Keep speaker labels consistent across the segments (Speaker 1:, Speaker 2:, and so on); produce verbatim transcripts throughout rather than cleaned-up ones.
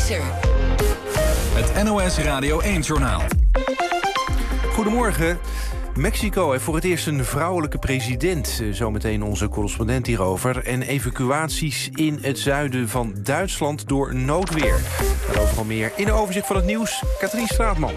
Speaker 1: is er.
Speaker 2: Het N O S Radio één-journaal.
Speaker 3: Goedemorgen. Mexico heeft voor het eerst een vrouwelijke president. Zometeen onze correspondent hierover. En evacuaties in het zuiden van Duitsland door noodweer. Daarover al meer in de overzicht van het nieuws. Katrien Straatman.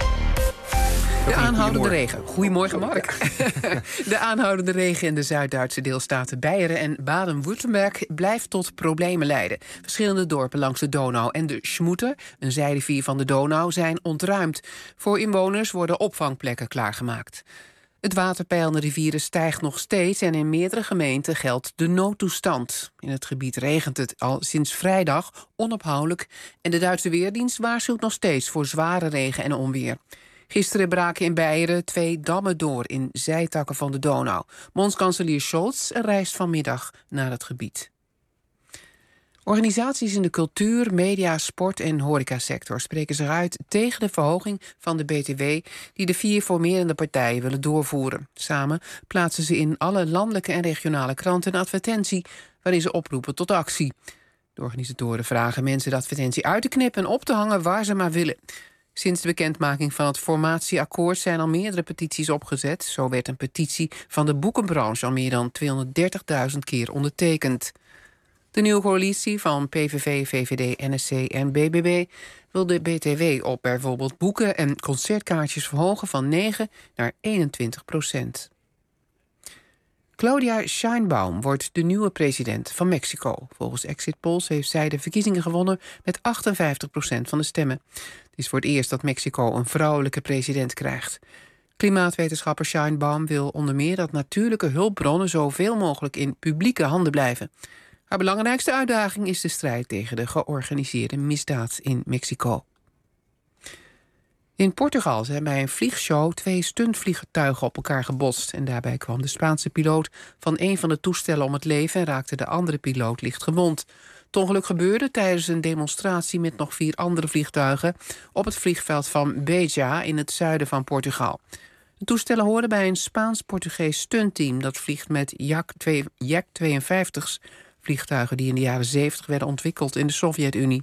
Speaker 4: De aanhoudende regen. Goedemorgen, Mark. De aanhoudende regen in de Zuid-Duitse deelstaten Beieren en Baden-Württemberg blijft tot problemen leiden. Verschillende dorpen langs de Donau en de Schmoeter, een zijrivier van de Donau, zijn ontruimd. Voor inwoners worden opvangplekken klaargemaakt. Het waterpeil in de rivieren stijgt nog steeds en in meerdere gemeenten geldt de noodtoestand. In het gebied regent het al sinds vrijdag onophoudelijk en de Duitse Weerdienst waarschuwt nog steeds voor zware regen en onweer. Gisteren braken in Beieren twee dammen door in zijtakken van de Donau. Bondskanselier Scholz reist vanmiddag naar het gebied. Organisaties in de cultuur, media, sport en horecasector spreken zich uit tegen de verhoging van de B T W die de vier formerende partijen willen doorvoeren. Samen plaatsen ze in alle landelijke en regionale kranten een advertentie waarin ze oproepen tot actie. De organisatoren vragen mensen de advertentie uit te knippen en op te hangen waar ze maar willen. Sinds de bekendmaking van het formatieakkoord zijn al meerdere petities opgezet. Zo werd een petitie van de boekenbranche al meer dan tweehonderddertigduizend keer ondertekend. De nieuwe coalitie van P V V, V V D, N S C en B B B wil de B T W op bijvoorbeeld boeken en concertkaartjes verhogen van negen naar eenentwintig procent. Claudia Sheinbaum wordt de nieuwe president van Mexico. Volgens exit polls heeft zij de verkiezingen gewonnen met achtenvijftig procent van de stemmen. Het is voor het eerst dat Mexico een vrouwelijke president krijgt. Klimaatwetenschapper Sheinbaum wil onder meer dat natuurlijke hulpbronnen zoveel mogelijk in publieke handen blijven. Haar belangrijkste uitdaging is de strijd tegen de georganiseerde misdaad in Mexico. In Portugal zijn bij een vliegshow twee stuntvliegtuigen op elkaar gebotst. En daarbij kwam de Spaanse piloot van een van de toestellen om het leven en raakte de andere piloot licht gewond. Het ongeluk gebeurde tijdens een demonstratie met nog vier andere vliegtuigen op het vliegveld van Beja in het zuiden van Portugal. De toestellen hoorden bij een Spaans-Portugees stuntteam dat vliegt met Jak tweeënvijftig vliegtuigen die in de jaren zeventig werden ontwikkeld in de Sovjet-Unie.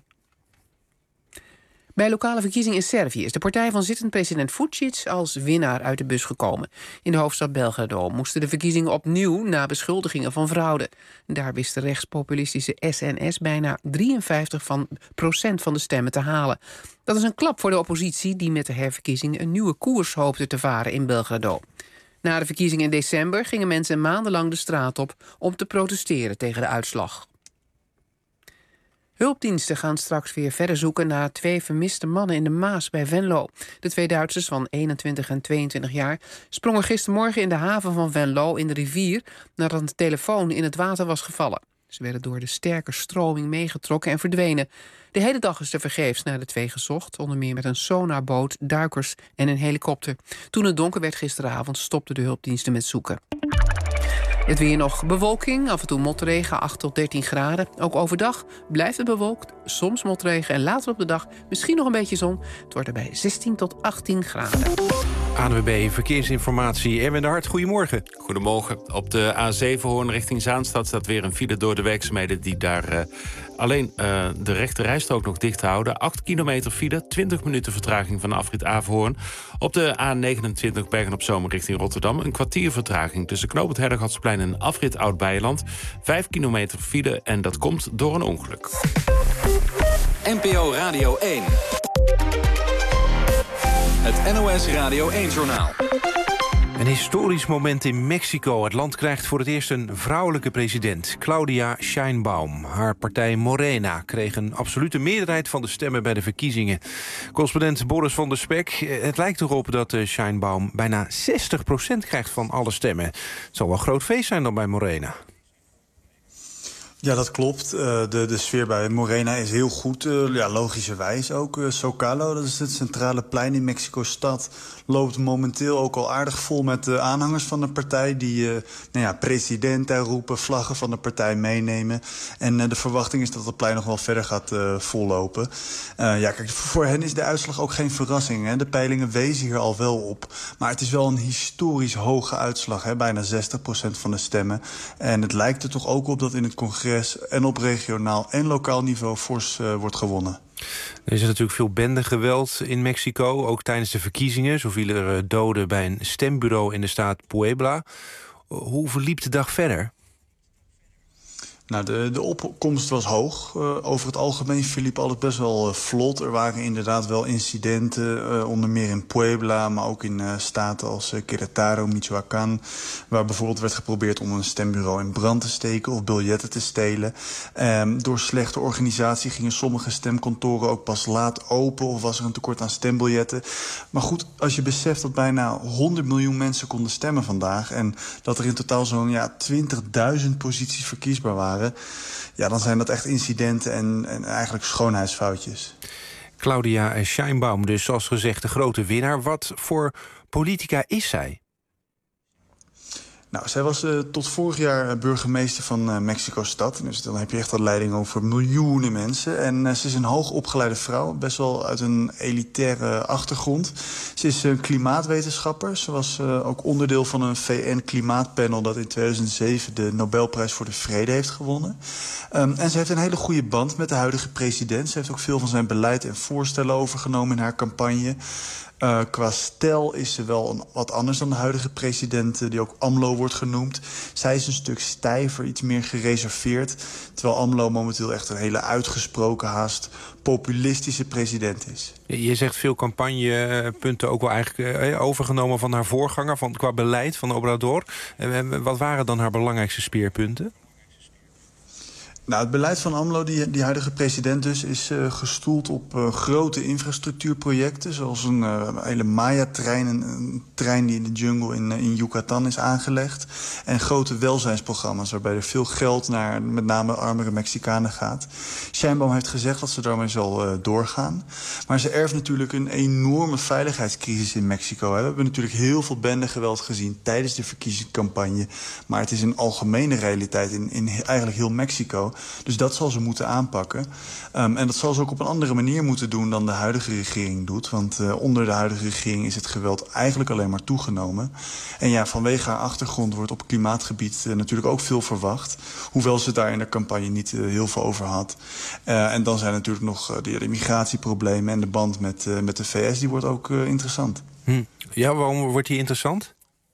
Speaker 4: Bij lokale verkiezingen in Servië is de partij van zittend president Vučić als winnaar uit de bus gekomen. In de hoofdstad Belgrado moesten de verkiezingen opnieuw na beschuldigingen van fraude. Daar wist de rechtspopulistische S N S bijna drieënvijftig procent van de stemmen te halen. Dat is een klap voor de oppositie die met de herverkiezingen een nieuwe koers hoopte te varen in Belgrado. Na de verkiezingen in december gingen mensen maandenlang de straat op om te protesteren tegen de uitslag. Hulpdiensten gaan straks weer verder zoeken naar twee vermiste mannen in de Maas bij Venlo. De twee Duitsers van eenentwintig en tweeëntwintig jaar sprongen gistermorgen in de haven van Venlo in de rivier nadat een telefoon in het water was gevallen. Ze werden door de sterke stroming meegetrokken en verdwenen. De hele dag is er vergeefs naar de twee gezocht, onder meer met een sonarboot, duikers en een helikopter. Toen het donker werd gisteravond stopten de hulpdiensten met zoeken. Het weer nog bewolking, af en toe motregen, acht tot dertien graden. Ook overdag blijft het bewolkt, soms motregen en later op de dag misschien nog een beetje zon. Het wordt erbij zestien tot achttien graden.
Speaker 3: A N W B Verkeersinformatie. Erwin de Hart, goedemorgen.
Speaker 5: Goedemorgen. Op de A zeven Hoorn richting Zaanstad staat weer een file door de werkzaamheden die daar uh, alleen uh, de rechte rijstrook nog dicht houden. acht kilometer file, twintig minuten vertraging van afrit Averhoorn. Op de A negenentwintig Bergen-op-Zoom richting Rotterdam een kwartier vertraging tussen knooppunt Herdegatsplein en afrit Oud-Beijerland. vijf kilometer file en dat komt door een ongeluk.
Speaker 2: N P O Radio één. Het N O S Radio één-journaal.
Speaker 3: Een historisch moment in Mexico. Het land krijgt voor het eerst een vrouwelijke president, Claudia Sheinbaum. Haar partij Morena kreeg een absolute meerderheid van de stemmen bij de verkiezingen. Correspondent Boris van der Spek. Het lijkt erop dat Sheinbaum bijna zestig procent krijgt van alle stemmen. Het zal wel een groot feest zijn dan bij Morena.
Speaker 6: Ja, dat klopt. Uh, de, de sfeer bij Morena is heel goed. Uh, ja, logischerwijs ook. Uh, Zocalo, dat is het centrale plein in Mexico-stad, loopt momenteel ook al aardig vol met uh, aanhangers van de partij die uh, nou ja, president daar roepen, vlaggen van de partij meenemen. En uh, de verwachting is dat het plein nog wel verder gaat uh, vollopen. Uh, ja, kijk, voor hen is de uitslag ook geen verrassing. Hè. De peilingen wezen hier al wel op. Maar het is wel een historisch hoge uitslag. Hè. Bijna zestig procent van de stemmen. En het lijkt er toch ook op dat in het congres en op regionaal en lokaal niveau fors uh, wordt gewonnen.
Speaker 3: Er is natuurlijk veel bendegeweld in Mexico, ook tijdens de verkiezingen. Zo vielen er doden bij een stembureau in de staat Puebla. Hoe verliep de dag verder?
Speaker 6: Nou, de, de opkomst was hoog. Uh, over het algemeen verliep alles best wel uh, vlot. Er waren inderdaad wel incidenten, uh, onder meer in Puebla, maar ook in uh, staten als uh, Querétaro, Michoacán, waar bijvoorbeeld werd geprobeerd om een stembureau in brand te steken of biljetten te stelen. Um, door slechte organisatie gingen sommige stemkantoren ook pas laat open of was er een tekort aan stembiljetten. Maar goed, als je beseft dat bijna honderd miljoen mensen konden stemmen vandaag en dat er in totaal zo'n ja, twintigduizend posities verkiesbaar waren, ja, dan zijn dat echt incidenten en, en eigenlijk schoonheidsfoutjes.
Speaker 3: Claudia Sheinbaum, dus zoals gezegd de grote winnaar. Wat voor politica is zij?
Speaker 6: Nou, zij was uh, tot vorig jaar burgemeester van uh, Mexico-stad. Dus dan heb je echt al leiding over miljoenen mensen. En uh, ze is een hoogopgeleide vrouw, best wel uit een elitaire achtergrond. Ze is een klimaatwetenschapper. Ze was uh, ook onderdeel van een V N-klimaatpanel dat in tweeduizend zeven de Nobelprijs voor de Vrede heeft gewonnen. Um, en ze heeft een hele goede band met de huidige president. Ze heeft ook veel van zijn beleid en voorstellen overgenomen in haar campagne. Uh, qua stijl is ze wel een, wat anders dan de huidige president, uh, die ook AMLO wordt genoemd. Zij is een stuk stijver, iets meer gereserveerd. Terwijl AMLO momenteel echt een hele uitgesproken, haast populistische president is.
Speaker 3: Je zegt veel campagnepunten ook wel eigenlijk uh, overgenomen van haar voorganger, van, qua beleid van Obrador. Uh, wat waren dan haar belangrijkste speerpunten?
Speaker 6: Nou, het beleid van AMLO, die, die huidige president dus, is uh, gestoeld op uh, grote infrastructuurprojecten. Zoals een uh, hele Maya-trein, een, een trein die in de jungle in, uh, in Yucatan is aangelegd. En grote welzijnsprogramma's waarbij er veel geld naar met name armere Mexicanen gaat. Sheinbaum heeft gezegd dat ze daarmee zal uh, doorgaan. Maar ze erft natuurlijk een enorme veiligheidscrisis in Mexico. Hè. We hebben natuurlijk heel veel bendegeweld gezien tijdens de verkiezingscampagne. Maar het is een algemene realiteit in, in eigenlijk heel Mexico. Dus dat zal ze moeten aanpakken. Um, en dat zal ze ook op een andere manier moeten doen dan de huidige regering doet. Want uh, onder de huidige regering is het geweld eigenlijk alleen maar toegenomen. En ja, vanwege haar achtergrond wordt op klimaatgebied uh, natuurlijk ook veel verwacht. Hoewel ze daar in de campagne niet uh, heel veel over had. Uh, en dan zijn natuurlijk nog uh, de, de migratieproblemen en de band met, uh, met de V S. Die wordt ook uh, interessant.
Speaker 3: Hm. Ja, waarom wordt die interessant?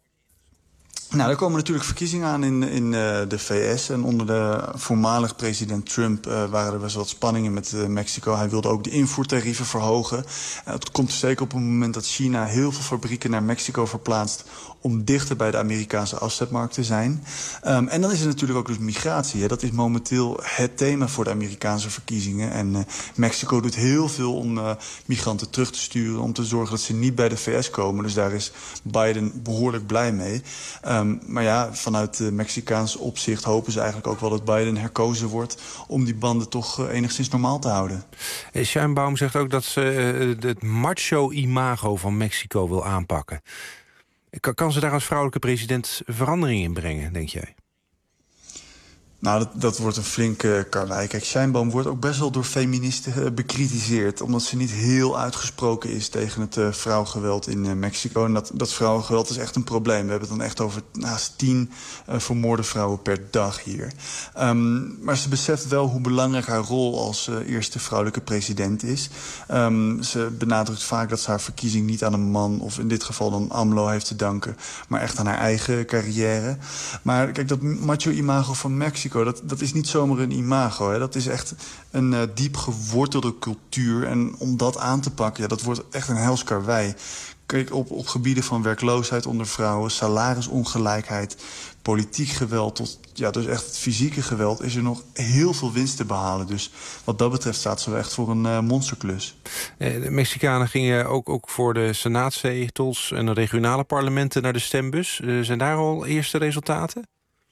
Speaker 6: Nou, er komen natuurlijk verkiezingen aan in, in uh, de V S. En onder de voormalig president Trump uh, waren er best wat spanningen met uh, Mexico. Hij wilde ook de invoertarieven verhogen. Uh, het komt zeker op het moment dat China heel veel fabrieken naar Mexico verplaatst om dichter bij de Amerikaanse afzetmarkt te zijn. Um, en dan is er natuurlijk ook dus migratie. Hè. Dat is momenteel het thema voor de Amerikaanse verkiezingen. En uh, Mexico doet heel veel om uh, migranten terug te sturen, om te zorgen dat ze niet bij de V S komen. Dus daar is Biden behoorlijk blij mee. Um, maar ja, vanuit uh, Mexicaans opzicht hopen ze eigenlijk ook wel dat Biden herkozen wordt om die banden toch uh, enigszins normaal te houden.
Speaker 3: Sheinbaum zegt ook dat ze uh, het macho-imago van Mexico wil aanpakken. Kan ze daar als vrouwelijke president verandering in brengen, denk jij?
Speaker 6: Nou, dat, dat wordt een flinke karwei. Kijk, Sheinbaum wordt ook best wel door feministen uh, bekritiseerd, omdat ze niet heel uitgesproken is tegen het uh, vrouwengeweld in uh, Mexico. En dat, dat vrouwengeweld is echt een probleem. We hebben het dan echt over naast tien uh, vermoorde vrouwen per dag hier. Um, maar ze beseft wel hoe belangrijk haar rol als uh, eerste vrouwelijke president is. Um, ze benadrukt vaak dat ze haar verkiezing niet aan een man, of in dit geval dan AMLO, heeft te danken, maar echt aan haar eigen carrière. Maar kijk, dat macho-imago van Mexico, Dat, dat is niet zomaar een imago. Hè. Dat is echt een uh, diep gewortelde cultuur. En om dat aan te pakken, ja, dat wordt echt een hels karwei. Kijk, op, op gebieden van werkloosheid onder vrouwen, salarisongelijkheid, politiek geweld tot ja, dus echt het fysieke geweld, is er nog heel veel winst te behalen. Dus wat dat betreft staat ze echt voor een uh, monsterklus.
Speaker 3: De Mexicanen gingen ook, ook voor de senaatzetels en de regionale parlementen naar de stembus. Uh, zijn daar al eerste resultaten?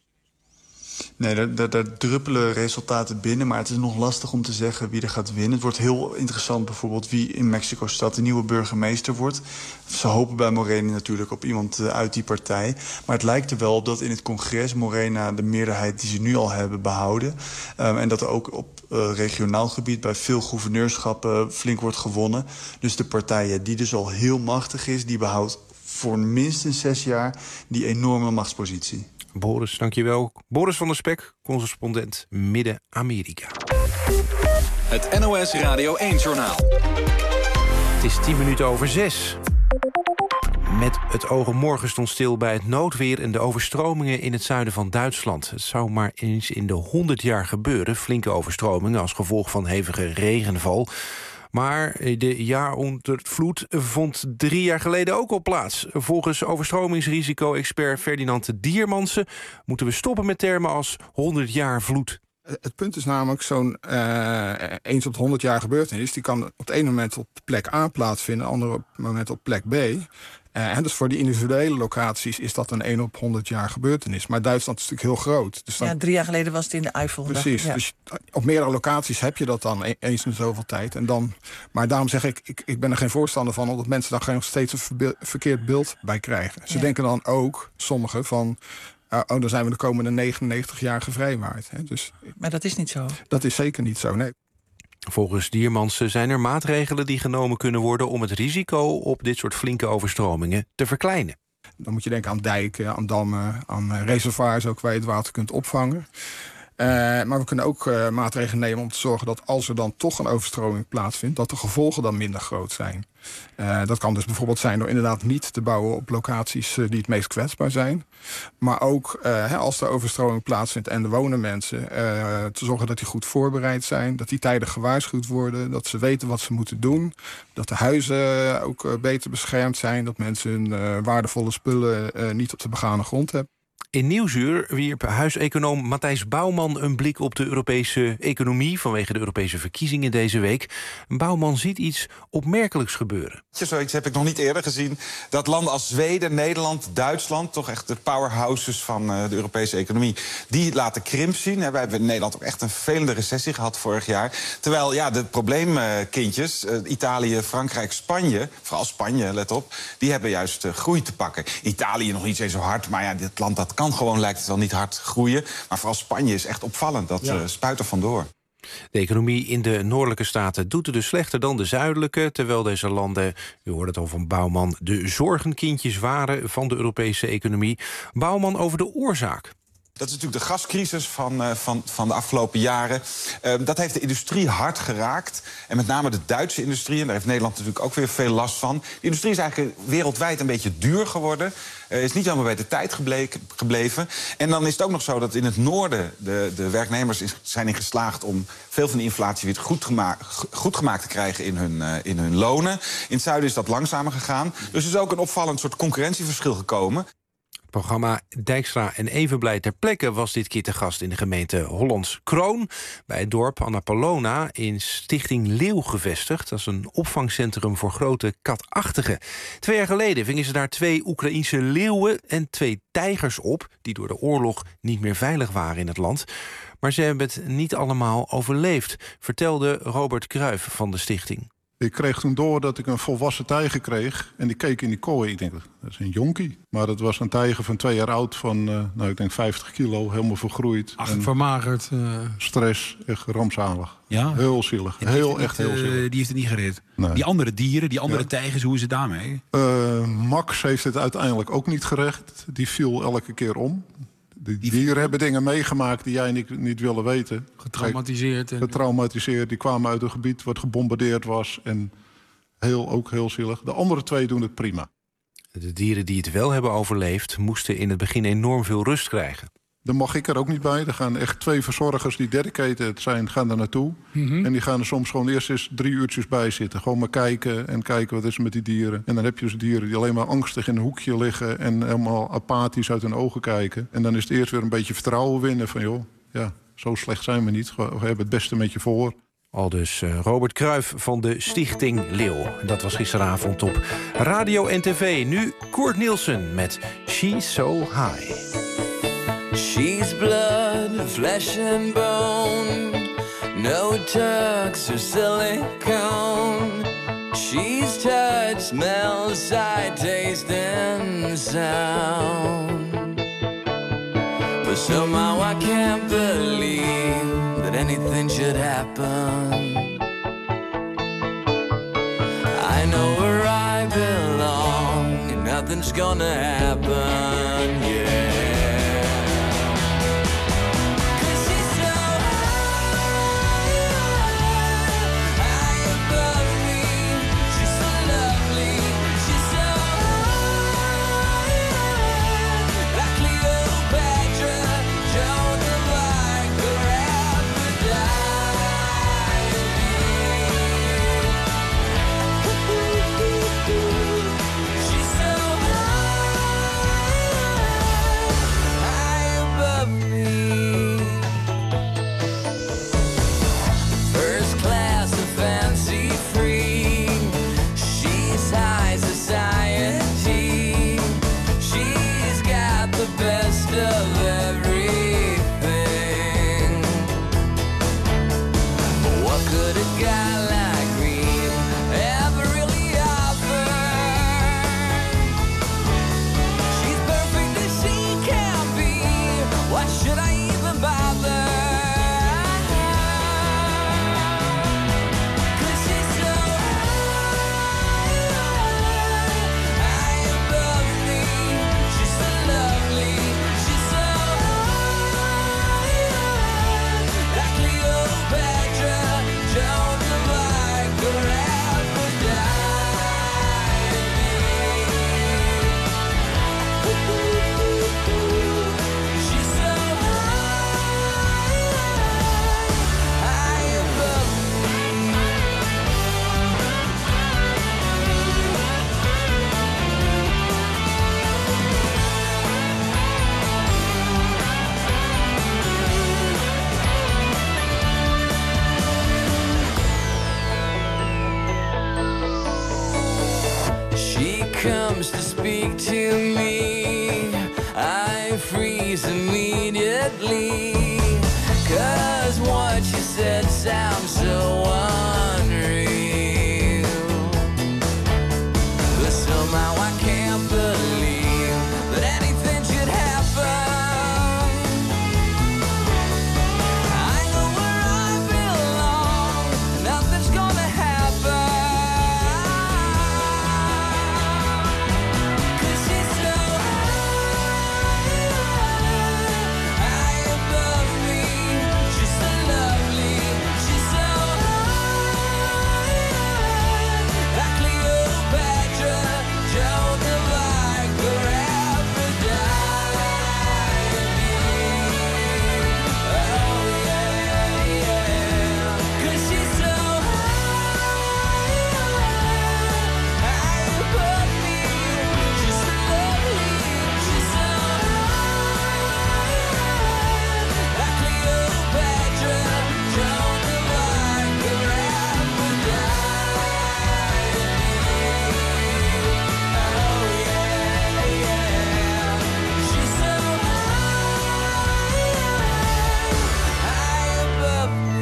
Speaker 6: Nee, daar, daar, daar druppelen resultaten binnen, maar het is nog lastig om te zeggen wie er gaat winnen. Het wordt heel interessant bijvoorbeeld wie in Mexico-stad de nieuwe burgemeester wordt. Ze hopen bij Morena natuurlijk op iemand uit die partij. Maar het lijkt er wel op dat in het congres Morena de meerderheid die ze nu al hebben behouden. Um, en dat er ook op uh, regionaal gebied bij veel gouverneurschappen flink wordt gewonnen. Dus de partij die dus al heel machtig is, die behoudt voor minstens zes jaar die enorme machtspositie.
Speaker 3: Boris, dankjewel. Boris van der Spek, correspondent Midden-Amerika.
Speaker 2: Het N O S Radio één-journaal.
Speaker 3: Het is tien minuten over zes. Met het oog op morgen stond stil bij het noodweer en de overstromingen in het zuiden van Duitsland. Het zou maar eens in de honderd jaar gebeuren, flinke overstromingen als gevolg van hevige regenval. Maar de jaarhonderdvloed vond drie jaar geleden ook al plaats. Volgens overstromingsrisico-expert Ferdinand Diermansen moeten we stoppen met termen als honderd jaar vloed.
Speaker 1: Het punt is namelijk zo'n uh, eens op de honderd jaar gebeurtenis. Die kan op het ene moment op plek A plaatsvinden, op het andere moment op plek B. Uh, en dus voor die individuele locaties is dat een één op honderd jaar gebeurtenis. Maar Duitsland is natuurlijk heel groot. Dus dan...
Speaker 7: Ja, drie jaar geleden was het in de Eifel.
Speaker 1: Precies,
Speaker 7: ja.
Speaker 1: Dus op meerdere locaties heb je dat dan eens in zoveel tijd. En dan, maar daarom zeg ik, ik, ik ben er geen voorstander van... omdat mensen daar nog steeds een verbe- verkeerd beeld bij krijgen. Ze ja. denken dan ook, sommigen, van... Uh, oh, dan zijn we de komende negenennegentig jaar gevrijwaard. Hè? Dus,
Speaker 7: maar dat is niet zo.
Speaker 1: Dat is zeker niet zo, nee.
Speaker 3: Volgens Diermansen zijn er maatregelen die genomen kunnen worden... om het risico op dit soort flinke overstromingen te verkleinen.
Speaker 1: Dan moet je denken aan dijken, aan dammen, aan reservoirs... ook waar je het water kunt opvangen. Uh, maar we kunnen ook uh, maatregelen nemen om te zorgen dat als er dan toch een overstroming plaatsvindt... dat de gevolgen dan minder groot zijn. Uh, dat kan dus bijvoorbeeld zijn door inderdaad niet te bouwen op locaties uh, die het meest kwetsbaar zijn. Maar ook uh, hè, als de overstroming plaatsvindt en er wonen mensen... Uh, te zorgen dat die goed voorbereid zijn, dat die tijdig gewaarschuwd worden... dat ze weten wat ze moeten doen, dat de huizen ook uh, beter beschermd zijn... dat mensen hun uh, waardevolle spullen uh, niet op de begane grond hebben.
Speaker 3: In Nieuwsuur wierp huiseconoom Matthijs Bouwman een blik op de Europese economie... vanwege de Europese verkiezingen deze week. Bouwman ziet iets opmerkelijks gebeuren.
Speaker 8: Zoiets heb ik nog niet eerder gezien. Dat landen als Zweden, Nederland, Duitsland... toch echt de powerhouses van uh, de Europese economie... die laten krimp zien. Wij hebben in Nederland ook echt een vervelende recessie gehad vorig jaar. Terwijl ja, de probleemkindjes, uh, Italië, Frankrijk, Spanje... vooral Spanje, let op, die hebben juist uh, groei te pakken. Italië nog niet eens zo hard, maar ja, dit land dat kan gewoon, lijkt het wel niet hard groeien. Maar vooral Spanje is echt opvallend. Dat ja. uh, spuit er vandoor.
Speaker 3: De economie in de noordelijke staten doet het dus slechter dan de zuidelijke... terwijl deze landen, u hoorde het al van Bouwman... de zorgenkindjes waren van de Europese economie. Bouwman over de oorzaak.
Speaker 8: Dat is natuurlijk de gascrisis van, uh, van, van de afgelopen jaren. Uh, dat heeft de industrie hard geraakt. En met name de Duitse industrie, en daar heeft Nederland natuurlijk ook weer veel last van. De industrie is eigenlijk wereldwijd een beetje duur geworden. Uh, is niet helemaal bij de tijd gebleken, gebleven. En dan is het ook nog zo dat in het noorden de, de werknemers is, zijn in geslaagd... om veel van de inflatie weer goed, gema- goed gemaakt te krijgen in hun, uh, in hun lonen. In het zuiden is dat langzamer gegaan. Dus er is ook een opvallend soort concurrentieverschil gekomen.
Speaker 3: Programma Dijkstra en Evenblij ter plekke was dit keer te gast in de gemeente Hollands Kroon. Bij het dorp Annapolona in Stichting Leeuw gevestigd. Dat is een opvangcentrum voor grote katachtigen. Twee jaar geleden vingen ze daar twee Oekraïense leeuwen en twee tijgers op... die door de oorlog niet meer veilig waren in het land. Maar ze hebben het niet allemaal overleefd, vertelde Robert Cruijff van de stichting.
Speaker 9: Ik kreeg toen door dat ik een volwassen tijger kreeg. En die keek in die kooi. Ik denk, dat is een jonkie. Maar dat was een tijger van twee jaar oud van, uh, nou ik denk vijftig kilo. Helemaal vergroeid.
Speaker 10: Ach, vermagerd. Uh...
Speaker 9: Stress, echt rampzalig.
Speaker 10: Ja?
Speaker 9: Heel zielig.
Speaker 10: Ja,
Speaker 9: heel, echt
Speaker 10: niet,
Speaker 9: heel zielig.
Speaker 10: Uh, die heeft het niet gered. Nee. Die andere dieren, die andere ja. tijgers, hoe is het daarmee?
Speaker 9: Uh, Max heeft het uiteindelijk ook niet gered. Die viel elke keer om. Die dieren hebben dingen meegemaakt die jij niet, niet willen weten.
Speaker 10: Getraumatiseerd. En...
Speaker 9: Getraumatiseerd. Die kwamen uit een gebied wat gebombardeerd was. En heel, ook heel zielig. De andere twee doen het prima.
Speaker 3: De dieren die het wel hebben overleefd moesten in het begin enorm veel rust krijgen.
Speaker 9: Daar mag ik er ook niet bij. Er gaan echt twee verzorgers die dedicated zijn, gaan daar naartoe. Mm-hmm. En die gaan er soms gewoon eerst eens drie uurtjes bij zitten. Gewoon maar kijken en kijken wat is er met die dieren. En dan heb je dus dieren die alleen maar angstig in een hoekje liggen... en helemaal apathisch uit hun ogen kijken. En dan is het eerst weer een beetje vertrouwen winnen van... joh, ja, zo slecht zijn we niet. We hebben het beste met je voor.
Speaker 3: Aldus uh, Robert Cruijff van de Stichting Leeuw. Dat was gisteravond op radio en tv. Nu Koert Nielsen met She's So High.
Speaker 11: She's blood, flesh and bone, no tucks or silicone. She's touch, smell, sight, taste and sound. But somehow I can't believe that anything should happen. I know where I belong and nothing's gonna happen, yeah.
Speaker 12: She's so high.
Speaker 11: comes to speak to me, I freeze immediately. Cause what you said sounds so unreal. But somehow I can't believe that anything should happen. I know where I belong, nothing's gonna happen. Cause she's so high, high above me. She's so lovely, she's so high, like Cleopatra, Joan of Arc, or Aphrodite. Oh yeah, yeah. Cause she's so high, high above me. She's so lovely, she's so high, like Cleopatra, Joan of Arc, or Aphrodite. Oh yeah, yeah. She's so high, high above me.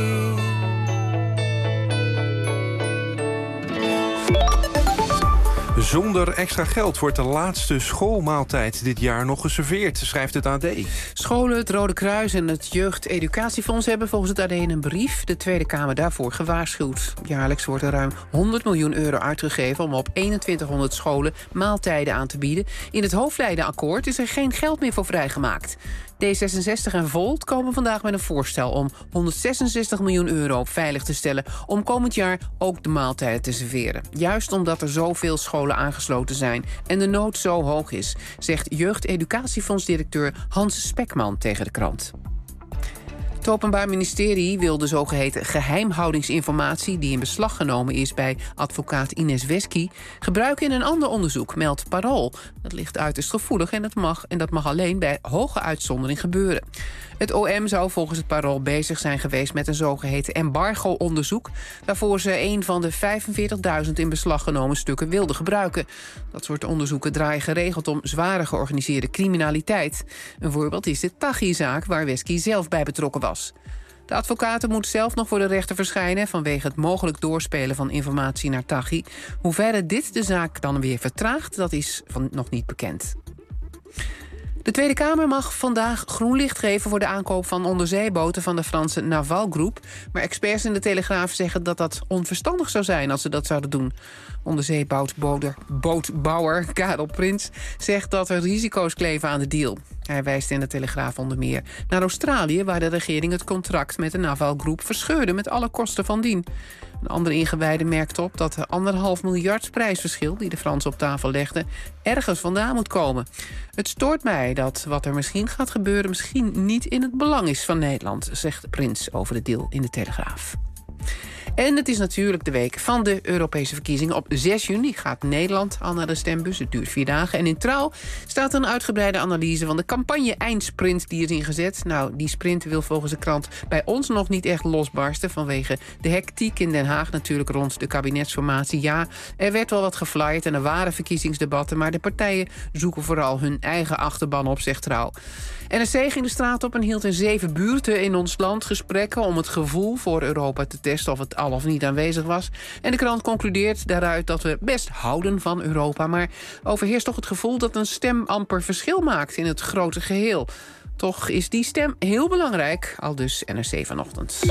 Speaker 3: Zonder extra geld wordt de laatste schoolmaaltijd dit jaar nog geserveerd, schrijft het A D.
Speaker 4: Scholen, het Rode Kruis en het Jeugdeducatiefonds hebben volgens het A D in een brief de Tweede Kamer daarvoor gewaarschuwd. Jaarlijks wordt er ruim honderd miljoen euro uitgegeven om op eenentwintighonderd scholen maaltijden aan te bieden. In het hoofdlijnenakkoord is er geen geld meer voor vrijgemaakt. D zesenzestig en Volt komen vandaag met een voorstel om honderdzesenzestig miljoen euro veilig te stellen om komend jaar ook de maaltijden te serveren. Juist omdat er zoveel scholen aangesloten zijn en de nood zo hoog is, zegt Jeugdeducatiefondsdirecteur Hans Spekman tegen de krant. Het Openbaar Ministerie wil de zogeheten geheimhoudingsinformatie die in beslag genomen is bij advocaat Ines Wesky gebruiken in een ander onderzoek, meldt Parool. Dat ligt uiterst gevoelig en dat mag, en dat mag alleen bij hoge uitzondering gebeuren. Het O M zou volgens het Parool bezig zijn geweest met een zogeheten embargo-onderzoek, waarvoor ze een van de vijfenveertigduizend in beslag genomen stukken wilden gebruiken. Dat soort onderzoeken draaien geregeld om zware georganiseerde criminaliteit. Een voorbeeld is de Taghi-zaak waar Wesky zelf bij betrokken was. De advocaten moet zelf nog voor de rechter verschijnen vanwege het mogelijk doorspelen van informatie naar Taghi. Hoeverre dit de zaak dan weer vertraagt, dat is van nog niet bekend. De Tweede Kamer mag vandaag groen licht geven voor de aankoop van onderzeeboten van de Franse Naval Group. Maar experts in de Telegraaf zeggen dat dat onverstandig zou zijn als ze dat zouden doen. Onderzeebootbouwer Karel Prins zegt dat er risico's kleven aan de deal. Hij wijst in de Telegraaf onder meer naar Australië, waar de regering het contract met de Naval Group verscheurde met alle kosten van dien. Een andere ingewijde merkt op dat de anderhalf miljard prijsverschil die de Fransen op tafel legden ergens vandaan moet komen. Het stoort mij dat wat er misschien gaat gebeuren misschien niet in het belang is van Nederland, zegt Prins over de deal in de Telegraaf. En het is natuurlijk de week van de Europese verkiezingen. Op zes juni gaat Nederland al naar de stembus. Het duurt vier dagen. En in Trouw staat een uitgebreide analyse van de campagne-eindsprint die is ingezet. Nou, die sprint wil volgens de krant bij ons nog niet echt losbarsten vanwege de hectiek in Den Haag natuurlijk rond de kabinetsformatie. Ja, er werd wel wat geflyerd en er waren verkiezingsdebatten, maar de partijen zoeken vooral hun eigen achterban op, zegt Trouw. N R C ging de straat op en hield in zeven buurten in ons land gesprekken om het gevoel voor Europa te testen of het al of niet aanwezig was. En de krant concludeert daaruit dat we best houden van Europa, maar overheerst toch het gevoel dat een stem amper verschil maakt in het grote geheel. Toch is die stem heel belangrijk, aldus N R C vanochtend.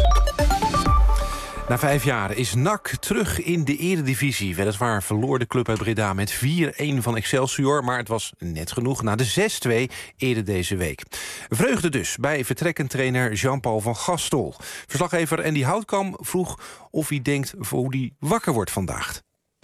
Speaker 3: Na vijf jaar is N A C terug in de eredivisie. Weliswaar verloor de club uit Breda met vier-een van Excelsior, maar het was net genoeg na de zes twee eerder deze week. Vreugde dus bij vertrekkend trainer Jean-Paul van Gastel. Verslaggever Andy Houtkamp vroeg of hij denkt voor hoe hij wakker wordt vandaag.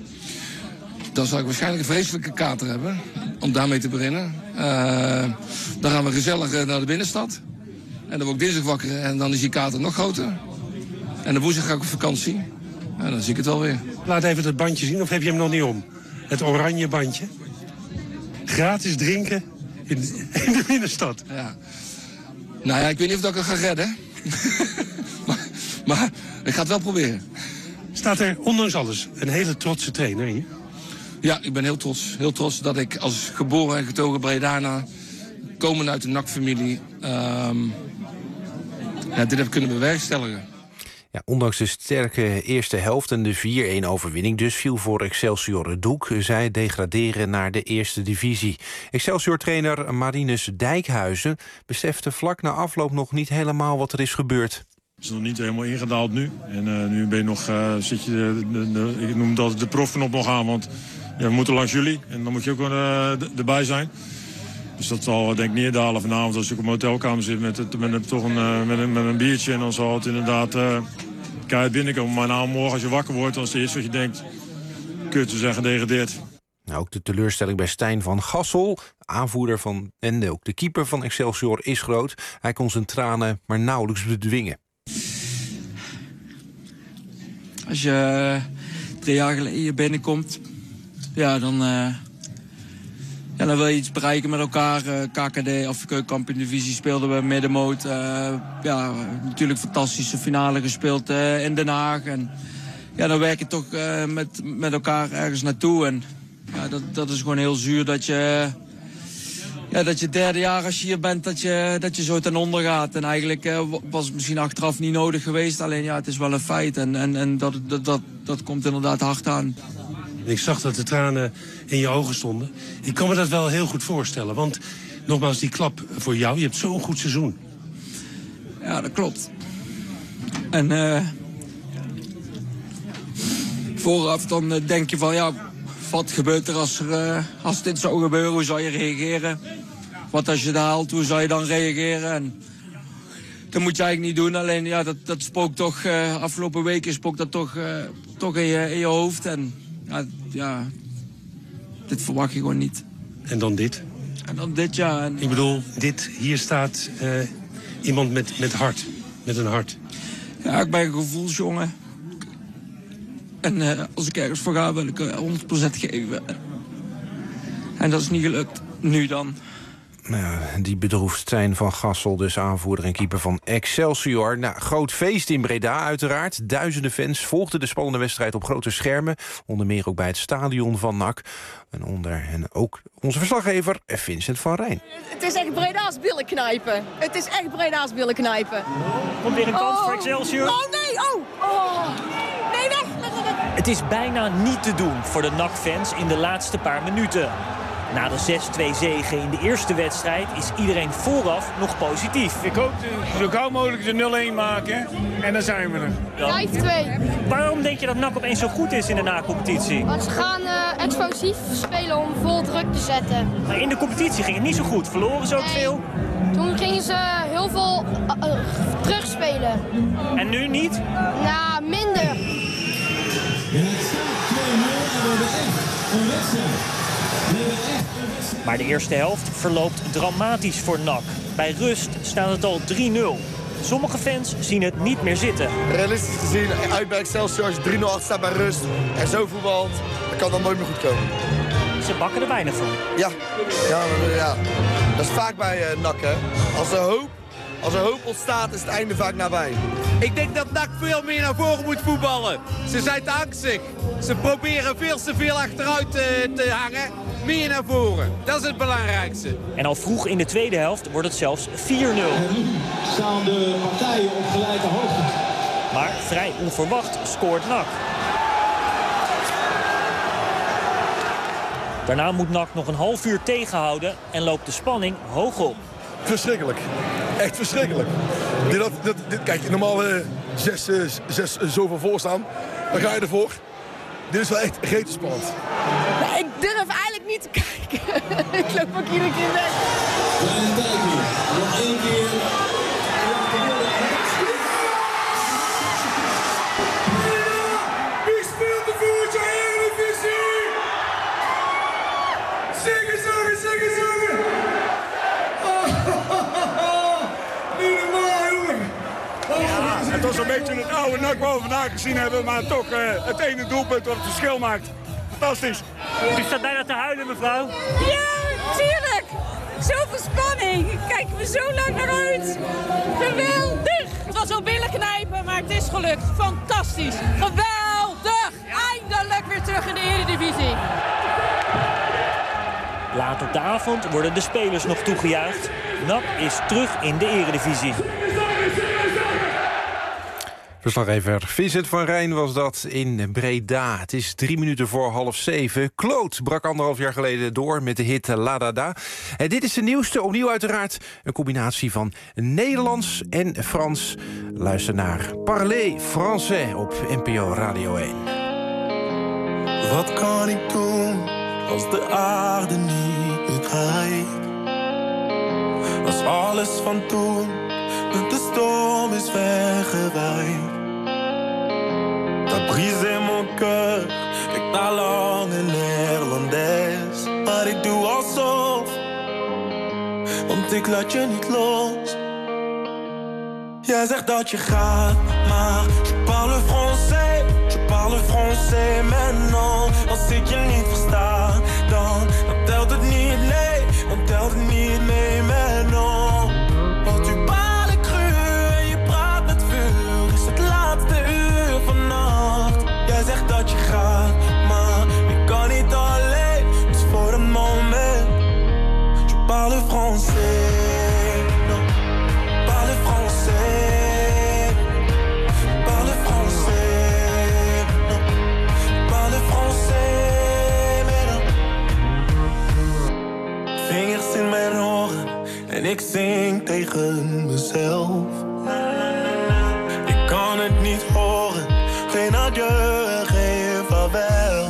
Speaker 12: Dan zal ik waarschijnlijk een vreselijke kater hebben, om daarmee te beginnen. Uh, dan gaan we gezellig naar de binnenstad. En dan word ik dinsdag wakker en dan is die kater nog groter. En de woensdag ga ik op vakantie. En dan zie ik het wel weer.
Speaker 13: Laat even het bandje zien, of heb je hem nog niet om? Het oranje bandje. Gratis drinken in de, in de binnenstad.
Speaker 12: Ja. Nou ja, ik weet niet of dat ik het ga redden. maar, maar ik ga het wel proberen.
Speaker 13: Staat er ondanks alles een hele trotse trainer hier?
Speaker 12: Ja, ik ben heel trots. Heel trots dat ik als geboren en getogen Bredana, komend uit de N A C-familie, um, ja, dit heb kunnen bewerkstelligen.
Speaker 3: Ja, ondanks de sterke eerste helft en de vier-een overwinning dus viel voor Excelsior het doek. Zij degraderen naar de eerste divisie. Excelsior-trainer Marinus Dijkhuizen besefte vlak na afloop nog niet helemaal wat er is gebeurd.
Speaker 14: Het is nog niet helemaal ingedaald nu. En uh, nu ben je nog, uh, zit je, de, de, de, ik noem dat de profknop nog aan, want ja, we moeten langs jullie. En dan moet je ook uh, erbij zijn. Dus dat zal denk ik neerdalen vanavond als ik op mijn hotelkamer zit met, het, met, het, toch een, uh, met, een, met een biertje. En dan zal het inderdaad uh, keihard binnenkomen. Maar nou, morgen als je wakker wordt, dan is het eerste wat je denkt, kut, we zijn gedegradeerd.
Speaker 3: Nou, ook de teleurstelling bij Stijn van Gassel, aanvoerder van en ook de keeper van Excelsior, is groot. Hij kon zijn tranen maar nauwelijks bedwingen.
Speaker 15: Als je drie jaar geleden hier binnenkomt, ja, dan, uh, ja, dan wil je iets bereiken met elkaar. Uh, K K D of keukenkampioen-divisie speelden we middenmoot. Uh, ja, natuurlijk fantastische finale gespeeld uh, in Den Haag. En ja, dan werk je toch uh, met, met elkaar ergens naartoe. En ja, dat, dat is gewoon heel zuur dat je... Ja, dat je het derde jaar als je hier bent, dat je, dat je zo ten onder gaat. En eigenlijk uh, was het misschien achteraf niet nodig geweest. Alleen ja, het is wel een feit. En, en, en dat, dat, dat, dat komt inderdaad hard aan.
Speaker 13: Ik zag dat de tranen in je ogen stonden. Ik kan me dat wel heel goed voorstellen. Want nogmaals, die klap voor jou. Je hebt zo'n goed seizoen.
Speaker 15: Ja, dat klopt. En uh, vooraf dan uh, denk je van ja... Wat gebeurt er als, er, uh, als dit zou gebeuren? Hoe zou je reageren? Wat als je het haalt, hoe zou je dan reageren? En dat moet je eigenlijk niet doen. Alleen ja, dat, dat spookt toch, uh, afgelopen weken spookt dat toch, uh, toch in, je, in je hoofd. En ja, ja, dit verwacht je gewoon niet.
Speaker 13: En dan dit?
Speaker 15: En dan dit, ja. En,
Speaker 13: ik bedoel, dit, hier staat uh, iemand met, met hart. Met een hart.
Speaker 15: Ja, ik ben een gevoelsjongen. En uh, als ik ergens voor ga, wil ik uh, honderd procent geven. En dat is niet gelukt. Nu dan.
Speaker 3: Nou, die bedroefd Stijn van Gassel, dus aanvoerder en keeper van Excelsior. Nou, groot feest in Breda uiteraard. Duizenden fans volgden de spannende wedstrijd op grote schermen. Onder meer ook bij het stadion van N A C. En onder en ook onze verslaggever Vincent van Rijn.
Speaker 16: Het is echt Breda's billen knijpen. Het is echt Breda's billen knijpen.
Speaker 17: Komt weer een kans
Speaker 16: oh.
Speaker 17: voor Excelsior.
Speaker 16: Oh nee, oh! oh. Nee, weg!
Speaker 17: Het is bijna niet te doen voor de N A C-fans in de laatste paar minuten. Na de zes twee zege in de eerste wedstrijd is iedereen vooraf nog positief.
Speaker 18: Ik hoop zo gauw mogelijk de nul-een maken en dan zijn we er.
Speaker 16: vijf twee.
Speaker 17: Waarom denk je dat N A C opeens zo goed is in de na-competitie?
Speaker 16: Want ze gaan uh, explosief spelen om vol druk te zetten.
Speaker 17: Maar in de competitie ging het niet zo goed. Verloren ze ook
Speaker 16: nee.
Speaker 17: veel?
Speaker 16: Toen gingen ze heel veel uh, uh, terugspelen.
Speaker 17: En nu niet?
Speaker 16: Nou, minder.
Speaker 17: Maar de eerste helft verloopt dramatisch voor N A C. Bij rust staat het al drie nul. Sommige fans zien het niet meer zitten.
Speaker 19: Realistisch gezien, uit bij Excelsior, als je drie nul achter staat bij rust en zo voetbalt, dan kan dat nooit meer goed komen.
Speaker 17: Ze bakken er weinig van.
Speaker 19: Ja, ja, ja. Dat is vaak bij uh, N A C, hè. Als er hoop, als er hoop ontstaat, is het einde vaak nabij.
Speaker 20: Ik denk dat N A C veel meer naar voren moet voetballen. Ze zijn te angstig. Ze proberen veel te veel achteruit te, te hangen. Meer naar voren. Dat is het belangrijkste.
Speaker 17: En al vroeg in de tweede helft wordt het zelfs vier nul.
Speaker 21: En nu staan de partijen op gelijke hoogte.
Speaker 17: Maar vrij onverwacht scoort N A C. Daarna moet N A C nog een half uur tegenhouden en loopt de spanning hoog op.
Speaker 22: Verschrikkelijk. Echt verschrikkelijk. Dit, dat, dit, dit, kijk, normaal uh, zes, uh, zes uh, zoveel voor staan. Dan ga je ervoor. Dit is wel echt rete spannend.
Speaker 16: Nee, ik durf eigenlijk niet te kijken. Ik loop ook iedere keer weg.
Speaker 21: Kleine kijkje. Nog één keer.
Speaker 11: Wie speelt de voertje Eredivisie? Zingen, zingen, zingen, zingen. Niet normaal, jongen.
Speaker 18: Ja, het was een beetje het oude N A C wat we vandaag gezien hebben, maar toch uh, het ene doelpunt wat het verschil maakt. Fantastisch.
Speaker 17: U staat bijna te huilen, mevrouw.
Speaker 23: Ja, tuurlijk. Zoveel spanning. Ik kijk me zo lang naar uit. Geweldig. Het was wel billen knijpen, maar het is gelukt. Fantastisch. Geweldig. Eindelijk weer terug in de Eredivisie.
Speaker 17: Laat op de avond worden de spelers nog toegejuicht. N A C is terug in de eredivisie.
Speaker 3: Verslaggever Vincent van Rijn was dat in Breda. Het is drie minuten voor half zeven. Claude brak anderhalf jaar geleden door met de hit La Da Da. En dit is de nieuwste, opnieuw uiteraard een combinatie van Nederlands en Frans. Luister naar Parler Français op N P O Radio één.
Speaker 2: Wat kan ik doen als de aarde niet meer draait? Als alles van toen met de storm is weggewaaid. T'as brisé mon cœur, ik naar lange Nederlands. Maar ik doe alsof, want ik laat je niet los. Jij zegt dat je gaat, maar je parle français. Je parle français maintenant. Als ik je niet versta, dan, dan telt het niet, nee. Dan telt het niet mee, maintenant. Want u parle cru en je praat met vuur. Is het laatste uur vannacht. Jij zegt dat je gaat, maar ik kan niet alleen. Dus voor een moment. Je parle français. Vingers in mijn oren en ik zing tegen mezelf. Ik kan het niet horen, geen adieu, geen vaarwel.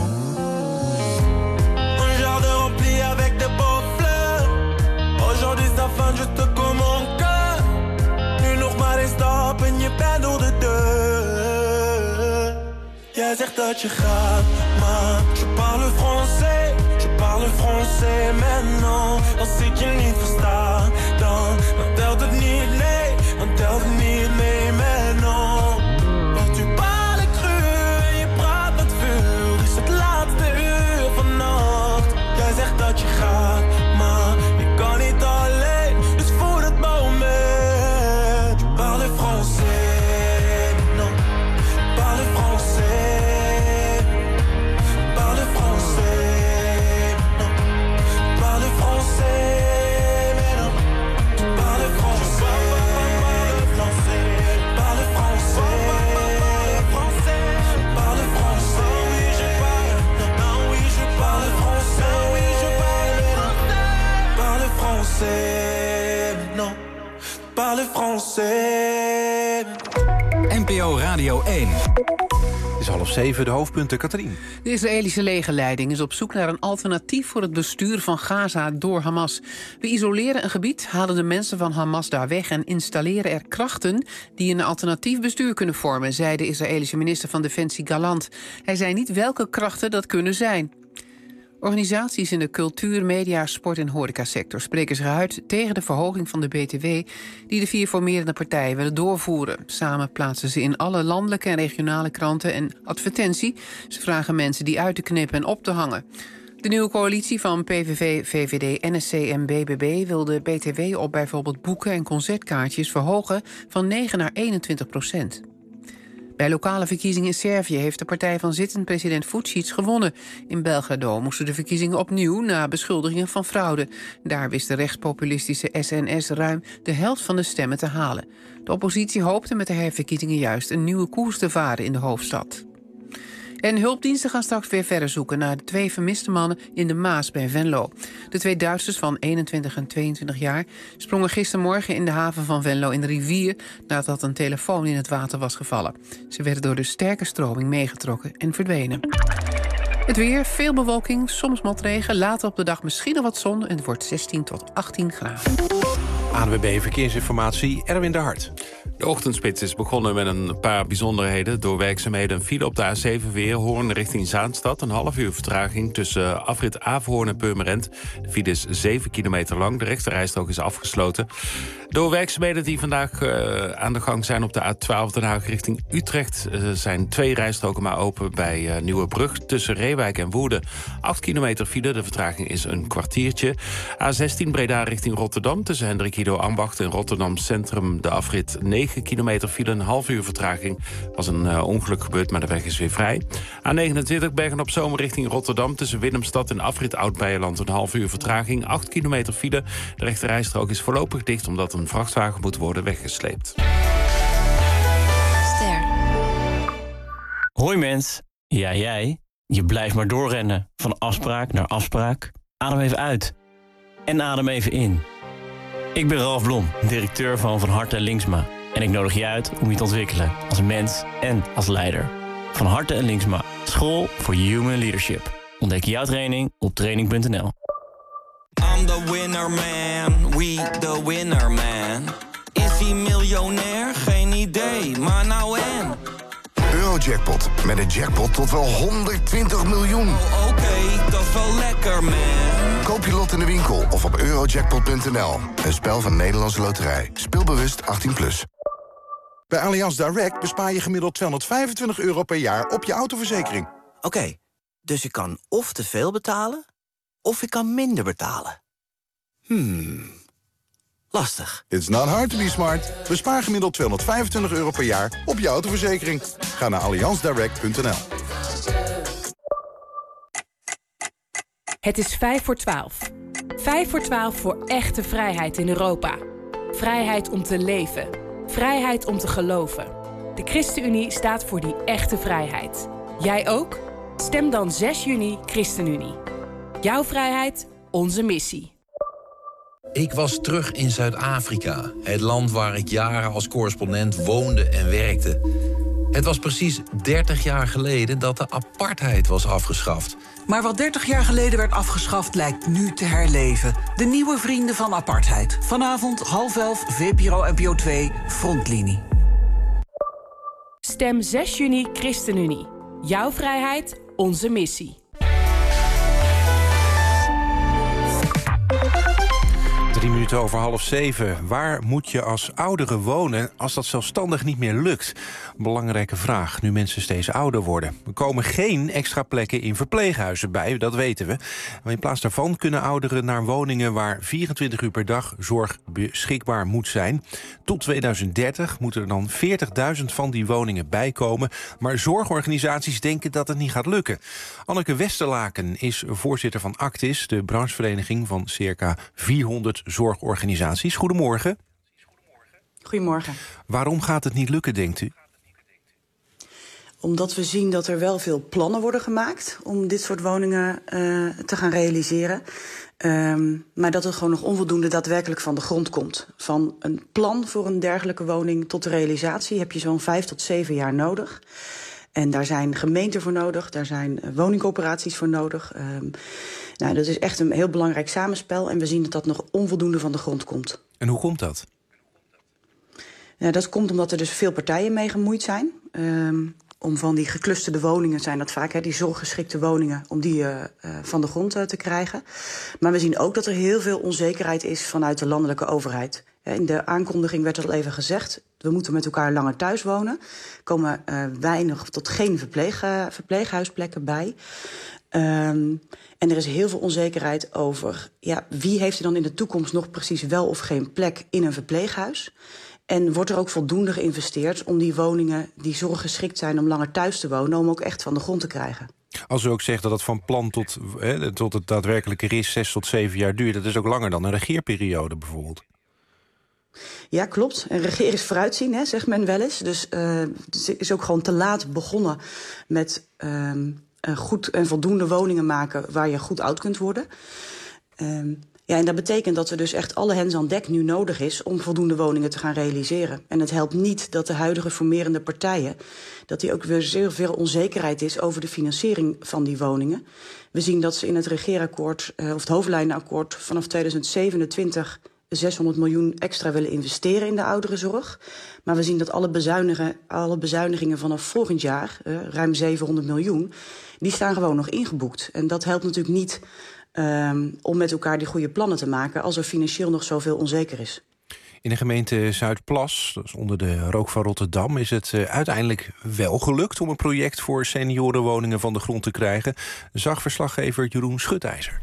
Speaker 2: Un jardin rempli avec de beaux fleurs. Aujourd'hui c'est la fin, je te comme mon cœur. Nu nog maar een stap en je bent door de deur. Jij zegt dat je gaat, maar je parle français. Je parle français maintenant. Als ik je niet versta, dan, dan telt het niet, nee. Dan telt het niet mee, maintenant. Want u parle cru en je praat met vuur. Is het laatste uur vannacht. Jij zegt dat je gaat, maar ik kan niet alleen. Dus voor het moment. Je parle français, non. Parle français. Parle français. Parle français.
Speaker 10: N P O Radio één.
Speaker 3: Het is half zeven, de hoofdpunten, Katrien.
Speaker 4: De Israëlische legerleiding is op zoek naar een alternatief voor het bestuur van Gaza door Hamas. We isoleren een gebied, halen de mensen van Hamas daar weg en installeren er krachten die een alternatief bestuur kunnen vormen, zei de Israëlische minister van Defensie Gallant. Hij zei niet welke krachten dat kunnen zijn. Organisaties in de cultuur, media, sport- en horecasector spreken zich uit tegen de verhoging van de B T W die de vier formerende partijen willen doorvoeren. Samen plaatsen ze in alle landelijke en regionale kranten een advertentie. Ze vragen mensen die uit te knippen en op te hangen. De nieuwe coalitie van P V V, V V D, N S C en B B B wil de B T W op bijvoorbeeld boeken en concertkaartjes verhogen van negen naar eenentwintig procent. Bij lokale verkiezingen in Servië heeft de partij van zittend president Vučić gewonnen. In Belgrado moesten de verkiezingen opnieuw na beschuldigingen van fraude. Daar wist de rechtspopulistische S N S ruim de helft van de stemmen te halen. De oppositie hoopte met de herverkiezingen juist een nieuwe koers te varen in de hoofdstad. En hulpdiensten gaan straks weer verder zoeken naar de twee vermiste mannen in de Maas bij Venlo. De twee Duitsers van eenentwintig en tweeëntwintig jaar sprongen gistermorgen in de haven van Venlo in de rivier nadat een telefoon in het water was gevallen. Ze werden door de sterke stroming meegetrokken en verdwenen. Het weer, veel bewolking, soms motregen, later op de dag misschien nog wat zon en het wordt zestien tot achttien graden.
Speaker 3: A N W B Verkeersinformatie, Erwin de Hart.
Speaker 5: De ochtendspits is begonnen met een paar bijzonderheden. Door werkzaamheden een file op de A zeven weer Hoorn richting Zaanstad. Een half uur vertraging tussen afrit Averhoorn en Purmerend. De file is zeven kilometer lang. De rechterrijstrook is afgesloten. Door werkzaamheden die vandaag uh, aan de gang zijn op de A twaalf Den Haag richting Utrecht... Uh, zijn twee rijstroken maar open bij uh, Nieuwebrug. Tussen Reewijk en Woerden acht kilometer file. De vertraging is een kwartiertje. A zestien Breda richting Rotterdam. Tussen Hendrik Ido Ambacht en Rotterdam Centrum de afrit negen kilometer file. Een half uur vertraging. Was een uh, ongeluk gebeurd, maar de weg is weer vrij. A negenentwintig Bergen op Zoom richting Rotterdam. Tussen Willemstad en afrit Oud-Beijerland een half uur vertraging. acht kilometer file. De rechte rijstrook is voorlopig dicht omdat een vrachtwagen moet worden weggesleept.
Speaker 1: Ster. Hoi mens. Ja, jij. Je blijft maar doorrennen. Van afspraak naar afspraak. Adem even uit. En adem even in. Ik ben Ralf Blom, directeur van Van Harte en Linksma. En ik nodig je uit om je te ontwikkelen als mens en als leider. Van Harte en Linksma. School voor Human Leadership. Ontdek jouw training op training punt n l.
Speaker 11: I'm the winner man, we the winner man. Is hij miljonair? Geen idee, maar nou en.
Speaker 6: Eurojackpot, met een jackpot tot wel honderdtwintig miljoen.
Speaker 11: Oh, oké, okay, dat is wel lekker man.
Speaker 6: Koop je lot in de winkel of op eurojackpot punt n l. Een spel van Nederlandse Loterij. Speelbewust achttien plus.
Speaker 7: Bij Allianz Direct bespaar je gemiddeld tweehonderdvijfentwintig euro per jaar op je autoverzekering.
Speaker 24: Oké, okay, dus ik kan of te veel betalen, of ik kan minder betalen. Hmm, lastig.
Speaker 7: It's not hard to be smart. Bespaar gemiddeld tweehonderdvijfentwintig euro per jaar op je autoverzekering. Ga naar allianz direct punt n l.
Speaker 25: Het is vijf voor twaalf. Vijf voor twaalf voor echte vrijheid in Europa. Vrijheid om te leven. Vrijheid om te geloven. De ChristenUnie staat voor die echte vrijheid. Jij ook? Stem dan zes juni ChristenUnie. Jouw vrijheid, onze missie.
Speaker 26: Ik was terug in Zuid-Afrika, het land waar ik jaren als correspondent woonde en werkte. Het was precies dertig jaar geleden dat de apartheid was afgeschaft.
Speaker 27: Maar wat dertig jaar geleden werd afgeschaft lijkt nu te herleven. De nieuwe vrienden van apartheid. Vanavond half elf, V P R O N P O twee, Frontlinie.
Speaker 25: Stem zes juni ChristenUnie. Jouw vrijheid, onze missie.
Speaker 3: Drie minuten over half zeven. Waar moet je als oudere wonen als dat zelfstandig niet meer lukt? Belangrijke vraag, nu mensen steeds ouder worden. Er komen geen extra plekken in verpleeghuizen bij, dat weten we. Maar in plaats daarvan kunnen ouderen naar woningen waar vierentwintig uur per dag zorg beschikbaar moet zijn. Tot tweeduizend dertig moeten er dan veertigduizend van die woningen bijkomen. Maar zorgorganisaties denken dat het niet gaat lukken. Anneke Westerlaken is voorzitter van Actis, de branchevereniging van circa vierhonderd zorgorganisaties. Goedemorgen.
Speaker 28: Goedemorgen.
Speaker 3: Waarom gaat het niet lukken, denkt u?
Speaker 28: Omdat we zien dat er wel veel plannen worden gemaakt om dit soort woningen uh, te gaan realiseren. Um, maar dat het gewoon nog onvoldoende daadwerkelijk van de grond komt. Van een plan voor een dergelijke woning tot de realisatie heb je zo'n vijf tot zeven jaar nodig. En daar zijn gemeenten voor nodig, daar zijn woningcoöperaties voor nodig. Um, nou, dat is echt een heel belangrijk samenspel en we zien dat dat nog onvoldoende van de grond komt.
Speaker 3: En hoe komt dat?
Speaker 28: Nou, dat komt omdat er dus veel partijen mee gemoeid zijn. Um, om van die geclusterde woningen zijn dat vaak, hè, die zorggeschikte woningen, om die uh, uh, van de grond uh, te krijgen. Maar we zien ook dat er heel veel onzekerheid is vanuit de landelijke overheid. In de aankondiging werd al even gezegd, we moeten met elkaar langer thuis wonen. Er komen uh, weinig tot geen verpleeg, uh, verpleeghuisplekken bij. Um, en er is heel veel onzekerheid over, ja, wie heeft er dan in de toekomst nog precies wel of geen plek in een verpleeghuis? En wordt er ook voldoende geïnvesteerd om die woningen die zorggeschikt zijn om langer thuis te wonen, om ook echt van de grond te krijgen? Als
Speaker 3: u ook zegt dat het van plan tot, hè, tot het daadwerkelijke is zes tot zeven jaar duurt, dat is ook langer dan een regeerperiode bijvoorbeeld.
Speaker 28: Ja, klopt. En regeren is vooruitzien, hè, zegt men wel eens. Dus uh, het is ook gewoon te laat begonnen met um, uh, goed en voldoende woningen maken waar je goed oud kunt worden. Um, Ja, en dat betekent dat er dus echt alle hens aan dek nu nodig is om voldoende woningen te gaan realiseren. En het helpt niet dat de huidige formerende partijen, dat die ook weer zeer veel onzekerheid is over de financiering van die woningen. We zien dat ze in het regeerakkoord, of het hoofdlijnenakkoord, vanaf tweeduizend zevenentwintig zeshonderd miljoen extra willen investeren in de ouderenzorg. Maar we zien dat alle bezuinigen, alle bezuinigingen vanaf volgend jaar, uh, ruim zevenhonderd miljoen, die staan gewoon nog ingeboekt. En dat helpt natuurlijk niet Um, om met elkaar die goede plannen te maken als er financieel nog zoveel onzeker is.
Speaker 3: In de gemeente Zuidplas, dat is onder de rook van Rotterdam, is het uh, uiteindelijk wel gelukt om een project voor seniorenwoningen van de grond te krijgen, zag verslaggever Jeroen Schutijzer.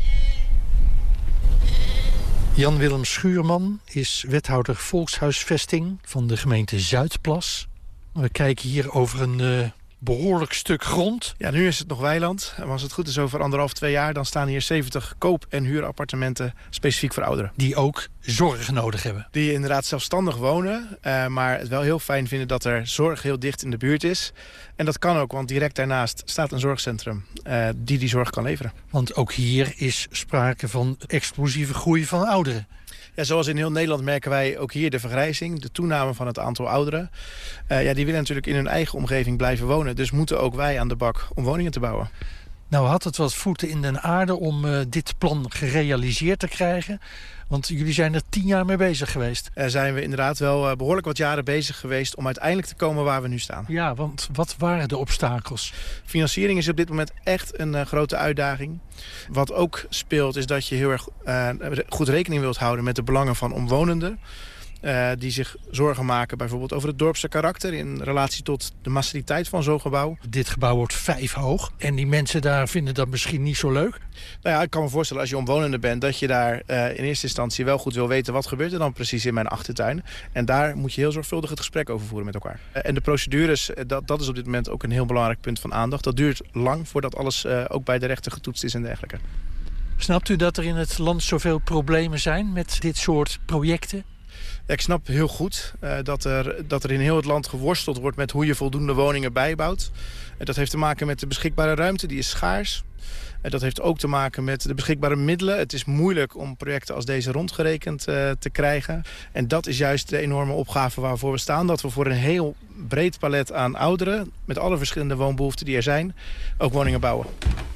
Speaker 8: Jan-Willem Schuurman is wethouder volkshuisvesting van de gemeente Zuidplas. We kijken hier over een uh, behoorlijk stuk grond.
Speaker 9: Ja, nu is het nog weiland. En als het goed is over anderhalf, twee jaar, dan staan hier zeventig koop- en huurappartementen specifiek voor ouderen.
Speaker 8: Die ook zorg nodig hebben.
Speaker 9: Die inderdaad zelfstandig wonen, uh, maar het wel heel fijn vinden dat er zorg heel dicht in de buurt is. En dat kan ook, want direct daarnaast staat een zorgcentrum uh, die die zorg kan leveren.
Speaker 8: Want ook hier is sprake van explosieve groei van ouderen.
Speaker 9: Ja, zoals in heel Nederland merken wij ook hier de vergrijzing, de toename van het aantal ouderen. Uh, ja, die willen natuurlijk in hun eigen omgeving blijven wonen. Dus moeten ook wij aan de bak om woningen te bouwen.
Speaker 8: Nou had het wat voeten in de aarde om uh, dit plan gerealiseerd te krijgen. Want jullie zijn er tien jaar mee bezig geweest.
Speaker 9: Daar zijn we inderdaad wel uh, behoorlijk wat jaren bezig geweest om uiteindelijk te komen waar we nu staan.
Speaker 8: Ja, want wat waren de obstakels?
Speaker 9: Financiering is op dit moment echt een uh, grote uitdaging. Wat ook speelt is dat je heel erg uh, goed rekening wilt houden met de belangen van omwonenden. Uh, die zich zorgen maken bijvoorbeeld over het dorpse karakter in relatie tot de massiviteit van zo'n gebouw.
Speaker 8: Dit gebouw wordt vijf hoog en die mensen daar vinden dat misschien niet zo leuk.
Speaker 9: Nou ja, ik kan me voorstellen als je omwonende bent dat je daar uh, in eerste instantie wel goed wil weten wat gebeurt er dan precies in mijn achtertuin. En daar moet je heel zorgvuldig het gesprek over voeren met elkaar. Uh, en de procedures, uh, dat, dat is op dit moment ook een heel belangrijk punt van aandacht. Dat duurt lang voordat alles uh, ook bij de rechter getoetst is en dergelijke.
Speaker 8: Snapt u dat er in het land zoveel problemen zijn met dit soort projecten?
Speaker 9: Ik snap heel goed uh, dat, er, dat er in heel het land geworsteld wordt met hoe je voldoende woningen bijbouwt. Uh, dat heeft te maken met de beschikbare ruimte, die is schaars. Uh, dat heeft ook te maken met de beschikbare middelen. Het is moeilijk om projecten als deze rondgerekend uh, te krijgen. En dat is juist de enorme opgave waarvoor we staan. Dat we voor een heel breed palet aan ouderen, met alle verschillende woonbehoeften die er zijn, ook woningen bouwen.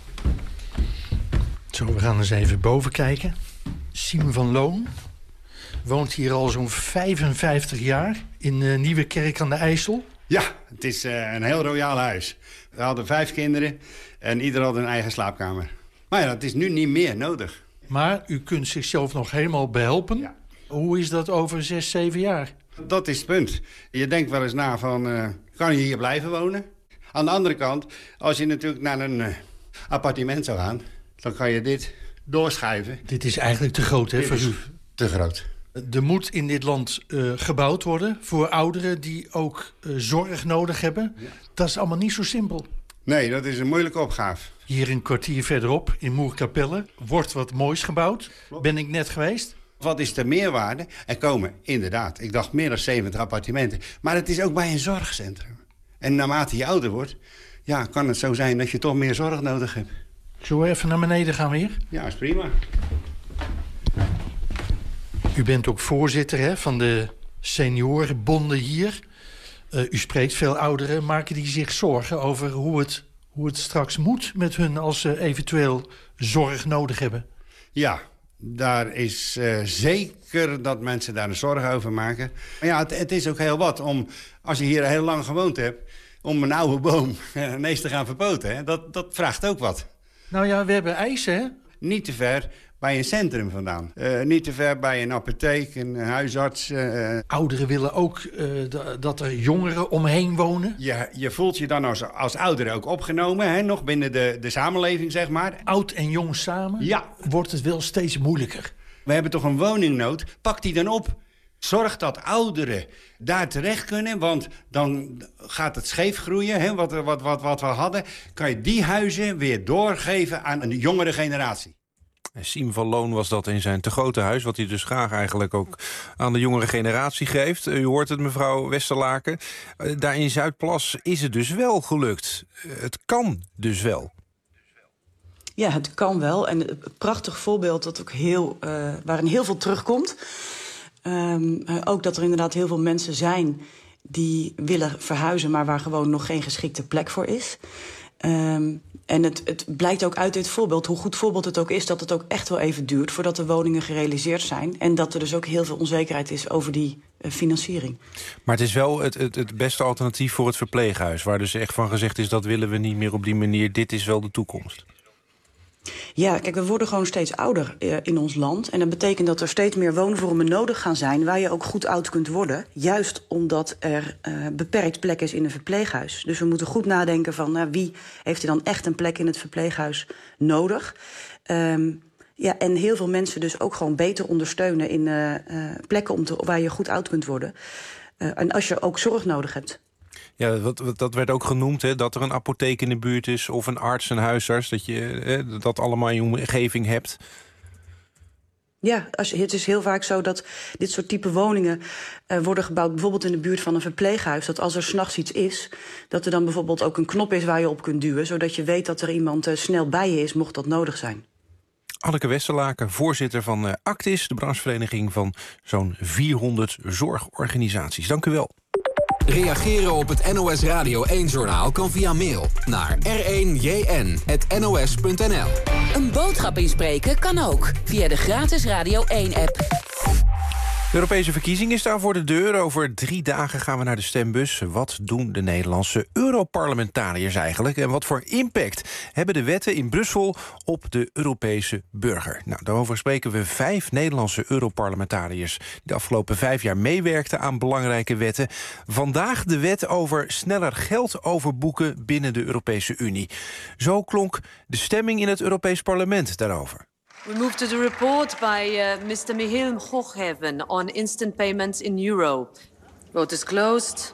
Speaker 8: Zo, we gaan eens even boven kijken. Siem van Loon woont hier al zo'n vijfenvijftig jaar in uh, Nieuwekerk aan de IJssel.
Speaker 12: Ja, het is uh, een heel royaal huis. We hadden vijf kinderen en ieder had een eigen slaapkamer. Maar ja, dat is nu niet meer nodig.
Speaker 8: Maar u kunt zichzelf nog helemaal behelpen. Ja. Hoe is dat over zes, zeven jaar?
Speaker 12: Dat is het punt. Je denkt wel eens na van, uh, kan je hier blijven wonen? Aan de andere kant, als je natuurlijk naar een uh, appartement zou gaan, dan kan je dit doorschuiven.
Speaker 8: Dit is eigenlijk te groot, hè, voor u?
Speaker 12: Te groot.
Speaker 8: Er moet in dit land uh, gebouwd worden voor ouderen die ook uh, zorg nodig hebben. Ja. Dat is allemaal niet zo simpel.
Speaker 12: Nee, dat is een moeilijke opgave.
Speaker 8: Hier een kwartier verderop, in Moerkapelle, wordt wat moois gebouwd. Klopt. Ben ik net geweest.
Speaker 12: Wat is de meerwaarde? Er komen inderdaad, ik dacht meer dan zeventig appartementen. Maar het is ook bij een zorgcentrum. En naarmate je ouder wordt, ja, kan het zo zijn dat je toch meer zorg nodig hebt.
Speaker 8: Zullen we even naar beneden gaan weer?
Speaker 12: Ja, is prima.
Speaker 8: U bent ook voorzitter hè, van de seniorenbonden hier. Uh, u spreekt veel ouderen. Maken die zich zorgen over hoe het, hoe het straks moet met hun als ze eventueel zorg nodig hebben?
Speaker 12: Ja, daar is uh, zeker dat mensen daar een zorg over maken. Maar ja, het, het is ook heel wat om, als je hier heel lang gewoond hebt, om een oude boom ineens te gaan verpoten. Hè? Dat, dat vraagt ook wat.
Speaker 8: Nou ja, we hebben eisen, hè?
Speaker 12: Niet te ver bij een centrum vandaan. Uh, niet te ver bij een apotheek, een huisarts. Uh...
Speaker 8: Ouderen willen ook uh, d- dat er jongeren omheen wonen.
Speaker 12: Je, je voelt je dan als, als ouderen ook opgenomen, hè? Nog binnen de, de samenleving, zeg maar.
Speaker 8: Oud en jong samen?
Speaker 12: Ja.
Speaker 8: Wordt het wel steeds moeilijker.
Speaker 12: We hebben toch een woningnood? Pak die dan op. Zorg dat ouderen daar terecht kunnen, want dan gaat het scheef groeien. Hè? Wat, wat, wat, wat we hadden, kan je die huizen weer doorgeven aan een jongere generatie.
Speaker 3: Siem van Loon was dat in zijn te grote huis, wat hij dus graag eigenlijk ook aan de jongere generatie geeft. U hoort het, mevrouw Westerlaken. Daar in Zuidplas is het dus wel gelukt. Het kan dus wel.
Speaker 28: Ja, het kan wel. En een prachtig voorbeeld dat ook heel, uh, waarin heel veel terugkomt. Um, uh, ook dat er inderdaad heel veel mensen zijn die willen verhuizen, maar waar gewoon nog geen geschikte plek voor is. Um, en het, het blijkt ook uit dit voorbeeld, hoe goed voorbeeld het ook is, dat het ook echt wel even duurt voordat de woningen gerealiseerd zijn. En dat er dus ook heel veel onzekerheid is over die uh, financiering.
Speaker 3: Maar het is wel het, het, het beste alternatief voor het verpleeghuis, waar dus echt van gezegd is, dat willen we niet meer op die manier, dit is wel de toekomst.
Speaker 28: Ja, kijk, we worden gewoon steeds ouder uh, in ons land. En dat betekent dat er steeds meer woonvormen nodig gaan zijn waar je ook goed oud kunt worden. Juist omdat er uh, beperkt plek is in een verpleeghuis. Dus we moeten goed nadenken van uh, wie heeft er dan echt een plek in het verpleeghuis nodig. Um, ja, en heel veel mensen dus ook gewoon beter ondersteunen in uh, uh, plekken om te, waar je goed oud kunt worden. Uh, en als je ook zorg nodig hebt.
Speaker 3: Ja, wat, wat, dat werd ook genoemd, hè, dat er een apotheek in de buurt is of een arts, een huisarts, dat je hè, dat allemaal in je omgeving hebt.
Speaker 28: Ja, als, het is heel vaak zo dat dit soort type woningen uh, worden gebouwd, bijvoorbeeld in de buurt van een verpleeghuis, dat als er 's nachts iets is, dat er dan bijvoorbeeld ook een knop is waar je op kunt duwen, zodat je weet dat er iemand uh, snel bij je is, mocht dat nodig zijn.
Speaker 3: Anneke Westerlaken, voorzitter van uh, Actis, de branchevereniging van zo'n vierhonderd zorgorganisaties. Dank u wel.
Speaker 13: Reageren op het N O S Radio één-journaal kan via mail naar r één j n punt n o s punt n l.
Speaker 14: Een boodschap inspreken kan ook via de gratis Radio één-app.
Speaker 3: De Europese verkiezing staan voor de deur. Over drie dagen gaan we naar de stembus. Wat doen de Nederlandse Europarlementariërs eigenlijk? En wat voor impact hebben de wetten in Brussel op de Europese burger? Nou, daarover spreken we vijf Nederlandse Europarlementariërs die de afgelopen vijf jaar meewerkten aan belangrijke wetten. Vandaag de wet over sneller geld overboeken binnen de Europese Unie. Zo klonk de stemming in het Europees Parlement daarover.
Speaker 15: We move to the report by uh, Mister Michiel Hoogheven on instant payments in euro. Vote is closed.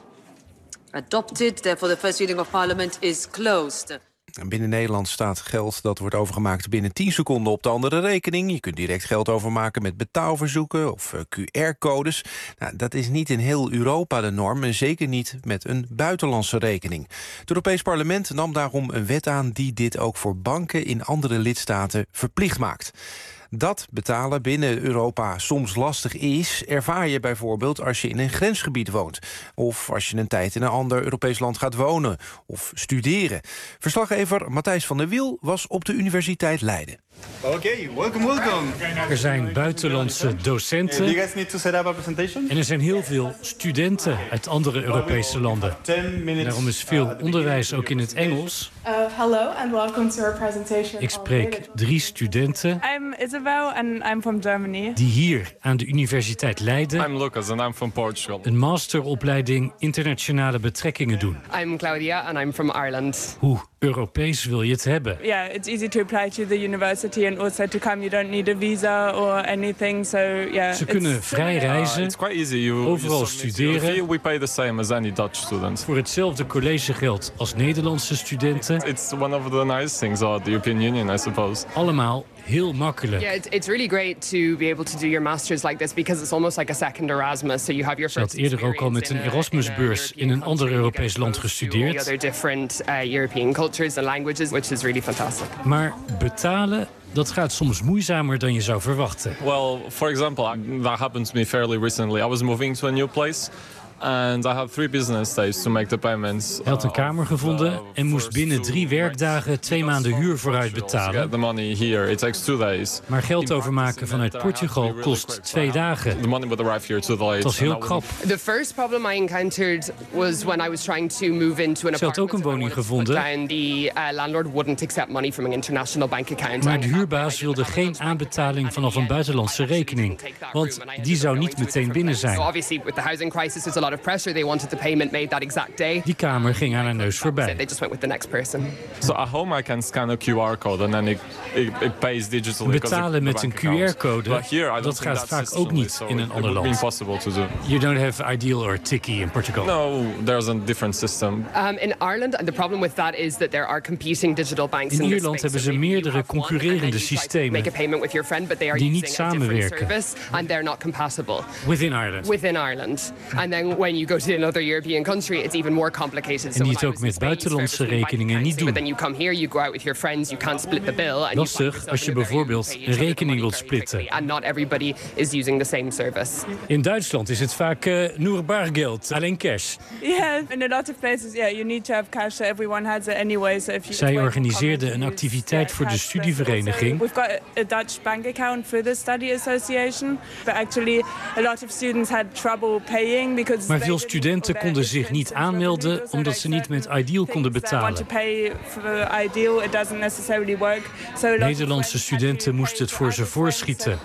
Speaker 15: Adopted. Therefore the first reading of Parliament is closed.
Speaker 3: Binnen Nederland staat geld dat wordt overgemaakt binnen tien seconden op de andere rekening. Je kunt direct geld overmaken met betaalverzoeken of uh, Q R-codes. Nou, dat is niet in heel Europa de norm en zeker niet met een buitenlandse rekening. Het Europees Parlement nam daarom een wet aan die dit ook voor banken in andere lidstaten verplicht maakt. Dat betalen binnen Europa soms lastig is, ervaar je bijvoorbeeld als je in een grensgebied woont. Of als je een tijd in een ander Europees land gaat wonen of studeren. Verslaggever Matthijs van der Wiel was op de Universiteit Leiden.
Speaker 16: Oké, okay, welcome, welcome.
Speaker 19: Er zijn buitenlandse docenten.
Speaker 16: Do you guys need to set up a presentation?
Speaker 19: En er zijn heel veel studenten uit andere Europese landen. Daarom is veel onderwijs ook in het Engels.
Speaker 20: Uh, hello and welcome to our presentation.
Speaker 19: Ik spreek drie studenten.
Speaker 20: I'm Isabel and I'm from Germany.
Speaker 19: Die hier aan de Universiteit Leiden.
Speaker 21: I'm Lucas and I'm from Portugal.
Speaker 19: Een masteropleiding internationale betrekkingen doen.
Speaker 22: I'm Claudia and I'm from Ireland.
Speaker 19: Hoe Europees wil je het hebben?
Speaker 20: Yeah, it's easy to apply to the university and also to come. You don't need a visa or anything. So yeah.
Speaker 19: Ze kunnen vrij reizen.
Speaker 21: Uh, it's quite easy. You,
Speaker 19: overal
Speaker 21: you
Speaker 19: studeren.
Speaker 21: We pay the same as any Dutch student.
Speaker 19: Voor hetzelfde collegegeld als Nederlandse studenten.
Speaker 21: It's one of the nice things about the European Union, I suppose.
Speaker 19: Allemaal heel makkelijk.
Speaker 22: Yeah, it's, it's really great to be able to do your masters like this because it's almost like a second Erasmus. So you have your
Speaker 19: first. Ze had eerder ook al met een Erasmusbeurs in een ander Europees land gestudeerd.
Speaker 22: Other different uh, European cultures and languages, which is really fantastic.
Speaker 19: Maar betalen, dat gaat soms moeizamer dan je zou verwachten.
Speaker 21: Well, for example, that happened to me fairly recently. I was moving to a new place. And I have three business days to make the payments.
Speaker 19: Hij had een kamer gevonden en moest binnen drie werkdagen twee maanden huur vooruit betalen.
Speaker 21: The money here, it takes two days.
Speaker 19: Maar geld overmaken vanuit Portugal kost twee dagen.
Speaker 21: The money would arrive here too late.
Speaker 19: Het was heel krap.
Speaker 22: The first problem I encountered was when I was trying to move into an apartment.
Speaker 19: Ze had ook een woning gevonden.
Speaker 22: And the uh, landlord wouldn't accept money from an international bank account.
Speaker 19: Maar de huurbaas wilde geen aanbetaling vanaf een buitenlandse rekening, want die zou niet meteen binnen zijn.
Speaker 22: Obviously, with the housing crisis, there's a lot of pressure. They wanted the payment made that exact day.
Speaker 19: Die kamer ging aan haar neus voorbij.
Speaker 22: They just went with the next person.
Speaker 21: So at home I can scan a Q R code and then it, it, it pays digitally.
Speaker 19: Betalen met een Q R-code, dat gaat vaak ook niet in een ander land. You don't have Ideal or Tiki in Portugal.
Speaker 21: No, there's a different system.
Speaker 22: Um, in Ireland, the problem with that is that there are competing digital banks.
Speaker 19: In Ierland hebben ze meerdere concurrerende systemen die niet samenwerken.
Speaker 22: And they're not compatible.
Speaker 19: Within Ireland.
Speaker 22: Within Ireland. And then when you go to another European country, it's even more complicated.
Speaker 19: En die het ook met buitenlandse rekeningen niet doen.
Speaker 22: But then you come here, you go out with your friends, you can't split the bill.
Speaker 19: Lastig als je bijvoorbeeld een rekening wilt splitten.
Speaker 22: And not everybody is using the same service.
Speaker 19: In Duitsland is het vaak uh, nur bargeld, alleen cash.
Speaker 20: Yeah, in a lot of places, yeah, you need to have cash. So everyone has it anyway. So if you
Speaker 19: Zij organiseerde een activiteit voor de studievereniging.
Speaker 20: We've got a Dutch bank account for the study association, but actually a lot of students had trouble paying because
Speaker 19: Maar veel studenten konden zich niet aanmelden omdat ze niet met Ideal konden betalen. Nederlandse studenten moesten het voor ze voorschieten.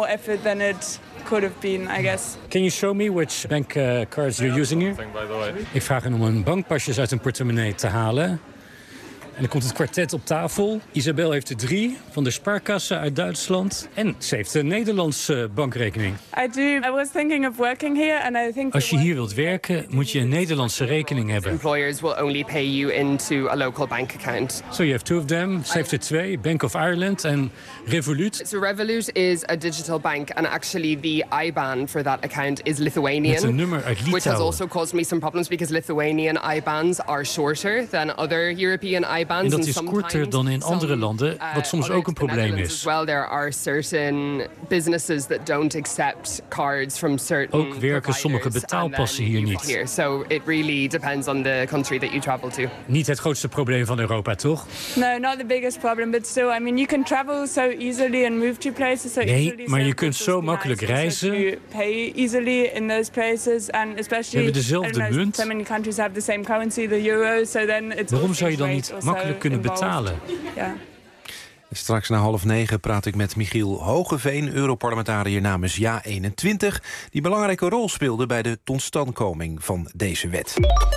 Speaker 20: Could have been, I guess.
Speaker 19: Can you show me which bank uh, cards you're using here? Ik vraag hen om een bankpasjes uit hun portemonnee te halen. En dan komt het kwartet op tafel. Isabel heeft er drie van de spaarkassen uit Duitsland. En ze heeft een Nederlandse bankrekening.
Speaker 20: I do. I was thinking of working here and I think
Speaker 19: Als je hier wilt werken, moet je een Nederlandse rekening hebben.
Speaker 22: Employers will only pay you into a local bank account.
Speaker 19: So you have two of them. Ze heeft er twee, Bank of Ireland en Revolut.
Speaker 22: So Revolut is a digital bank and actually the I B A N for that account is Lithuanian.
Speaker 19: Met een nummer uit Litouwen.
Speaker 22: Which has also caused me some problems because Lithuanian I B A Ns are shorter than other European I B A Ns.
Speaker 19: En dat is korter dan in andere landen, wat soms ook een probleem is.
Speaker 22: Well, there are certain businesses that don't accept cards from certain
Speaker 19: Ook werken sommige betaalpassen hier niet.
Speaker 22: So it really depends on the country that you travel to.
Speaker 19: Niet het grootste probleem van Europa, toch?
Speaker 20: No, not the biggest problem, but still, I mean, you can travel so easily and move to places so
Speaker 19: nee,
Speaker 20: easily.
Speaker 19: maar je kunt zo makkelijk reizen.
Speaker 20: You pay easily in those places and especially.
Speaker 19: We hebben dezelfde munt.
Speaker 20: So many countries have the same currency, the euro, so then it's.
Speaker 19: Waarom zou je dan niet makkelijk kunnen betalen?
Speaker 20: Ja.
Speaker 3: Straks na half negen praat ik met Michiel Hogeveen, Europarlementariër namens Ja eenentwintig... die belangrijke rol speelde bij de totstandkoming van deze wet.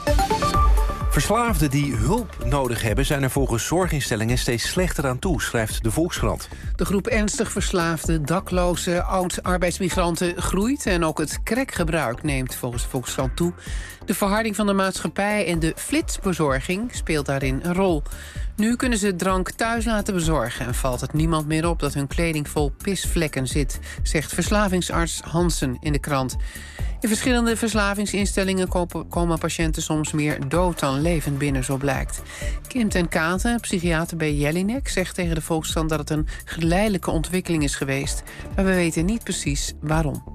Speaker 3: Verslaafden die hulp nodig hebben zijn er volgens zorginstellingen steeds slechter aan toe, schrijft de Volkskrant.
Speaker 1: De groep ernstig verslaafde, dakloze, oud-arbeidsmigranten groeit en ook het crackgebruik neemt volgens de Volkskrant toe. De verharding van de maatschappij en de flitsbezorging speelt daarin een rol. Nu kunnen ze drank thuis laten bezorgen en valt het niemand meer op dat hun kleding vol pisvlekken zit, zegt verslavingsarts Hansen in de krant. In verschillende verslavingsinstellingen komen patiënten soms meer dood dan levend binnen, zo blijkt. Kim ten Kate, psychiater bij Jelinek, zegt tegen de Volkskrant dat het een geleidelijke ontwikkeling is geweest, maar we weten niet precies waarom.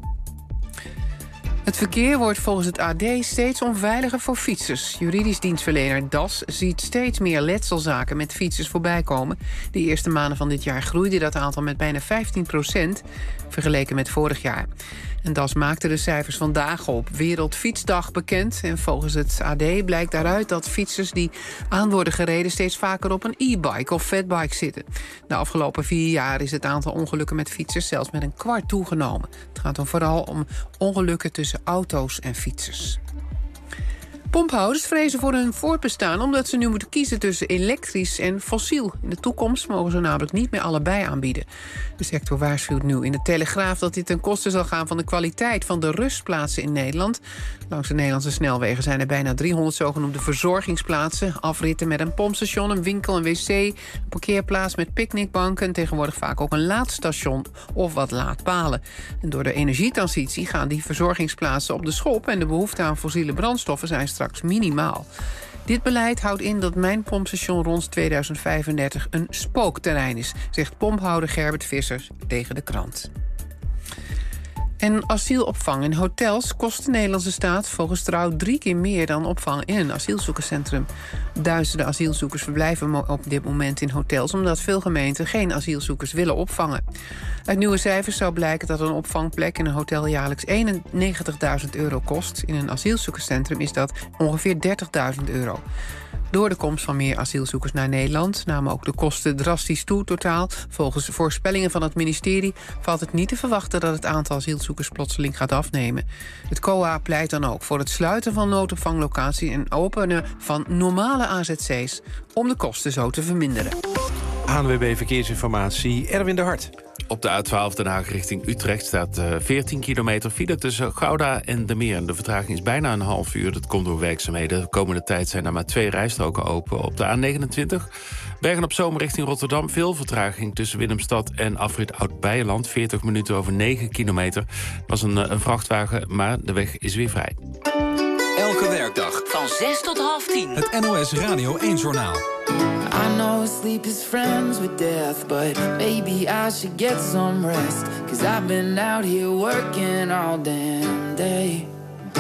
Speaker 1: Het verkeer wordt volgens het A D steeds onveiliger voor fietsers. Juridisch dienstverlener D A S ziet steeds meer letselzaken met fietsers voorbij komen. De eerste maanden van dit jaar groeide dat aantal met bijna vijftien procent... vergeleken met vorig jaar. En D A S maakte de cijfers vandaag op Wereldfietsdag bekend. En volgens het A D blijkt daaruit dat fietsers die aan worden gereden steeds vaker op een e-bike of fatbike zitten. De afgelopen vier jaar is het aantal ongelukken met fietsers zelfs met een kwart toegenomen. Het gaat dan vooral om ongelukken tussen auto's en fietsers. Pomphouders vrezen voor hun voortbestaan omdat ze nu moeten kiezen tussen elektrisch en fossiel. In de toekomst mogen ze namelijk niet meer allebei aanbieden. De sector waarschuwt nu in de Telegraaf dat dit ten koste zal gaan van de kwaliteit van de rustplaatsen in Nederland. Langs de Nederlandse snelwegen zijn er bijna driehonderd zogenoemde verzorgingsplaatsen. Afritten met een pompstation, een winkel, een wc, een parkeerplaats met picknickbanken en tegenwoordig vaak ook een laadstation of wat laadpalen. En door de energietransitie gaan die verzorgingsplaatsen op de schop en de behoefte aan fossiele brandstoffen zijn straks minimaal. Dit beleid houdt in dat mijn pompstation rond tweeduizend vijfendertig een spookterrein is, zegt pomphouder Gerbert Vissers tegen de krant. En asielopvang in hotels kost de Nederlandse staat volgens Trouw drie keer meer dan opvang in een asielzoekerscentrum. Duizenden asielzoekers verblijven op dit moment in hotels omdat veel gemeenten geen asielzoekers willen opvangen. Uit nieuwe cijfers zou blijken dat een opvangplek in een hotel jaarlijks eenennegentigduizend euro kost. In een asielzoekerscentrum is dat ongeveer dertigduizend euro. Door de komst van meer asielzoekers naar Nederland namen ook de kosten drastisch toe totaal. Volgens voorspellingen van het ministerie valt het niet te verwachten dat het aantal asielzoekers plotseling gaat afnemen. Het C O A pleit dan ook voor het sluiten van noodopvanglocaties en openen van normale A Z C's om de kosten zo te verminderen.
Speaker 3: A N W B Verkeersinformatie, Erwin de Hart.
Speaker 2: Op de A twaalf Den Haag richting Utrecht staat uh, veertien kilometer file tussen Gouda en De Meer. De vertraging is bijna een half uur. Dat komt door werkzaamheden. De komende tijd zijn er maar twee rijstroken open. Op de A negenentwintig Bergen op Zoom richting Rotterdam. Veel vertraging tussen Willemstad en afrit Oud-Beijerland. veertig minuten over negen kilometer. Het was een, een vrachtwagen, maar de weg is weer vrij.
Speaker 13: Elke werkdag
Speaker 14: van zes tot half tien.
Speaker 13: Het N O S Radio één Journaal.
Speaker 4: I know sleep is friends with death, but maybe I should get some rest. Cause I've been out here working all damn day.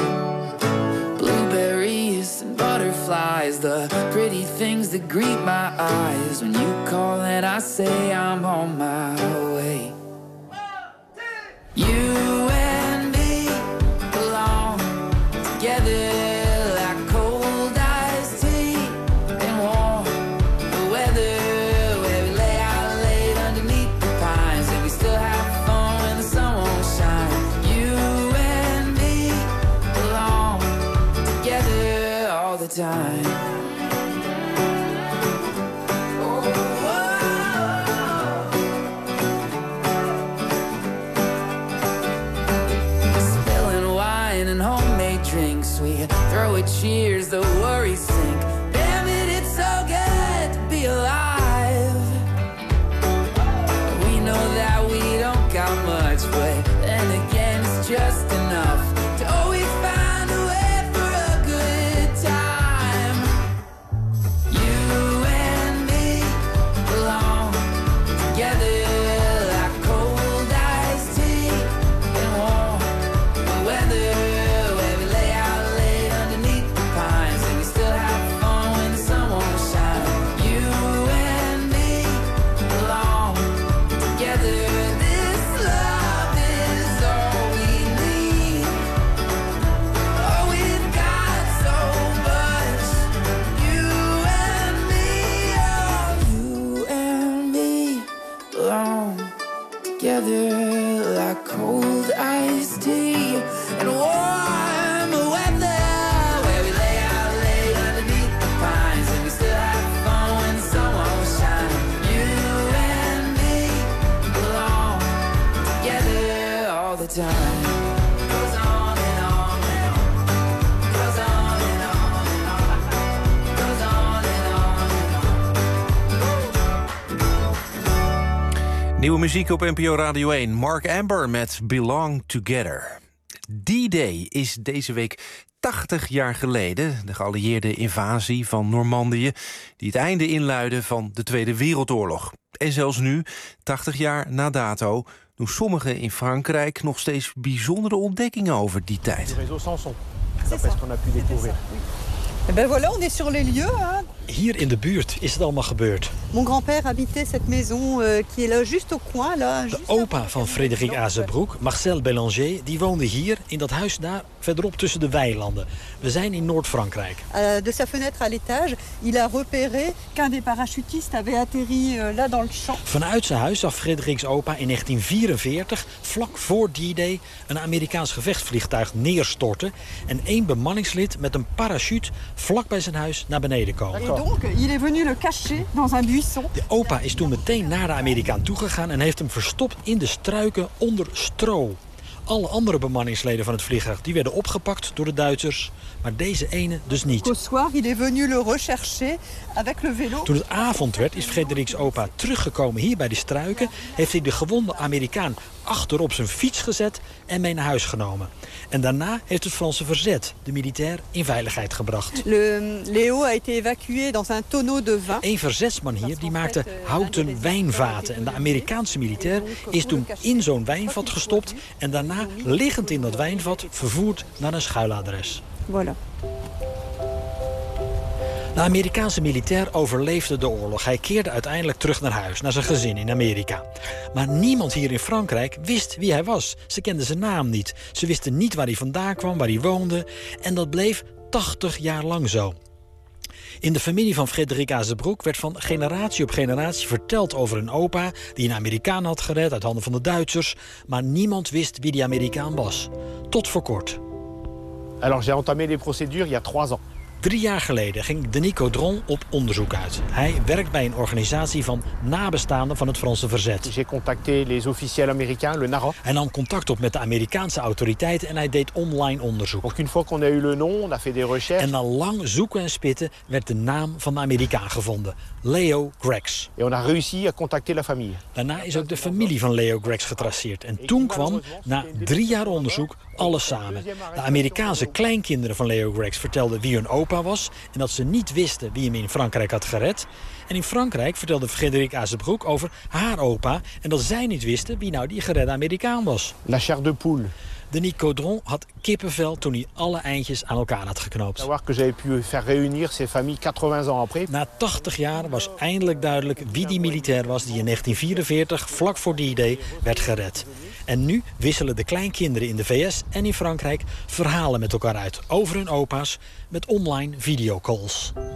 Speaker 4: Blueberries and butterflies, the pretty things that greet my eyes. When you call and I say I'm on my way. You and me belong together like cold iced tea and warm weather, where we lay out late underneath the pines and we still have fun when the sun won't shine. You and me belong together all the time. Goes on and on and on. Goes on and on and on. Goes on and on and on.
Speaker 3: Nieuwe muziek op N P O Radio één. Mark Amber met Belong Together. D-Day is deze week tachtig jaar geleden. De geallieerde invasie van Normandië, die het einde inluidde van de Tweede Wereldoorlog. En zelfs nu, tachtig jaar na dato, doen sommigen in Frankrijk nog steeds bijzondere ontdekkingen over die tijd.
Speaker 5: Ben voilà, on est sur les lieux. Hein.
Speaker 6: Hier in de buurt is het allemaal gebeurd.
Speaker 5: Mon grand-père habitait cette maison euh, qui est là juste au coin. Là,
Speaker 6: de opa van Frédéric Azebroek, Marcel Bélanger, die woonde hier in dat huis daar verderop tussen de weilanden. We zijn in Noord-Frankrijk.
Speaker 5: Uh, de sa fenêtre à l'étage, il a repéré qu'un des parachutistes avait atterri uh, là dans le champ.
Speaker 6: Vanuit zijn huis zag Frédérics opa in negentien vierenveertig, vlak voor D-Day, een Amerikaans gevechtsvliegtuig neerstorten en één bemanningslid met een parachute vlak bij zijn huis naar beneden komen.
Speaker 5: Donc, il est venu le cacher dans un buisson.
Speaker 6: De opa is toen meteen naar de Amerikaan toegegaan en heeft hem verstopt in de struiken onder stro. Alle andere bemanningsleden van het vliegtuig die werden opgepakt door de Duitsers, maar deze ene dus niet.
Speaker 5: Au soir, il est venu le rechercher avec le vélo.
Speaker 6: Toen het avond werd, is Frédérics opa teruggekomen hier bij de struiken, heeft hij de gewonde Amerikaan achterop zijn fiets gezet en mee naar huis genomen. En daarna heeft het Franse verzet de militair in veiligheid gebracht.
Speaker 5: Le Léo a été évacué dans un tonneau de vin.
Speaker 6: Een verzetsman hier die maakte houten wijnvaten. En de Amerikaanse militair is toen in zo'n wijnvat gestopt en daarna liggend in dat wijnvat vervoerd naar een schuiladres.
Speaker 5: Voilà.
Speaker 6: De Amerikaanse militair overleefde de oorlog. Hij keerde uiteindelijk terug naar huis, naar zijn gezin in Amerika. Maar niemand hier in Frankrijk wist wie hij was. Ze kenden zijn naam niet. Ze wisten niet waar hij vandaan kwam, waar hij woonde. En dat bleef tachtig jaar lang zo. In de familie van Frédéric Azebroek werd van generatie op generatie verteld over een opa die een Amerikaan had gered uit handen van de Duitsers. Maar niemand wist wie die Amerikaan was. Tot voor kort.
Speaker 10: Alors j'ai entamé les procédures il y a trois ans.
Speaker 6: Drie jaar geleden ging Denis Caudron op onderzoek uit. Hij werkt bij een organisatie van nabestaanden van het Franse verzet.
Speaker 10: J'ai contacté les officiels américains, le NARA.
Speaker 6: Hij nam contact op met de Amerikaanse autoriteiten en hij deed online onderzoek.
Speaker 10: Donc une fois qu'on a eu le nom, on a fait des recherches.
Speaker 6: En na lang zoeken en spitten werd de naam van de Amerikaan gevonden. Leo Grex.
Speaker 10: Et on a réussi à contacter la famille.
Speaker 6: Daarna is ook de familie van Leo Grex getraceerd. En toen kwam, na drie jaar onderzoek, alles samen. De Amerikaanse kleinkinderen van Leo Grex vertelden wie hun opa was en dat ze niet wisten wie hem in Frankrijk had gered. En in Frankrijk vertelde Frédéric Azebroek over haar opa en dat zij niet wisten wie nou die geredde Amerikaan was.
Speaker 10: La chair de poule.
Speaker 6: Denis Caudron had kippenvel toen hij alle eindjes aan elkaar had geknoopt.
Speaker 10: Savoir que j'avais pu faire réunir ces familles quatre-vingts ans après.
Speaker 6: Na tachtig jaar was eindelijk duidelijk wie die militair was die in negentien vierenveertig, vlak voor D-Day, werd gered. En nu wisselen de kleinkinderen in de V S en in Frankrijk verhalen met elkaar uit over hun opa's met online videocalls.
Speaker 11: Uh,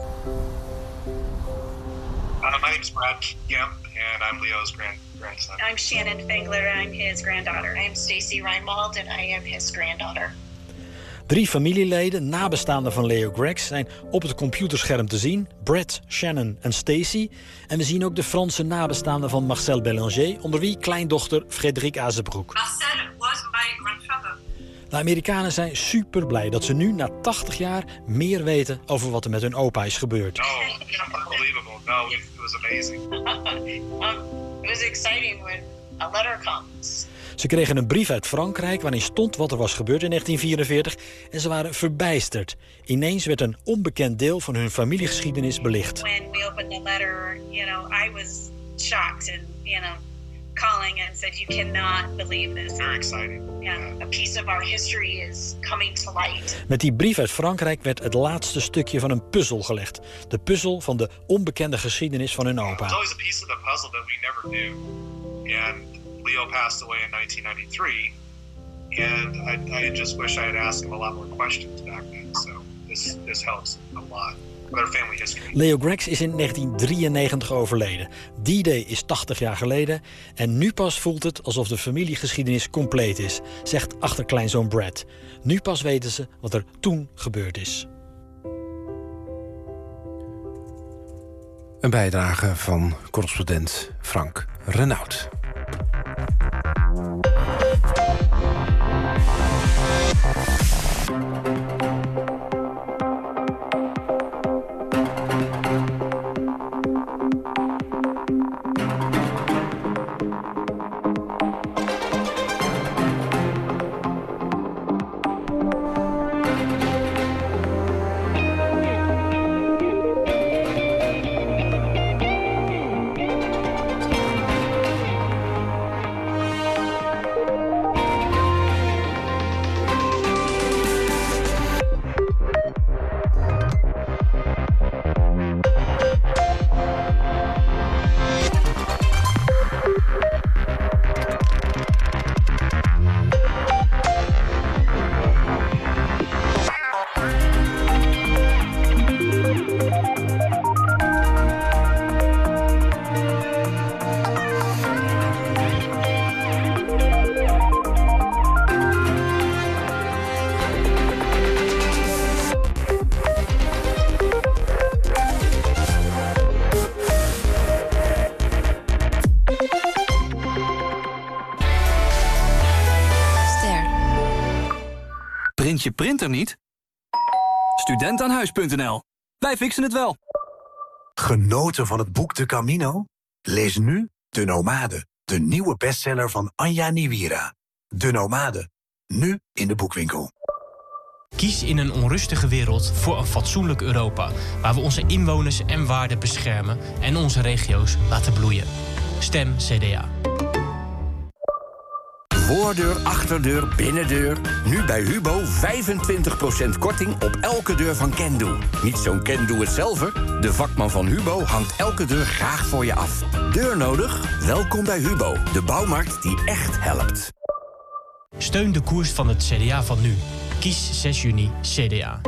Speaker 11: my name is Brad Gemp and I'm Leo's grand grandson.
Speaker 17: I'm Shannon Fengler, I'm his granddaughter. I'm Stacy Reinwald and I am his granddaughter.
Speaker 6: Drie familieleden, nabestaanden van Leo Grex, zijn op het computerscherm te zien. Brad, Shannon en Stacy. En we zien ook de Franse nabestaanden van Marcel Bélanger, onder wie kleindochter Frédéric Azebroek.
Speaker 17: Marcel was my grandfather.
Speaker 6: De Amerikanen zijn super blij dat ze nu na tachtig jaar meer weten over wat er met hun opa is gebeurd.
Speaker 11: Oh, unbelievable. No, it was amazing.
Speaker 17: um, it was exciting when a letter comes.
Speaker 6: Ze kregen een brief uit Frankrijk waarin stond wat er was gebeurd in negentien vierenveertig en ze waren verbijsterd. Ineens werd een onbekend deel van hun familiegeschiedenis belicht.
Speaker 17: When we opened the letter, you know, I was shocked and, you know, calling and said you cannot believe this.
Speaker 11: Very exciting.
Speaker 17: Yeah, a piece of our history is coming to light.
Speaker 6: Met die brief uit Frankrijk werd het laatste stukje van een puzzel gelegd. De puzzel van de onbekende geschiedenis van hun opa.
Speaker 11: There's always a piece of the puzzle that we never knew. And Leo passed away in nineteen ninety-three, and I, I just wish I had asked him a lot more questions back then. So this this helps a lot. their family history.
Speaker 6: Leo Greggs is in negentien drieënnegentig overleden. D-Day is tachtig jaar geleden. En nu pas voelt het alsof de familiegeschiedenis compleet is, zegt achterkleinzoon Brad. Nu pas weten ze wat er toen gebeurd is.
Speaker 3: Een bijdrage van correspondent Frank Renaud.
Speaker 7: Print je printer niet? Studentaanhuis punt n l. Wij fixen het wel.
Speaker 9: Genoten van het boek De Camino? Lees nu De Nomade, de nieuwe bestseller van Anja Niwira. De Nomade, nu in de boekwinkel.
Speaker 18: Kies in een onrustige wereld voor een fatsoenlijk Europa, waar we onze inwoners en waarden beschermen en onze regio's laten bloeien. Stem C D A.
Speaker 23: Voordeur, achterdeur, binnendeur. Nu bij Hubo vijfentwintig procent korting op elke deur van Kendoe. Niet zo'n Kendoe-het-zelver. De vakman van Hubo hangt elke deur graag voor je af. Deur nodig? Welkom bij Hubo, de bouwmarkt die echt helpt.
Speaker 18: Steun de koers van het C D A van nu. Kies zes juni C D A.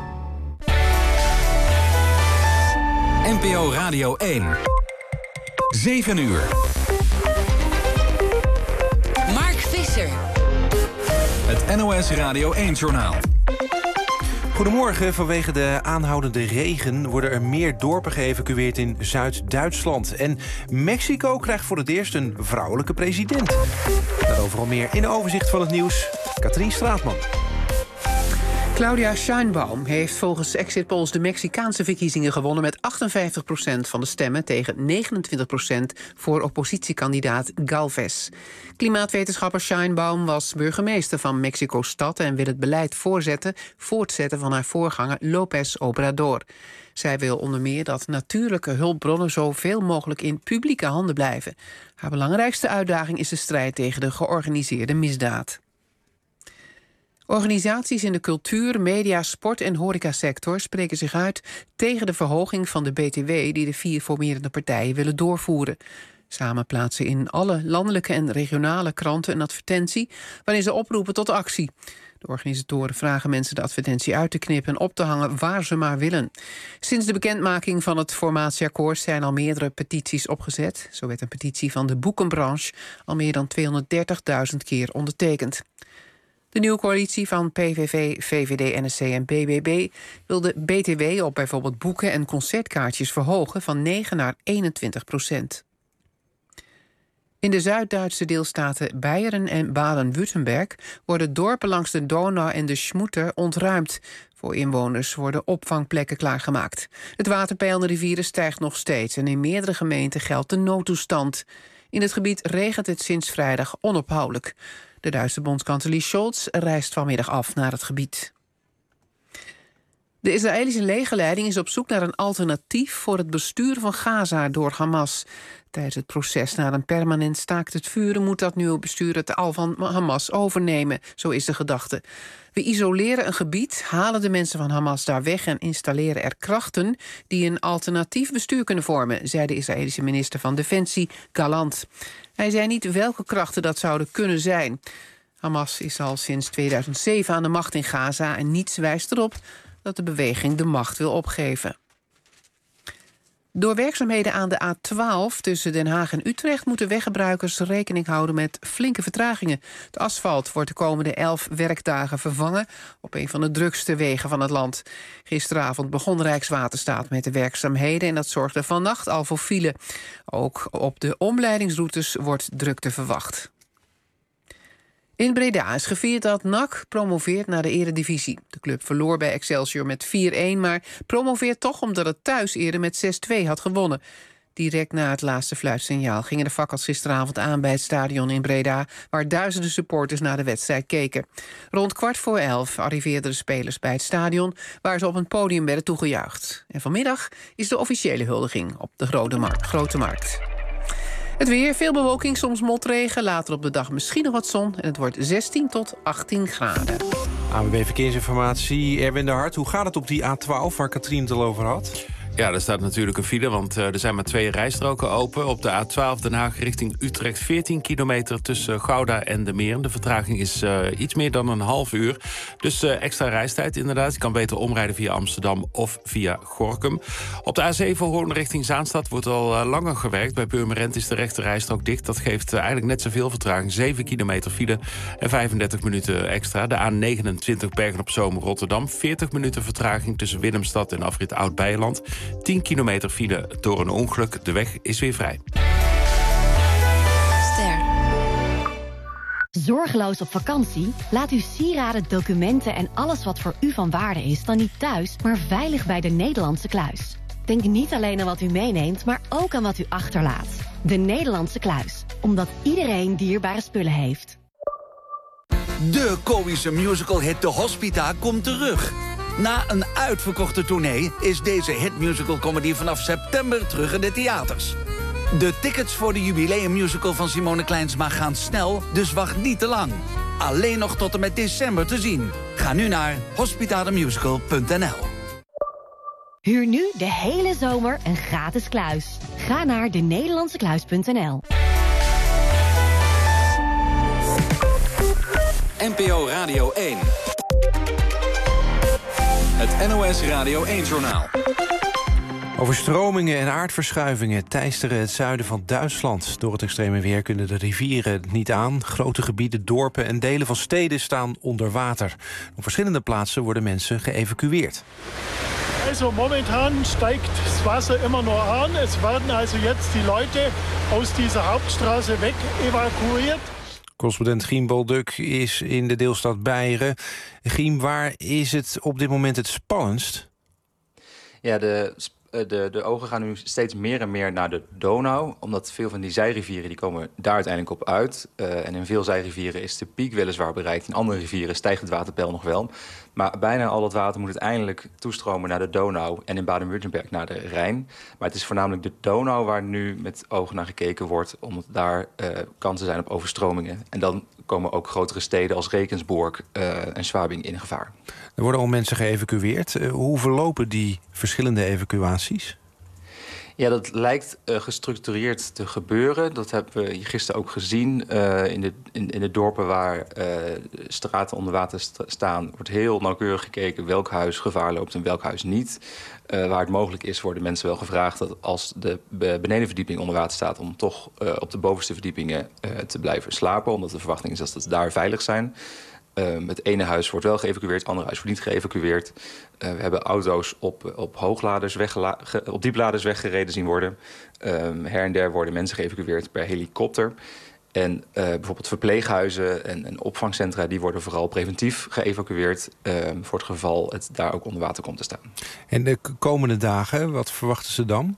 Speaker 13: N P O Radio één. zeven uur.
Speaker 14: Mark Visser.
Speaker 13: Het N O S Radio één-journaal.
Speaker 3: Goedemorgen. Vanwege de aanhoudende regen worden er meer dorpen geëvacueerd in Zuid-Duitsland. En Mexico krijgt voor het eerst een vrouwelijke president. Daarover al meer in de overzicht van het nieuws. Katrien Straatman.
Speaker 1: Claudia Sheinbaum heeft volgens exit polls de Mexicaanse verkiezingen gewonnen met achtenvijftig procent van de stemmen tegen negenentwintig procent voor oppositiekandidaat Galvez. Klimaatwetenschapper Sheinbaum was burgemeester van Mexico-stad en wil het beleid voorzetten, voortzetten van haar voorganger López Obrador. Zij wil onder meer dat natuurlijke hulpbronnen zoveel mogelijk in publieke handen blijven. Haar belangrijkste uitdaging is de strijd tegen de georganiseerde misdaad. Organisaties in de cultuur, media, sport en horecasector spreken zich uit tegen de verhoging van de B T W die de vier formerende partijen willen doorvoeren. Samen plaatsen in alle landelijke en regionale kranten een advertentie waarin ze oproepen tot actie. De organisatoren vragen mensen de advertentie uit te knippen en op te hangen waar ze maar willen. Sinds de bekendmaking van het formatieakkoord zijn al meerdere petities opgezet. Zo werd een petitie van de boekenbranche al meer dan tweehonderddertigduizend keer ondertekend. De nieuwe coalitie van P V V, V V D, N S C en B B B wil de B T W op bijvoorbeeld boeken en concertkaartjes verhogen van negen naar eenentwintig procent. In de Zuid-Duitse deelstaten Beieren en Baden-Württemberg worden dorpen langs de Donau en de Schmutter ontruimd. Voor inwoners worden opvangplekken klaargemaakt. Het waterpeil in de rivieren stijgt nog steeds en in meerdere gemeenten geldt de noodtoestand. In het gebied regent het sinds vrijdag onophoudelijk. De Duitse bondskanselier Scholz reist vanmiddag af naar het gebied. De Israëlische legerleiding is op zoek naar een alternatief voor het bestuur van Gaza door Hamas. Tijdens het proces naar een permanent staakt het vuren moet dat nieuwe bestuur het al van Hamas overnemen, zo is de gedachte. We isoleren een gebied, halen de mensen van Hamas daar weg en installeren er krachten die een alternatief bestuur kunnen vormen, zei de Israëlische minister van Defensie Gallant. Hij zei niet welke krachten dat zouden kunnen zijn. Hamas is al sinds tweeduizend zeven aan de macht in Gaza en niets wijst erop dat de beweging de macht wil opgeven. Door werkzaamheden aan de A twaalf tussen Den Haag en Utrecht moeten weggebruikers rekening houden met flinke vertragingen. Het asfalt wordt de komende elf werkdagen vervangen op een van de drukste wegen van het land. Gisteravond begon Rijkswaterstaat met de werkzaamheden en dat zorgde vannacht al voor file. Ook op de omleidingsroutes wordt drukte verwacht. In Breda is gevierd dat N A C promoveert naar de eredivisie. De club verloor bij Excelsior met vier-een, maar promoveert toch omdat het thuis eerder met zes-twee had gewonnen. Direct na het laatste fluitsignaal gingen de fakkels gisteravond aan bij het stadion in Breda, waar duizenden supporters naar de wedstrijd keken. Rond kwart voor elf arriveerden de spelers bij het stadion, waar ze op een podium werden toegejuicht. En vanmiddag is de officiële huldiging op de Grote Markt. Grote Markt. Het weer, veel bewolking, soms motregen. Later op de dag misschien nog wat zon. En het wordt zestien tot achttien graden.
Speaker 3: A N W B Verkeersinformatie, Erwin de Hart. Hoe gaat het op die A twaalf, waar Katrien het al over had?
Speaker 2: Ja, er staat natuurlijk een file, want uh, er zijn maar twee rijstroken open. Op de A twaalf Den Haag richting Utrecht, veertien kilometer tussen Gouda en De Meren. De vertraging is uh, iets meer dan een half uur. Dus uh, extra reistijd inderdaad. Je kan beter omrijden via Amsterdam of via Gorinchem. Op de A zeven Hoorn richting Zaanstad wordt al uh, langer gewerkt. Bij Purmerend is de rechte rijstrook dicht. Dat geeft uh, eigenlijk net zoveel vertraging. zeven kilometer file en vijfendertig minuten extra. De A negenentwintig Bergen-op-Zoom Rotterdam. veertig minuten vertraging tussen Willemstad en afrit Oud-Beijerland. tien kilometer file door een ongeluk. De weg is weer vrij.
Speaker 8: Ster. Zorgeloos op vakantie? Laat uw sieraden, documenten en alles wat voor u van waarde is dan niet thuis, maar veilig bij de Nederlandse Kluis. Denk niet alleen aan wat u meeneemt, maar ook aan wat u achterlaat. De Nederlandse Kluis. Omdat iedereen dierbare spullen heeft.
Speaker 12: De komische musicalhit De Hospita komt terug. Na een uitverkochte tournee is deze hitmusicalcomedy vanaf september terug in de theaters. De tickets voor de jubileummusical van Simone Kleinsma gaan snel, dus wacht niet te lang. Alleen nog tot en met december te zien. Ga nu naar hospitademusical punt n l.
Speaker 8: Huur nu de hele zomer een gratis kluis. Ga naar de nederlandse kluis punt n l.
Speaker 7: N P O Radio één. Het N O S Radio één-journaal.
Speaker 3: Overstromingen en aardverschuivingen teisteren het zuiden van Duitsland. Door het extreme weer kunnen de rivieren het niet aan. Grote gebieden, dorpen en delen van steden staan onder water. Op verschillende plaatsen worden mensen geëvacueerd.
Speaker 15: Also momentan steigt das Wasser immer nur an. Es werden also jetzt die Leute aus dieser Hauptstraße weg evakuiert.
Speaker 3: Correspondent Giem Bolduk is in de deelstaat Beieren. Giem, waar is het op dit moment het spannendst?
Speaker 24: Ja, de, de, de ogen gaan nu steeds meer en meer naar de Donau. Omdat veel van die zijrivieren die komen daar uiteindelijk op uit. Uh, en in veel zijrivieren is de piek weliswaar bereikt. In andere rivieren stijgt het waterpeil nog wel. Maar bijna al dat water moet uiteindelijk toestromen naar de Donau. En in Baden-Württemberg naar de Rijn. Maar het is voornamelijk de Donau waar nu met ogen naar gekeken wordt. Omdat daar uh, kansen zijn op overstromingen. En dan komen ook grotere steden als Regensburg uh, en Schwabing in gevaar.
Speaker 3: Er worden al mensen geëvacueerd. Uh, hoe verlopen die verschillende evacuaties?
Speaker 24: Ja, dat lijkt uh, gestructureerd te gebeuren. Dat hebben we gisteren ook gezien. Uh, in, de, in, in de dorpen waar uh, straten onder water st- staan... wordt heel nauwkeurig gekeken welk huis gevaar loopt en welk huis niet. Uh, waar het mogelijk is, worden mensen wel gevraagd... dat als de benedenverdieping onder water staat... om toch uh, op de bovenste verdiepingen uh, te blijven slapen. Omdat de verwachting is dat ze daar veilig zijn. Uh, het ene huis wordt wel geëvacueerd, het andere huis wordt niet geëvacueerd. Uh, we hebben auto's op, op hoogladers, weggela- ge- op diepladers weggereden zien worden. Uh, her en der worden mensen geëvacueerd per helikopter. En uh, bijvoorbeeld verpleeghuizen en, en opvangcentra... die worden vooral preventief geëvacueerd... Uh, voor het geval het daar ook onder water komt te staan.
Speaker 3: En de komende dagen, wat verwachten ze dan?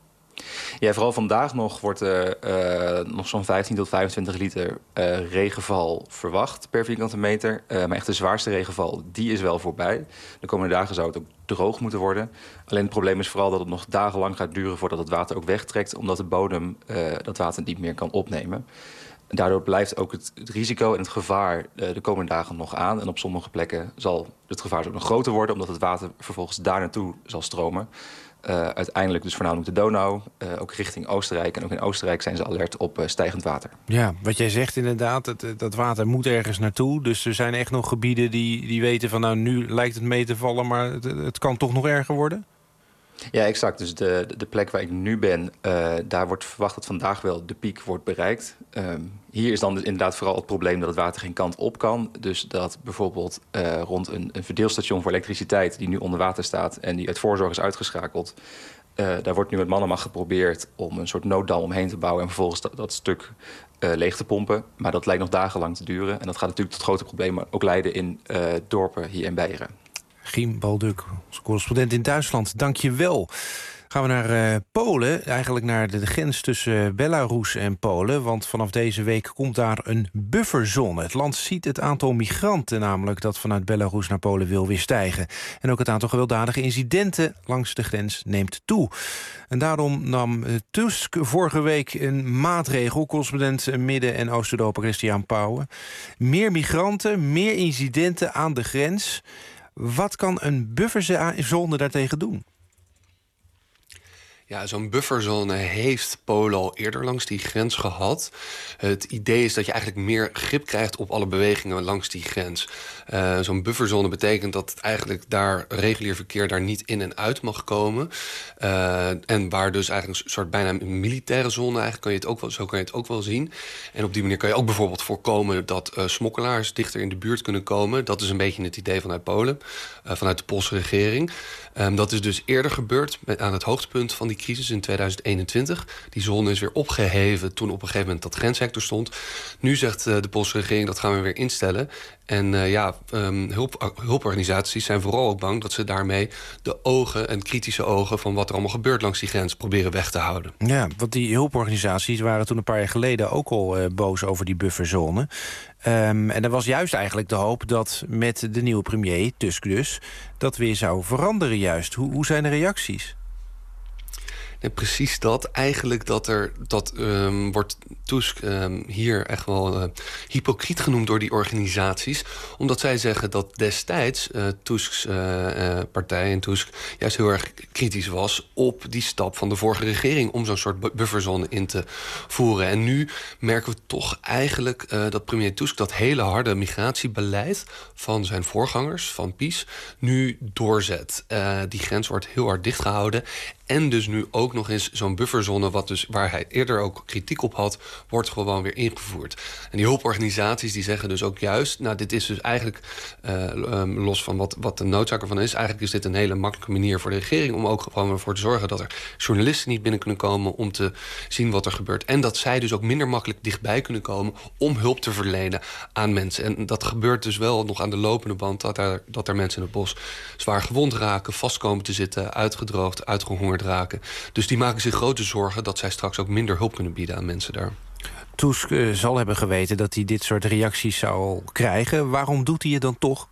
Speaker 24: Ja, vooral vandaag nog wordt er uh, nog zo'n vijftien tot vijfentwintig liter uh, regenval verwacht per vierkante meter. Uh, maar echt de zwaarste regenval, die is wel voorbij. De komende dagen zou het ook droog moeten worden. Alleen het probleem is vooral dat het nog dagenlang gaat duren voordat het water ook wegtrekt. Omdat de bodem uh, dat water niet meer kan opnemen. En daardoor blijft ook het, het risico en het gevaar uh, de komende dagen nog aan. En op sommige plekken zal het gevaar ook nog groter worden, omdat het water vervolgens daar naartoe zal stromen. Uh, uiteindelijk dus voornamelijk de Donau, uh, ook richting Oostenrijk. En ook in Oostenrijk zijn ze alert op uh, stijgend water.
Speaker 3: Ja, wat jij zegt inderdaad, het, dat water moet ergens naartoe. Dus er zijn echt nog gebieden die, die weten van... nou, nu lijkt het mee te vallen, maar het, het kan toch nog erger worden?
Speaker 24: Ja, exact. Dus de, de plek waar ik nu ben, uh, daar wordt verwacht dat vandaag wel de piek wordt bereikt. Um, hier is dan inderdaad vooral het probleem dat het water geen kant op kan. Dus dat bijvoorbeeld uh, rond een, een verdeelstation voor elektriciteit die nu onder water staat en die uit voorzorg is uitgeschakeld. Uh, daar wordt nu met mannenmacht geprobeerd om een soort nooddam omheen te bouwen en vervolgens dat, dat stuk uh, leeg te pompen. Maar dat lijkt nog dagenlang te duren. En dat gaat natuurlijk tot grote problemen ook leiden in uh, dorpen hier in Beieren.
Speaker 3: Giem Balduk, onze correspondent in Duitsland, dank je wel. Gaan we naar uh, Polen, eigenlijk naar de, de grens tussen uh, Belarus en Polen. Want vanaf deze week komt daar een bufferzone. Het land ziet het aantal migranten namelijk dat vanuit Belarus naar Polen wil weer stijgen. En ook het aantal gewelddadige incidenten langs de grens neemt toe. En daarom nam uh, Tusk vorige week een maatregel. Correspondent Midden- en Oost-Europa Christian Pauwen. Meer migranten, meer incidenten aan de grens. Wat kan een bufferzone daartegen doen?
Speaker 16: Ja, zo'n bufferzone heeft Polen al eerder langs die grens gehad. Het idee is dat je eigenlijk meer grip krijgt op alle bewegingen langs die grens. Uh, zo'n bufferzone betekent dat het eigenlijk daar regulier verkeer daar niet in en uit mag komen. Uh, en waar dus eigenlijk een soort bijna een militaire zone, eigenlijk kan je het ook wel, zo kan je het ook wel zien. En op die manier kan je ook bijvoorbeeld voorkomen dat uh, smokkelaars dichter in de buurt kunnen komen. Dat is een beetje het idee vanuit Polen, uh, vanuit de Poolse regering. Um, dat is dus eerder gebeurd met, aan het hoogtepunt van die crisis in tweeduizend eenentwintig. Die zone is weer opgeheven toen op een gegeven moment dat grenshek er stond. Nu zegt uh, de Poolse regering dat gaan we weer instellen. En uh, ja, um, hulp, hulporganisaties zijn vooral ook bang dat ze daarmee de ogen en kritische ogen van wat er allemaal gebeurt langs die grens proberen weg te houden.
Speaker 3: Ja, want die hulporganisaties waren toen een paar jaar geleden ook al uh, boos over die bufferzone. Um, en er was juist eigenlijk de hoop dat met de nieuwe premier, Tusk dus, dat weer zou veranderen juist. Hoe, hoe zijn de reacties?
Speaker 16: Nee, precies dat. Eigenlijk dat er dat um, wordt Tusk um, hier echt wel uh, hypocriet genoemd door die organisaties. Omdat zij zeggen dat destijds uh, Tusks uh, uh, partij en Tusk juist heel erg kritisch was op die stap van de vorige regering om zo'n soort bufferzone in te voeren. En nu merken we toch eigenlijk uh, dat premier Tusk dat hele harde migratiebeleid van zijn voorgangers, van PiS, nu doorzet. Uh, die grens wordt heel hard dichtgehouden. En dus nu ook nog eens zo'n bufferzone, wat dus, waar hij eerder ook kritiek op had, wordt gewoon weer ingevoerd. En die hulporganisaties die zeggen dus ook juist, nou, dit is dus eigenlijk, uh, um, los van wat, wat de noodzaak ervan is, eigenlijk is dit een hele makkelijke manier voor de regering om ook gewoon ervoor te zorgen dat er journalisten niet binnen kunnen komen om te zien wat er gebeurt. En dat zij dus ook minder makkelijk dichtbij kunnen komen om hulp te verlenen aan mensen. En dat gebeurt dus wel nog aan de lopende band, dat er, dat er mensen in het bos zwaar gewond raken, vast komen te zitten, uitgedroogd, uitgehongerd raken. Dus die maken zich grote zorgen dat zij straks ook minder hulp kunnen bieden aan mensen daar.
Speaker 3: Tusk uh, zal hebben geweten dat hij dit soort reacties zou krijgen. Waarom doet hij het dan toch?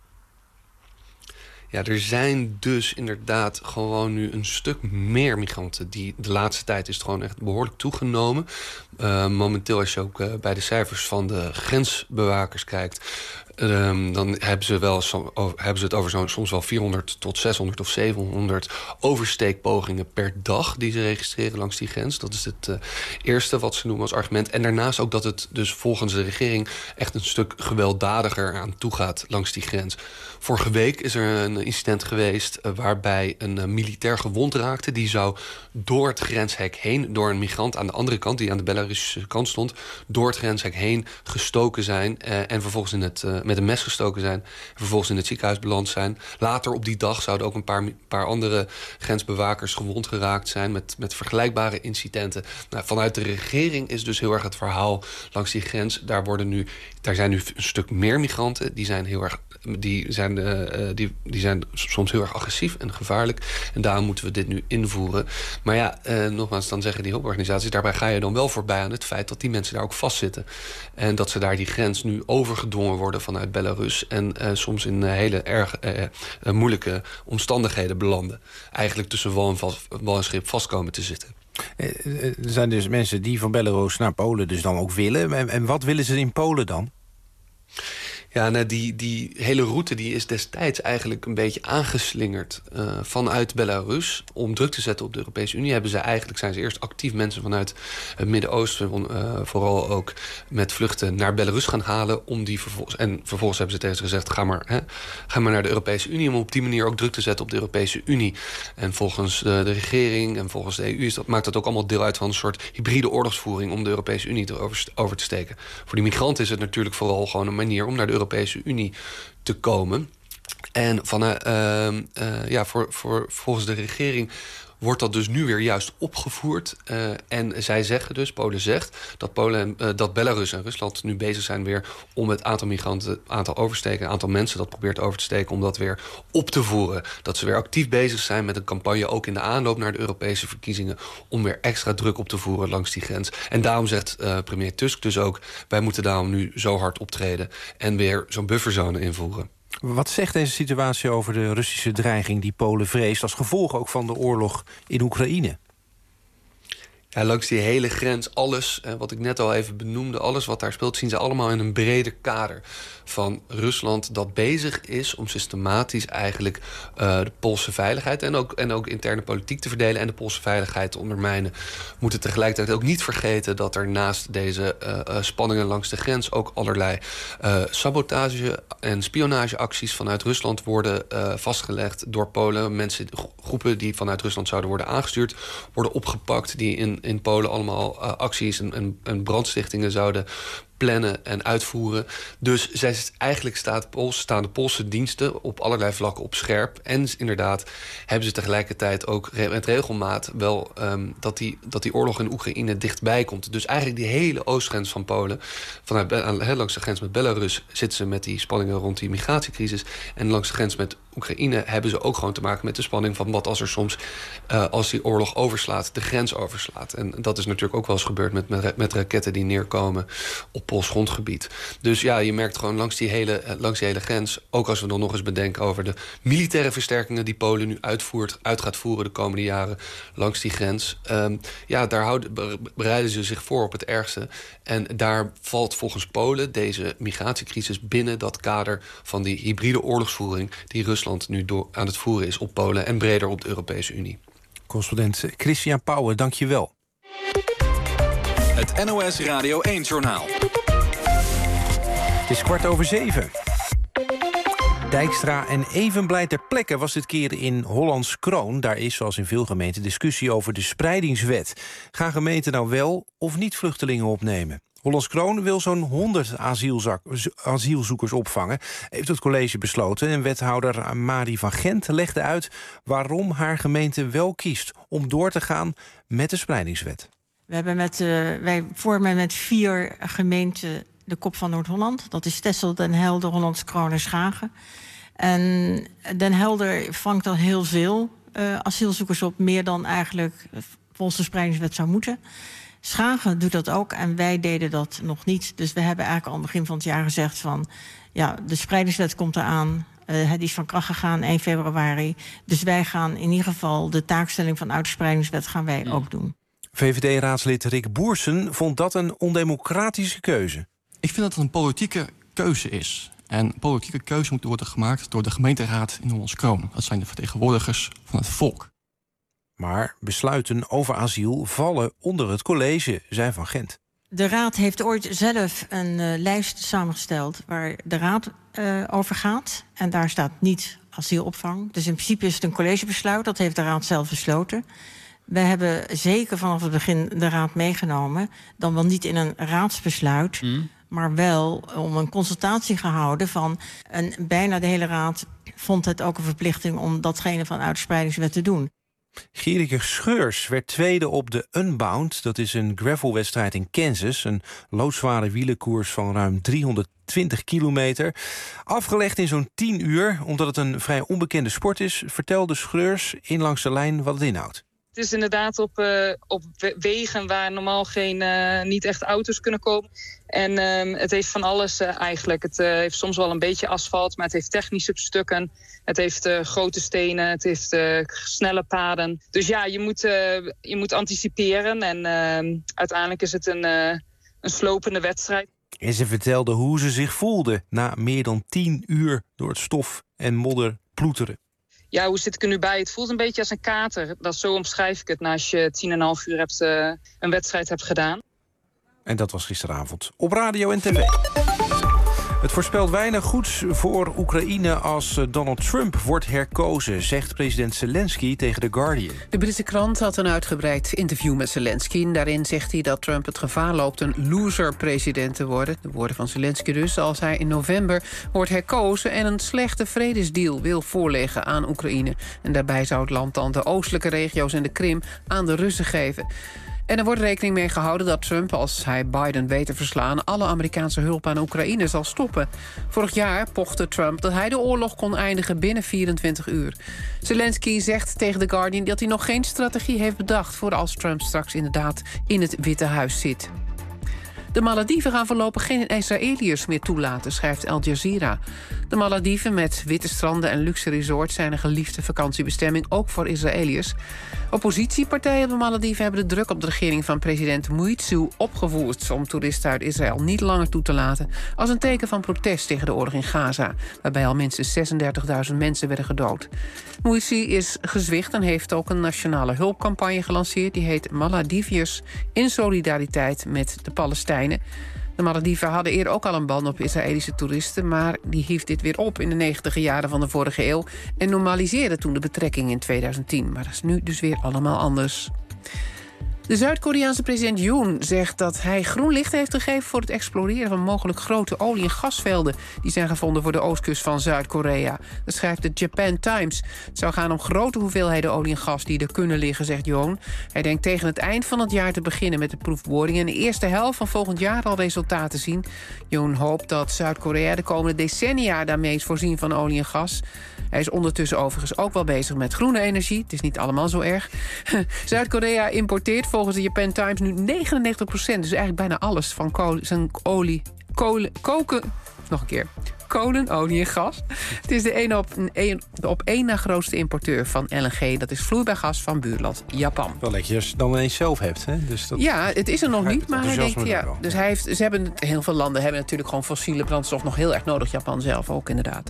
Speaker 16: Ja, er zijn dus inderdaad gewoon nu een stuk meer migranten. Die de laatste tijd is het gewoon echt behoorlijk toegenomen. Uh, momenteel als je ook uh, bij de cijfers van de grensbewakers kijkt, Um, dan hebben ze, wel, hebben ze het over zo'n soms wel vierhonderd tot zeshonderd of zevenhonderd oversteekpogingen per dag die ze registreren langs die grens. Dat is het uh, eerste wat ze noemen als argument. En daarnaast ook dat het dus volgens de regering echt een stuk gewelddadiger aan toe gaat langs die grens. Vorige week is er een incident geweest uh, waarbij een uh, militair gewond raakte. Die zou door het grenshek heen, door een migrant aan de andere kant, die aan de Belarusische kant stond, door het grenshek heen gestoken zijn uh, en vervolgens in het uh, met een mes gestoken zijn en vervolgens in het ziekenhuis beland zijn. Later op die dag zouden ook een paar, paar andere grensbewakers gewond geraakt zijn met, met vergelijkbare incidenten. Nou, vanuit de regering is dus heel erg het verhaal langs die grens. Daar, worden nu, daar zijn nu een stuk meer migranten. Die zijn, heel erg, die, zijn, uh, die, die zijn soms heel erg agressief en gevaarlijk. En daarom moeten we dit nu invoeren. Maar ja, uh, nogmaals, dan zeggen die hulporganisaties, daarbij ga je dan wel voorbij aan het feit dat die mensen daar ook vastzitten. En dat ze daar die grens nu overgedwongen worden vanuit Belarus en uh, soms in uh, hele erg uh, uh, moeilijke omstandigheden belanden. Eigenlijk tussen wal en, vast, wal en schip vast komen te zitten.
Speaker 3: Uh, er zijn dus mensen die van Belarus naar Polen dus dan ook willen. En, en wat willen ze in Polen dan?
Speaker 16: Ja, nou, die, die hele route die is destijds eigenlijk een beetje aangeslingerd uh, vanuit Belarus. Om druk te zetten op de Europese Unie hebben ze eigenlijk, zijn ze eerst actief mensen vanuit het Midden-Oosten, uh, vooral ook met vluchten naar Belarus gaan halen. Om die vervolgens, en vervolgens hebben ze tegen ze gezegd, ga maar, hè, ga maar naar de Europese Unie. Om op die manier ook druk te zetten op de Europese Unie. En volgens de, de regering en volgens de E U is dat, maakt dat ook allemaal deel uit van een soort hybride oorlogsvoering om de Europese Unie te over, over te steken. Voor die migranten is het natuurlijk vooral gewoon een manier om naar de Europese Unie te komen. En van, uh, uh, ja, voor, voor, volgens de regering wordt dat dus nu weer juist opgevoerd. Uh, en zij zeggen dus, Polen zegt, dat, Polen, uh, dat Belarus en Rusland nu bezig zijn weer om het aantal migranten, het aantal oversteken, het aantal mensen dat probeert over te steken, om dat weer op te voeren. Dat ze weer actief bezig zijn met een campagne, ook in de aanloop naar de Europese verkiezingen, om weer extra druk op te voeren langs die grens. En daarom zegt uh, premier Tusk dus ook, wij moeten daarom nu zo hard optreden en weer zo'n bufferzone invoeren.
Speaker 3: Wat zegt deze situatie over de Russische dreiging die Polen vreest, als gevolg ook van de oorlog in Oekraïne?
Speaker 16: Ja, langs die hele grens, alles, eh, wat ik net al even benoemde, alles wat daar speelt, zien ze allemaal in een breder kader van Rusland dat bezig is om systematisch eigenlijk uh, de Poolse veiligheid en ook, en ook interne politiek te verdelen en de Poolse veiligheid te ondermijnen. We moeten tegelijkertijd ook niet vergeten dat er naast deze uh, uh, spanningen langs de grens ook allerlei uh, sabotage- en spionageacties vanuit Rusland worden uh, vastgelegd door Polen. Mensen, groepen die vanuit Rusland zouden worden aangestuurd, worden opgepakt, die in in Polen allemaal uh, acties en, en, en brandstichtingen zouden plannen en uitvoeren. Dus zij, eigenlijk staat Pools, staan de Poolse diensten op allerlei vlakken op scherp. En inderdaad hebben ze tegelijkertijd ook met regelmaat wel um, dat, die, dat die oorlog in Oekraïne dichtbij komt. Dus eigenlijk die hele oostgrens van Polen, vanuit he, langs de grens met Belarus zitten ze met die spanningen rond die migratiecrisis. En langs de grens met Oekraïne hebben ze ook gewoon te maken met de spanning van wat als er soms, uh, als die oorlog overslaat, de grens overslaat. En dat is natuurlijk ook wel eens gebeurd met, met, met raketten die neerkomen op Pools grondgebied. Dus ja, je merkt gewoon langs die, hele, langs die hele grens, ook als we dan nog eens bedenken over de militaire versterkingen die Polen nu uitvoert, uit gaat voeren de komende jaren langs die grens. Um, ja, daar houden, bereiden ze zich voor op het ergste. En daar valt volgens Polen deze migratiecrisis binnen dat kader van die hybride oorlogsvoering die Rusland nu door, aan het voeren is op Polen en breder op de Europese Unie.
Speaker 3: Correspondent Christian Pauwen, dank je wel.
Speaker 7: Het N O S Radio één-journaal.
Speaker 3: Het is kwart over zeven. Dijkstra en Evenblij ter plekke was dit keer in Hollands Kroon. Daar is, zoals in veel gemeenten, discussie over de spreidingswet. Gaan gemeenten nou wel of niet vluchtelingen opnemen? Hollands Kroon wil zo'n honderd asielzoekers opvangen, heeft het college besloten. En wethouder Marie van Gent legde uit waarom haar gemeente wel kiest om door te gaan met de spreidingswet.
Speaker 19: We hebben met, uh, wij vormen met vier gemeenten de kop van Noord-Holland. Dat is Texel, Den Helder, Hollands Kroon en Schagen. En Den Helder vangt al heel veel uh, asielzoekers op, meer dan eigenlijk volgens de spreidingswet zou moeten. Schagen doet dat ook en wij deden dat nog niet. Dus we hebben eigenlijk al aan het begin van het jaar gezegd van, ja, de spreidingswet komt eraan. Uh, die is van kracht gegaan één februari. Dus wij gaan in ieder geval de taakstelling van de oude spreidingswet gaan wij ook doen.
Speaker 3: V V D-raadslid Rick Boersen vond dat een ondemocratische keuze.
Speaker 20: Ik vind dat het een politieke keuze is. En een politieke keuze moet worden gemaakt door de gemeenteraad in Hollands Kroon. Dat zijn de vertegenwoordigers van het volk.
Speaker 3: Maar besluiten over asiel vallen onder het college, zei Van Gent.
Speaker 19: De raad heeft ooit zelf een uh, lijst samengesteld waar de raad uh, over gaat. En daar staat niet asielopvang. Dus in principe is het een collegebesluit. Dat heeft de raad zelf besloten. We hebben zeker vanaf het begin de raad meegenomen. Dan wel niet in een raadsbesluit, mm. maar wel om een consultatie gehouden van. En bijna de hele raad vond het ook een verplichting om datgene van uitspreidingswet te doen.
Speaker 3: Gerike Scheurs werd tweede op de Unbound. Dat is een gravelwedstrijd in Kansas. Een loodzware wielenkoers van ruim driehonderdtwintig kilometer. Afgelegd in zo'n tien uur. Omdat het een vrij onbekende sport is, vertelde Scheurs in Langs de Lijn wat het inhoudt.
Speaker 21: Het is inderdaad op, uh, op wegen waar normaal geen, uh, niet echt auto's kunnen komen. En uh, het heeft van alles uh, eigenlijk. Het uh, heeft soms wel een beetje asfalt, maar het heeft technische stukken. Het heeft uh, grote stenen, het heeft uh, snelle paden. Dus ja, je moet, uh, je moet anticiperen. En uh, uiteindelijk is het een, uh, een slopende wedstrijd.
Speaker 3: En ze vertelde hoe ze zich voelde na meer dan tien uur door het stof en modder ploeteren.
Speaker 21: Ja, hoe zit ik er nu bij? Het voelt een beetje als een kater. Dat zo omschrijf ik het na als je tien en een half uur hebt, uh, een wedstrijd hebt gedaan.
Speaker 3: En dat was gisteravond op radio en tv. Het voorspelt weinig goeds voor Oekraïne als Donald Trump wordt herkozen, zegt president Zelensky tegen The Guardian.
Speaker 1: De Britse krant had een uitgebreid interview met Zelensky. En daarin zegt hij dat Trump het gevaar loopt een loser-president te worden. De woorden van Zelensky dus, als hij in november wordt herkozen en een slechte vredesdeal wil voorleggen aan Oekraïne. En daarbij zou het land dan de oostelijke regio's en de Krim aan de Russen geven. En er wordt rekening mee gehouden dat Trump, als hij Biden weet te verslaan, alle Amerikaanse hulp aan Oekraïne zal stoppen. Vorig jaar pochte Trump dat hij de oorlog kon eindigen binnen vierentwintig uur. Zelensky zegt tegen The Guardian dat hij nog geen strategie heeft bedacht voor als Trump straks inderdaad in het Witte Huis zit. De Malediven gaan voorlopig geen Israëliërs meer toelaten, schrijft Al Jazeera. De Malediven met witte stranden en luxe resorts zijn een geliefde vakantiebestemming, ook voor Israëliërs. Oppositiepartijen op de Malediven hebben de druk op de regering van president Muizu opgevoerd om toeristen uit Israël niet langer toe te laten, als een teken van protest tegen de oorlog in Gaza, waarbij al minstens zesendertigduizend mensen werden gedood. Muizu is gezwicht en heeft ook een nationale hulpcampagne gelanceerd. Die heet Malediviërs in solidariteit met de Palestijnen. De Malediven hadden eerder ook al een ban op Israëlische toeristen, maar die hief dit weer op in de negentiger jaren van de vorige eeuw en normaliseerde toen de betrekking in tweeduizend tien. Maar dat is nu dus weer allemaal anders. De Zuid-Koreaanse president Yoon zegt dat hij groen licht heeft gegeven voor het exploreren van mogelijk grote olie- en gasvelden die zijn gevonden voor de oostkust van Zuid-Korea. Dat schrijft de Japan Times. Het zou gaan om grote hoeveelheden olie en gas die er kunnen liggen, zegt Yoon. Hij denkt tegen het eind van het jaar te beginnen met de proefboring en de eerste helft van volgend jaar al resultaten zien. Yoon hoopt dat Zuid-Korea de komende decennia daarmee is voorzien van olie en gas. Hij is ondertussen overigens ook wel bezig met groene energie. Het is niet allemaal zo erg. Zuid-Korea importeert volgens de Japan Times nu negenennegentig procent, dus eigenlijk bijna alles van kolen, zijn olie, kolen, koken. Nog een keer. Kolen, olie en gas. Het is de een op, een, de op één na grootste importeur van L N G. Dat is vloeibaar gas van buurland Japan.
Speaker 3: Wel dat je het dan ineens zelf hebt, hè? Dus dat
Speaker 1: ja, het is er nog niet, maar hij denkt, ja. Dus hij heeft, ze hebben, heel veel landen hebben natuurlijk gewoon fossiele brandstof nog heel erg nodig. Japan zelf ook, inderdaad.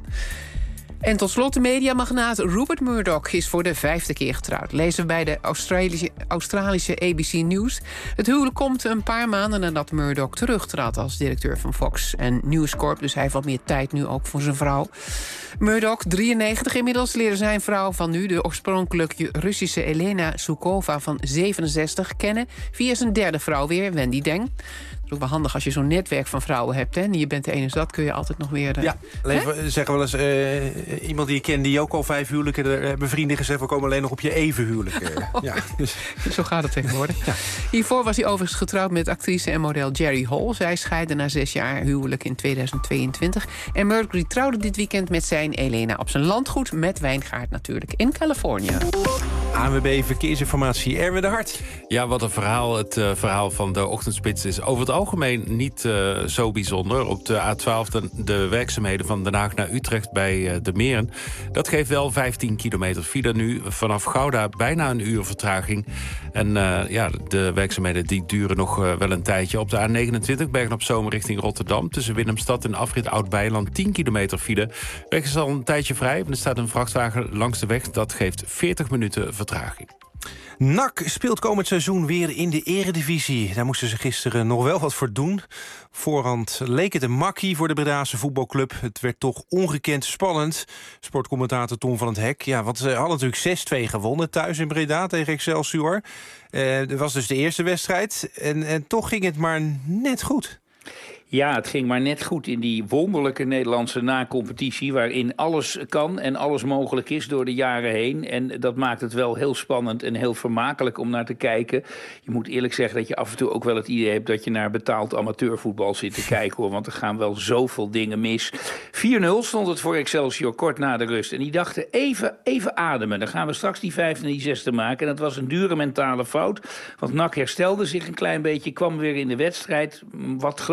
Speaker 1: En tot slot de mediamagnaat Rupert Murdoch is voor de vijfde keer getrouwd. Lezen we bij de Australische, Australische A B C News. Het huwelijk komt een paar maanden nadat Murdoch terugtrad als directeur van Fox en News Corp. Dus hij heeft wat meer tijd nu ook voor zijn vrouw. Murdoch, drieënnegentig inmiddels, leerde zijn vrouw van nu, de oorspronkelijk Russische Elena Sukova van zevenenzestig, kennen via zijn derde vrouw weer, Wendy Deng. Dat is ook wel handig als je zo'n netwerk van vrouwen hebt, hè? En je bent de ene, dat kun je altijd nog weer... Uh,
Speaker 3: ja, leven, zeggen we wel eens, uh, iemand die je kent die ook al vijf huwelijken, er hebben vrienden gezegd, we komen alleen nog op je even huwelijken.
Speaker 1: Oh, ja, dus. Zo gaat het tegenwoordig. Ja. Hiervoor was hij overigens getrouwd met actrice en model Jerry Hall. Zij scheidden na zes jaar huwelijk in tweeduizend tweeëntwintig. En Murdoch trouwde dit weekend met zijn Elena op zijn landgoed met wijngaard natuurlijk in Californië.
Speaker 3: A N W B Verkeersinformatie, Erwin de Hart.
Speaker 2: Ja, wat een verhaal. Het uh, verhaal van de ochtendspits is over het algemeen niet uh, zo bijzonder. Op de A twaalf de, de werkzaamheden van Den Haag naar Utrecht bij uh, de Meren. Dat geeft wel vijftien kilometer file nu. Vanaf Gouda bijna een uur vertraging. En uh, ja, de werkzaamheden die duren nog uh, wel een tijdje. Op de A negenentwintig Bergen op Zoom richting Rotterdam. Tussen Willemstad en afrit Oud-Beiland tien kilometer file. Weg is al een tijdje vrij. Er staat een vrachtwagen langs de weg. Dat geeft veertig minuten vertraging.
Speaker 3: N A C speelt komend seizoen weer in de eredivisie. Daar moesten ze gisteren nog wel wat voor doen. Voorhand leek het een makkie voor de Bredaanse voetbalclub. Het werd toch ongekend spannend. Sportcommentator Tom van het Hek. Ja, want ze hadden natuurlijk zes twee gewonnen thuis in Breda tegen Excelsior. Uh, dat was dus de eerste wedstrijd. En, en toch ging het maar net goed.
Speaker 4: Ja, het ging maar net goed in die wonderlijke Nederlandse na-competitie, waarin alles kan en alles mogelijk is door de jaren heen. En dat maakt het wel heel spannend en heel vermakelijk om naar te kijken. Je moet eerlijk zeggen dat je af en toe ook wel het idee hebt dat je naar betaald amateurvoetbal zit te kijken, hoor. Want er gaan wel zoveel dingen mis. vier nul stond het voor Excelsior kort na de rust. En die dachten even, even ademen. Dan gaan we straks die vijfde en die zesde maken. En dat was een dure mentale fout. Want N A C herstelde zich een klein beetje, kwam weer in de wedstrijd. Wat gelukkige goal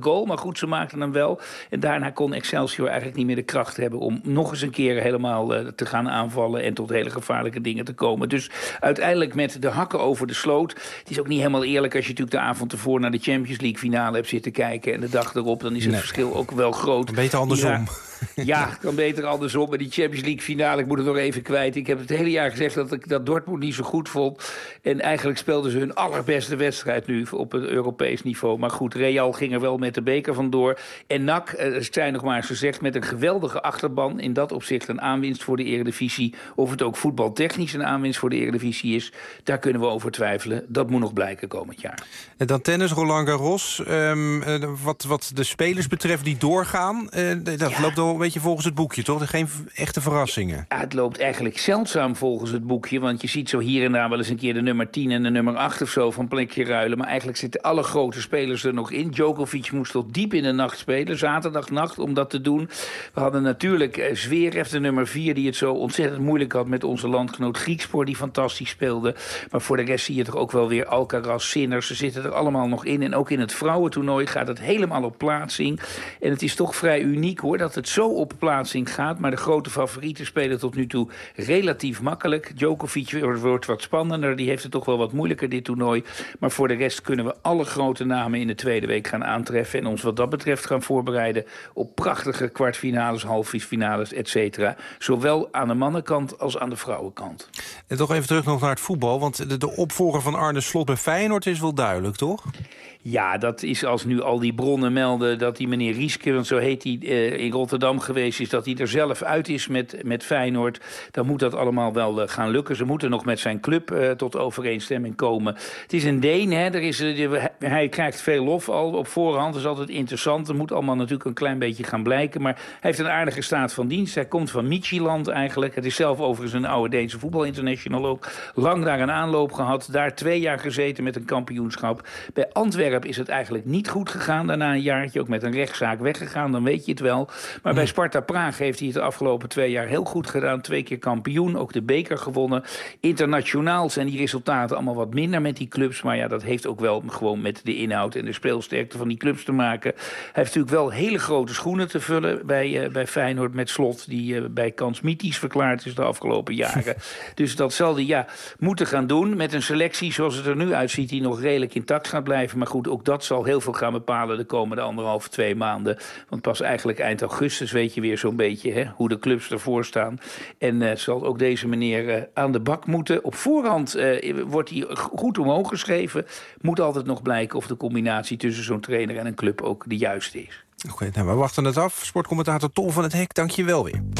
Speaker 4: goal, maar goed, ze maakten hem wel. En daarna kon Excelsior eigenlijk niet meer de kracht hebben om nog eens een keer helemaal uh, te gaan aanvallen en tot hele gevaarlijke dingen te komen. Dus uiteindelijk met de hakken over de sloot. Het is ook niet helemaal eerlijk als je natuurlijk de avond ervoor naar de Champions League finale hebt zitten kijken en de dag erop, dan is het nee. verschil ook wel groot.
Speaker 3: Beter andersom.
Speaker 4: Ja, ja, kan beter andersom. Maar die Champions League finale, ik moet het nog even kwijt. Ik heb het hele jaar gezegd dat ik dat Dortmund niet zo goed vond. En eigenlijk speelden ze hun allerbeste wedstrijd nu op het Europees niveau. Maar goed, Real ging er wel met de beker vandoor. En N A C, het zijn nog maar eens gezegd, met een geweldige achterban. In dat opzicht een aanwinst voor de Eredivisie. Of het ook voetbaltechnisch een aanwinst voor de Eredivisie is, daar kunnen we over twijfelen. Dat moet nog blijken komend jaar.
Speaker 3: En dan tennis, Roland Garros. Um, uh, wat, wat de spelers betreft die doorgaan, uh, dat ja. loopt wel een beetje volgens het boekje, toch? Geen echte verrassingen.
Speaker 4: Ja, het loopt eigenlijk zeldzaam volgens het boekje. Want je ziet zo hier en daar wel eens een keer de nummer tien en de nummer acht of zo van plekje ruilen. Maar eigenlijk zitten alle grote spelers er nog in. Djokovic moest tot diep in de nacht spelen, zaterdagnacht, om dat te doen. We hadden natuurlijk uh, Zverev, de nummer vier, die het zo ontzettend moeilijk had met onze landgenoot Griekspoor, die fantastisch speelde. Maar voor de rest zie je toch ook wel weer Alcaraz, Sinner. Ze zitten er allemaal nog in. En ook in het vrouwentoernooi gaat het helemaal op plaatsing. En het is toch vrij uniek, hoor, dat het zo op plaatsing gaat. Maar de grote favorieten spelen tot nu toe relatief makkelijk. Djokovic wordt wat spannender. Die heeft het toch wel wat moeilijker, dit toernooi. Maar voor de rest kunnen we alle grote namen in de tweede week gaan aantreffen. En ons wat dat betreft gaan voorbereiden op prachtige kwartfinales, halffinales, et cetera. Zowel aan de mannenkant als aan de vrouwenkant.
Speaker 3: En toch even terug nog naar het voetbal. Want de, de opvolger van Arne Slot bij Feyenoord is wel duidelijk, toch?
Speaker 4: Ja, dat is als nu al die bronnen melden dat die meneer Rieske, want zo heet hij, uh, in Rotterdam geweest is, dat hij er zelf uit is met, met Feyenoord. Dan moet dat allemaal wel uh, gaan lukken. Ze moeten nog met zijn club uh, tot overeenstemming komen. Het is een Deen, hè. Er is, uh, hij krijgt veel lof al op voorhand. Dat is altijd interessant. Er moet allemaal natuurlijk een klein beetje gaan blijken. Maar hij heeft een aardige staat van dienst. Hij komt van Midtjylland eigenlijk. Het is zelf overigens een oude Deense voetbalinternational ook. Lang daar een aanloop gehad. Daar twee jaar gezeten met een kampioenschap. Bij Antwerpen is het eigenlijk niet goed gegaan. Daarna een jaartje ook met een rechtszaak weggegaan. Dan weet je het wel. Maar bij Sparta Praag heeft hij het de afgelopen twee jaar heel goed gedaan. Twee keer kampioen. Ook de beker gewonnen. Internationaal zijn die resultaten allemaal wat minder met die clubs. Maar ja, dat heeft ook wel gewoon met de inhoud en de speelsterkte van die clubs te maken. Hij heeft natuurlijk wel hele grote schoenen te vullen bij, uh, bij Feyenoord met Slot. Die uh, bij kans mythisch verklaard is de afgelopen jaren. Dus dat zal hij ja, moeten gaan doen. Met een selectie zoals het er nu uitziet, die nog redelijk intact gaat blijven. Maar goed, ook dat zal heel veel gaan bepalen de komende anderhalf, twee maanden. Want pas eigenlijk eind augustus weet je weer zo'n beetje hè, hoe de clubs ervoor staan. En uh, zal ook deze meneer uh, aan de bak moeten. Op voorhand uh, wordt hij goed omhoog geschreven. Moet altijd nog blijken of de combinatie tussen zo'n trainer en een club ook de juiste is.
Speaker 3: Oké, okay, nou, we wachten het af. Sportcommentator Ton van het Hek, dank je wel weer.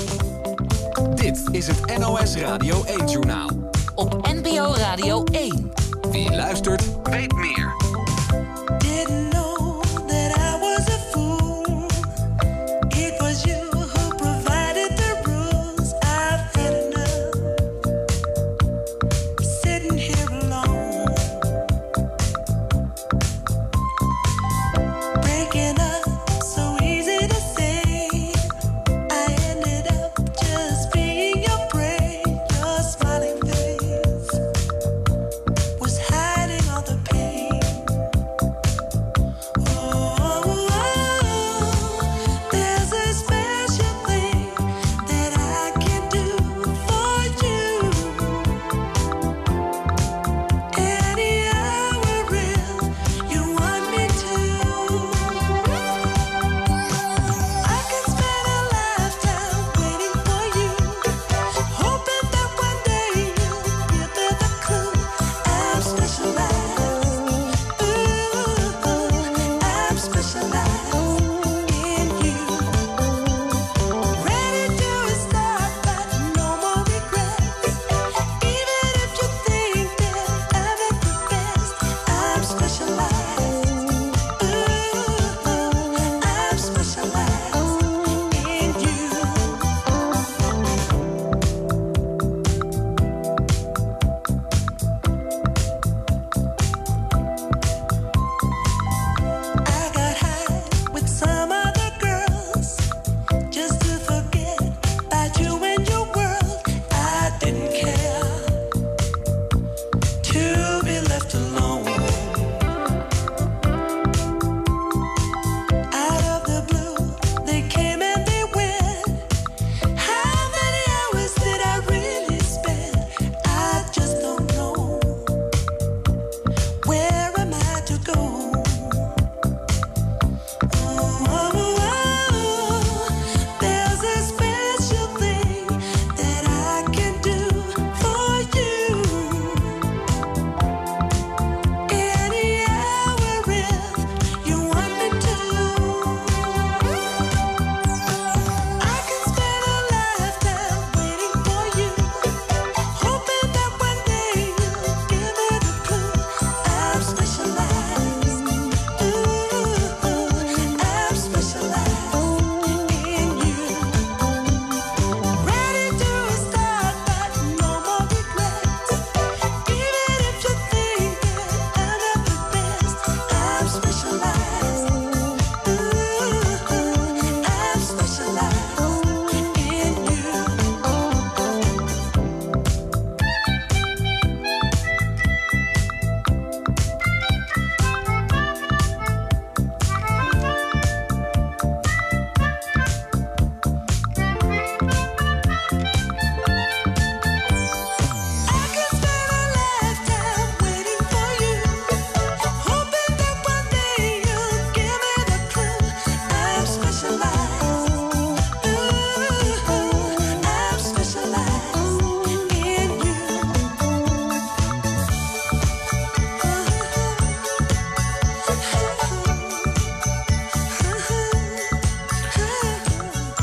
Speaker 13: Dit is het N O S Radio één-journaal.
Speaker 14: Op N P O Radio één.
Speaker 13: Wie luistert, weet meer.
Speaker 5: Was hiding all the pain.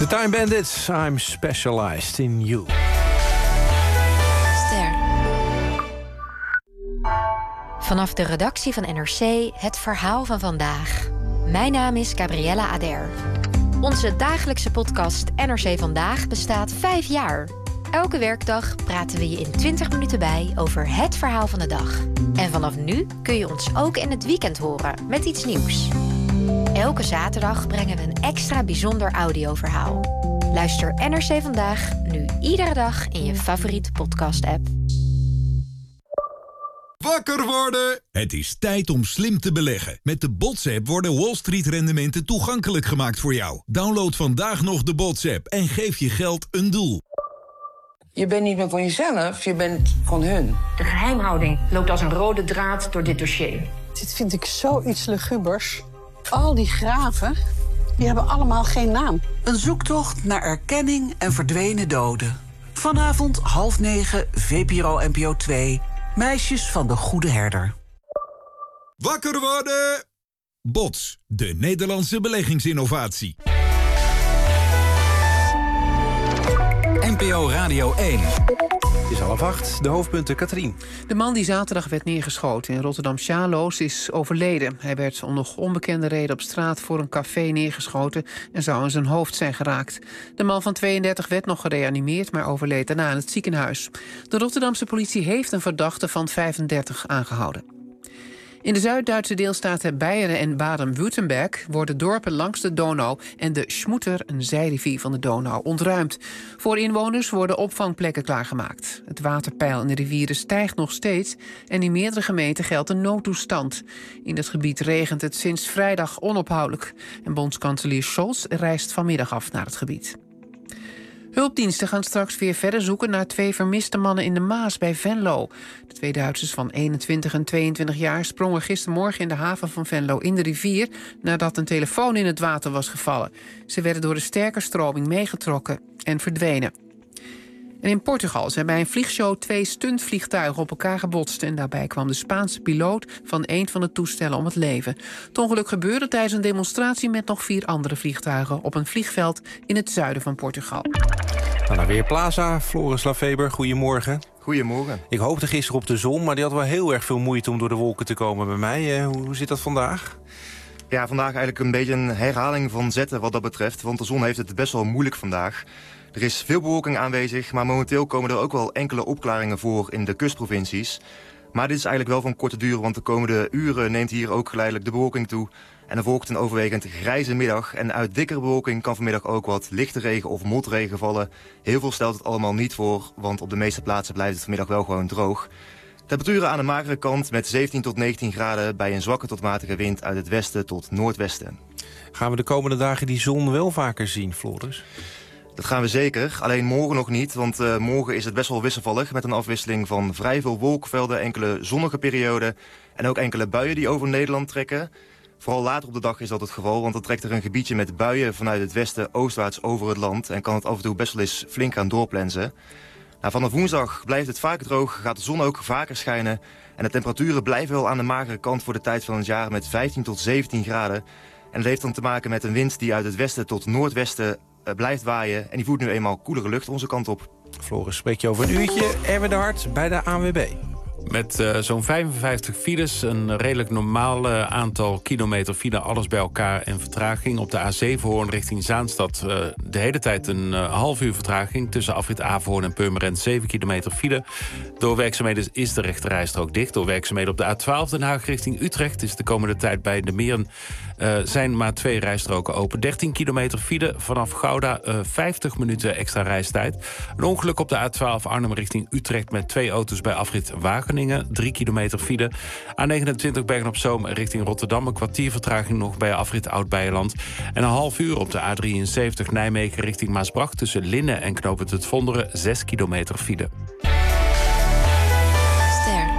Speaker 3: The Time Bandits, I'm specialized in you.
Speaker 5: Ster. Vanaf de redactie van N R C het verhaal van vandaag. Mijn naam is Gabriella Ader. Onze dagelijkse podcast N R C Vandaag bestaat vijf jaar. Elke werkdag praten we je in twintig minuten bij over het verhaal van de dag. En vanaf nu kun je ons ook in het weekend horen met iets nieuws. Elke zaterdag brengen we een extra bijzonder audioverhaal. Luister N R C Vandaag nu iedere dag in je favoriete podcast-app.
Speaker 10: Wakker worden! Het is tijd om slim te beleggen. Met de B O T S-app worden Wall Street-rendementen toegankelijk gemaakt voor jou. Download vandaag nog de B O T S-app en geef je geld een doel.
Speaker 17: Je bent niet meer van jezelf, je bent van hun.
Speaker 22: De geheimhouding loopt als een rode draad door dit dossier.
Speaker 25: Dit vind ik zoiets lugubers. Al die graven, die hebben allemaal geen naam.
Speaker 26: Een zoektocht naar erkenning en verdwenen doden. Vanavond half negen, V P R O N P O twee... Meisjes van de Goede Herder.
Speaker 10: Wakker worden! B O T S, de Nederlandse beleggingsinnovatie.
Speaker 7: N P O Radio één.
Speaker 3: Het is half acht, de hoofdpunten, Katrien.
Speaker 1: De man die zaterdag werd neergeschoten in Rotterdam-Sjaloos is overleden. Hij werd om nog onbekende reden op straat voor een café neergeschoten en zou in zijn hoofd zijn geraakt. De man van tweeëndertig werd nog gereanimeerd, maar overleed daarna in het ziekenhuis. De Rotterdamse politie heeft een verdachte van vijfendertig aangehouden. In de Zuid-Duitse deelstaten Beieren en Baden-Württemberg worden dorpen langs de Donau en de Schmoeter, een zijrivier van de Donau, ontruimd. Voor inwoners worden opvangplekken klaargemaakt. Het waterpeil in de rivieren stijgt nog steeds en in meerdere gemeenten geldt een noodtoestand. In het gebied regent het sinds vrijdag onophoudelijk en bondskanselier Scholz reist vanmiddag af naar het gebied. Hulpdiensten gaan straks weer verder zoeken naar twee vermiste mannen in de Maas bij Venlo. De twee Duitsers van eenentwintig en tweeëntwintig jaar sprongen gistermorgen in de haven van Venlo in de rivier nadat een telefoon in het water was gevallen. Ze werden door de sterke stroming meegetrokken en verdwenen. En in Portugal zijn bij een vliegshow twee stuntvliegtuigen op elkaar gebotst en daarbij kwam de Spaanse piloot van een van de toestellen om het leven. Het ongeluk gebeurde tijdens een demonstratie met nog vier andere vliegtuigen op een vliegveld in het zuiden van Portugal.
Speaker 3: Dan naar Weerplaza, Floris Lafeber, goedemorgen.
Speaker 27: Goedemorgen.
Speaker 3: Ik hoopte gisteren op de zon, maar die had wel heel erg veel moeite om door de wolken te komen bij mij. Hoe zit dat vandaag?
Speaker 27: Ja, vandaag eigenlijk een beetje een herhaling van zetten wat dat betreft, want de zon heeft het best wel moeilijk vandaag. Er is veel bewolking aanwezig, maar momenteel komen er ook wel enkele opklaringen voor in de kustprovincies. Maar dit is eigenlijk wel van korte duur, want de komende uren neemt hier ook geleidelijk de bewolking toe. En er volgt een overwegend grijze middag. En uit dikkere bewolking kan vanmiddag ook wat lichte regen of motregen vallen. Heel veel stelt het allemaal niet voor, want op de meeste plaatsen blijft het vanmiddag wel gewoon droog. Temperaturen aan de magere kant met zeventien tot negentien graden... bij een zwakke tot matige wind uit het westen tot noordwesten.
Speaker 3: Gaan we de komende dagen die zon wel vaker zien, Floris?
Speaker 27: Dat gaan we zeker, alleen morgen nog niet, want uh, morgen is het best wel wisselvallig... met een afwisseling van vrij veel wolkenvelden, enkele zonnige perioden... en ook enkele buien die over Nederland trekken. Vooral later op de dag is dat het geval, want dan trekt er een gebiedje met buien... vanuit het westen oostwaarts over het land en kan het af en toe best wel eens flink gaan doorplensen. Nou, vanaf woensdag blijft het vaker droog, gaat de zon ook vaker schijnen... en de temperaturen blijven wel aan de magere kant voor de tijd van het jaar... met vijftien tot zeventien graden. En dat heeft dan te maken met een wind die uit het westen tot noordwesten... blijft waaien en die voert nu eenmaal koelere lucht onze kant op.
Speaker 3: Floris, spreek je over een uurtje. Erwin de Hart bij de A N W B.
Speaker 2: Met uh, zo'n vijfenvijftig files, een redelijk normaal uh, aantal kilometer file, alles bij elkaar en vertraging. Op de A zeven Hoorn richting Zaanstad uh, de hele tijd een uh, half uur vertraging. Tussen afrit Averhoorn en Purmerend zeven kilometer file. Door werkzaamheden is de rechterrijstrook dicht. Door werkzaamheden op de A twaalf Den Haag richting Utrecht is de komende tijd bij de Meren uh, zijn maar twee rijstroken open. dertien kilometer file vanaf Gouda, uh, vijftig minuten extra reistijd. Een ongeluk op de A twaalf Arnhem richting Utrecht met twee auto's bij afrit Wageningen. drie kilometer file. A negenentwintig Bergen-op-Zoom richting Rotterdam. Een kwartier vertraging nog bij afrit Oud-Beijerland. En een half uur op de A drieënzeventig Nijmegen richting Maasbracht. Tussen Linnen en Knoopend het Vonderen. zes kilometer file.
Speaker 5: Ster.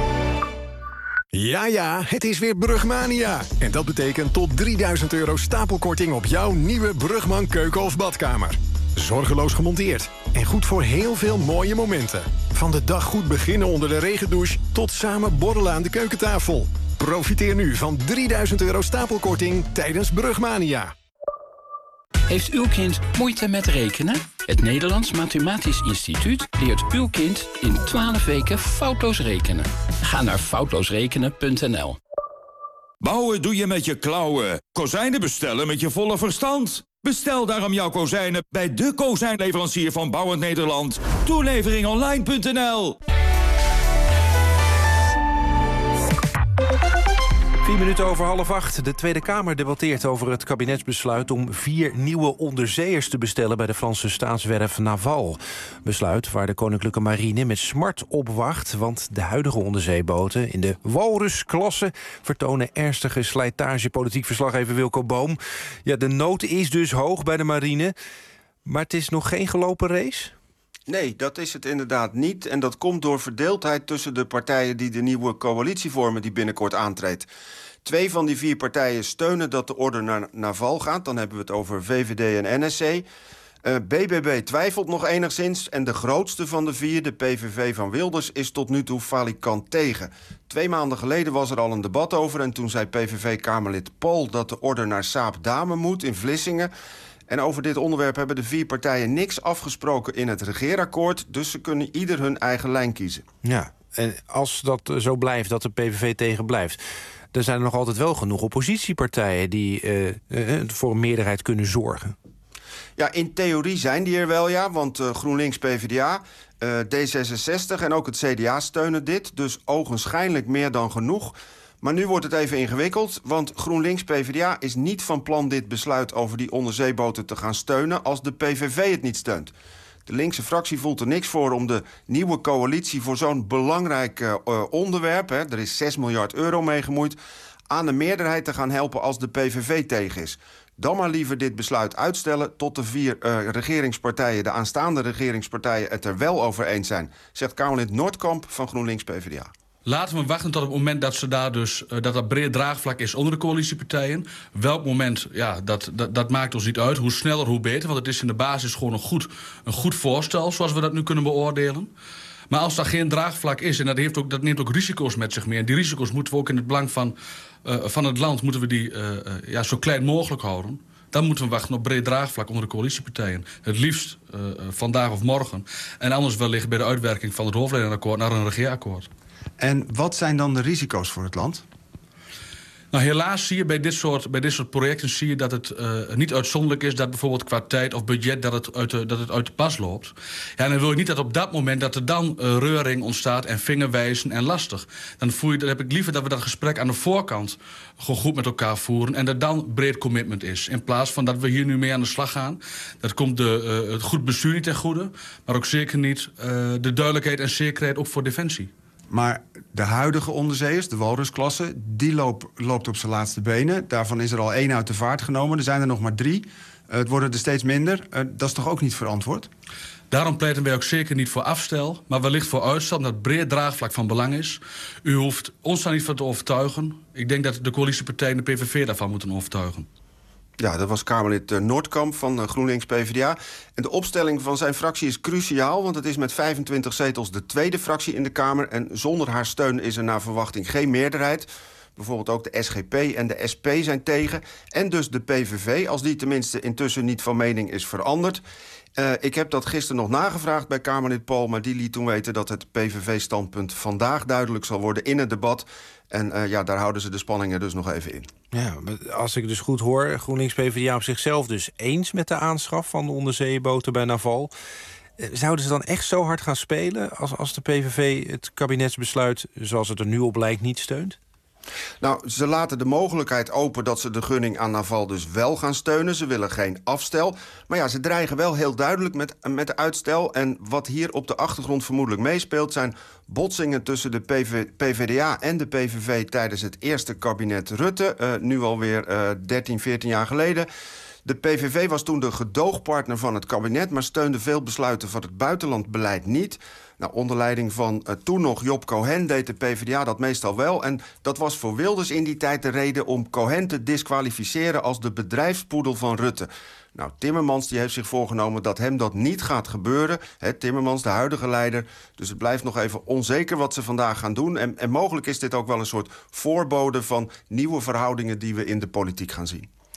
Speaker 10: Ja, ja, het is weer Brugmania. En dat betekent tot drieduizend euro stapelkorting op jouw nieuwe Brugman keuken of badkamer. Zorgeloos gemonteerd. En goed voor heel veel mooie momenten. Van de dag goed beginnen onder de regendouche tot samen borrelen aan de keukentafel. Profiteer nu van drieduizend euro stapelkorting tijdens Brugmania.
Speaker 6: Heeft uw kind moeite met rekenen? Het Nederlands Mathematisch Instituut leert uw kind in twaalf weken foutloos rekenen. Ga naar foutloos rekenen punt n l.
Speaker 8: Bouwen doe je met je klauwen. Kozijnen bestellen met je volle verstand. Bestel daarom jouw kozijnen bij de kozijnleverancier van Bouwend Nederland. toelevering online punt n l.
Speaker 3: Vier minuten over half acht. De Tweede Kamer debatteert over het kabinetsbesluit om vier nieuwe onderzeeërs te bestellen bij de Franse staatswerf Naval. Besluit waar de Koninklijke Marine met smart op wacht, want de huidige onderzeeboten in de Walrus-klasse vertonen ernstige slijtage. Politiek verslaggever Wilco Boom. Ja, de nood is dus hoog bij de marine, maar het is nog geen gelopen race?
Speaker 9: Nee, dat is het inderdaad niet. En dat komt door verdeeldheid tussen de partijen die de nieuwe coalitie vormen die binnenkort aantreedt. Twee van die vier partijen steunen dat de orde naar Naval gaat. Dan hebben we het over V V D en N S C. Uh, B B B twijfelt nog enigszins. En de grootste van de vier, de P V V van Wilders, is tot nu toe falikant tegen. Twee maanden geleden was er al een debat over. En toen zei P V V-Kamerlid Pol dat de orde naar Saab-Dame moet in Vlissingen. En over dit onderwerp hebben de vier partijen niks afgesproken in het regeerakkoord. Dus ze kunnen ieder hun eigen lijn kiezen.
Speaker 3: Ja, en als dat zo blijft, dat de P V V tegen blijft, dan zijn er nog altijd wel genoeg oppositiepartijen die uh, uh, voor een meerderheid kunnen zorgen.
Speaker 9: Ja, in theorie zijn die er wel, ja. Want uh, GroenLinks, P v d A, uh, D zesenzestig en ook het C D A steunen dit. Dus ogenschijnlijk meer dan genoeg. Maar nu wordt het even ingewikkeld, want GroenLinks P v d A is niet van plan dit besluit over die onderzeeboten te gaan steunen als de P V V het niet steunt. De linkse fractie voelt er niks voor om de nieuwe coalitie voor zo'n belangrijk uh, onderwerp, hè, er is zes miljard euro mee gemoeid, aan de meerderheid te gaan helpen als de P V V tegen is. Dan maar liever dit besluit uitstellen tot de vier uh, regeringspartijen, de aanstaande regeringspartijen, het er wel over eens zijn, zegt Kamerlid Noordkamp van GroenLinks P v d A.
Speaker 11: Laten we wachten tot het moment dat ze daar dus uh, dat dat breed draagvlak is onder de coalitiepartijen. Welk moment, ja, dat, dat, dat maakt ons niet uit. Hoe sneller, hoe beter. Want het is in de basis gewoon een goed, een goed voorstel, zoals we dat nu kunnen beoordelen. Maar als daar geen draagvlak is, en dat, heeft ook, dat neemt ook risico's met zich mee. En die risico's moeten we ook in het belang van, uh, van het land moeten we die, uh, uh, ja, zo klein mogelijk houden. Dan moeten we wachten op breed draagvlak onder de coalitiepartijen. Het liefst uh, vandaag of morgen. En anders wellicht bij de uitwerking van het hoofdlijnenakkoord naar een regeerakkoord.
Speaker 12: En wat zijn dan de risico's voor het land?
Speaker 11: Nou, helaas zie je bij dit soort, bij dit soort projecten zie je dat het uh, niet uitzonderlijk is dat bijvoorbeeld qua tijd of budget dat het uit de, dat het uit de pas loopt. Ja, en dan wil je niet dat op dat moment dat er dan uh, reuring ontstaat en vingerwijzen en lastig. Dan, voel je, dan heb ik liever dat we dat gesprek aan de voorkant gewoon goed met elkaar voeren en dat dan breed commitment is. In plaats van dat we hier nu mee aan de slag gaan. Dat komt de, uh, het goed bestuur niet ten goede, maar ook zeker niet uh, de duidelijkheid en zekerheid ook voor Defensie.
Speaker 12: Maar de huidige onderzeeërs, de Walrus-klasse, die loop, loopt op zijn laatste benen. Daarvan is er al één uit de vaart genomen. Er zijn er nog maar drie. Uh, het worden er steeds minder. Uh, dat is toch ook niet verantwoord?
Speaker 11: Daarom pleiten wij ook zeker niet voor afstel, maar wellicht voor uitstel, omdat breed draagvlak van belang is. U hoeft ons daar niet van te overtuigen. Ik denk dat de coalitiepartijen en de P V V daarvan moeten overtuigen.
Speaker 9: Ja, dat was Kamerlid uh, Noordkamp van uh, GroenLinks P v d A. En de opstelling van zijn fractie is cruciaal, want het is met vijfentwintig zetels de tweede fractie in de Kamer. En zonder haar steun is er naar verwachting geen meerderheid. Bijvoorbeeld ook de S G P en de S P zijn tegen. En dus de P V V, als die tenminste intussen niet van mening is veranderd. Uh, ik heb dat gisteren nog nagevraagd bij Kamerlid Pol, maar die liet toen weten dat het P V V-standpunt vandaag duidelijk zal worden in het debat. En uh, ja, daar houden ze de spanningen dus nog even in.
Speaker 3: Ja, als ik dus goed hoor, GroenLinks P v d A op zichzelf dus eens met de aanschaf van de onderzeeboten bij Naval. Zouden ze dan echt zo hard gaan spelen als, als de P V V het kabinetsbesluit, zoals het er nu op lijkt, niet steunt?
Speaker 9: Nou, ze laten de mogelijkheid open dat ze de gunning aan Naval dus wel gaan steunen. Ze willen geen afstel. Maar ja, ze dreigen wel heel duidelijk met, met uitstel. En wat hier op de achtergrond vermoedelijk meespeelt zijn botsingen tussen de P V D A en de P V V tijdens het eerste kabinet Rutte. Uh, nu alweer uh, dertien, veertien jaar geleden. De P V V was toen de gedoogpartner van het kabinet, maar steunde veel besluiten van het buitenlandbeleid niet. Nou, onder leiding van uh, toen nog Job Cohen deed de P V D A dat meestal wel. En dat was voor Wilders in die tijd de reden om Cohen te disqualificeren als de bedrijfspoedel van Rutte. Nou, Timmermans die heeft zich voorgenomen dat hem dat niet gaat gebeuren. He, Timmermans, de huidige leider. Dus het blijft nog even onzeker wat ze vandaag gaan doen. En, en mogelijk is dit ook wel een soort voorbode van nieuwe verhoudingen die we in de politiek gaan zien.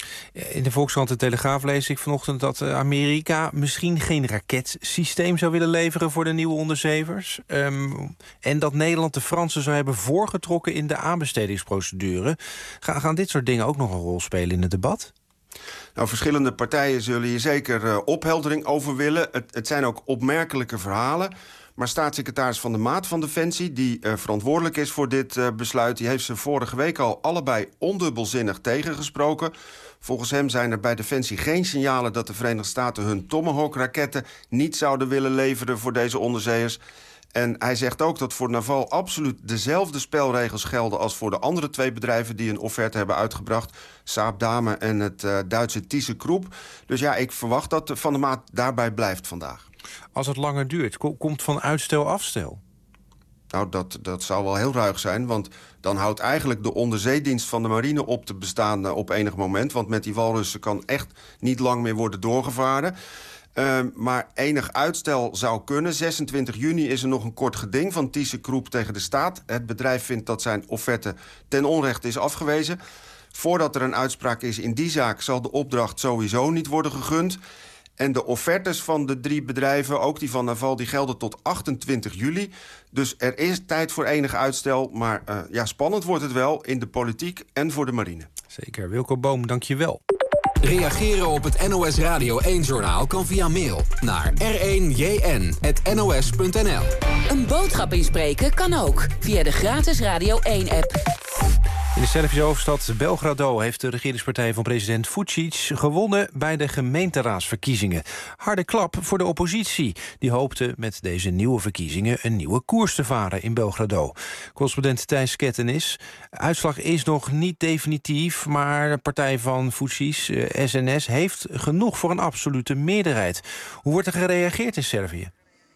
Speaker 3: In de Volkskrant en Telegraaf lees ik vanochtend dat Amerika misschien geen raketsysteem zou willen leveren voor de nieuwe onderzeevers. Um, en dat Nederland de Fransen zou hebben voorgetrokken in de aanbestedingsprocedure. Ga, gaan dit soort dingen ook nog een rol spelen in het debat?
Speaker 9: Nou, verschillende partijen zullen hier zeker uh, opheldering over willen. Het, het zijn ook opmerkelijke verhalen. Maar staatssecretaris Van der Maat van Defensie, die uh, verantwoordelijk is voor dit uh, besluit, die heeft ze vorige week al allebei ondubbelzinnig tegengesproken. Volgens hem zijn er bij Defensie geen signalen dat de Verenigde Staten hun Tomahawk-raketten niet zouden willen leveren voor deze onderzeeërs. En hij zegt ook dat voor Naval absoluut dezelfde spelregels gelden als voor de andere twee bedrijven die een offerte hebben uitgebracht. Saab Dame en het uh, Duitse ThyssenKrupp. Dus ja, ik verwacht dat Van der Maat daarbij blijft vandaag.
Speaker 3: Als het langer duurt, komt van uitstel afstel?
Speaker 9: Nou, dat, dat zou wel heel ruig zijn, want dan houdt eigenlijk de onderzeedienst van de marine op te bestaan uh, op enig moment. Want met die walrussen kan echt niet lang meer worden doorgevaren. Uh, maar enig uitstel zou kunnen. zesentwintig juni is er nog een kort geding van ThyssenKrupp tegen de staat. Het bedrijf vindt dat zijn offerte ten onrechte is afgewezen. Voordat er een uitspraak is in die zaak zal de opdracht sowieso niet worden gegund. En de offertes van de drie bedrijven, ook die van Naval, die gelden tot achtentwintig juli. Dus er is tijd voor enig uitstel. Maar uh, ja, spannend wordt het wel in de politiek en voor de marine.
Speaker 3: Zeker. Wilco Boom, dank je wel.
Speaker 13: Reageren op het N O S Radio één-journaal kan via mail naar r één j n punt n o s punt n l.
Speaker 14: Een boodschap inspreken kan ook via de gratis Radio één-app.
Speaker 3: In de Servische hoofdstad Belgrado heeft de regeringspartij van president Vučić gewonnen bij de gemeenteraadsverkiezingen. Harde klap voor de oppositie. Die hoopte met deze nieuwe verkiezingen een nieuwe koers te varen in Belgrado. Correspondent Thijs Kettenis. Uitslag is nog niet definitief, maar de partij van Vučić, S N S, heeft genoeg voor een absolute meerderheid. Hoe wordt er gereageerd in Servië?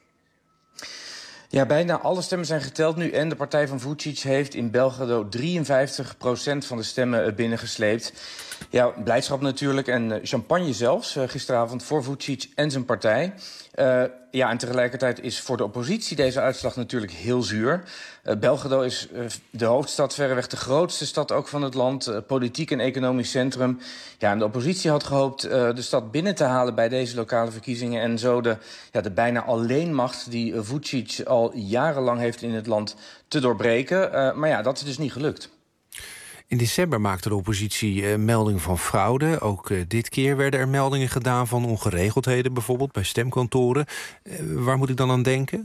Speaker 15: Ja, bijna alle stemmen zijn geteld nu en de partij van Vučić heeft in Belgrado drieënvijftig procent van de stemmen binnengesleept. Ja, blijdschap natuurlijk en champagne zelfs, gisteravond voor Vučić en zijn partij. Uh, ja, en tegelijkertijd is voor de oppositie deze uitslag natuurlijk heel zuur. Uh, Belgrado is uh, de hoofdstad, verreweg de grootste stad ook van het land. Uh, politiek en economisch centrum. Ja, en de oppositie had gehoopt uh, de stad binnen te halen bij deze lokale verkiezingen. En zo de, ja, de bijna alleenmacht die uh, Vučić al jarenlang heeft in het land te doorbreken. Uh, maar ja, dat is dus niet gelukt.
Speaker 3: In december maakte de oppositie uh, melding van fraude. Ook uh, dit keer werden er meldingen gedaan van ongeregeldheden, bijvoorbeeld bij stemkantoren. Uh, waar moet ik dan aan denken?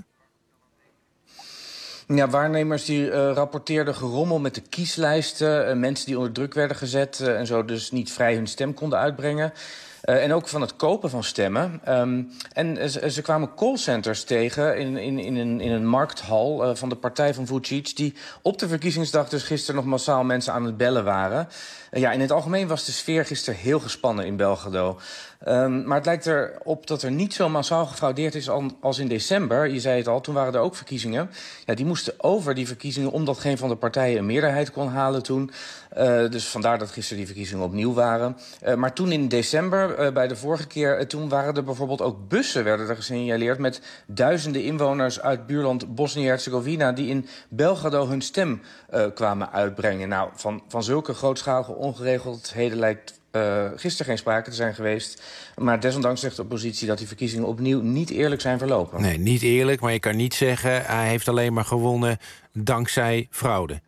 Speaker 15: Ja, waarnemers die uh, rapporteerden gerommel met de kieslijsten. Uh, mensen die onder druk werden gezet uh, en zo dus niet vrij hun stem konden uitbrengen. Uh, en ook van het kopen van stemmen. Um, en uh, ze, ze kwamen callcenters tegen in, in, in, een, in een markthal uh, van de partij van Vučić, die op de verkiezingsdag dus gisteren nog massaal mensen aan het bellen waren. Uh, ja, in het algemeen was de sfeer gisteren heel gespannen in Belgrado. Um, maar het lijkt erop dat er niet zo massaal gefraudeerd is als in december. Je zei het al, toen waren er ook verkiezingen. Ja, die moesten over, die verkiezingen, omdat geen van de partijen een meerderheid kon halen toen. Uh, dus vandaar dat gisteren die verkiezingen opnieuw waren. Uh, maar toen in december, uh, bij de vorige keer, uh, toen waren er bijvoorbeeld ook bussen, werden er gesignaleerd, met duizenden inwoners uit buurland Bosnië-Herzegovina die in Belgrado hun stem uh, kwamen uitbrengen. Nou, van, van zulke grootschalige ongeregeldheden lijkt Uh, gisteren geen sprake te zijn geweest. Maar desondanks zegt de oppositie dat die verkiezingen opnieuw niet eerlijk zijn verlopen.
Speaker 3: Nee, niet eerlijk, maar je kan niet zeggen hij heeft alleen maar gewonnen dankzij fraude.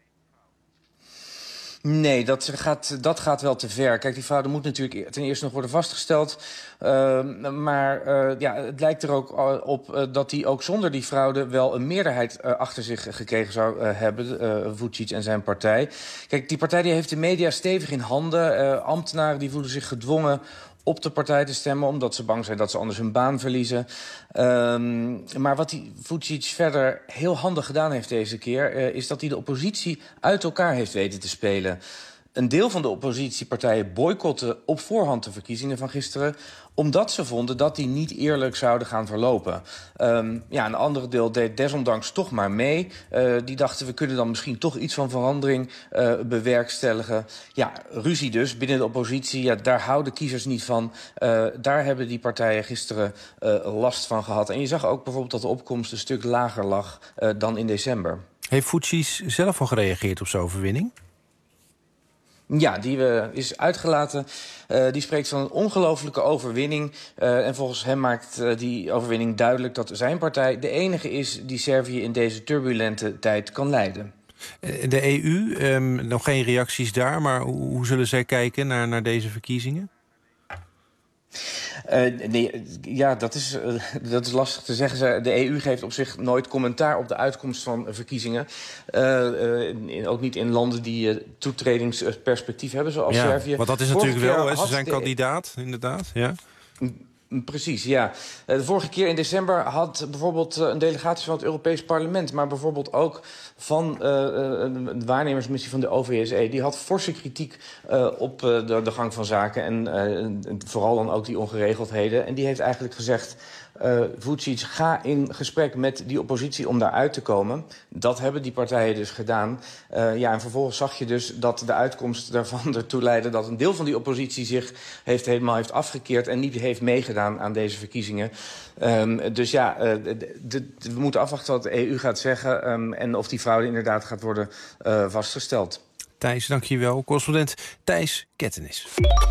Speaker 15: Nee, dat gaat, dat gaat wel te ver. Kijk, die fraude moet natuurlijk ten eerste nog worden vastgesteld. Uh, maar uh, ja, het lijkt er ook op uh, dat hij ook zonder die fraude wel een meerderheid uh, achter zich gekregen zou uh, hebben, uh, Vučić en zijn partij. Kijk, die partij die heeft de media stevig in handen. Uh, ambtenaren die voelen zich gedwongen op de partij te stemmen, omdat ze bang zijn dat ze anders hun baan verliezen. Um, maar wat die Vučić verder heel handig gedaan heeft deze keer, uh, is dat hij de oppositie uit elkaar heeft weten te spelen. Een deel van de oppositiepartijen boycotten op voorhand de verkiezingen van gisteren, omdat ze vonden dat die niet eerlijk zouden gaan verlopen. Um, ja, een andere deel deed desondanks toch maar mee. Uh, die dachten, we kunnen dan misschien toch iets van verandering uh, bewerkstelligen. Ja, ruzie dus binnen de oppositie. Ja, daar houden kiezers niet van. Uh, daar hebben die partijen gisteren uh, last van gehad. En je zag ook bijvoorbeeld dat de opkomst een stuk lager lag uh, dan in december.
Speaker 3: Heeft Vučić zelf al gereageerd op zijn overwinning?
Speaker 15: Ja, die uh, is uitgelaten. Uh, die spreekt van een ongelofelijke overwinning. Uh, en volgens hem maakt uh, die overwinning duidelijk dat zijn partij de enige is die Servië in deze turbulente tijd kan leiden.
Speaker 3: De E U, um, nog geen reacties daar, maar hoe zullen zij kijken naar, naar deze verkiezingen?
Speaker 15: Uh, nee, ja, dat is, uh, dat is lastig te zeggen. De E U geeft op zich nooit commentaar op de uitkomst van verkiezingen. Uh, uh, in, ook niet in landen die uh, toetredingsperspectief hebben, zoals
Speaker 3: ja,
Speaker 15: Servië.
Speaker 3: Want dat is
Speaker 15: Vorige
Speaker 3: natuurlijk wel, hè, ze zijn
Speaker 15: de...
Speaker 3: kandidaat, inderdaad. Ja.
Speaker 15: Precies, ja. De vorige keer in december had bijvoorbeeld een delegatie van het Europees Parlement, maar bijvoorbeeld ook van uh, de waarnemersmissie van de O V S E, die had forse kritiek uh, op uh, de, de gang van zaken en uh, vooral dan ook die ongeregeldheden. En die heeft eigenlijk gezegd, Uh, Vučić, ga in gesprek met die oppositie om daaruit te komen. Dat hebben die partijen dus gedaan. Uh, ja, en vervolgens zag je dus dat de uitkomst daarvan ertoe leidde dat een deel van die oppositie zich heeft, helemaal heeft afgekeerd en niet heeft meegedaan aan deze verkiezingen. Um, dus ja, uh, de, de, we moeten afwachten wat de E U gaat zeggen um, en of die fraude inderdaad gaat worden uh, vastgesteld.
Speaker 3: Thijs, dankjewel. Correspondent Thijs Kettenis.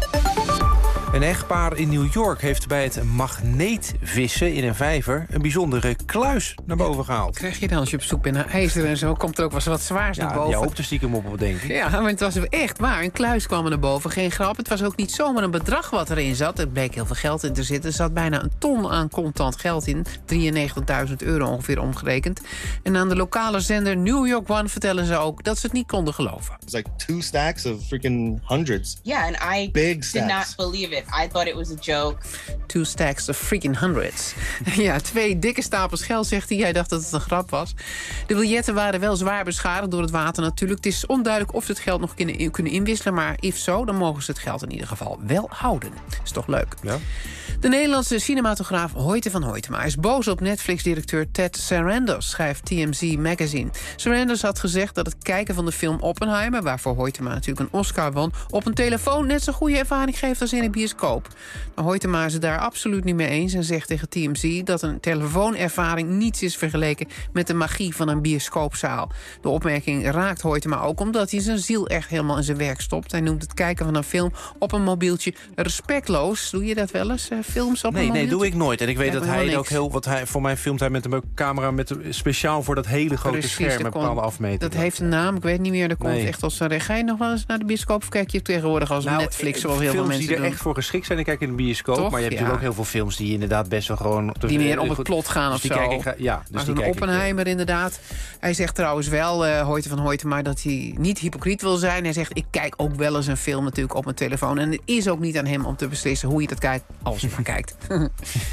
Speaker 3: Een echtpaar in New York heeft bij het magneetvissen in een vijver een bijzondere kluis naar boven gehaald.
Speaker 1: Krijg je dan als je op zoek bent naar ijzer en zo, komt er ook wel eens wat zwaars
Speaker 3: ja,
Speaker 1: naar boven.
Speaker 3: Ja, je hoopt er stiekem op, denk ik.
Speaker 1: Ja, maar het was echt waar. Een kluis kwam er naar boven, geen grap. Het was ook niet zomaar een bedrag wat erin zat. Er bleek heel veel geld in te zitten. Er zat bijna een ton aan contant geld in. drieënnegentigduizend euro ongeveer omgerekend. En aan de lokale zender New York One vertellen ze ook dat ze het niet konden geloven.
Speaker 16: It's like two stacks of freaking hundreds.
Speaker 18: Yeah, and I
Speaker 16: Big
Speaker 18: did not believe it. I thought it was a joke.
Speaker 1: Two stacks of freaking hundreds. Ja, twee dikke stapels geld, zegt hij. Hij dacht dat het een grap was. De biljetten waren wel zwaar beschadigd door het water natuurlijk. Het is onduidelijk of ze het geld nog kunnen, kunnen inwisselen. Maar if zo, dan mogen ze het geld in ieder geval wel houden. Is toch leuk?
Speaker 3: Ja.
Speaker 1: De Nederlandse cinematograaf Hoyte van Hoytema is boos op Netflix-directeur Ted Sarandos, schrijft T M Z Magazine. Sarandos had gezegd dat het kijken van de film Oppenheimer, waarvoor Hoytema natuurlijk een Oscar won, op een telefoon net zo'n goede ervaring geeft als in een bioscoop. Nou, Hoytema is het daar absoluut niet mee eens en zegt tegen T M Z dat een telefoonervaring niets is vergeleken met de magie van een bioscoopzaal. De opmerking raakt Hoytema ook omdat hij zijn ziel echt helemaal in zijn werk stopt. Hij noemt het kijken van een film op een mobieltje respectloos. Doe je dat wel eens? Films op
Speaker 3: nee,
Speaker 1: een
Speaker 3: nee, doe ik nooit. En ik weet
Speaker 1: ja,
Speaker 3: dat hij ook heel... Wat hij, voor mij filmt hij met een camera met speciaal voor dat hele grote
Speaker 1: Precies,
Speaker 3: scherm met bepaalde afmetingen.
Speaker 1: Dat heeft een naam, ik weet niet meer. Dat komt
Speaker 3: nee.
Speaker 1: echt als een... Ga je nog wel eens naar de bioscoop of kijk je tegenwoordig als nou, Netflix zoals heel veel mensen
Speaker 3: die er
Speaker 1: doen?
Speaker 3: echt voor geschikt zijn, dan kijk je in de bioscoop.
Speaker 1: Toch?
Speaker 3: Maar je hebt ja. natuurlijk ook heel veel films die inderdaad best wel gewoon...
Speaker 1: Die meer op het plot gaan
Speaker 3: dus
Speaker 1: of
Speaker 3: die
Speaker 1: zo.
Speaker 3: Kijk ik, ja, dus
Speaker 1: maar
Speaker 3: die
Speaker 1: zo'n
Speaker 3: kijk
Speaker 1: Oppenheimer
Speaker 3: ik,
Speaker 1: inderdaad. Hij zegt trouwens wel, uh, Hoyte van Hoyte, maar dat hij niet hypocriet wil zijn. Hij zegt, ik kijk ook wel eens een film natuurlijk op mijn telefoon. En het is ook niet aan hem om te beslissen hoe je dat kijkt, als je maar kijkt. Ja.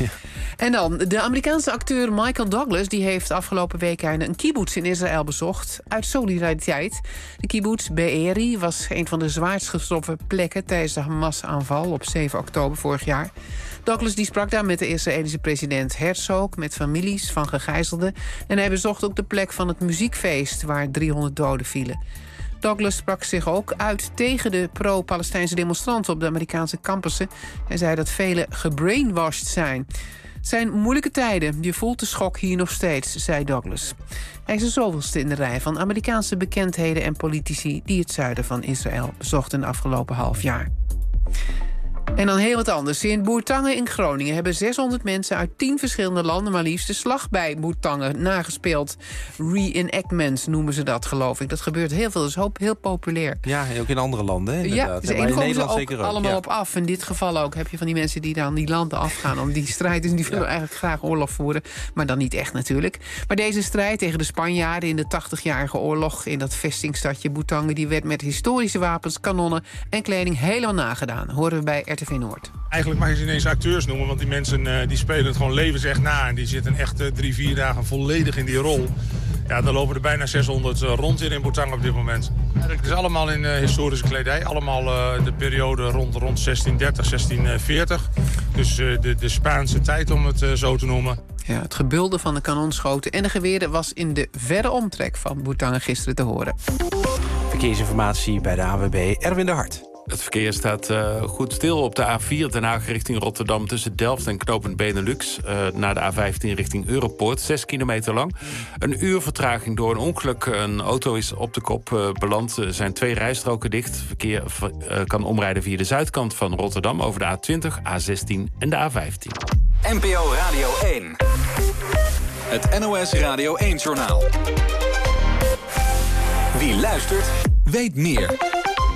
Speaker 1: En dan, de Amerikaanse acteur Michael Douglas, die heeft afgelopen week een kibbutz in Israël bezocht. Uit solidariteit. De kibbutz Be'eri was een van de zwaarst getroffen plekken tijdens de Hamas-aanval op zeven oktober vorig jaar. Douglas die sprak daar met de Israëlische president Herzog, met families van gegijzelden. En hij bezocht ook de plek van het muziekfeest waar driehonderd doden vielen. Douglas sprak zich ook uit tegen de pro-Palestijnse demonstranten op de Amerikaanse campussen. Hij zei dat velen gebrainwashed zijn. Het zijn moeilijke tijden, je voelt de schok hier nog steeds, zei Douglas. Hij is de zoveelste in de rij van Amerikaanse bekendheden en politici die het zuiden van Israël bezochten de afgelopen half jaar. En dan heel wat anders. In Bourtange in Groningen hebben zeshonderd mensen uit tien verschillende landen maar liefst de slag bij Bourtange nagespeeld. Reenactments noemen ze dat, geloof ik. Dat gebeurt heel veel, dat is heel populair.
Speaker 3: Ja, en ook in andere landen, hè, inderdaad.
Speaker 1: Ja, dus
Speaker 3: maar in Nederland
Speaker 1: ook
Speaker 3: zeker ook.
Speaker 1: allemaal
Speaker 3: ja.
Speaker 1: op af. In dit geval ook heb je van die mensen die dan die landen afgaan om die strijd. Dus die willen ja. eigenlijk graag oorlog voeren, maar dan niet echt natuurlijk. Maar deze strijd tegen de Spanjaarden in de tachtigjarige oorlog in dat vestingstadje Bourtange, die werd met historische wapens, kanonnen en kleding helemaal nagedaan. Horen we bij R T V Noord.
Speaker 19: Eigenlijk mag je ze ineens acteurs noemen, want die mensen uh, die spelen het gewoon levensecht na. En die zitten echt uh, drie, vier dagen volledig in die rol. Ja, daar lopen er bijna zeshonderd uh, rond in in Bourtange op dit moment. Het is allemaal in uh, historische kledij. Allemaal uh, de periode rond, rond zestien dertig, zestien veertig. Dus uh, de, de Spaanse tijd, om het uh, zo te noemen.
Speaker 1: Ja, het gebulder van de kanonschoten en de geweren was in de verre omtrek van Bourtange gisteren te horen.
Speaker 3: Verkeersinformatie bij de A N W B, Erwin de Hart.
Speaker 2: Het verkeer staat uh, goed stil op de A vier Den Haag richting Rotterdam... tussen Delft en knooppunt Benelux. Uh, naar de A vijftien richting Europoort, zes kilometer lang. Een uur vertraging door een ongeluk. Een auto is op de kop uh, beland. Er zijn twee rijstroken dicht. Verkeer uh, kan omrijden via de zuidkant van Rotterdam... over de A twintig, A zestien en de A vijftien.
Speaker 13: N P O Radio één. Het N O S Radio één-journaal. Wie luistert, weet meer.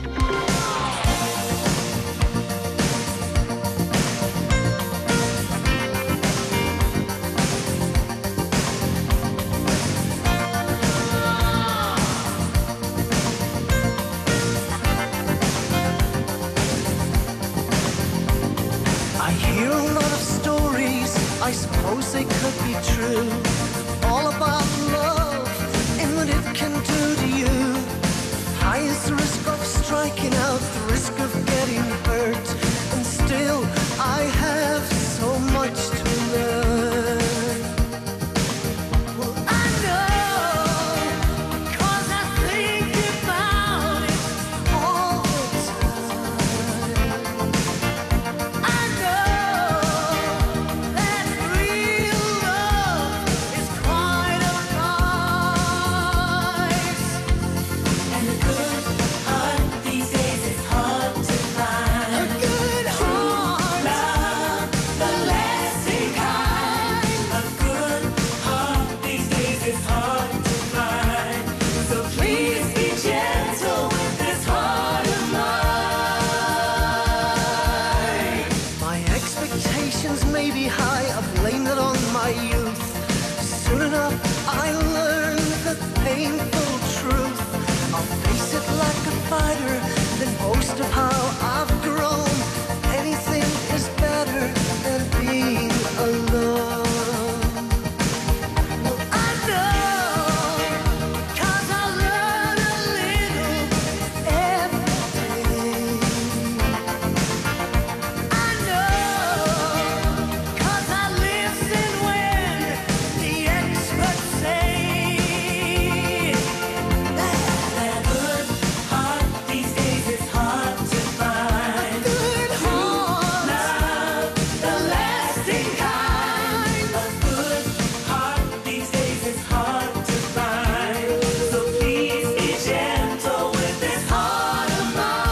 Speaker 4: I suppose they could be true. All about love and what it can do to you. High is the risk of striking out, the risk of getting hurt. And still I have so much to learn. Well, I know, 'cause I think about it all the time. I know that real love is quite a price. And a good heart these days is hard to find. A good heart, love, the lasting kind. A good heart these days is hard to find. So please be gentle with this heart of mine. My expectations may be high, I blame it on my youth. Soon enough I learn the painful truth. I'll face it like a fighter, then boast of how I've grown. Anything is better than being alone. Well, I know, 'cause I learn a little every day. I know, 'cause I listen when the experts say that a good heart these days is hard to find. A good heart, love, the lasting kind. A good heart these days is hard to find. So please be gentle with this heart of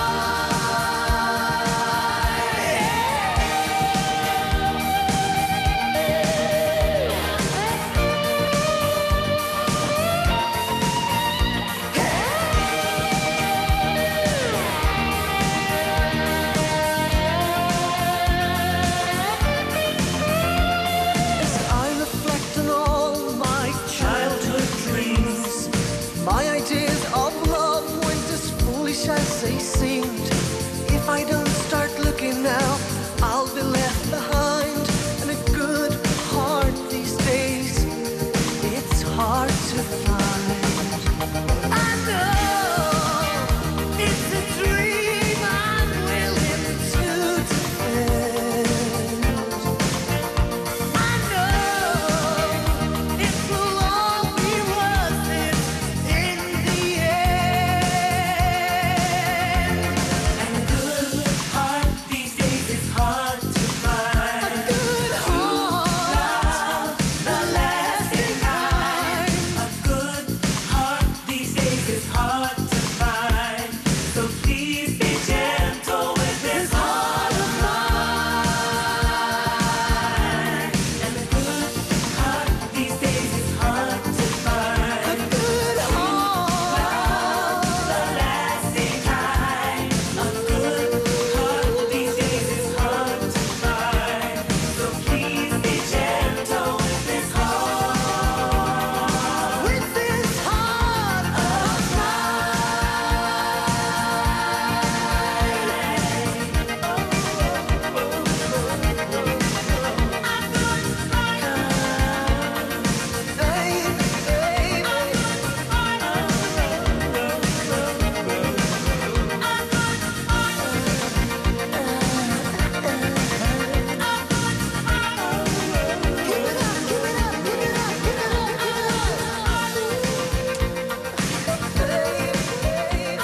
Speaker 4: As I reflect on all my childhood dreams, my ideas of love went as foolish as they seemed. If I don't start looking now, I'll be left behind. And a good heart these days, it's hard to find. I know it's a dream I'm willing to defend. I know it will all be worth it in the end. And a good heart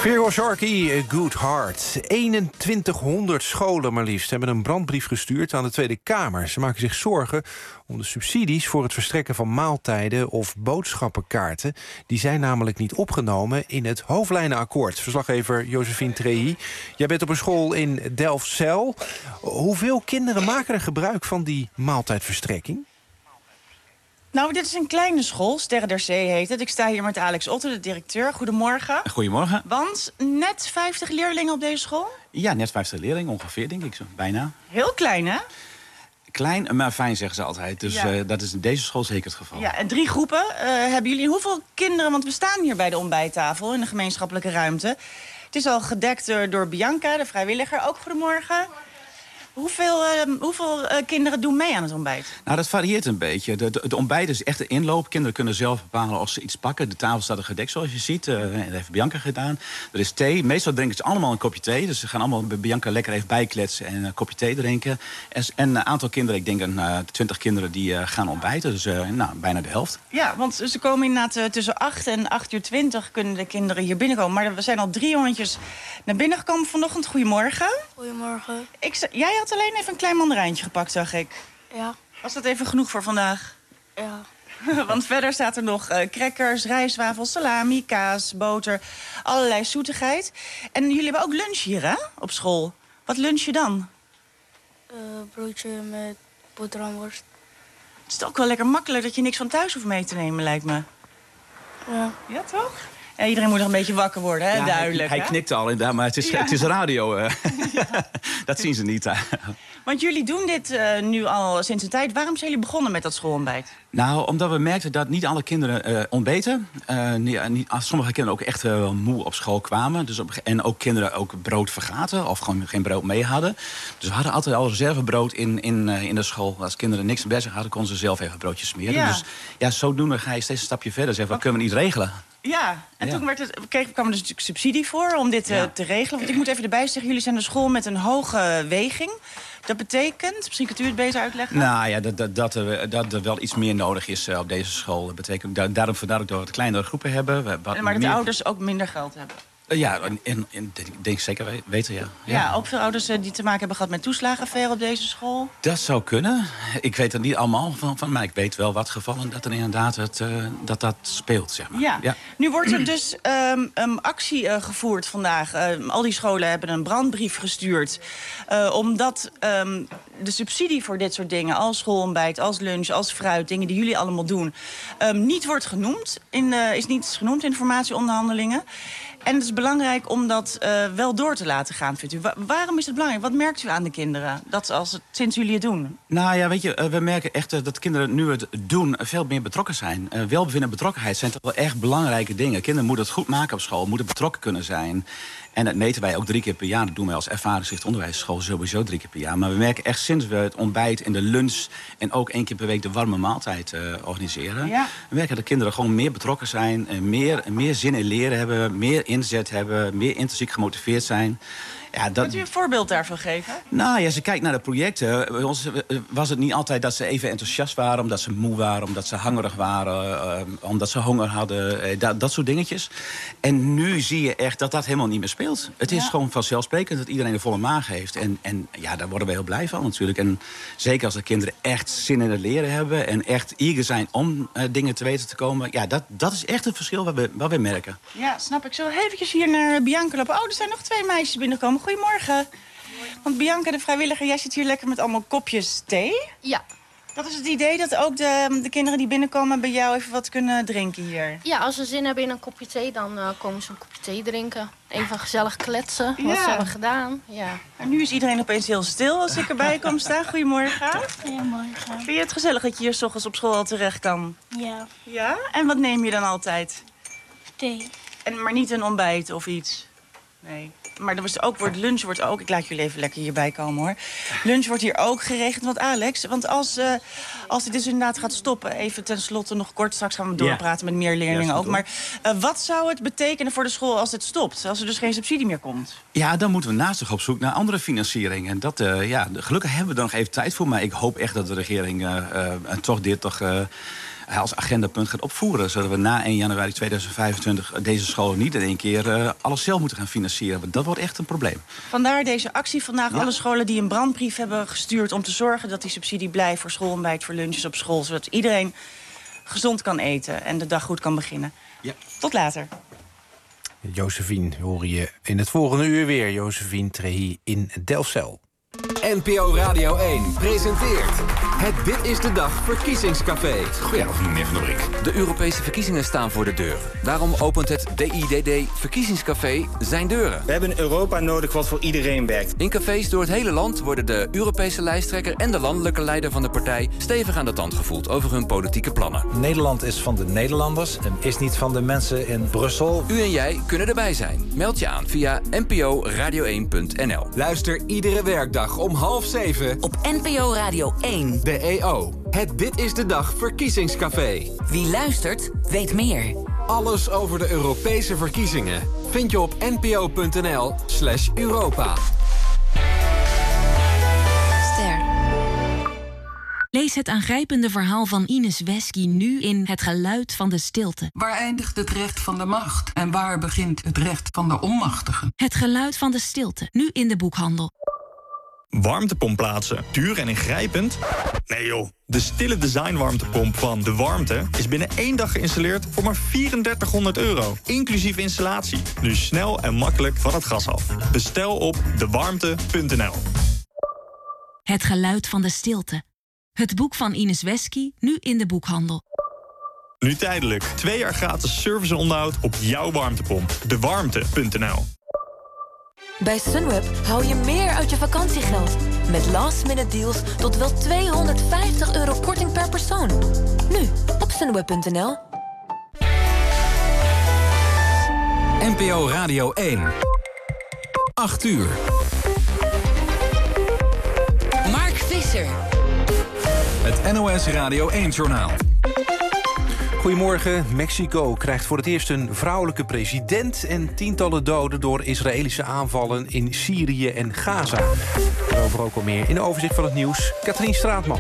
Speaker 3: Virgo Sharkey, Good Heart. eenentwintighonderd scholen maar liefst hebben een brandbrief gestuurd aan de Tweede Kamer. Ze maken zich zorgen om de subsidies voor het verstrekken van maaltijden of boodschappenkaarten. Die zijn namelijk niet opgenomen in het hoofdlijnenakkoord. Verslaggever Josephine Trehi, jij bent op een school in Delfzijl. Hoeveel kinderen maken er gebruik van die maaltijdverstrekking?
Speaker 17: Nou, dit is een kleine school, Sterre der Zee heet het. Ik sta hier met Alex Otter, de directeur. Goedemorgen.
Speaker 20: Goedemorgen.
Speaker 17: Want net vijftig leerlingen op deze school?
Speaker 20: Ja, net vijftig leerlingen ongeveer, denk ik zo. Bijna.
Speaker 17: Heel klein, hè?
Speaker 20: Klein, maar fijn, zeggen ze altijd. Dus
Speaker 17: Ja.
Speaker 20: uh, dat is in deze school zeker het geval.
Speaker 17: Ja, en drie groepen. Uh, hebben jullie hoeveel kinderen? Want we staan hier bij de ontbijttafel in de gemeenschappelijke ruimte. Het is al gedekt uh, door Bianca, de vrijwilliger. Ook goedemorgen. Hoeveel, uh, hoeveel uh, kinderen doen mee aan het ontbijt?
Speaker 20: Nou, dat varieert een beetje. De, de, de ontbijt is echt de inloop. Kinderen kunnen zelf bepalen of ze iets pakken. De tafel staat er gedekt, zoals je ziet. Uh, dat heeft Bianca gedaan. Er is thee. Meestal drinken ze allemaal een kopje thee. Dus ze gaan allemaal bij Bianca lekker even bijkletsen en een kopje thee drinken. En, en een aantal kinderen, ik denk een uh, twintig kinderen, die uh, gaan ontbijten. Dus uh, nou, bijna de helft.
Speaker 17: Ja, want ze komen inderdaad uh, tussen acht en acht uur twintig kunnen de kinderen hier binnenkomen. Maar er zijn al drie jongetjes naar binnen gekomen vanochtend. Goedemorgen.
Speaker 21: Goedemorgen.
Speaker 17: Ik, jij had alleen even een klein mandarijntje gepakt, zag ik.
Speaker 21: Ja.
Speaker 17: Was dat even genoeg voor vandaag?
Speaker 21: Ja.
Speaker 17: Want verder staat er nog uh, crackers, rijstwafels, salami, kaas, boter, allerlei zoetigheid. En jullie hebben ook lunch hier, hè, op school. Wat lunch je dan?
Speaker 21: Uh, broodje met boterhamworst.
Speaker 17: Het is ook wel lekker makkelijk dat je niks van thuis hoeft mee te nemen, lijkt me.
Speaker 21: Ja.
Speaker 17: Ja, toch? Ja, iedereen moet nog een beetje wakker worden, hè?
Speaker 20: Ja,
Speaker 17: duidelijk.
Speaker 20: Hij, hij
Speaker 17: hè?
Speaker 20: knikte al inderdaad, maar het is,
Speaker 17: Ja.
Speaker 20: het is radio. Uh. Dat zien ze niet.
Speaker 17: Want jullie doen dit uh, nu al sinds een tijd. Waarom zijn jullie begonnen met dat schoolontbijt?
Speaker 20: Nou, omdat we merkten dat niet alle kinderen uh, ontbeten. Uh, niet, niet, sommige kinderen ook echt uh, moe op school kwamen. Dus op, en ook kinderen ook brood vergaten of gewoon geen brood mee hadden. Dus we hadden altijd al reservebrood in, in, uh, in de school. Als kinderen niks bij zich hadden, konden ze zelf even broodjes smeren.
Speaker 17: Ja.
Speaker 20: Dus ja, zodoende ga je steeds een stapje verder. Zeg, wat kunnen we niet regelen?
Speaker 17: Ja, en
Speaker 20: Ja.
Speaker 17: toen werd het, kreeg, kwam er dus natuurlijk subsidie voor om dit uh,
Speaker 20: Ja.
Speaker 17: te regelen. Want ik moet even erbij zeggen, jullie zijn een school met een hoge weging. Dat betekent, misschien kunt u het beter uitleggen.
Speaker 20: Nou ja, dat, dat, dat, er, dat er wel iets meer nodig is uh, op deze school. Dat betekent, da daarom vandaar ook dat we wat kleinere groepen hebben. We, wat
Speaker 17: maar dat
Speaker 20: meer...
Speaker 17: de ouders ook minder geld hebben.
Speaker 20: Uh, ja, en, en, en ik denk zeker we- weten, ja.
Speaker 17: Ja. ja, ook veel ouders uh, die te maken hebben gehad met toeslagenaffaire op deze school.
Speaker 20: Dat zou kunnen. Ik weet er niet allemaal van, van maar ik weet wel wat gevallen dat er inderdaad het, uh, dat dat speelt, zeg maar.
Speaker 17: Ja. Nu wordt er dus um, um, actie uh, gevoerd vandaag. Uh, al die scholen hebben een brandbrief gestuurd. Uh, omdat um, de subsidie voor dit soort dingen, als schoolontbijt, als lunch, als fruit, dingen die jullie allemaal doen, um, niet wordt genoemd. In, uh, is niet genoemd in formatieonderhandelingen. En het is belangrijk om dat uh, wel door te laten gaan, vindt u. Wa waarom is het belangrijk? Wat merkt u aan de kinderen dat als het, sinds jullie het doen?
Speaker 20: Nou ja, weet je, uh, we merken echt uh, dat kinderen nu het doen uh, veel meer betrokken zijn. Uh, welbevinden en betrokkenheid zijn toch wel echt belangrijke dingen. Kinderen moeten het goed maken op school, moeten betrokken kunnen zijn. En dat meten wij ook drie keer per jaar. Dat doen wij als ervaringsgericht onderwijsschool sowieso drie keer per jaar. Maar we merken echt sinds we het ontbijt en de lunch en ook één keer per week de warme maaltijd uh, organiseren.
Speaker 17: Ja.
Speaker 20: We merken dat kinderen gewoon meer betrokken zijn, uh, meer, meer zin in leren hebben, meer inzet hebben, meer intrinsiek gemotiveerd zijn. Ja, dat...
Speaker 17: Kunt u een voorbeeld daarvan geven?
Speaker 20: Nou ja, als je kijkt naar de projecten, bij ons was het niet altijd dat ze even enthousiast waren, omdat ze moe waren, omdat ze hangerig waren, uh, omdat ze honger hadden, uh, dat, dat soort dingetjes. En nu zie je echt dat dat helemaal niet meer speelt. Het is
Speaker 17: Ja.
Speaker 20: gewoon vanzelfsprekend dat iedereen een volle maag heeft. En, en ja, daar worden we heel blij van natuurlijk. En zeker als de kinderen echt zin in het leren hebben en echt eager zijn om uh, dingen te weten te komen. Ja, dat, dat is echt het verschil wat we, wat we merken.
Speaker 17: Ja, snap ik. Zo eventjes hier naar Bianca lopen. Oh, er zijn nog twee meisjes binnengekomen. Goedemorgen. Want Bianca, de vrijwilliger, jij zit hier lekker met allemaal kopjes thee.
Speaker 21: Ja.
Speaker 17: Dat is het idee dat ook de, de kinderen die binnenkomen bij jou even wat kunnen drinken hier.
Speaker 21: Ja, als ze zin hebben in een kopje thee, dan uh, komen ze een kopje thee drinken. Even gezellig kletsen, wat
Speaker 17: Ja.
Speaker 21: ze hebben gedaan. Ja.
Speaker 17: En nu is iedereen opeens heel stil als ik erbij kom staan. Goedemorgen.
Speaker 21: Goedemorgen.
Speaker 17: Vind je het gezellig dat je hier 's ochtends op school al terecht kan?
Speaker 21: Ja.
Speaker 17: Ja? En wat neem je dan altijd?
Speaker 21: Thee.
Speaker 17: En, maar niet een ontbijt of iets? Nee. Maar er was ook, wordt lunch wordt ook... Ik laat jullie even lekker hierbij komen, hoor. Lunch wordt hier ook geregeld. Want Alex, want als, uh, als dit dus inderdaad gaat stoppen... even tenslotte nog kort, straks gaan we doorpraten met meer leerlingen
Speaker 20: Ja,
Speaker 17: ook. Maar uh, wat zou het betekenen voor de school als het stopt? Als er dus geen subsidie meer komt?
Speaker 20: Ja, dan moeten we naast zich op zoek naar andere financiering. En dat, uh, ja, gelukkig hebben we er nog even tijd voor. Maar ik hoop echt dat de regering uh, uh, toch dit toch... Uh, als agendapunt gaat opvoeren. Zodat we na één januari tweeduizend vijfentwintig deze scholen niet in één keer uh, alles zelf moeten gaan financieren. Want dat wordt echt een probleem.
Speaker 17: Vandaar deze actie vandaag.
Speaker 20: Ja.
Speaker 17: Alle scholen die een brandbrief hebben gestuurd om te zorgen dat die subsidie blijft voor schoolontbijt, voor lunches op school. Zodat iedereen gezond kan eten en de dag goed kan beginnen.
Speaker 20: Ja.
Speaker 17: Tot later.
Speaker 3: Josephine hoor je in het volgende uur weer. Josephine Trehi in Delfzijl.
Speaker 13: N P O Radio één presenteert het Dit is de Dag verkiezingscafé.
Speaker 7: Goedenavond, meneer Van der Brink.
Speaker 22: De Europese verkiezingen staan voor de deur. Daarom opent het D I D D Verkiezingscafé zijn deuren.
Speaker 23: We hebben een Europa nodig wat voor iedereen werkt.
Speaker 22: In cafés door het hele land worden de Europese lijsttrekker en de landelijke leider van de partij stevig aan de tand gevoeld over hun politieke plannen.
Speaker 24: Nederland is van de Nederlanders en is niet van de mensen in Brussel.
Speaker 22: U en jij kunnen erbij zijn. Meld je aan via n p o radio één punt n l.
Speaker 13: Luister iedere werkdag om half zeven
Speaker 14: op N P O Radio één.
Speaker 13: De E O. Het Dit is de Dag verkiezingscafé.
Speaker 14: Wie luistert, weet meer.
Speaker 13: Alles over de Europese verkiezingen vind je op n p o punt n l slash Europa.
Speaker 25: Ster. Lees het aangrijpende verhaal van Ines Wesky nu in Het geluid van de stilte.
Speaker 26: Waar eindigt het recht van de macht? En waar begint het recht van de onmachtigen?
Speaker 25: Het geluid van de stilte, nu in de boekhandel.
Speaker 27: Warmtepomp plaatsen, duur en ingrijpend? Nee joh, de stille design warmtepomp van De Warmte is binnen één dag geïnstalleerd voor maar driedudertighonderd euro. Inclusief installatie. Nu snel en makkelijk van het gas af. Bestel op de warmte punt n l.
Speaker 25: Het geluid van de stilte. Het boek van Ines Wesky, nu in de boekhandel.
Speaker 27: Nu tijdelijk. Twee jaar gratis service en onderhoud op jouw warmtepomp. de warmte punt n l.
Speaker 28: Bij Sunweb hou je meer uit je vakantiegeld. Met last-minute deals tot wel tweehonderdvijftig euro korting per persoon. Nu, op sunweb punt n l.
Speaker 13: N P O Radio één. acht uur.
Speaker 14: Mark Visser.
Speaker 13: Het N O S Radio één-journaal.
Speaker 3: Goedemorgen. Mexico krijgt voor het eerst een vrouwelijke president en tientallen doden door Israëlische aanvallen in Syrië en Gaza. Daarover ook al meer in de overzicht van het nieuws. Katrien Straatman.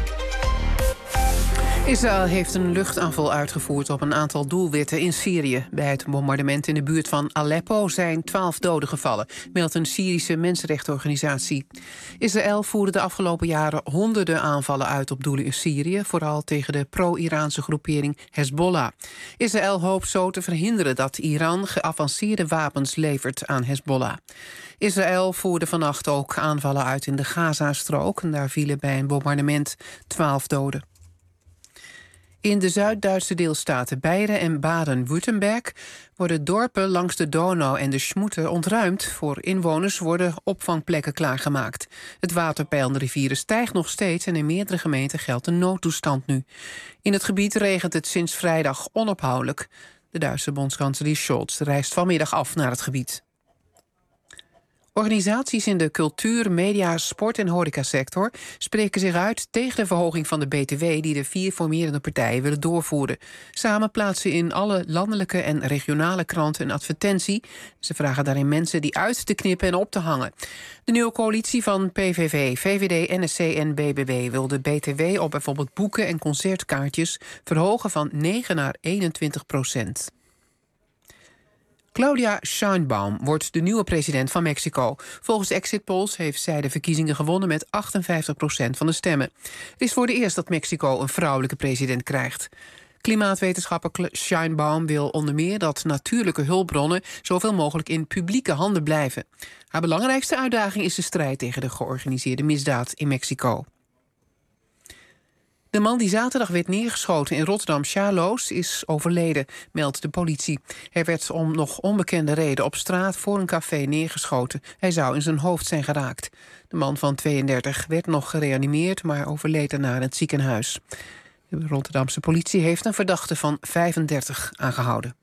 Speaker 1: Israël heeft een luchtaanval uitgevoerd op een aantal doelwitten in Syrië. Bij het bombardement in de buurt van Aleppo zijn twaalf doden gevallen, meldt een Syrische mensenrechtenorganisatie. Israël voerde de afgelopen jaren honderden aanvallen uit op doelen in Syrië, vooral tegen de pro-Iraanse groepering Hezbollah. Israël hoopt zo te verhinderen dat Iran geavanceerde wapens levert aan Hezbollah. Israël voerde vannacht ook aanvallen uit in de Gazastrook en daar vielen bij een bombardement twaalf doden. In de Zuid-Duitse deelstaten Beieren en Baden-Württemberg worden dorpen langs de Donau en de Schmoete ontruimd. Voor inwoners worden opvangplekken klaargemaakt. Het waterpeil in de rivieren stijgt nog steeds en in meerdere gemeenten geldt een noodtoestand nu. In het gebied regent het sinds vrijdag onophoudelijk. De Duitse bondskanselier Scholz reist vanmiddag af naar het gebied. Organisaties in de cultuur, media, sport en horecasector spreken zich uit tegen de verhoging van de B T W die de vier formerende partijen willen doorvoeren. Samen plaatsen in alle landelijke en regionale kranten een advertentie. Ze vragen daarin mensen die uit te knippen en op te hangen. De nieuwe coalitie van P V V, V V D, N S C en B B B wil de B T W op bijvoorbeeld boeken en concertkaartjes verhogen van negen naar eenentwintig procent. Claudia Sheinbaum wordt de nieuwe president van Mexico. Volgens exit polls heeft zij de verkiezingen gewonnen met achtenvijftig procent van de stemmen. Het is voor de eerst dat Mexico een vrouwelijke president krijgt. Klimaatwetenschapper Sheinbaum wil onder meer dat natuurlijke hulpbronnen zoveel mogelijk in publieke handen blijven. Haar belangrijkste uitdaging is de strijd tegen de georganiseerde misdaad in Mexico. De man die zaterdag werd neergeschoten in Rotterdam-Charloes is overleden, meldt de politie. Hij werd om nog onbekende reden op straat voor een café neergeschoten. Hij zou in zijn hoofd zijn geraakt. De man van tweeëndertig werd nog gereanimeerd, maar overleed daarna in het ziekenhuis. De Rotterdamse politie heeft een verdachte van vijfendertig aangehouden.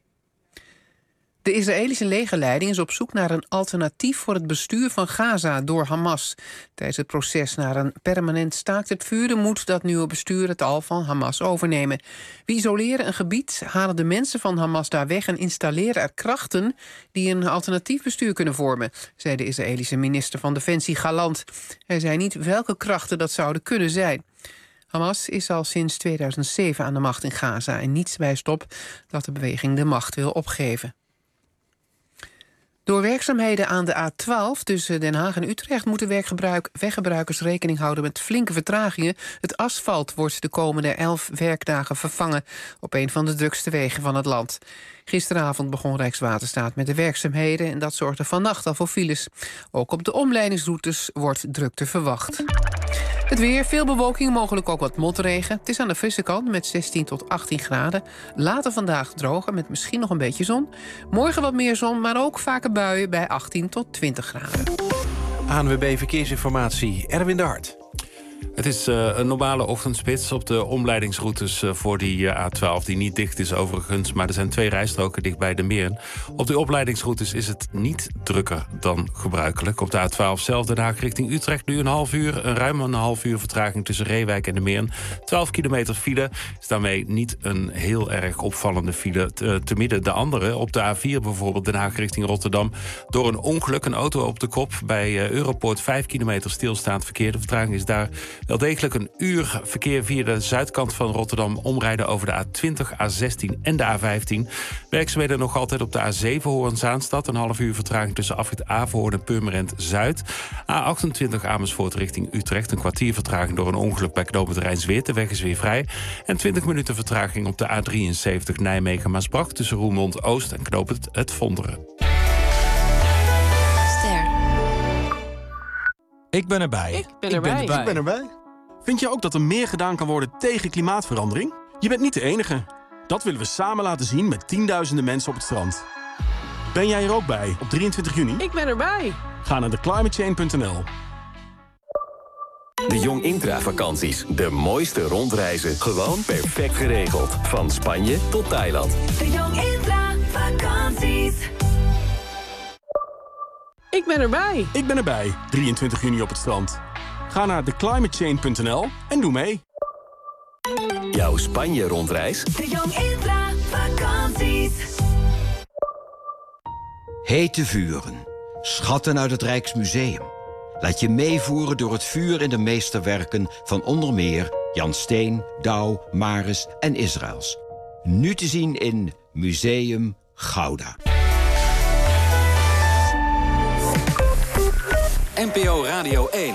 Speaker 1: De Israëlische legerleiding is op zoek naar een alternatief voor het bestuur van Gaza door Hamas. Tijdens het proces naar een permanent staakt het vuren moet dat nieuwe bestuur het al van Hamas overnemen. We isoleren een gebied, halen de mensen van Hamas daar weg en installeren er krachten die een alternatief bestuur kunnen vormen, zei de Israëlische minister van Defensie Gallant. Hij zei niet welke krachten dat zouden kunnen zijn. Hamas is al sinds tweeduizend zeven aan de macht in Gaza en niets wijst op dat de beweging de macht wil opgeven. Door werkzaamheden aan de A twaalf tussen Den Haag en Utrecht moeten werkgebruik, weggebruikers rekening houden met flinke vertragingen. Het asfalt wordt de komende elf werkdagen vervangen op een van de drukste wegen van het land. Gisteravond begon Rijkswaterstaat met de werkzaamheden en dat zorgde vannacht al voor files. Ook op de omleidingsroutes wordt drukte verwacht. Het weer, veel bewolking, mogelijk ook wat motregen. Het is aan de frisse kant met zestien tot achttien graden. Later vandaag droger met misschien nog een beetje zon. Morgen wat meer zon, maar ook vaker buien bij achttien tot twintig graden.
Speaker 3: A N W B Verkeersinformatie, Erwin de Hart.
Speaker 2: Het is uh, een normale ochtendspits op de omleidingsroutes uh, voor die uh, A twaalf... die niet dicht is overigens, maar er zijn twee rijstroken dicht bij de Meern. Op de omleidingsroutes is het niet drukker dan gebruikelijk. Op de A twaalf zelf Den Haag richting Utrecht nu een half uur... een ruim een half uur vertraging tussen Reewijk en de Meern. twaalf kilometer file is daarmee niet een heel erg opvallende file. Te, te midden de andere, op de A vier bijvoorbeeld Den Haag richting Rotterdam... door een ongeluk, een auto op de kop bij uh, Europoort... vijf kilometer stilstaand verkeer. De vertraging is daar wel degelijk een uur verkeer via de zuidkant van Rotterdam... omrijden over de A twintig, A zestien en de A vijftien. Werkzaamheden nog altijd op de A zeven Hoorn-Zaanstad. Een half uur vertraging tussen afrit Averhoorn en Purmerend Zuid. A achtentwintig Amersfoort richting Utrecht. Een kwartier vertraging door een ongeluk bij knooppunt Rijnsweert. De weg is weer vrij. En twintig minuten vertraging op de A drieënzeventig Nijmegen-Maasbracht... tussen Roermond Oost en knooppunt Het Vonderen.
Speaker 5: Ik ben erbij.
Speaker 6: Ik ben erbij.
Speaker 5: Ik ben erbij. Vind je ook dat er meer gedaan kan worden tegen klimaatverandering? Je bent niet de enige. Dat willen we samen laten zien met tienduizenden mensen op het strand. Ben jij er ook bij op drieëntwintig juni?
Speaker 6: Ik ben erbij.
Speaker 5: Ga naar de climatechain punt n l.
Speaker 8: De Jong Intra-vakanties. De mooiste rondreizen. Gewoon perfect geregeld. Van Spanje tot Thailand.
Speaker 28: De Jong Intra-vakanties.
Speaker 6: Ik ben erbij.
Speaker 5: Ik ben erbij. drieëntwintig juni op het strand. Ga naar de climatechain punt n l en doe mee.
Speaker 8: Jouw Spanje-rondreis.
Speaker 28: De Jong Intra-vakanties.
Speaker 9: Hete vuren. Schatten uit het Rijksmuseum. Laat je meevoeren door het vuur in de meesterwerken van onder meer Jan Steen, Douw, Maris en Israëls. Nu te zien in Museum Gouda.
Speaker 13: N P O Radio één.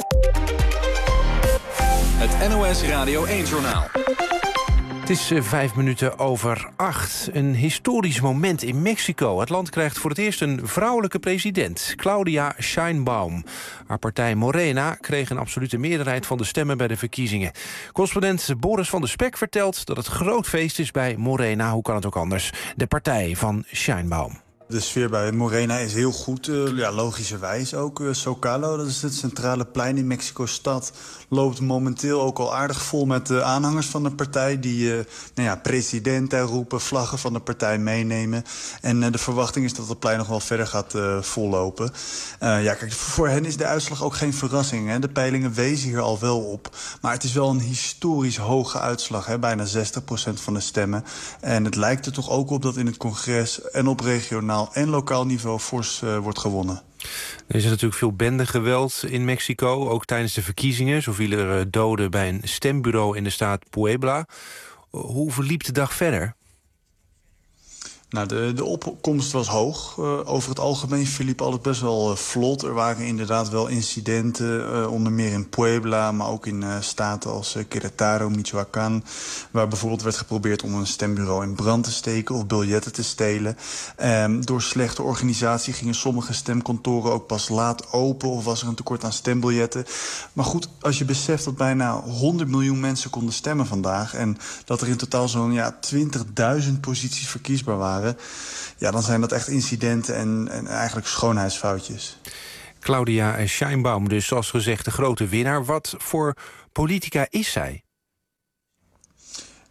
Speaker 13: Het N O S Radio één-journaal.
Speaker 3: Het is uh, vijf minuten over acht. Een historisch moment in Mexico. Het land krijgt voor het eerst een vrouwelijke president, Claudia Sheinbaum. Haar partij Morena kreeg een absolute meerderheid van de stemmen bij de verkiezingen. Correspondent Boris van der Spek vertelt dat het groot feest is bij Morena. Hoe kan het ook anders? De partij van Sheinbaum.
Speaker 10: De sfeer bij Morena is heel goed, uh, ja, logischerwijs ook. Uh, Zocalo, dat is het centrale plein in Mexico-stad, loopt momenteel ook al aardig vol met uh, aanhangers van de partij... die uh, nou ja, president roepen, vlaggen van de partij meenemen. En uh, de verwachting is dat het plein nog wel verder gaat uh, vollopen. Uh, ja, kijk, voor hen is de uitslag ook geen verrassing. Hè. De peilingen wezen hier al wel op. Maar het is wel een historisch hoge uitslag, hè, bijna zestig procent van de stemmen. En het lijkt er toch ook op dat in het congres en op regionaal en lokaal niveau fors uh, wordt gewonnen.
Speaker 3: Er is natuurlijk veel bendegeweld in Mexico, ook tijdens de verkiezingen. Zo vielen er uh, doden bij een stembureau in de staat Puebla. Hoe verliep de dag verder?
Speaker 10: Nou, de, de opkomst was hoog. Uh, over het algemeen verliep alles best wel uh, vlot. Er waren inderdaad wel incidenten, uh, onder meer in Puebla... maar ook in uh, staten als uh, Querétaro, Michoacán... waar bijvoorbeeld werd geprobeerd om een stembureau in brand te steken... of biljetten te stelen. Um, door slechte organisatie gingen sommige stemkantoren ook pas laat open... of was er een tekort aan stembiljetten. Maar goed, als je beseft dat bijna honderd miljoen mensen konden stemmen vandaag... en dat er in totaal zo'n ja, twintigduizend posities verkiesbaar waren... ja, dan zijn dat echt incidenten en, en eigenlijk schoonheidsfoutjes.
Speaker 3: Claudia Sheinbaum, dus zoals gezegd de grote winnaar. Wat voor politica is zij?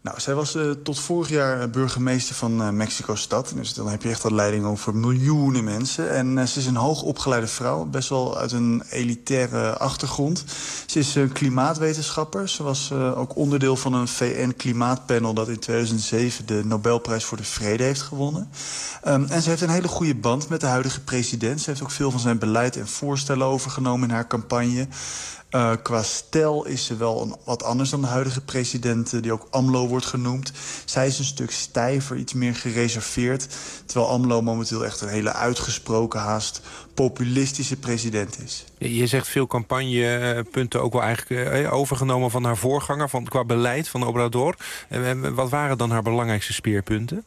Speaker 10: Nou, zij was uh, tot vorig jaar burgemeester van uh, Mexico-stad. Dus dan heb je echt al leiding over miljoenen mensen. En uh, ze is een hoogopgeleide vrouw, best wel uit een elitaire achtergrond. Ze is een uh, klimaatwetenschapper. Ze was uh, ook onderdeel van een V N-klimaatpanel dat in tweeduizend zeven de Nobelprijs voor de Vrede heeft gewonnen. Um, en ze heeft een hele goede band met de huidige president. Ze heeft ook veel van zijn beleid en voorstellen overgenomen in haar campagne. Uh, qua stijl is ze wel een, wat anders dan de huidige president, uh, die ook AMLO wordt genoemd. Zij is een stuk stijver, iets meer gereserveerd. Terwijl AMLO momenteel echt een hele uitgesproken, haast populistische president is.
Speaker 3: Je zegt veel campagnepunten ook wel eigenlijk eh, overgenomen van haar voorganger, van, qua beleid van Obrador. Uh, wat waren dan haar belangrijkste speerpunten?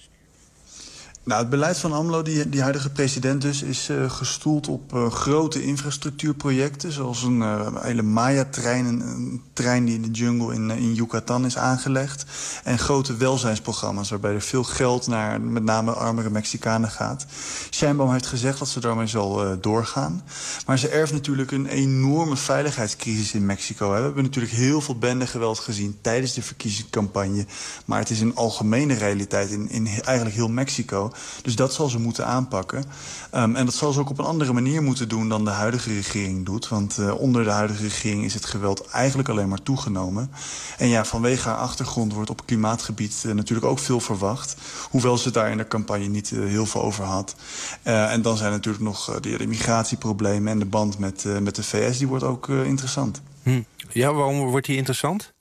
Speaker 10: Nou, het beleid van AMLO, die, die huidige president dus, is uh, gestoeld op uh, grote infrastructuurprojecten. Zoals een uh, hele Maya-trein, een, een trein die in de jungle in, uh, in Yucatan is aangelegd. En grote welzijnsprogramma's waarbij er veel geld naar met name armere Mexicanen gaat. Sheinbaum heeft gezegd dat ze daarmee zal uh, doorgaan. Maar ze erft natuurlijk een enorme veiligheidscrisis in Mexico. Hè. We hebben natuurlijk heel veel bendegeweld gezien tijdens de verkiezingscampagne. Maar het is een algemene realiteit in, in eigenlijk heel Mexico. Dus dat zal ze moeten aanpakken. Um, en dat zal ze ook op een andere manier moeten doen dan de huidige regering doet. Want uh, onder de huidige regering is het geweld eigenlijk alleen maar toegenomen. En ja, vanwege haar achtergrond wordt op klimaatgebied uh, natuurlijk ook veel verwacht. Hoewel ze het daar in de campagne niet uh, heel veel over had. Uh, en dan zijn natuurlijk nog uh, de, de migratieproblemen en de band met, uh, met de V S. Die wordt ook uh, interessant.
Speaker 3: Hm. Ja, waarom wordt die interessant?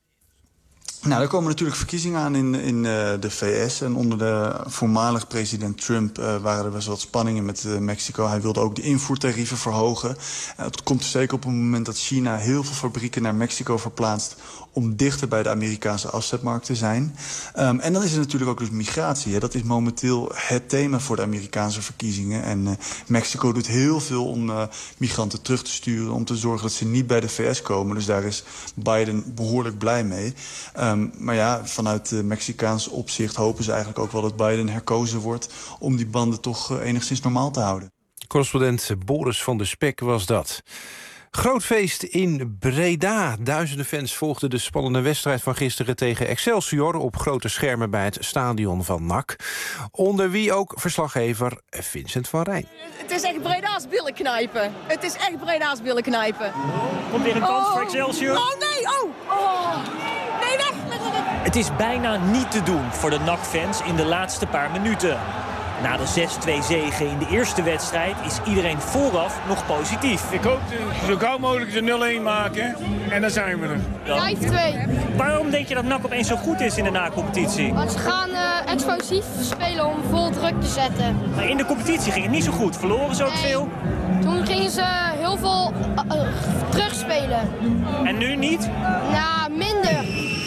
Speaker 10: Nou, er komen natuurlijk verkiezingen aan in, in uh, de V S. En onder de voormalig president Trump uh, waren er best wat spanningen met uh, Mexico. Hij wilde ook de invoertarieven verhogen. Uh, het komt er zeker op het moment dat China heel veel fabrieken naar Mexico verplaatst om dichter bij de Amerikaanse afzetmarkt te zijn. Um, en dan is er natuurlijk ook dus migratie. Hè. Dat is momenteel het thema voor de Amerikaanse verkiezingen. En uh, Mexico doet heel veel om uh, migranten terug te sturen, om te zorgen dat ze niet bij de V S komen. Dus daar is Biden behoorlijk blij mee. Um, maar ja, vanuit uh, Mexicaans opzicht hopen ze eigenlijk ook wel dat Biden herkozen wordt om die banden toch uh, enigszins normaal te houden.
Speaker 3: Correspondent Boris van der Spek was dat. Groot feest in Breda. Duizenden fans volgden de spannende wedstrijd van gisteren tegen Excelsior op grote schermen bij het stadion van N A C. Onder wie ook verslaggever Vincent van Rijn.
Speaker 4: Het is echt Breda's billen knijpen. Het is echt Breda's billen knijpen.
Speaker 11: Komt weer een kans
Speaker 4: oh.
Speaker 11: voor Excelsior.
Speaker 4: Oh nee, oh! oh. Nee, weg!
Speaker 11: Het is bijna niet te doen voor de N A C-fans in de laatste paar minuten. Na de zes twee zege in de eerste wedstrijd is iedereen vooraf nog positief.
Speaker 12: Ik hoop zo gauw mogelijk de nul-een maken en dan zijn we er.
Speaker 4: vijf twee.
Speaker 11: Waarom denk je dat N A C opeens zo goed is in de na-competitie?
Speaker 4: Want ze gaan uh, explosief spelen om vol druk te zetten.
Speaker 11: Maar in de competitie ging het niet zo goed. Verloren ze ook
Speaker 4: nee.
Speaker 11: veel?
Speaker 4: Toen gingen ze heel veel uh, uh, terugspelen.
Speaker 11: En nu niet?
Speaker 4: Nou, minder.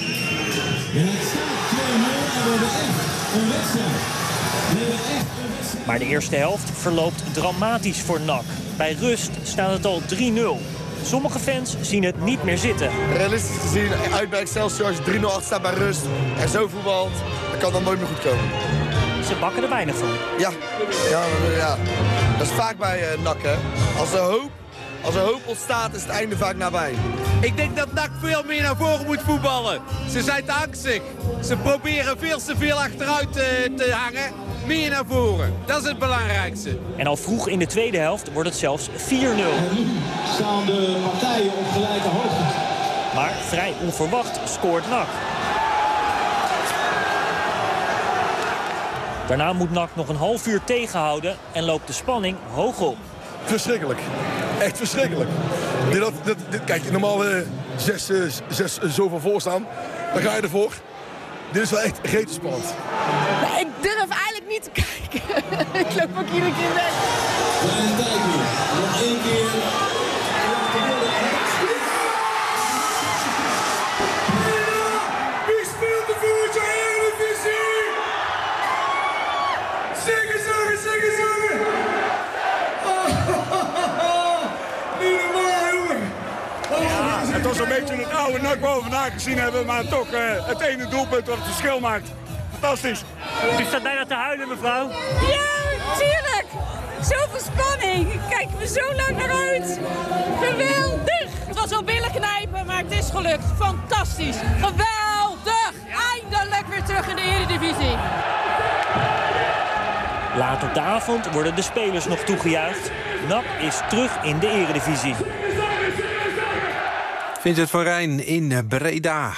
Speaker 11: Maar de eerste helft verloopt dramatisch voor N A C. Bij rust staat het al drie nul. Sommige fans zien het niet meer zitten.
Speaker 15: Realistisch gezien, uit bij Excelsior als je drie nul achter staat bij rust en zo voetbalt, dan kan dat nooit meer goed komen.
Speaker 11: Ze bakken er weinig van.
Speaker 15: Ja, ja, ja. Dat is vaak bij uh, N A C, hè. Als er hoop, als er hoop ontstaat, is het einde vaak nabij.
Speaker 16: Ik denk dat N A C veel meer naar voren moet voetballen. Ze zijn te angstig. Ze proberen veel te veel achteruit uh, te hangen. Meer naar voren. Dat is het belangrijkste.
Speaker 11: En al vroeg in de tweede helft wordt het zelfs vier nul.
Speaker 18: En nu staan de partijen op gelijke hoogte.
Speaker 11: Maar vrij onverwacht scoort N A C. Daarna moet N A C nog een half uur tegenhouden en loopt de spanning hoog op.
Speaker 15: Verschrikkelijk. Echt verschrikkelijk. Dit, dit, dit, kijk, normaal uh, zes, uh, zes uh, zoveel voorstaan, dan ga je ervoor. Dit is wel echt rete spannend.
Speaker 4: Nee, ik durf eigenlijk niet te kijken. Ik loop ook iedere keer weg.
Speaker 18: Kleine tijd nu. Nog één keer.
Speaker 16: Wie speelt de voertje Eredivisie? Zingen, zingen, zingen, zingen. Niet normaal, jongen.
Speaker 12: Ja, het was een beetje het oude N A C waar we vandaag gezien hebben, maar toch uh, het ene doelpunt wat het verschil maakt. Fantastisch.
Speaker 11: U staat bijna te huilen, mevrouw.
Speaker 4: Ja, tuurlijk. Zoveel spanning. Ik kijk me zo lang naar uit. Geweldig. Het was wel billen knijpen, maar het is gelukt. Fantastisch. Geweldig.
Speaker 6: eindelijk weer terug in de Eredivisie.
Speaker 11: Laat op de avond worden de spelers nog toegejuicht. N A C is terug in de Eredivisie.
Speaker 3: Vincent van Rijn in Breda.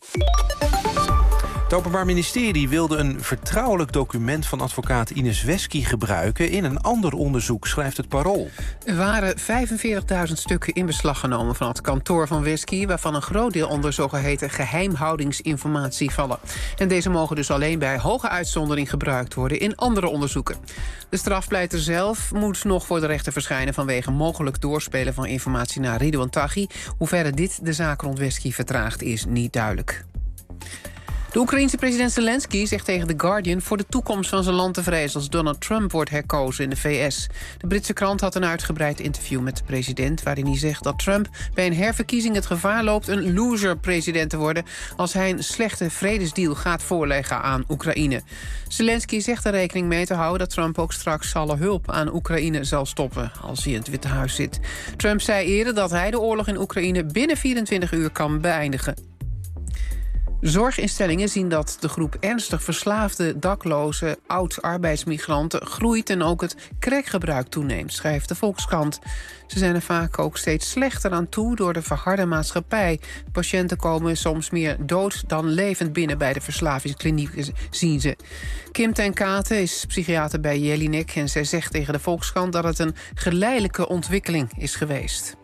Speaker 3: Het Openbaar Ministerie wilde een vertrouwelijk document van advocaat Ines Wesky gebruiken in een ander onderzoek, schrijft het Parool.
Speaker 1: Er waren vijfenveertigduizend stukken in beslag genomen van het kantoor van Wesky, waarvan een groot deel onder zogeheten geheimhoudingsinformatie vallen. En deze mogen dus alleen bij hoge uitzondering gebruikt worden in andere onderzoeken. De strafpleiter zelf moet nog voor de rechter verschijnen vanwege mogelijk doorspelen van informatie naar Ridouan Taghi. Hoeverre dit de zaak rond Wesky vertraagt is niet duidelijk. De Oekraïense president Zelensky zegt tegen The Guardian voor de toekomst van zijn land te vrezen als Donald Trump wordt herkozen in de V S. De Britse krant had een uitgebreid interview met de president waarin hij zegt dat Trump bij een herverkiezing het gevaar loopt een loser-president te worden als hij een slechte vredesdeal gaat voorleggen aan Oekraïne. Zelensky zegt er rekening mee te houden dat Trump ook straks alle hulp aan Oekraïne zal stoppen als hij in het Witte Huis zit. Trump zei eerder dat hij de oorlog in Oekraïne binnen vierentwintig uur kan beëindigen. Zorginstellingen zien dat de groep ernstig verslaafde, dakloze, oud-arbeidsmigranten groeit en ook het crackgebruik toeneemt, schrijft de Volkskrant. Ze zijn er vaak ook steeds slechter aan toe door de verharde maatschappij. Patiënten komen soms meer dood dan levend binnen bij de verslavingsklinieken, zien ze. Kim ten Kate is psychiater bij Jelinek en zij zegt tegen de Volkskrant dat het een geleidelijke ontwikkeling is geweest.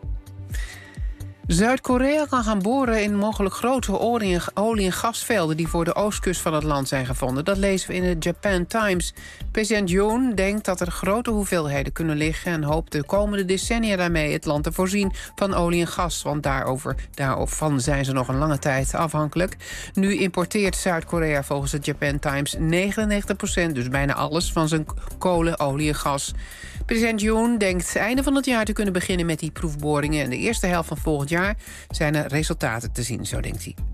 Speaker 1: Zuid-Korea kan gaan boren in mogelijk grote olie- en gasvelden die voor de oostkust van het land zijn gevonden. Dat lezen we in de Japan Times. President Yoon denkt dat er grote hoeveelheden kunnen liggen en hoopt de komende decennia daarmee het land te voorzien van olie en gas. Want daarover, daarvan zijn ze nog een lange tijd afhankelijk. Nu importeert Zuid-Korea volgens de Japan Times negenennegentig procent, dus bijna alles, van zijn kolen, olie en gas. President Yoon denkt einde van het jaar te kunnen beginnen met die proefboringen. En de eerste helft van volgend jaar zijn er resultaten te zien, zo denkt hij.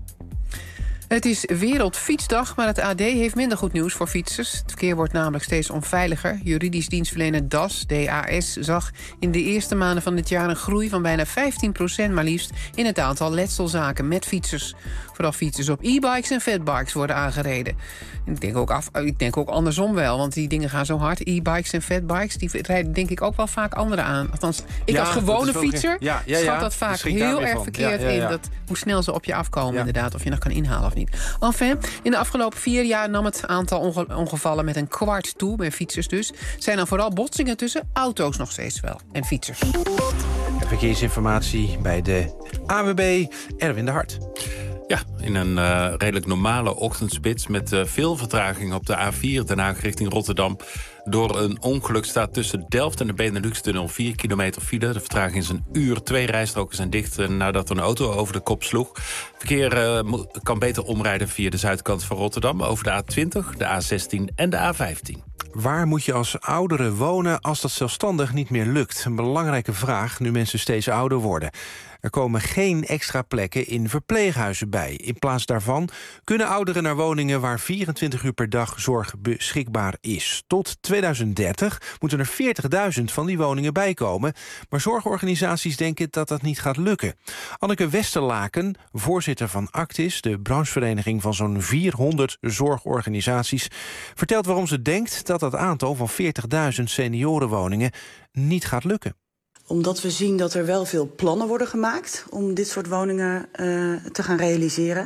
Speaker 1: Het is Wereldfietsdag, maar het A D heeft minder goed nieuws voor fietsers. Het verkeer wordt namelijk steeds onveiliger. Juridisch dienstverlener D A S, D A S, zag in de eerste maanden van dit jaar een groei van bijna vijftien procent maar liefst in het aantal letselzaken met fietsers. Vooral fietsers op e-bikes en fatbikes worden aangereden. Ik denk, ook af, ik denk ook andersom wel, want die dingen gaan zo hard. E-bikes en fatbikes, die rijden denk ik ook wel vaak anderen aan. Althans, ik
Speaker 3: ja,
Speaker 1: als gewone fietser
Speaker 3: ja, ja, ja,
Speaker 1: schat dat vaak heel erg verkeerd ja, ja, ja. in. Dat, hoe snel ze op je afkomen ja. inderdaad, of je nog kan inhalen of niet. Enfin, in de afgelopen vier jaar nam het aantal onge- ongevallen met een kwart toe, bij fietsers dus. Zijn dan vooral botsingen tussen auto's nog steeds wel en fietsers.
Speaker 3: Verkeersinformatie bij de A W B, Erwin de Hart.
Speaker 2: Ja, in een uh, redelijk normale ochtendspits met uh, veel vertraging op de A vier Den Haag richting Rotterdam. Door een ongeluk staat tussen Delft en de Benelux-tunnel vier kilometer file. De vertraging is een uur. Twee rijstroken zijn dicht uh, nadat een auto over de kop sloeg. Verkeer uh, kan beter omrijden via de zuidkant van Rotterdam over de A twintig, de A zestien en de A vijftien.
Speaker 3: Waar moet je als oudere wonen als dat zelfstandig niet meer lukt? Een belangrijke vraag nu mensen steeds ouder worden. Er komen geen extra plekken in verpleeghuizen bij. In plaats daarvan kunnen ouderen naar woningen waar vierentwintig uur per dag zorg beschikbaar is. Tot tweeduizend dertig moeten er veertigduizend van die woningen bijkomen. Maar zorgorganisaties denken dat dat niet gaat lukken. Anneke Westerlaken, voorzitter van Actis, de branchevereniging van zo'n vierhonderd zorgorganisaties, vertelt waarom ze denkt dat dat aantal van veertigduizend seniorenwoningen niet gaat lukken.
Speaker 7: Omdat we zien dat er wel veel plannen worden gemaakt om dit soort woningen uh, te gaan realiseren.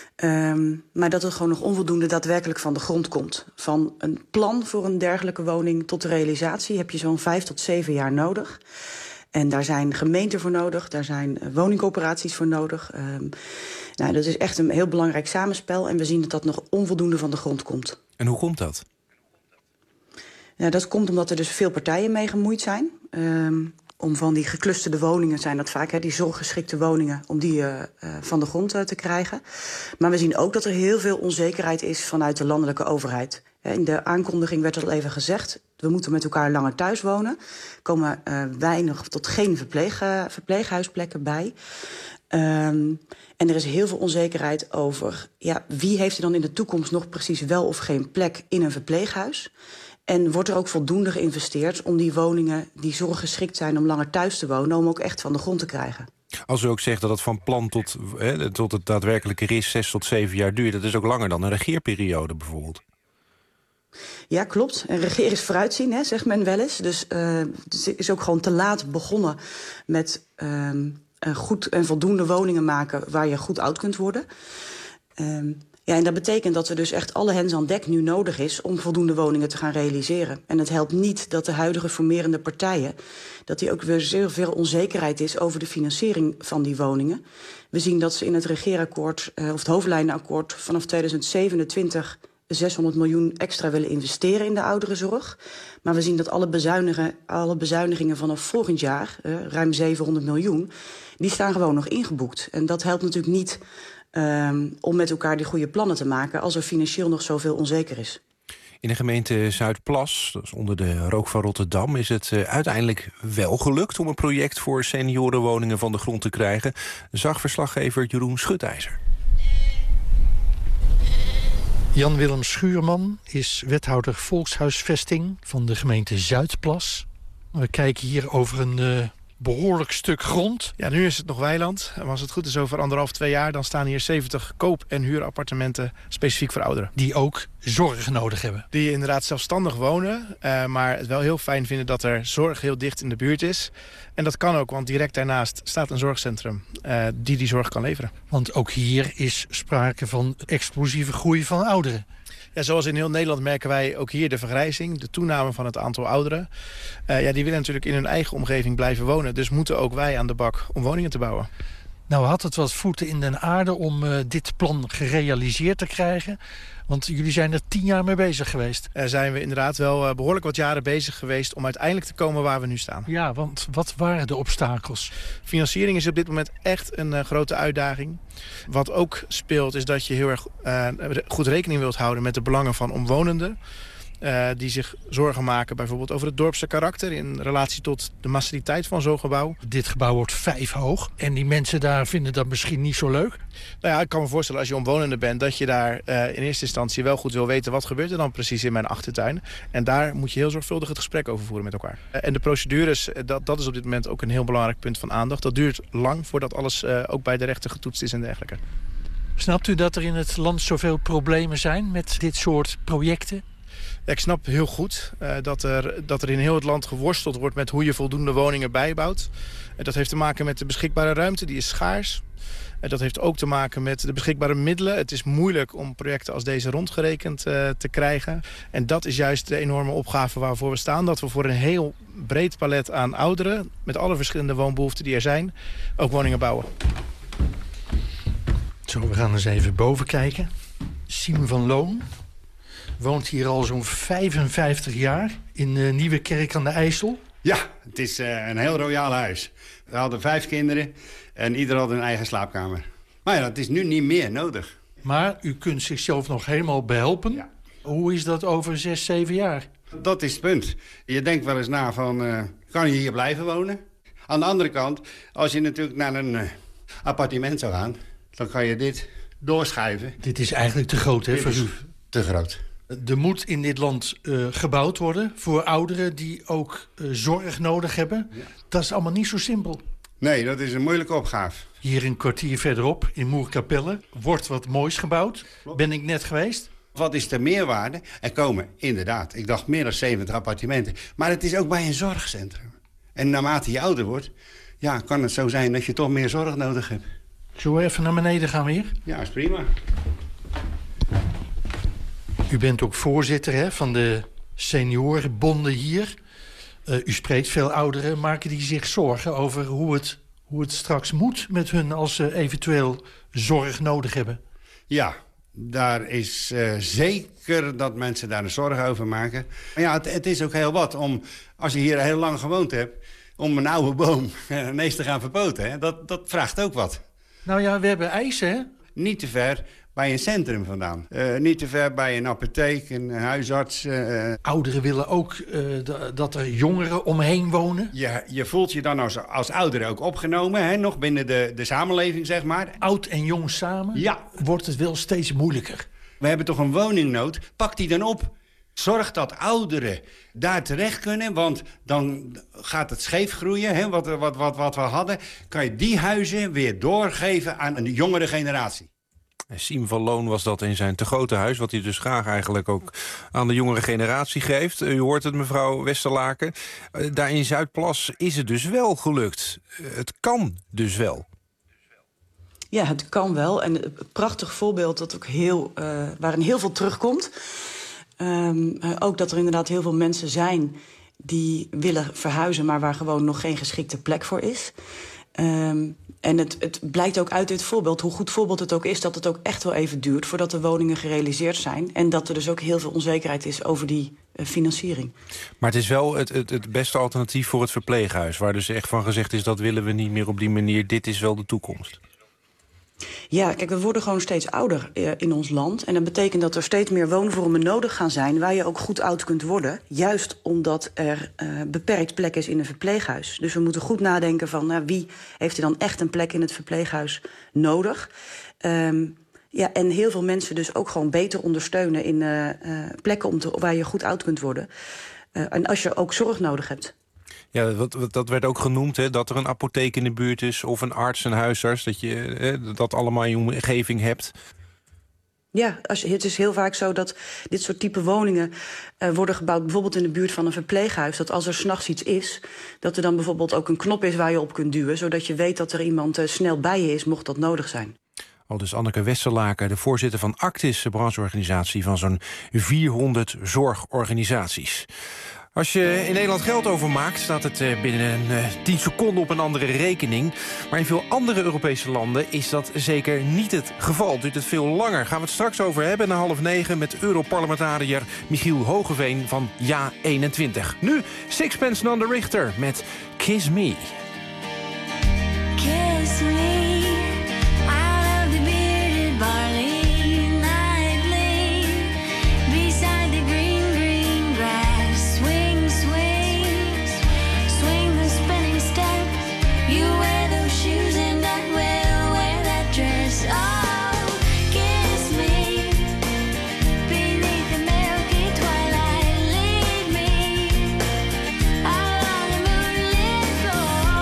Speaker 7: Um, maar dat het gewoon nog onvoldoende daadwerkelijk van de grond komt. Van een plan voor een dergelijke woning tot de realisatie heb je zo'n vijf tot zeven jaar nodig. En daar zijn gemeenten voor nodig, daar zijn woningcoöperaties voor nodig. Um, nou, dat is echt een heel belangrijk samenspel en we zien dat dat nog onvoldoende van de grond komt.
Speaker 3: En hoe komt dat?
Speaker 7: Ja, dat komt omdat er dus veel partijen mee gemoeid zijn. Um, om van die geclusterde woningen zijn dat vaak, hè, die zorggeschikte woningen, om die uh, uh, van de grond uh, te krijgen. Maar we zien ook dat er heel veel onzekerheid is vanuit de landelijke overheid. In de aankondiging werd al even gezegd, we moeten met elkaar langer thuis wonen. Er komen uh, weinig tot geen verpleeg, uh, verpleeghuisplekken bij. Um, en er is heel veel onzekerheid over, ja, wie heeft er dan in de toekomst nog precies wel of geen plek in een verpleeghuis? En wordt er ook voldoende geïnvesteerd om die woningen die zorggeschikt zijn om langer thuis te wonen, om ook echt van de grond te krijgen?
Speaker 3: Als u ook zegt dat het van plan tot, hè, tot het daadwerkelijke ris zes tot zeven jaar duurt... dat is ook langer dan een regeerperiode bijvoorbeeld.
Speaker 7: Ja, klopt. En regeren is vooruitzien, hè, zegt men wel eens. Dus uh, het is ook gewoon te laat begonnen met uh, goed en voldoende woningen maken... waar je goed oud kunt worden. Uh, ja, en dat betekent dat er dus echt alle hens aan dek nu nodig is... om voldoende woningen te gaan realiseren. En het helpt niet dat de huidige formerende partijen... dat die ook weer zeer veel onzekerheid is over de financiering van die woningen. We zien dat ze in het regeerakkoord, uh, of het hoofdlijnenakkoord... vanaf tweeduizend zevenentwintig... zeshonderd miljoen extra willen investeren in de ouderenzorg. Maar we zien dat alle bezuinigen, alle bezuinigingen vanaf volgend jaar... Uh, ruim zevenhonderd miljoen, die staan gewoon nog ingeboekt. En dat helpt natuurlijk niet um, om met elkaar die goede plannen te maken... als er financieel nog zoveel onzeker is.
Speaker 3: In de gemeente Zuidplas, dat is onder de rook van Rotterdam... is het uh, uiteindelijk wel gelukt om een project voor seniorenwoningen van de grond te krijgen. Zag verslaggever Jeroen Schutijzer.
Speaker 17: Jan-Willem Schuurman is wethouder volkshuisvesting van de gemeente Zuidplas. We kijken hier over een uh, behoorlijk stuk grond.
Speaker 19: Ja, nu is het nog weiland. En als het goed is over anderhalf, twee jaar... dan staan hier zeventig koop- en huurappartementen specifiek voor ouderen.
Speaker 17: Die ook zorg nodig hebben.
Speaker 19: Die inderdaad zelfstandig wonen, uh, maar het wel heel fijn vinden... dat er zorg heel dicht in de buurt is. En dat kan ook, want direct daarnaast staat een zorgcentrum... Uh, die die zorg kan leveren.
Speaker 17: Want ook hier is sprake van explosieve groei van ouderen.
Speaker 19: Ja, zoals in heel Nederland merken wij ook hier de vergrijzing... de toename van het aantal ouderen. Uh, ja, die willen natuurlijk in hun eigen omgeving blijven wonen. Dus moeten ook wij aan de bak om woningen te bouwen.
Speaker 17: Nou had het wat voeten in de aarde om uh, dit plan gerealiseerd te krijgen. Want jullie zijn er tien jaar mee bezig geweest.
Speaker 19: Er zijn we inderdaad wel uh, behoorlijk wat jaren bezig geweest... om uiteindelijk te komen waar we nu staan.
Speaker 17: Ja, want wat waren de obstakels?
Speaker 19: Financiering is op dit moment echt een uh, grote uitdaging. Wat ook speelt is dat je heel erg uh, goed rekening wilt houden... met de belangen van omwonenden. Uh, die zich zorgen maken bijvoorbeeld over het dorpse karakter... in relatie tot de massiviteit van zo'n gebouw.
Speaker 17: Dit gebouw wordt vijf hoog en die mensen daar vinden dat misschien niet zo leuk.
Speaker 19: Nou ja, ik kan me voorstellen als je omwonende bent... dat je daar uh, in eerste instantie wel goed wil weten... wat gebeurt er dan precies in mijn achtertuin. En daar moet je heel zorgvuldig het gesprek over voeren met elkaar. Uh, en de procedures, dat, dat is op dit moment ook een heel belangrijk punt van aandacht. Dat duurt lang voordat alles uh, ook bij de rechter getoetst is en dergelijke.
Speaker 17: Snapt u dat er in het land zoveel problemen zijn met dit soort projecten?
Speaker 19: Ik snap heel goed uh, dat, er, dat er in heel het land geworsteld wordt... met hoe je voldoende woningen bijbouwt. Uh, dat heeft te maken met de beschikbare ruimte, die is schaars. Uh, dat heeft ook te maken met de beschikbare middelen. Het is moeilijk om projecten als deze rondgerekend uh, te krijgen. En dat is juist de enorme opgave waarvoor we staan. Dat we voor een heel breed palet aan ouderen... met alle verschillende woonbehoeften die er zijn, ook woningen bouwen.
Speaker 17: Zo, we gaan eens even boven kijken. Siem van Loon woont hier al zo'n vijfenvijftig jaar in uh, Nieuwekerk aan de IJssel.
Speaker 20: Ja, het is uh, een heel royaal huis. We hadden vijf kinderen en ieder had een eigen slaapkamer. Maar ja, dat is nu niet meer nodig.
Speaker 17: Maar u kunt zichzelf nog helemaal behelpen. Ja. Hoe is dat over zes, zeven jaar?
Speaker 20: Dat is het punt. Je denkt wel eens na van, uh, kan je hier blijven wonen? Aan de andere kant, als je natuurlijk naar een uh, appartement zou gaan... dan kan je dit doorschuiven.
Speaker 17: Dit is eigenlijk te groot, hè, voor u?
Speaker 20: Te groot.
Speaker 17: Er moet in dit land uh, gebouwd worden voor ouderen die ook uh, zorg nodig hebben. Ja. Dat is allemaal niet zo simpel.
Speaker 20: Nee, dat is een moeilijke opgave.
Speaker 17: Hier een kwartier verderop, in Moerkapelle, wordt wat moois gebouwd. Klopt. Ben ik net geweest.
Speaker 20: Wat is de meerwaarde? Er komen inderdaad, ik dacht meer dan zeventig appartementen. Maar het is ook bij een zorgcentrum. En naarmate je ouder wordt, ja, kan het zo zijn dat je toch meer zorg nodig hebt.
Speaker 17: Zullen we even naar beneden gaan weer?
Speaker 20: Ja, is prima.
Speaker 17: U bent ook voorzitter hè, van de seniorenbonden hier. Uh, u spreekt veel ouderen. Maken die zich zorgen over hoe het, hoe het straks moet met hun... als ze eventueel zorg nodig hebben?
Speaker 20: Ja, daar is uh, zeker dat mensen daar een zorg over maken. Maar ja, het, het is ook heel wat om, als je hier heel lang gewoond hebt... om een oude boom ineens te gaan verpoten. Hè? Dat, dat vraagt ook wat.
Speaker 17: Nou ja, we hebben eisen, hè?
Speaker 20: Niet te ver bij een centrum vandaan. Uh, niet te ver bij een apotheek, een huisarts. Uh...
Speaker 17: Ouderen willen ook uh, dat er jongeren omheen wonen.
Speaker 20: Je, je voelt je dan als, als ouder ook opgenomen, hè? Nog binnen de, de samenleving, zeg maar.
Speaker 17: Oud en jong samen?
Speaker 20: Ja.
Speaker 17: Wordt het wel steeds moeilijker.
Speaker 20: We hebben toch een woningnood? Pak die dan op. Zorg dat ouderen daar terecht kunnen, want dan gaat het scheef groeien. Hè, wat, wat, wat, wat we hadden, kan je die huizen weer doorgeven aan een jongere generatie.
Speaker 3: Siem van Loon was dat in zijn te grote huis, wat hij dus graag eigenlijk ook aan de jongere generatie geeft. U hoort het, mevrouw Westerlaken. Daar in Zuidplas is het dus wel gelukt. Het kan dus wel.
Speaker 7: Ja, het kan wel. En een prachtig voorbeeld dat ook heel, uh, waarin heel veel terugkomt. Um, uh, ook dat er inderdaad heel veel mensen zijn die willen verhuizen, maar waar gewoon nog geen geschikte plek voor is. Um, en het, het blijkt ook uit dit voorbeeld, hoe goed voorbeeld het ook is, dat het ook echt wel even duurt voordat de woningen gerealiseerd zijn. En dat er dus ook heel veel onzekerheid is over die uh, financiering.
Speaker 3: Maar het is wel het, het, het beste alternatief voor het verpleeghuis, waar dus echt van gezegd is, dat willen we niet meer op die manier, dit is wel de toekomst.
Speaker 7: Ja, kijk, we worden gewoon steeds ouder uh, in ons land. En dat betekent dat er steeds meer woonvormen nodig gaan zijn waar je ook goed oud kunt worden. Juist omdat er uh, beperkt plek is in een verpleeghuis. Dus we moeten goed nadenken van uh, wie heeft er dan echt een plek in het verpleeghuis nodig. Um, ja, en heel veel mensen dus ook gewoon beter ondersteunen in uh, uh, plekken om te, waar je goed oud kunt worden. Uh, en als je ook zorg nodig hebt.
Speaker 3: Ja, wat, wat, dat werd ook genoemd, hè, dat er een apotheek in de buurt is, of een arts, een huisarts, dat je hè, dat allemaal in je omgeving hebt.
Speaker 7: Ja, als je, het is heel vaak zo dat dit soort type woningen uh, worden gebouwd, bijvoorbeeld in de buurt van een verpleeghuis, dat als er 's nachts iets is, dat er dan bijvoorbeeld ook een knop is waar je op kunt duwen, zodat je weet dat er iemand uh, snel bij je is, mocht dat nodig zijn.
Speaker 3: Al dus Anneke Westerlaken, de voorzitter van Actis, de brancheorganisatie van zo'n vierhonderd zorgorganisaties. Als je in Nederland geld overmaakt, staat het binnen tien seconden op een andere rekening. Maar in veel andere Europese landen is dat zeker niet het geval. Duurt het veel langer. Gaan we het straks over hebben na half negen met Europarlementariër Michiel Hogeveen van Ja eenentwintig. Nu Sixpence None the Richter met Kiss Me.
Speaker 14: Kiss me.
Speaker 21: Oh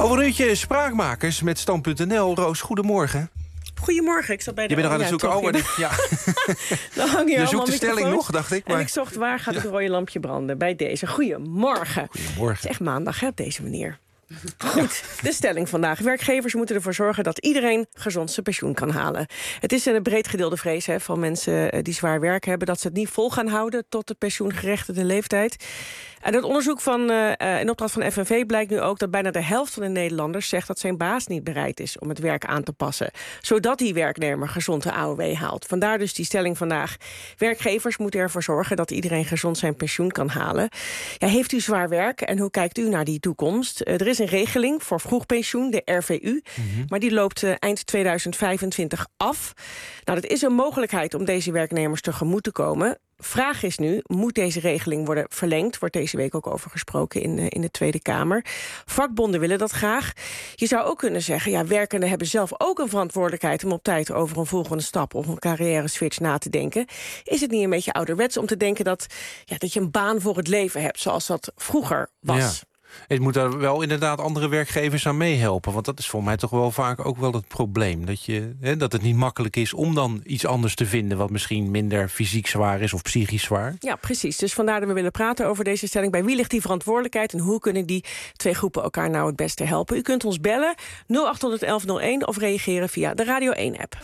Speaker 3: Over een uurtje Spraakmakers met Stand punt n l. Roos, goedemorgen.
Speaker 14: Goedemorgen, ik zat bij de...
Speaker 3: Je bent nog aan het zoeken. Oh,
Speaker 14: ja,
Speaker 3: ja.
Speaker 14: Dan hang je
Speaker 3: je zoekt de stelling nog, dacht ik. Maar...
Speaker 14: En ik zocht waar gaat het rode lampje branden bij deze. Goedemorgen.
Speaker 3: Goedemorgen.
Speaker 14: Het is echt maandag, hè, op deze manier. Goed, de stelling vandaag. Werkgevers moeten ervoor zorgen dat iedereen gezond zijn pensioen kan halen. Het is een breed gedeelde vrees hè, van mensen die zwaar werk hebben... dat ze het niet vol gaan houden tot de pensioengerechtigde leeftijd. En het onderzoek van, uh, in opdracht van F N V blijkt nu ook... dat bijna de helft van de Nederlanders zegt dat zijn baas niet bereid is... om het werk aan te passen, zodat die werknemer gezond de A O W haalt. Vandaar dus die stelling vandaag. Werkgevers moeten ervoor zorgen dat iedereen gezond zijn pensioen kan halen. Ja, heeft u zwaar werk en hoe kijkt u naar die toekomst? Uh, er is een regeling voor vroegpensioen, de R V U... Mm-hmm. maar die loopt uh, eind tweeduizend vijfentwintig af. Nou, dat is een mogelijkheid om deze werknemers tegemoet te komen... Vraag is nu, moet deze regeling worden verlengd? Wordt deze week ook over gesproken in, in de Tweede Kamer. Vakbonden willen dat graag. Je zou ook kunnen zeggen, ja, werkenden hebben zelf ook een verantwoordelijkheid... om op tijd over een volgende stap of een carrière-switch na te denken. Is het niet een beetje ouderwets om te denken dat, ja, dat je een baan voor het leven hebt... zoals dat vroeger was?
Speaker 3: Ja. Het moet daar wel inderdaad andere werkgevers aan meehelpen. Want dat is voor mij toch wel vaak ook wel het probleem. Dat, je, hè, dat het niet makkelijk is om dan iets anders te vinden... wat misschien minder fysiek zwaar is of psychisch zwaar.
Speaker 14: Ja, precies. Dus vandaar dat we willen praten over deze stelling. Bij wie ligt die verantwoordelijkheid en hoe kunnen die twee groepen elkaar nou het beste helpen? U kunt ons bellen nul acht honderd elf nul één of reageren via de Radio één-app.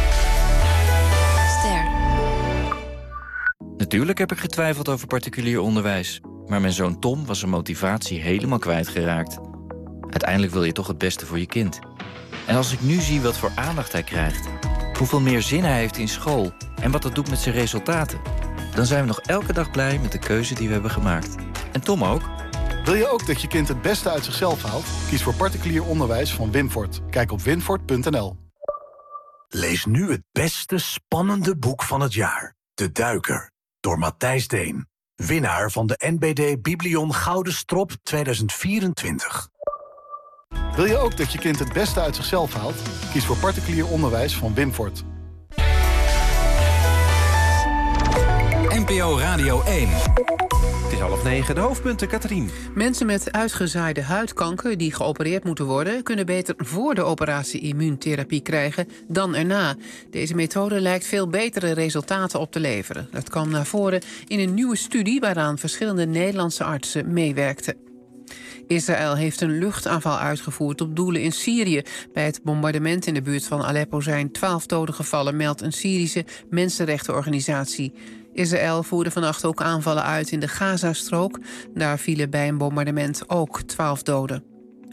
Speaker 21: Ster. Natuurlijk heb ik getwijfeld over particulier onderwijs... maar mijn zoon Tom was zijn motivatie helemaal kwijtgeraakt. Uiteindelijk wil je toch het beste voor je kind. En als ik nu zie wat voor aandacht hij krijgt... hoeveel meer zin hij heeft in school... en wat dat doet met zijn resultaten... dan zijn we nog elke dag blij met de keuze die we hebben gemaakt. En Tom ook.
Speaker 22: Wil je ook dat je kind het beste uit zichzelf haalt? Kies voor particulier onderwijs van Winfort. Kijk op winfort punt n l.
Speaker 23: Lees nu het beste spannende boek van het jaar. De Duiker, door Matthijs Deen. Winnaar van de N B D Biblion Gouden Strop tweeduizend vierentwintig.
Speaker 22: Wil je ook dat je kind het beste uit zichzelf haalt? Kies voor particulier onderwijs van Winfort.
Speaker 13: N P O Radio één.
Speaker 3: Het is half negen, de hoofdpunten, Katrien.
Speaker 1: Mensen met uitgezaaide huidkanker die geopereerd moeten worden... kunnen beter voor de operatie immuuntherapie krijgen dan erna. Deze methode lijkt veel betere resultaten op te leveren. Dat kwam naar voren in een nieuwe studie... waaraan verschillende Nederlandse artsen meewerkten. Israël heeft een luchtaanval uitgevoerd op doelen in Syrië. Bij het bombardement in de buurt van Aleppo zijn twaalf doden gevallen... meldt een Syrische mensenrechtenorganisatie. Israël voerde vannacht ook aanvallen uit in de Gazastrook. Daar vielen bij een bombardement ook twaalf doden.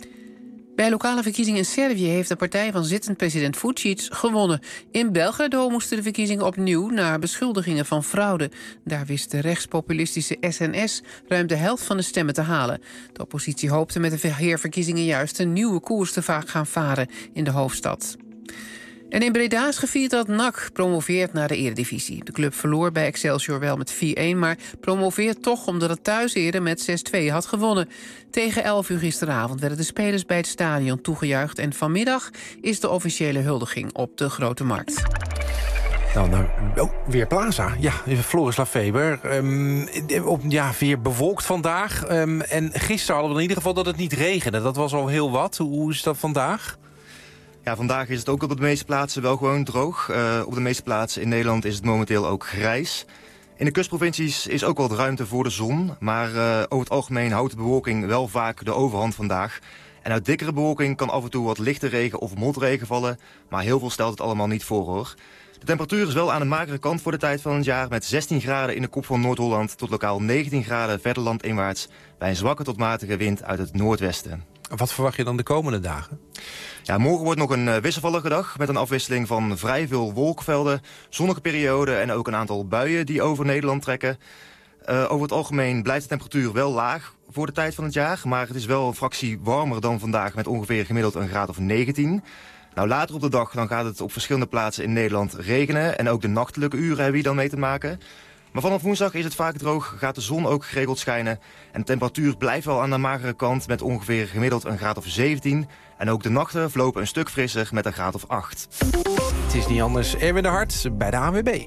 Speaker 1: Bij lokale verkiezingen in Servië heeft de partij van zittend president Vučić gewonnen. In Belgrado moesten de verkiezingen opnieuw na beschuldigingen van fraude. Daar wist de rechtspopulistische S N S ruim de helft van de stemmen te halen. De oppositie hoopte met de herverkiezingen juist een nieuwe koers te gaan varen in de hoofdstad. En in Breda is gevierd dat N A C promoveert naar de Eredivisie. De club verloor bij Excelsior wel met vier-een... maar promoveert toch omdat het thuis eerder met zes-twee had gewonnen. Tegen elf uur gisteravond werden de spelers bij het stadion toegejuicht... en vanmiddag is de officiële huldiging op de Grote Markt.
Speaker 3: Nou, nou oh, weer Plaza. Ja, Floris Lafeber. Um, op, ja, weer bewolkt vandaag. Um, en gisteren hadden we in ieder geval dat het niet regende. Dat was al heel wat. Hoe is dat vandaag?
Speaker 24: Ja, vandaag is het ook op de meeste plaatsen wel gewoon droog. Uh, op de meeste plaatsen in Nederland is het momenteel ook grijs. In de kustprovincies is ook wat ruimte voor de zon. Maar uh, over het algemeen houdt de bewolking wel vaak de overhand vandaag. En uit dikkere bewolking kan af en toe wat lichte regen of motregen vallen. Maar heel veel stelt het allemaal niet voor, hoor. De temperatuur is wel aan de magere kant voor de tijd van het jaar... met zestien graden in de kop van Noord-Holland tot lokaal negentien graden verder landinwaarts... bij een zwakke tot matige wind uit het noordwesten.
Speaker 3: Wat verwacht je dan de komende dagen?
Speaker 24: Ja, morgen wordt nog een uh, wisselvallige dag met een afwisseling van vrij veel wolkenvelden, zonnige perioden en ook een aantal buien die over Nederland trekken. Uh, over het algemeen blijft de temperatuur wel laag voor de tijd van het jaar, maar het is wel een fractie warmer dan vandaag met ongeveer gemiddeld een graad of negentien. Nou, later op de dag dan gaat het op verschillende plaatsen in Nederland regenen en ook de nachtelijke uren hebben hier dan mee te maken. Maar vanaf woensdag is het vaak droog, gaat de zon ook geregeld schijnen. En de temperatuur blijft wel aan de magere kant met ongeveer gemiddeld een graad of zeventien. En ook de nachten verlopen een stuk frisser met een graad of acht.
Speaker 3: Het is niet anders. Erwin de Hart bij de A N W B.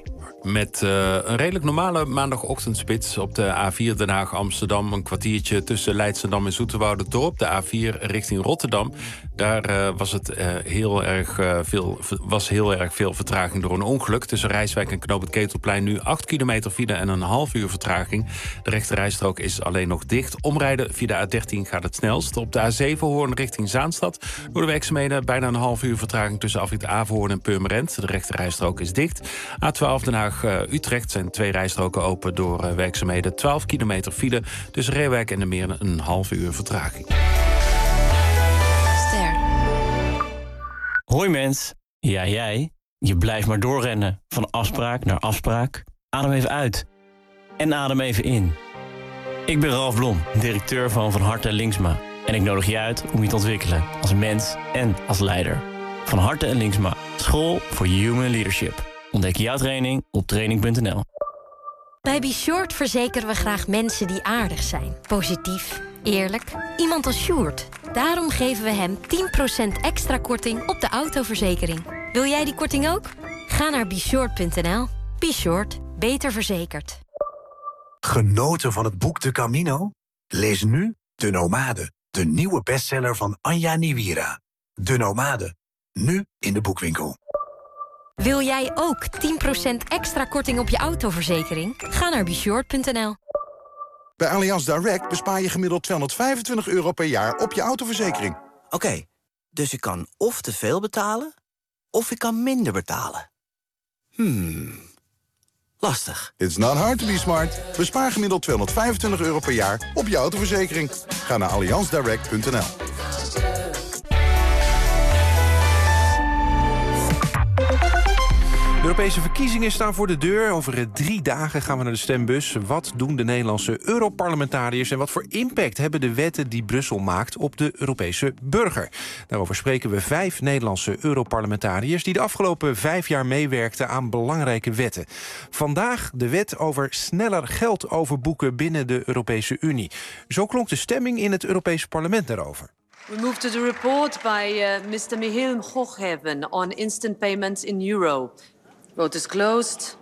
Speaker 2: Met uh, een redelijk normale maandagochtendspits op de A vier Den Haag-Amsterdam. Een kwartiertje tussen Leidschendam en Zoeterwoude-Dorp. De A vier richting Rotterdam. Daar uh, was, het, uh, heel erg, uh, veel, was heel erg veel vertraging door een ongeluk. Tussen Rijswijk en Knoop het Ketelplein nu acht kilometer file en een half uur vertraging. De rechterrijstrook is alleen nog dicht. Omrijden via de A dertien gaat het snelst. Op de A zeven Hoorn richting Zaanstad. Door de werkzaamheden bijna een half uur vertraging tussen afrit Averhoorn en Purmerend. De rechterrijstrook is dicht. A twaalf Den Haag-Utrecht zijn twee rijstroken open door uh, werkzaamheden. twaalf kilometer file tussen Reewijk en de Meeren een half uur vertraging.
Speaker 5: Ster. Hoi mens. Ja, jij. Je blijft maar doorrennen. Van afspraak naar afspraak. Adem even uit. En adem even in. Ik ben Ralf Blom, directeur van Van Harte en Linksma. En ik nodig je uit om je te ontwikkelen als mens en als leider. Van Harte en Linksma. School voor Human Leadership. Ontdek jouw training op training punt n l.
Speaker 8: Bij Be Short verzekeren we graag mensen die aardig zijn. Positief, eerlijk. Iemand als Sjoerd. Daarom geven we hem tien procent extra korting op de autoverzekering. Wil jij die korting ook? Ga naar be short punt n l. Be Short. Beter verzekerd.
Speaker 23: Genoten van het boek De Camino? Lees nu De Nomade, de nieuwe bestseller van Anja Niwira. De Nomade, nu in de boekwinkel.
Speaker 8: Wil jij ook tien procent extra korting op je autoverzekering? Ga naar be short punt n l.
Speaker 9: Bij Allianz Direct bespaar je gemiddeld tweehonderdvijfentwintig euro per jaar op je autoverzekering.
Speaker 10: Oké, okay, dus ik kan of te veel betalen, of ik kan minder betalen. Hmm, lastig.
Speaker 9: It's not hard to be smart. Bespaar gemiddeld tweehonderdvijfentwintig euro per jaar op je autoverzekering. Ga naar allianz direct punt n l.
Speaker 3: De Europese verkiezingen staan voor de deur. Over drie dagen gaan we naar de stembus. Wat doen de Nederlandse Europarlementariërs en wat voor impact hebben de wetten die Brussel maakt op de Europese burger? Daarover spreken we vijf Nederlandse Europarlementariërs die de afgelopen vijf jaar meewerkten aan belangrijke wetten. Vandaag de wet over sneller geld overboeken binnen de Europese Unie. Zo klonk de stemming in het Europese parlement daarover.
Speaker 25: We move to the report by uh, mister Michiel Hoogheven on instant payments in euro. Vote is closed.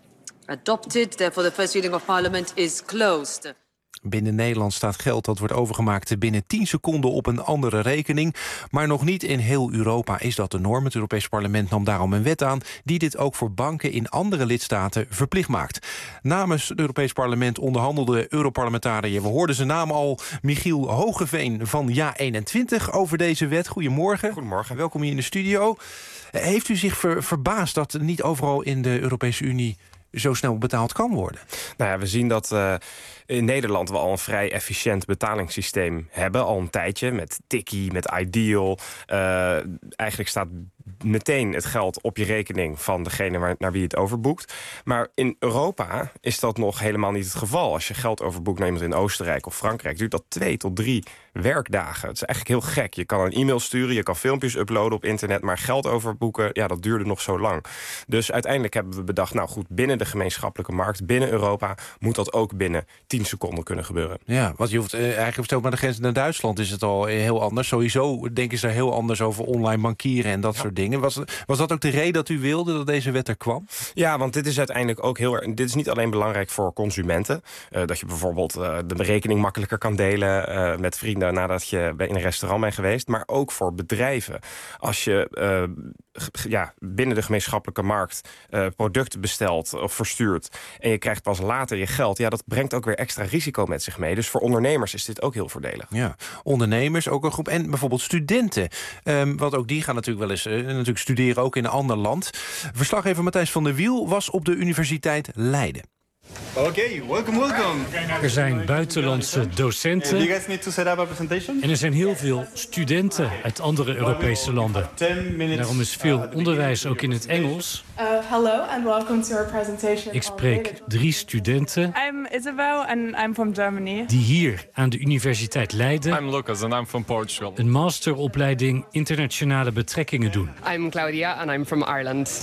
Speaker 25: Adopted. Therefore, the first reading of Parliament is closed.
Speaker 3: Binnen Nederland staat geld dat wordt overgemaakt binnen tien seconden op een andere rekening. Maar nog niet in heel Europa is dat de norm. Het Europees Parlement nam daarom een wet aan die dit ook voor banken in andere lidstaten verplicht maakt. Namens het Europees Parlement onderhandelde Europarlementariër, we hoorden zijn naam al, Michiel Hoogeveen van Ja eenentwintig over deze wet. Goedemorgen.
Speaker 26: Goedemorgen.
Speaker 3: Welkom hier in de studio. Heeft u zich ver, verbaasd dat niet overal in de Europese Unie zo snel betaald kan worden?
Speaker 26: Nou ja, we zien dat uh, in Nederland we al een vrij efficiënt betalingssysteem hebben. Al een tijdje met Tikkie, met Ideal. Uh, eigenlijk staat meteen het geld op je rekening van degene waar, naar wie je het overboekt. Maar in Europa is dat nog helemaal niet het geval. Als je geld overboekt naar iemand in Oostenrijk of Frankrijk, duurt dat twee tot drie werkdagen. Het is eigenlijk heel gek. Je kan een e-mail sturen, je kan filmpjes uploaden op internet, maar geld overboeken, ja, dat duurde nog zo lang. Dus uiteindelijk hebben we bedacht, nou goed, binnen de gemeenschappelijke markt, binnen Europa, moet dat ook binnen tien seconden kunnen gebeuren.
Speaker 3: Ja, want je hoeft uh, eigenlijk verteld, maar de grens naar Duitsland is het al heel anders. Sowieso denken ze heel anders over online bankieren en dat ja. soort dingen. Was, was dat ook de reden dat u wilde dat deze wet er kwam? Ja, want dit is uiteindelijk ook heel erg. Dit is niet alleen belangrijk voor consumenten. Uh, dat je bijvoorbeeld uh, de berekening makkelijker kan delen uh, met vrienden nadat je in een restaurant bent geweest. Maar ook voor bedrijven. Als je uh, ja, binnen de gemeenschappelijke markt uh, producten bestelt of verstuurt en je krijgt pas later je geld, ja, dat brengt ook weer extra risico met zich mee. Dus voor ondernemers is dit ook heel voordelig. Ja, ondernemers, ook een groep. En bijvoorbeeld studenten. Um, want ook die gaan natuurlijk wel eens uh, natuurlijk studeren, ook in een ander land. Verslaggever Matthijs van der Wiel was op de Universiteit Leiden.
Speaker 27: Oké, okay, welcome, welcome. Er zijn buitenlandse docenten. You guys need to set up a presentation? En er zijn heel veel studenten uit andere Europese landen. Daarom is veel onderwijs ook in het Engels.
Speaker 28: Uh, hello and welcome to our presentation.
Speaker 27: Ik spreek drie studenten.
Speaker 28: I'm Isabel and I'm from Germany.
Speaker 27: Die hier aan de Universiteit Leiden.
Speaker 29: I'm Lucas and I'm from Portugal.
Speaker 27: Een masteropleiding internationale betrekkingen doen.
Speaker 30: I'm Claudia and I'm from Ireland.
Speaker 27: Hoe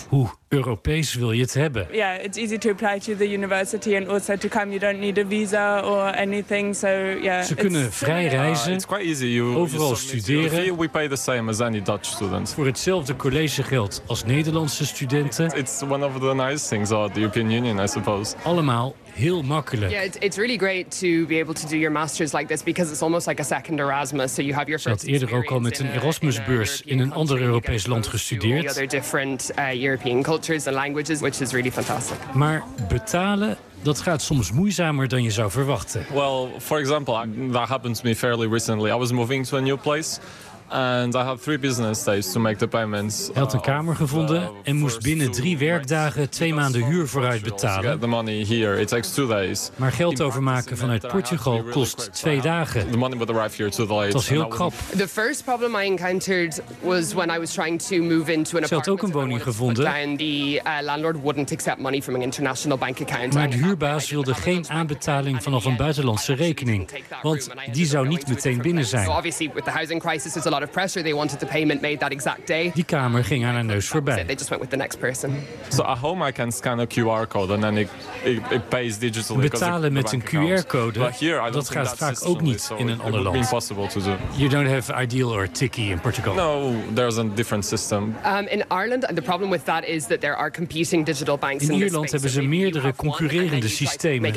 Speaker 27: Europees wil je het hebben.
Speaker 28: Yeah, it's easy to apply to the university and also to come. You don't need a visa or anything. So yeah.
Speaker 27: Ze kunnen vrij reizen,
Speaker 4: it's quite easy. You,
Speaker 27: overal
Speaker 4: you
Speaker 27: studeren.
Speaker 4: We pay the same as any Dutch student.
Speaker 27: Voor hetzelfde collegegeld als Nederlandse studenten.
Speaker 4: It's one of the nice things about the European Union, I suppose.
Speaker 27: Allemaal heel makkelijk.
Speaker 6: Yeah, it's, it's really great to be able to do your masters like this because it's almost like a second Erasmus. So you have your
Speaker 27: Ze had eerder ook al met een Erasmusbeurs in een ander Europees land gestudeerd.
Speaker 6: Other different uh, European cultures and languages, which is really fantastic.
Speaker 27: Maar betalen, dat gaat soms moeizamer dan je zou verwachten.
Speaker 4: Well, for example, that happened to me fairly recently. I was moving to a new place. And I have three business days to make the payments.
Speaker 27: Hij had een kamer gevonden en moest binnen drie werkdagen twee maanden huur vooruit betalen.
Speaker 4: The money here, it takes two days.
Speaker 27: Maar geld overmaken vanuit Portugal kost twee dagen.
Speaker 4: The money would arrive here too late.
Speaker 27: Het was heel krap.
Speaker 6: The first problem I encountered was when I was trying to move into an
Speaker 27: Ze had ook een woning gevonden.
Speaker 6: And the uh, landlord wouldn't accept money from an international bank account.
Speaker 27: Maar de huurbaas wilde geen aanbetaling vanaf een buitenlandse rekening, want die zou niet meteen binnen zijn.
Speaker 6: So obviously with the housing crisis there's a lot of pressure. They wanted the payment made that exact day.
Speaker 27: Die kamer ging aan haar neus voorbij.
Speaker 6: They just went with the next person.
Speaker 4: So at home I can scan a Q R code and then it, it, it pays digitally.
Speaker 27: Betalen met een Q R-code, dat gaat vaak ook niet in een ander land.
Speaker 4: Impossible to do.
Speaker 27: You don't have Ideal or Tikkie in Portugal.
Speaker 4: No, there's a different system.
Speaker 6: Um, in Ireland, the problem with that is that there are competing digital banks.
Speaker 27: In Ierland hebben ze meerdere concurrerende systemen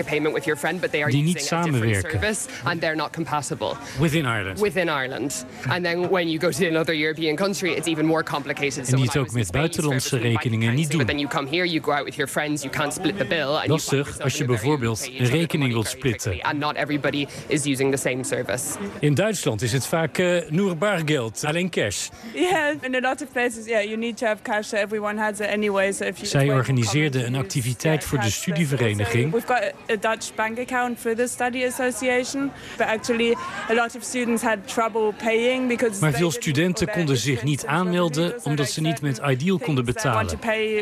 Speaker 27: die niet samenwerken.
Speaker 6: And they're not compatible.
Speaker 27: Within Ireland.
Speaker 6: Within Ireland. And then when you go to another European country, it's even more complicated.
Speaker 27: En die het ook met buitenlandse rekeningen niet doen.
Speaker 6: But then you come here, you go out with your friends, you can't split the bill.
Speaker 27: Lastig als je bijvoorbeeld een rekening wilt splitten.
Speaker 6: And not everybody is using the same service.
Speaker 27: In Duitsland is het vaak uh, nur bargeld, alleen cash.
Speaker 28: Yeah, in a lot of places, yeah, you need to have cash. So everyone has it anyway. So if you
Speaker 27: Zij organiseerde een activiteit voor de studievereniging.
Speaker 28: We've got a Dutch bank account for the study association, but actually a lot of students had trouble paying because.
Speaker 27: Maar veel studenten konden zich niet aanmelden omdat ze niet met Ideal konden betalen.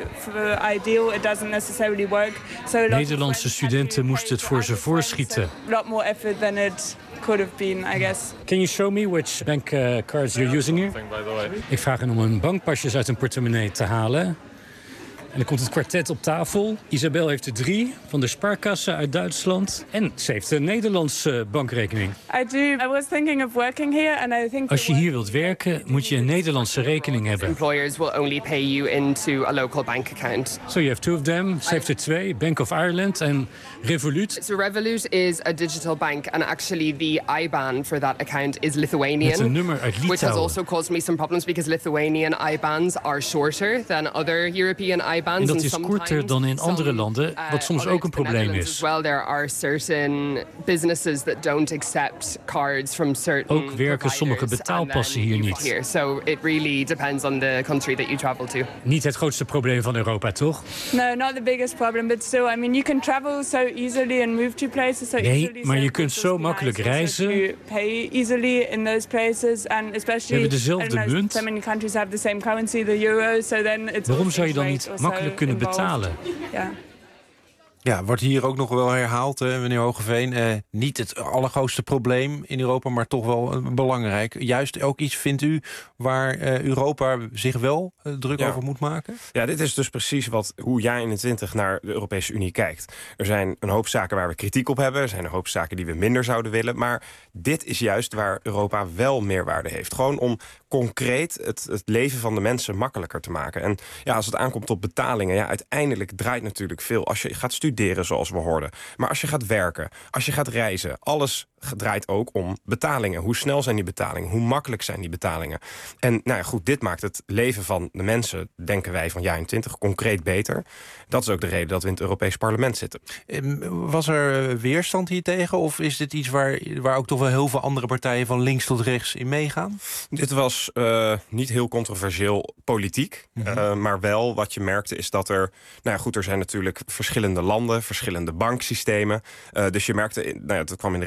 Speaker 27: Nederlandse studenten moesten het voor ze voorschieten.
Speaker 28: Could have been, I guess.
Speaker 27: Can you show me which bank uh, cards you're using here? Ik vraag hen om een bankpasjes uit een portemonnee te halen. En dan komt het kwartet op tafel. Isabel heeft er drie van de Sparkasse uit Duitsland. En ze heeft een Nederlandse bankrekening.
Speaker 28: I do. I was thinking of working here and I think.
Speaker 27: Als je hier wilt werken, moet je een Nederlandse rekening hebben.
Speaker 6: Employers will only pay you into a local bank account.
Speaker 27: So you have two of them. Ze heeft er twee, Bank of Ireland en Revolut.
Speaker 6: So Revolut is a digital bank and actually the I B A N for that account is Lithuanian.
Speaker 27: Met een nummer uit Litouwen.
Speaker 6: Which has also caused me some problems because Lithuanian I B A Ns are shorter than other European I B A Ns.
Speaker 27: En dat is korter dan in andere landen, wat soms ook een probleem is.
Speaker 6: Well, there are certain businesses that don't accept cards from certain.
Speaker 27: Ook werken sommige betaalpassen hier niet.
Speaker 6: So it really depends on the country that you travel to.
Speaker 27: Niet het grootste probleem van Europa, toch?
Speaker 28: No, not the biggest problem, but still, I mean, you can travel so easily and move to places so easily.
Speaker 27: Nee, maar je kunt zo makkelijk reizen.
Speaker 28: You pay easily in those places and especially.
Speaker 27: We hebben dezelfde munt.
Speaker 28: So many countries have the same currency, the euro, so then it's.
Speaker 27: Waarom zou je dan niet makkelijk kunnen betalen?
Speaker 28: Ja.
Speaker 3: Ja, wordt hier ook nog wel herhaald, hè, meneer Hogeveen. Eh, niet het allergrootste probleem in Europa, maar toch wel uh, belangrijk. Juist ook iets, vindt u, waar uh, Europa zich wel uh, druk
Speaker 26: ja.
Speaker 3: over moet maken?
Speaker 26: Ja, dit is dus precies wat, hoe jaar eenentwintig naar de Europese Unie kijkt. Er zijn een hoop zaken waar we kritiek op hebben. Er zijn een hoop zaken die we minder zouden willen. Maar dit is juist waar Europa wel meerwaarde heeft. Gewoon om concreet het, het leven van de mensen makkelijker te maken. En ja, als het aankomt op betalingen, ja, uiteindelijk draait natuurlijk veel. Als je gaat studeren, zoals we hoorden. Maar als je gaat werken, als je gaat reizen, alles draait ook om betalingen. Hoe snel zijn die betalingen? Hoe makkelijk zijn die betalingen? En nou ja, goed, dit maakt het leven van de mensen, denken wij, van jaar eenentwintig concreet beter. Dat is ook de reden dat we in het Europees Parlement zitten.
Speaker 3: Was er weerstand hiertegen? Of is dit iets waar, waar ook toch wel heel veel andere partijen van links tot rechts in meegaan?
Speaker 26: Dit was uh, niet heel controversieel politiek. Mm-hmm. uh, maar wel wat je merkte is dat er... Nou ja, goed, er zijn natuurlijk verschillende landen, verschillende banksystemen. Uh, dus je merkte, nou ja, dat kwam in de reportage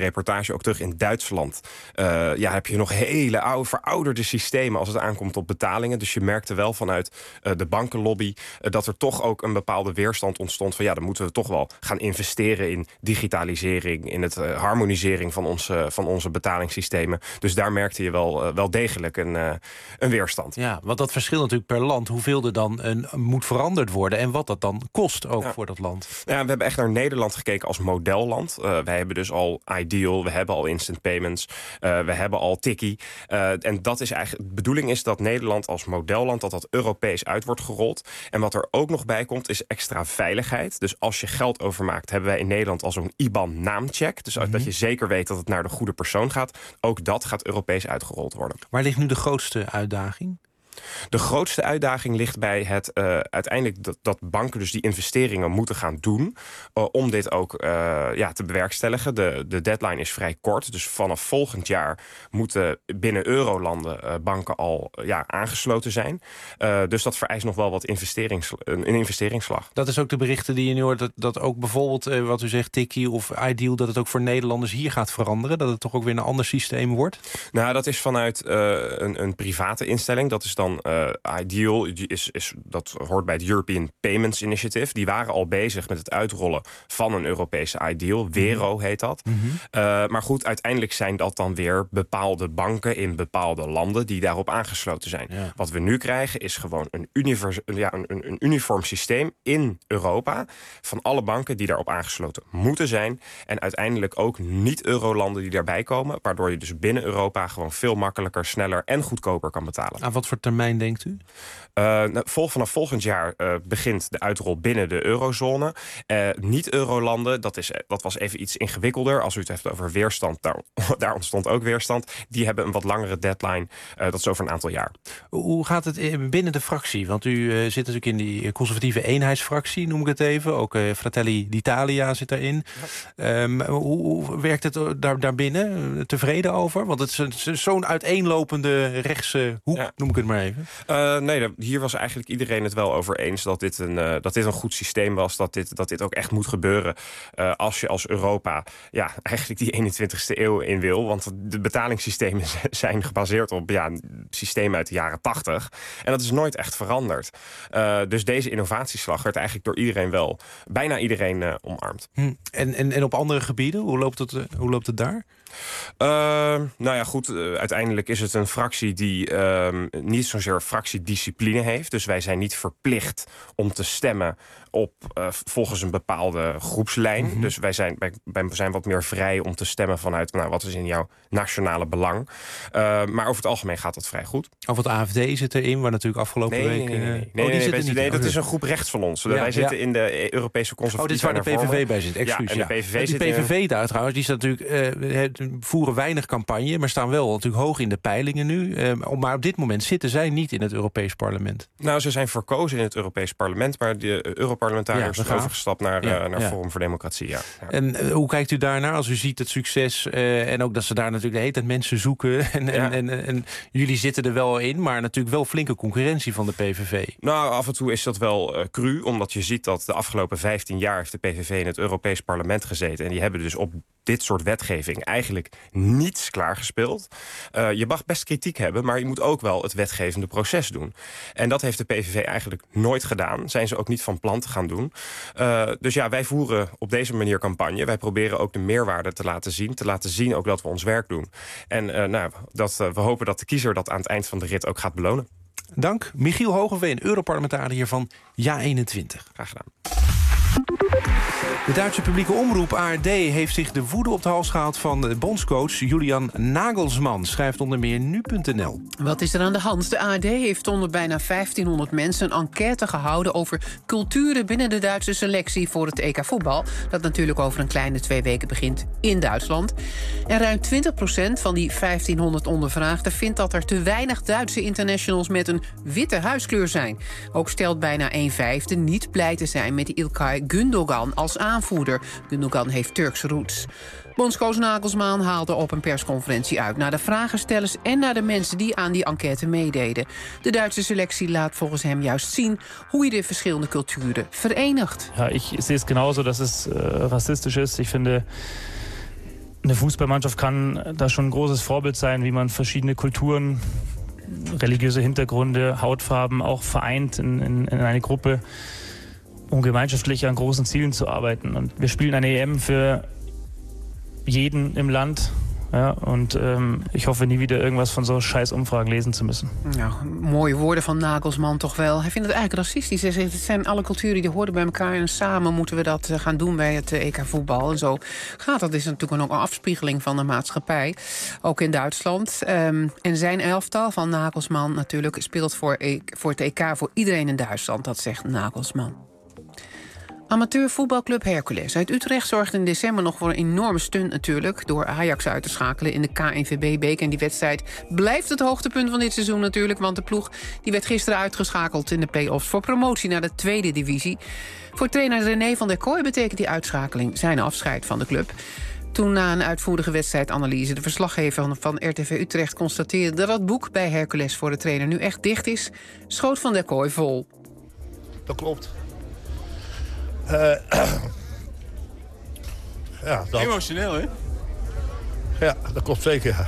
Speaker 26: als je ook terug in Duitsland... Uh, ja, heb je nog hele oude, verouderde systemen als het aankomt op betalingen. Dus je merkte wel vanuit uh, de bankenlobby... Uh, dat er toch ook een bepaalde weerstand ontstond van... ja, dan moeten we toch wel gaan investeren in digitalisering... in het uh, harmonisering van onze, van onze betalingssystemen. Dus daar merkte je wel, uh, wel degelijk een, uh, een weerstand.
Speaker 3: Ja, want dat verschilt natuurlijk per land... hoeveel er dan een, moet veranderd worden... en wat dat dan kost ook ja. voor dat land.
Speaker 26: Ja, we hebben echt naar Nederland gekeken als modelland. Uh, wij hebben dus al Ideal, we hebben al instant payments... Uh, we hebben al Tikkie. Uh, en dat is eigenlijk, de bedoeling is dat Nederland als modelland... dat dat Europees uit wordt gerold. En wat er ook nog bij komt, is extra veiligheid. Dus als je geld overmaakt, hebben wij in Nederland al zo'n I B A N-naamcheck. Dus mm-hmm. dat je zeker weet dat het naar de goede persoon gaat. Ook dat gaat Europees uitgerold worden.
Speaker 3: Waar ligt nu de grootste uitdaging?
Speaker 26: De grootste uitdaging ligt bij het uh, uiteindelijk dat, dat banken dus die investeringen moeten gaan doen... Uh, om dit ook uh, ja, te bewerkstelligen. De, de deadline is vrij kort. Dus vanaf volgend jaar moeten binnen eurolanden uh, banken al uh, ja, aangesloten zijn. Uh, dus dat vereist nog wel wat investerings, een, een investeringsslag.
Speaker 3: Dat is ook de berichten die je nu hoort... dat, dat ook bijvoorbeeld, uh, wat u zegt, Tikkie of Ideal... dat het ook voor Nederlanders hier gaat veranderen? Dat het toch ook weer een ander systeem wordt?
Speaker 26: Nou, dat is vanuit uh, een, een private instelling. Dat is dan Uh, Ideal, is, is, dat hoort bij het European Payments Initiative. Die waren al bezig met het uitrollen van een Europese Ideal. Wero heet dat. Mm-hmm. Uh, maar goed, uiteindelijk zijn dat dan weer bepaalde banken in bepaalde landen die daarop aangesloten zijn. Ja. Wat we nu krijgen is gewoon een, univers, ja, een, een uniform systeem in Europa van alle banken die daarop aangesloten moeten zijn. En uiteindelijk ook niet-eurolanden die daarbij komen. Waardoor je dus binnen Europa gewoon veel makkelijker, sneller en goedkoper kan betalen.
Speaker 3: Aan wat voor termijn denkt u?
Speaker 26: Uh, nou, vol, vanaf volgend jaar uh, begint de uitrol binnen de eurozone. Uh, Niet-eurolanden, dat, is, dat was even iets ingewikkelder. Als u het heeft over weerstand, daar, daar ontstond ook weerstand. Die hebben een wat langere deadline. Uh, dat is over een aantal jaar.
Speaker 3: Hoe gaat het binnen de fractie? Want u uh, zit natuurlijk in die conservatieve eenheidsfractie, noem ik het even. Ook uh, Fratelli d'Italia zit daarin. Ja. Um, hoe, hoe werkt het daar, daarbinnen? Tevreden over? Want het is zo'n uiteenlopende rechtse hoek, ja. noem ik het maar even.
Speaker 26: Uh, nee, hier was eigenlijk iedereen het wel over eens dat dit een, uh, dat dit een goed systeem was. Dat dit, dat dit ook echt moet gebeuren uh, als je als Europa ja, eigenlijk die eenentwintigste eeuw in wil. Want de betalingssystemen zijn gebaseerd op ja, systemen uit de jaren tachtig. En dat is nooit echt veranderd. Uh, dus deze innovatieslag werd eigenlijk door iedereen wel, bijna iedereen uh, omarmd.
Speaker 3: Hm. En, en, en op andere gebieden, hoe loopt het, uh, hoe loopt het daar?
Speaker 26: Uh, nou ja, goed, uh, uiteindelijk is het een fractie die uh, niet zozeer fractiediscipline heeft. Dus wij zijn niet verplicht om te stemmen op uh, volgens een bepaalde groepslijn. Mm-hmm. Dus wij zijn, wij, wij zijn wat meer vrij om te stemmen vanuit nou, wat is in jouw nationale belang. Uh, maar over het algemeen gaat dat vrij goed.
Speaker 3: Of het A F D zit erin, waar natuurlijk afgelopen
Speaker 26: nee,
Speaker 3: week...
Speaker 26: Nee, nee, nee.
Speaker 3: Uh,
Speaker 26: nee,
Speaker 3: oh, die
Speaker 26: nee, nee,
Speaker 3: nee,
Speaker 26: nee dat is een groep rechts van ons. Ja, wij zitten ja. in de Europese conservatieve.
Speaker 3: Oh, dit is waar de P V V bij zit, excuus.
Speaker 26: Ja, en de P V V,
Speaker 3: ja.
Speaker 26: zit
Speaker 3: de P V V in... daar trouwens, die staat natuurlijk, uh, voeren weinig campagne, maar staan wel natuurlijk hoog in de peilingen nu. Uh, maar op dit moment zitten zij niet in het Europees Parlement.
Speaker 26: Nou, ze zijn verkozen in het Europees Parlement, maar de Europarlementariërs ja, zijn overgestapt naar, ja, uh, naar ja. Forum voor Democratie. Ja. Ja.
Speaker 3: En uh, hoe kijkt u daarnaar als u ziet het succes uh, en ook dat ze daar natuurlijk de hele tijd mensen zoeken en, ja. en, en, en, en jullie zitten er wel in, maar natuurlijk wel flinke concurrentie van de P V V.
Speaker 26: Nou, af en toe is dat wel uh, cru, omdat je ziet dat de afgelopen vijftien jaar heeft de P V V in het Europees Parlement gezeten en die hebben dus op dit soort wetgeving eigenlijk niets klaargespeeld. Uh, je mag best kritiek hebben, maar je moet ook wel het wetgevende proces doen. En dat heeft de P V V eigenlijk nooit gedaan. Zijn ze ook niet van plan te gaan doen. Uh, dus ja, wij voeren op deze manier campagne. Wij proberen ook de meerwaarde te laten zien. Te laten zien ook dat we ons werk doen. En uh, nou, dat, uh, we hopen dat de kiezer dat aan het eind van de rit ook gaat belonen.
Speaker 3: Dank. Michiel Hogeveen, Europarlementariër van Ja eenentwintig.
Speaker 26: Graag gedaan.
Speaker 3: De Duitse publieke omroep A R D heeft zich de woede op de hals gehaald van de bondscoach Julian Nagelsman, schrijft onder meer nu punt n l.
Speaker 1: Wat is er aan de hand? De A R D heeft onder bijna vijftienhonderd mensen een enquête gehouden over culturen binnen de Duitse selectie voor het E K voetbal, dat natuurlijk over een kleine twee weken begint in Duitsland. En ruim twintig procent van die vijftienhonderd ondervraagden vindt dat er te weinig Duitse internationals met een witte huidskleur zijn. Ook stelt bijna een vijfde niet blij te zijn met İlkay Gündogan als aanvoerder. Gündogan heeft Turkse roots. Bondscoach Nagelsman haalde op een persconferentie uit naar de vragenstellers en naar de mensen die aan die enquête meededen. De Duitse selectie laat volgens hem juist zien hoe je de verschillende culturen verenigt.
Speaker 11: Ja, ik zie het genauso dat het uh, racistisch is. Ik vind
Speaker 27: eine Fußballmannschaft kann da schon ein großes Vorbild sein, wie man verschiedene Kulturen, religiöse Hintergründe, Hautfarben auch vereint in, in, in eine Gruppe, um gemeinschaftlich an großen Zielen zu arbeiten. Und wir spielen eine E M für jeden im Land. Ja, und um, ik hoop niet weer irgendwas van zo'n scheiß Umfragen lezen te müssen.
Speaker 1: Nou, mooie woorden van Nagelsman toch wel. Hij vindt het eigenlijk racistisch. Hij zegt, het zijn alle culturen die horen bij elkaar en samen moeten we dat gaan doen bij het E K voetbal. En zo gaat dat. Is natuurlijk ook een afspiegeling van de maatschappij. Ook in Duitsland. Um, en zijn elftal van Nagelsman natuurlijk speelt voor, e- voor het E K voor iedereen in Duitsland. Dat zegt Nagelsman. Amateur voetbalclub Hercules uit Utrecht zorgde in december nog voor een enorme stunt natuurlijk, door Ajax uit te schakelen in de K N V B-beker. En die wedstrijd blijft het hoogtepunt van dit seizoen natuurlijk, want de ploeg die werd gisteren uitgeschakeld in de play-offs voor promotie naar de tweede divisie. Voor trainer René van der Kooi betekent die uitschakeling zijn afscheid van de club. Toen na een uitvoerige wedstrijdanalyse de verslaggever van R T V Utrecht constateerde dat het boek bij Hercules voor de trainer nu echt dicht is, schoot van der Kooi vol.
Speaker 11: Dat klopt. Uh, ja, dat...
Speaker 12: Emotioneel, hè?
Speaker 11: Ja, dat klopt zeker. Ja.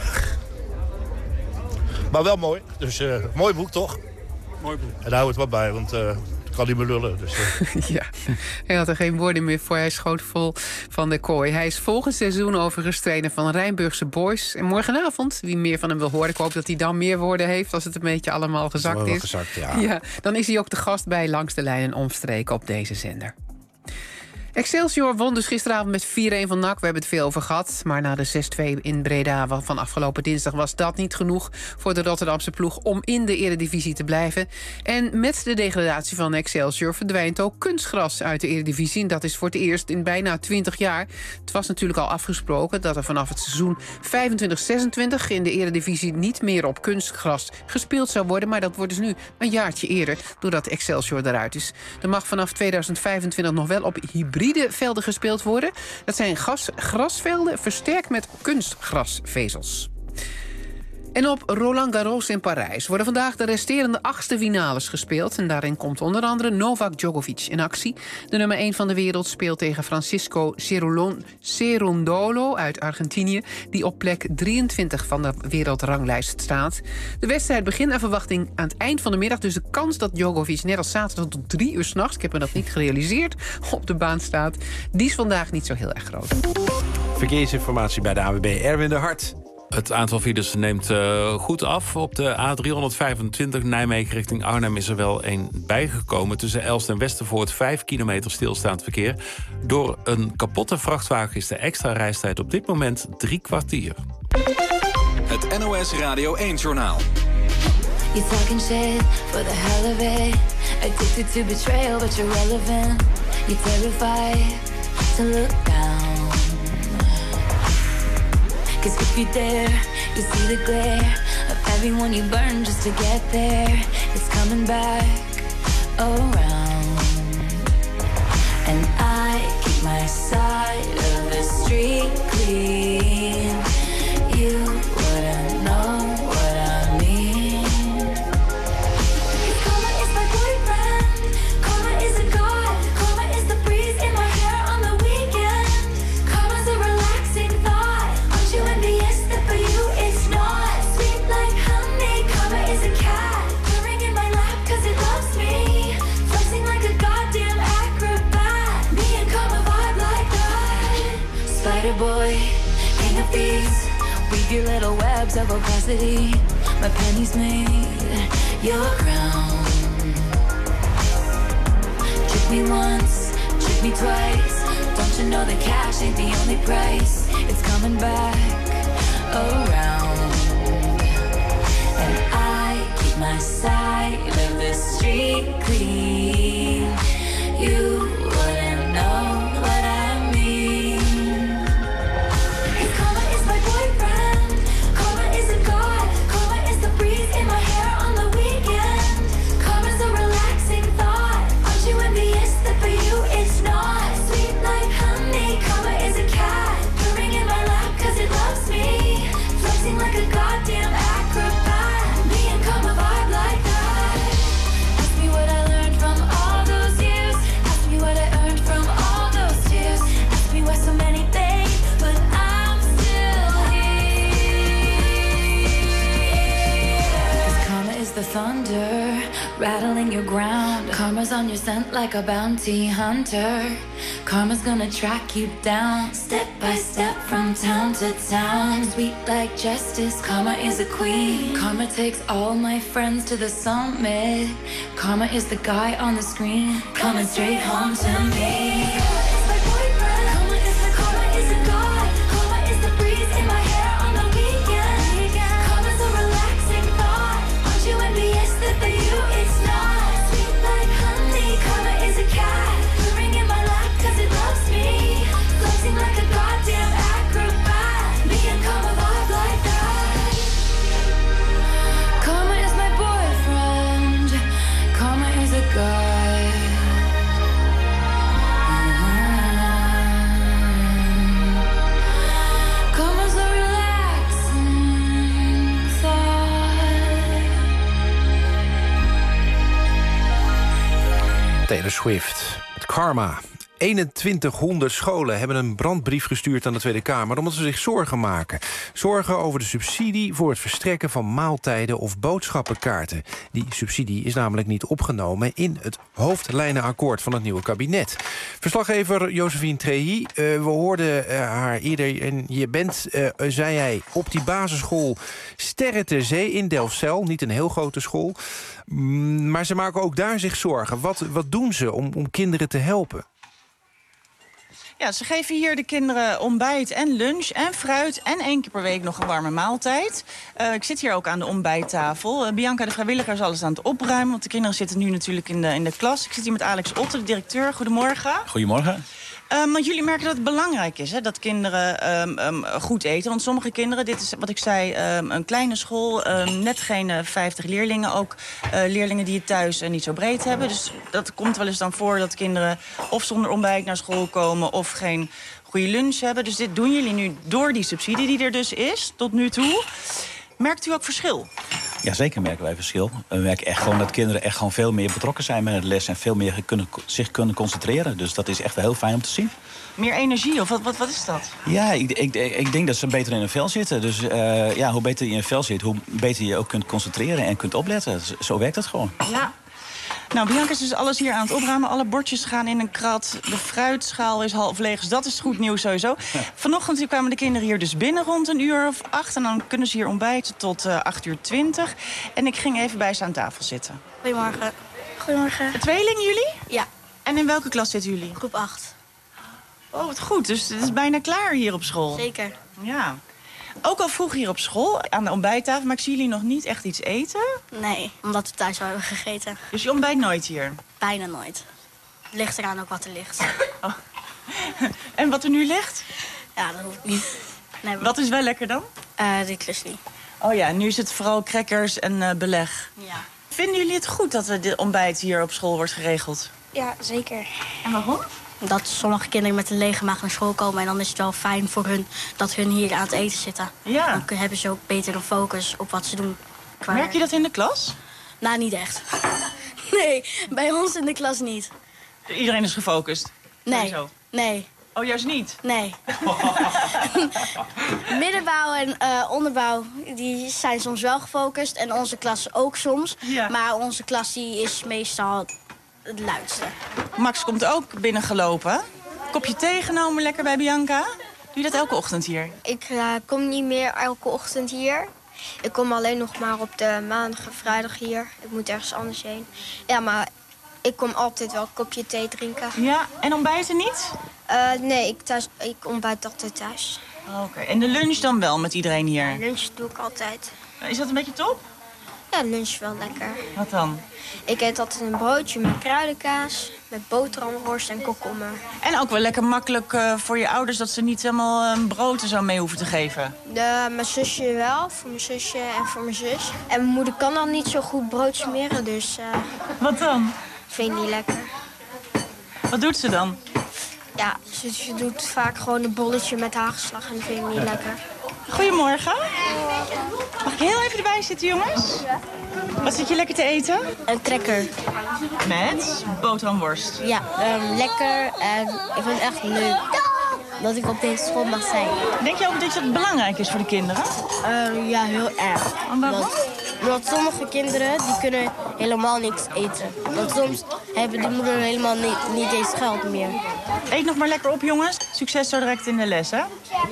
Speaker 11: Maar wel mooi. Dus uh, mooi boek, toch?
Speaker 12: Mooi boek.
Speaker 11: En daar houdt het wat bij, want uh, ik kan niet meer lullen. Dus, uh.
Speaker 1: Ja, hij had er geen woorden meer voor. Hij schoot vol van der Kooi. Hij is volgend seizoen overigens trainer van Rijnburgse Boys. En morgenavond, wie meer van hem wil horen, ik hoop dat hij dan meer woorden heeft als het een beetje allemaal gezakt is.
Speaker 11: Gezakt, ja.
Speaker 1: Ja, dan is hij ook de gast bij Langs de Lijn en Omstreken op deze zender. Excelsior won dus gisteravond met vier-een van N A C. We hebben het veel over gehad. Maar na de zes twee in Breda van afgelopen dinsdag was dat niet genoeg voor de Rotterdamse ploeg om in de Eredivisie te blijven. En met de degradatie van Excelsior verdwijnt ook kunstgras uit de Eredivisie. En dat is voor het eerst in bijna twintig jaar. Het was natuurlijk al afgesproken dat er vanaf het seizoen vijfentwintig zesentwintig in de Eredivisie niet meer op kunstgras gespeeld zou worden. Maar dat wordt dus nu een jaartje eerder doordat Excelsior eruit is. Er mag vanaf tweeduizend vijfentwintig nog wel op hybride velden gespeeld worden. Dat zijn gas, grasvelden versterkt met kunstgrasvezels. En op Roland Garros in Parijs worden vandaag de resterende achtste finales gespeeld. En daarin komt onder andere Novak Djokovic in actie. De nummer één van de wereld speelt tegen Francisco Cerundolo uit Argentinië, die op plek drieëntwintig van de wereldranglijst staat. De wedstrijd begint naar verwachting aan het eind van de middag. Dus de kans dat Djokovic net als zaterdag tot drie uur 's nachts, ik heb me dat niet gerealiseerd, op de baan staat, die is vandaag niet zo heel erg groot.
Speaker 3: Verkeersinformatie bij de A W B, Erwin de Hart.
Speaker 2: Het aantal files neemt uh, goed af. Op de A driehonderdvijfentwintig Nijmegen richting Arnhem is er wel een bijgekomen. Tussen Elst en Westervoort vijf kilometer stilstaand verkeer. Door een kapotte vrachtwagen is de extra reistijd op dit moment drie kwartier.
Speaker 13: Het N O S Radio één-journaal.
Speaker 15: You're talking shit for the hell of it. Addicted to betrayal, but you're relevant. You're terrified to look down. Cause if you dare, you see the glare of everyone you burn just to get there. It's coming back around. And I keep my side of the street clean. You wouldn't know what I mean. Cause karma is my boyfriend. Karma is a god. Karma is the breeze in my hair on the weekend. Karma's a relaxing thought. Aren't you envious that for you it's not? Sweet like honey. Karma is a cat. Purring in my lap cause it loves me. Flexing like a goddamn acrobat. Me and karma vibe like that. Spider boy, king of thieves. Weave your little webs of opacity. My pennies made your crown. Trick me once, trick me twice. Don't you know the cash ain't the only price? It's coming back around. And I keep my side of the street clean. You wouldn't know what I mean. Cause karma is my boyfriend. Karma is a god. Karma is the breeze in my hair on the weekend. Karma's a relaxing thought. Aren't you envious that for you it's not? Sweet like honey. Karma is a cat. Purring in my lap cause it loves me. Flexing like a goddamn acrobat. Me and karma vibe like that. Ask me what I learned from all those years. Ask me what I Karma's on your scent like a bounty hunter. Karma's gonna track you down, step by step from town to town. Sweet like justice, karma is a queen. Karma takes all my friends to the summit. Karma is the guy on the screen, coming straight home to me.
Speaker 3: Taylor Swift, met Karma. eenentwintighonderd scholen hebben een brandbrief gestuurd aan de Tweede Kamer... omdat ze zich zorgen maken. Zorgen over de subsidie voor het verstrekken van maaltijden of boodschappenkaarten. Die subsidie is namelijk niet opgenomen in het hoofdlijnenakkoord van het nieuwe kabinet. Verslaggever Josephine Trehi, uh, we hoorden uh, haar eerder... en je bent, uh, zei hij, op die basisschool Sterren ter Zee in Delfzijl. Niet een heel grote school. Mm, maar ze maken ook daar zich zorgen. Wat, wat doen ze om, om kinderen te helpen?
Speaker 7: Ja, ze geven hier de kinderen ontbijt en lunch en fruit... en één keer per week nog een warme maaltijd. Uh, ik zit hier ook aan de ontbijttafel. Uh, Bianca, de vrijwilliger, is alles aan het opruimen... want de kinderen zitten nu natuurlijk in de, in de klas. Ik zit hier met Alex Otte, de directeur. Goedemorgen.
Speaker 12: Goedemorgen.
Speaker 7: Um, want jullie merken dat het belangrijk is, hè, dat kinderen um, um, goed eten. Want sommige kinderen, dit is wat ik zei, um, een kleine school... Um, net geen uh, vijftig leerlingen, ook uh, leerlingen die het thuis uh, niet zo breed hebben. Dus dat komt wel eens dan voor dat kinderen of zonder ontbijt naar school komen... of geen goede lunch hebben. Dus dit doen jullie nu door die subsidie die er dus is, tot nu toe. Merkt u ook verschil?
Speaker 12: Ja, zeker merken wij verschil. We merken echt gewoon dat kinderen echt gewoon veel meer betrokken zijn met het les... en veel meer kunnen, zich kunnen concentreren. Dus dat is echt wel heel fijn om te zien.
Speaker 7: Meer energie, of wat, wat, wat is dat?
Speaker 12: Ja, ik, ik, ik denk dat ze beter in hun vel zitten. Dus uh, ja, hoe beter je in je vel zit, hoe beter je ook kunt concentreren en kunt opletten. Zo werkt het gewoon.
Speaker 7: Ja. Nou, Bianca is dus alles hier aan het opruimen. Alle bordjes gaan in een krat. De fruitschaal is half leeg, dus dat is goed nieuws sowieso. Ja. Vanochtend kwamen de kinderen hier dus binnen rond een uur of acht. En dan kunnen ze hier ontbijten tot uh, acht uur twintig. En ik ging even bij ze aan tafel zitten.
Speaker 14: Goedemorgen. Goedemorgen.
Speaker 7: De tweeling jullie?
Speaker 14: Ja.
Speaker 7: En in welke klas zitten jullie?
Speaker 14: Groep acht.
Speaker 7: Oh, wat goed. Dus het is bijna klaar hier op school.
Speaker 14: Zeker.
Speaker 7: Ja. Ook al vroeg hier op school, aan de ontbijttafel... maar ik zie jullie nog niet echt iets eten?
Speaker 14: Nee, omdat we thuis al hebben gegeten.
Speaker 7: Dus je ontbijt nooit hier?
Speaker 14: Bijna nooit. Het ligt eraan ook wat er ligt.
Speaker 7: Oh. En wat er nu ligt?
Speaker 14: Ja, dat hoeft niet. Nee,
Speaker 7: wat is wel lekker dan?
Speaker 14: Uh, de klusli.
Speaker 7: Oh ja, nu is het vooral crackers en uh, beleg.
Speaker 14: Ja.
Speaker 7: Vinden jullie het goed dat de ontbijt hier op school wordt geregeld?
Speaker 14: Ja, zeker.
Speaker 7: En waarom?
Speaker 14: Dat sommige kinderen met een lege maag naar school komen... en dan is het wel fijn voor hun dat hun hier aan het eten zitten.
Speaker 7: Ja.
Speaker 14: Dan hebben ze ook beter een focus op wat ze doen.
Speaker 7: Qua... Merk je dat in de klas?
Speaker 14: Nou, niet echt. Nee, bij ons in de klas niet.
Speaker 7: Iedereen is gefocust?
Speaker 14: Nee,
Speaker 7: Sowieso.
Speaker 14: nee.
Speaker 7: Oh, juist niet?
Speaker 14: Nee. Middenbouw en uh, onderbouw die zijn soms wel gefocust. En onze klas ook soms.
Speaker 7: Ja.
Speaker 14: Maar onze klas die is meestal het luidste.
Speaker 7: Max komt ook binnengelopen. Kopje thee genomen, lekker bij Bianca. Doe je dat elke ochtend hier?
Speaker 14: Ik uh, kom niet meer elke ochtend hier. Ik kom alleen nog maar op de maandag en vrijdag hier. Ik moet ergens anders heen. Ja, maar ik kom altijd wel een kopje thee drinken.
Speaker 7: Ja, en ontbijten niet?
Speaker 14: Uh, nee, ik, thuis, ik ontbijt altijd thuis.
Speaker 7: Oké, okay. En de lunch dan wel met iedereen hier?
Speaker 14: Ja, lunch doe ik altijd.
Speaker 7: Is dat een beetje top?
Speaker 14: Ja, lunch wel lekker.
Speaker 7: Wat dan?
Speaker 14: Ik eet altijd een broodje met kruidenkaas, met boterhamworst en komkommer.
Speaker 7: En ook wel lekker makkelijk uh, voor je ouders dat ze niet helemaal een uh, brood en zo mee hoeven te geven.
Speaker 14: De, mijn zusje wel, voor mijn zusje en voor mijn zus. En mijn moeder kan dan niet zo goed brood smeren, dus... Uh,
Speaker 7: Wat dan?
Speaker 14: Vind ik niet lekker.
Speaker 7: Wat doet ze dan?
Speaker 14: Ja, ze, ze doet vaak gewoon een bolletje met hagelslag en dat vind ik niet lekker.
Speaker 7: Goedemorgen. Mag ik heel even erbij zitten, jongens? Wat zit je lekker te eten?
Speaker 14: Een cracker.
Speaker 7: Met boterhamworst?
Speaker 14: Ja, um, lekker en ik vind het echt leuk dat ik op deze school mag zijn.
Speaker 7: Denk je ook dat het belangrijk is voor de kinderen?
Speaker 14: Uh, ja, heel erg.
Speaker 7: En waarom?
Speaker 14: Want Omdat sommige kinderen die kunnen helemaal niks eten. Want soms hebben die moeder helemaal niet, niet eens geld meer.
Speaker 7: Eet nog maar lekker op, jongens. Succes zo direct in de les, hè?
Speaker 14: Ja.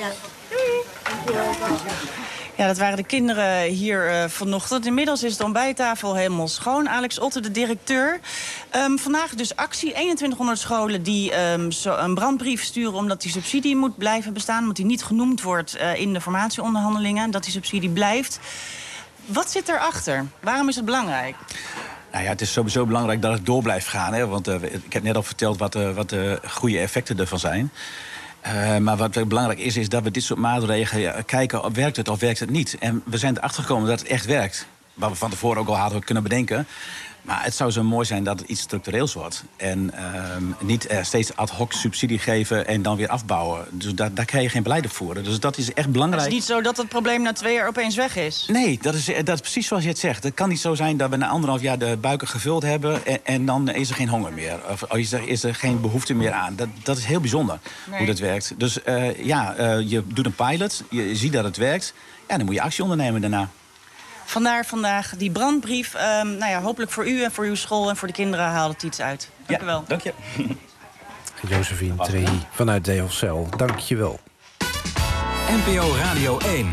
Speaker 7: Ja, dat waren de kinderen hier uh, vanochtend. Inmiddels is de ontbijttafel helemaal schoon. Alex Otte, de directeur. Um, vandaag dus actie. eenentwintighonderd scholen die um, zo een brandbrief sturen... omdat die subsidie moet blijven bestaan. Omdat die niet genoemd wordt uh, in de formatieonderhandelingen. Dat die subsidie blijft. Wat zit erachter? Waarom is het belangrijk?
Speaker 12: Nou ja, het is sowieso belangrijk dat het door blijft gaan. Hè? Want uh, ik heb net al verteld wat, uh, wat de goede effecten ervan zijn. Uh, maar wat belangrijk is, is dat we dit soort maatregelen ja, kijken... werkt het of werkt het niet. En we zijn erachter gekomen dat het echt werkt. Wat we van tevoren ook al hadden kunnen bedenken. Maar het zou zo mooi zijn dat het iets structureels wordt. En uh, niet uh, steeds ad hoc subsidie geven en dan weer afbouwen. Dus daar, daar kan je geen beleid op voeren. Dus dat is echt belangrijk.
Speaker 7: Het is niet zo dat het probleem na twee jaar opeens weg is?
Speaker 12: Nee, dat is, dat is precies zoals je het zegt. Het kan niet zo zijn dat we na anderhalf jaar de buiken gevuld hebben... en, en dan is er geen honger meer. Of is er, is er geen behoefte meer aan. Dat, dat is heel bijzonder, nee. hoe dat werkt. Dus uh, ja, uh, je doet een pilot, je ziet dat het werkt... en dan moet je actie ondernemen daarna.
Speaker 7: Vandaar vandaag die brandbrief. Um, nou ja, hopelijk voor u en voor uw school en voor de kinderen haalt het iets uit. Dank
Speaker 12: ja,
Speaker 7: u wel.
Speaker 12: Dank je.
Speaker 3: Josephine Trehi vanuit Deelcel. Dank je wel.
Speaker 13: N P O Radio één.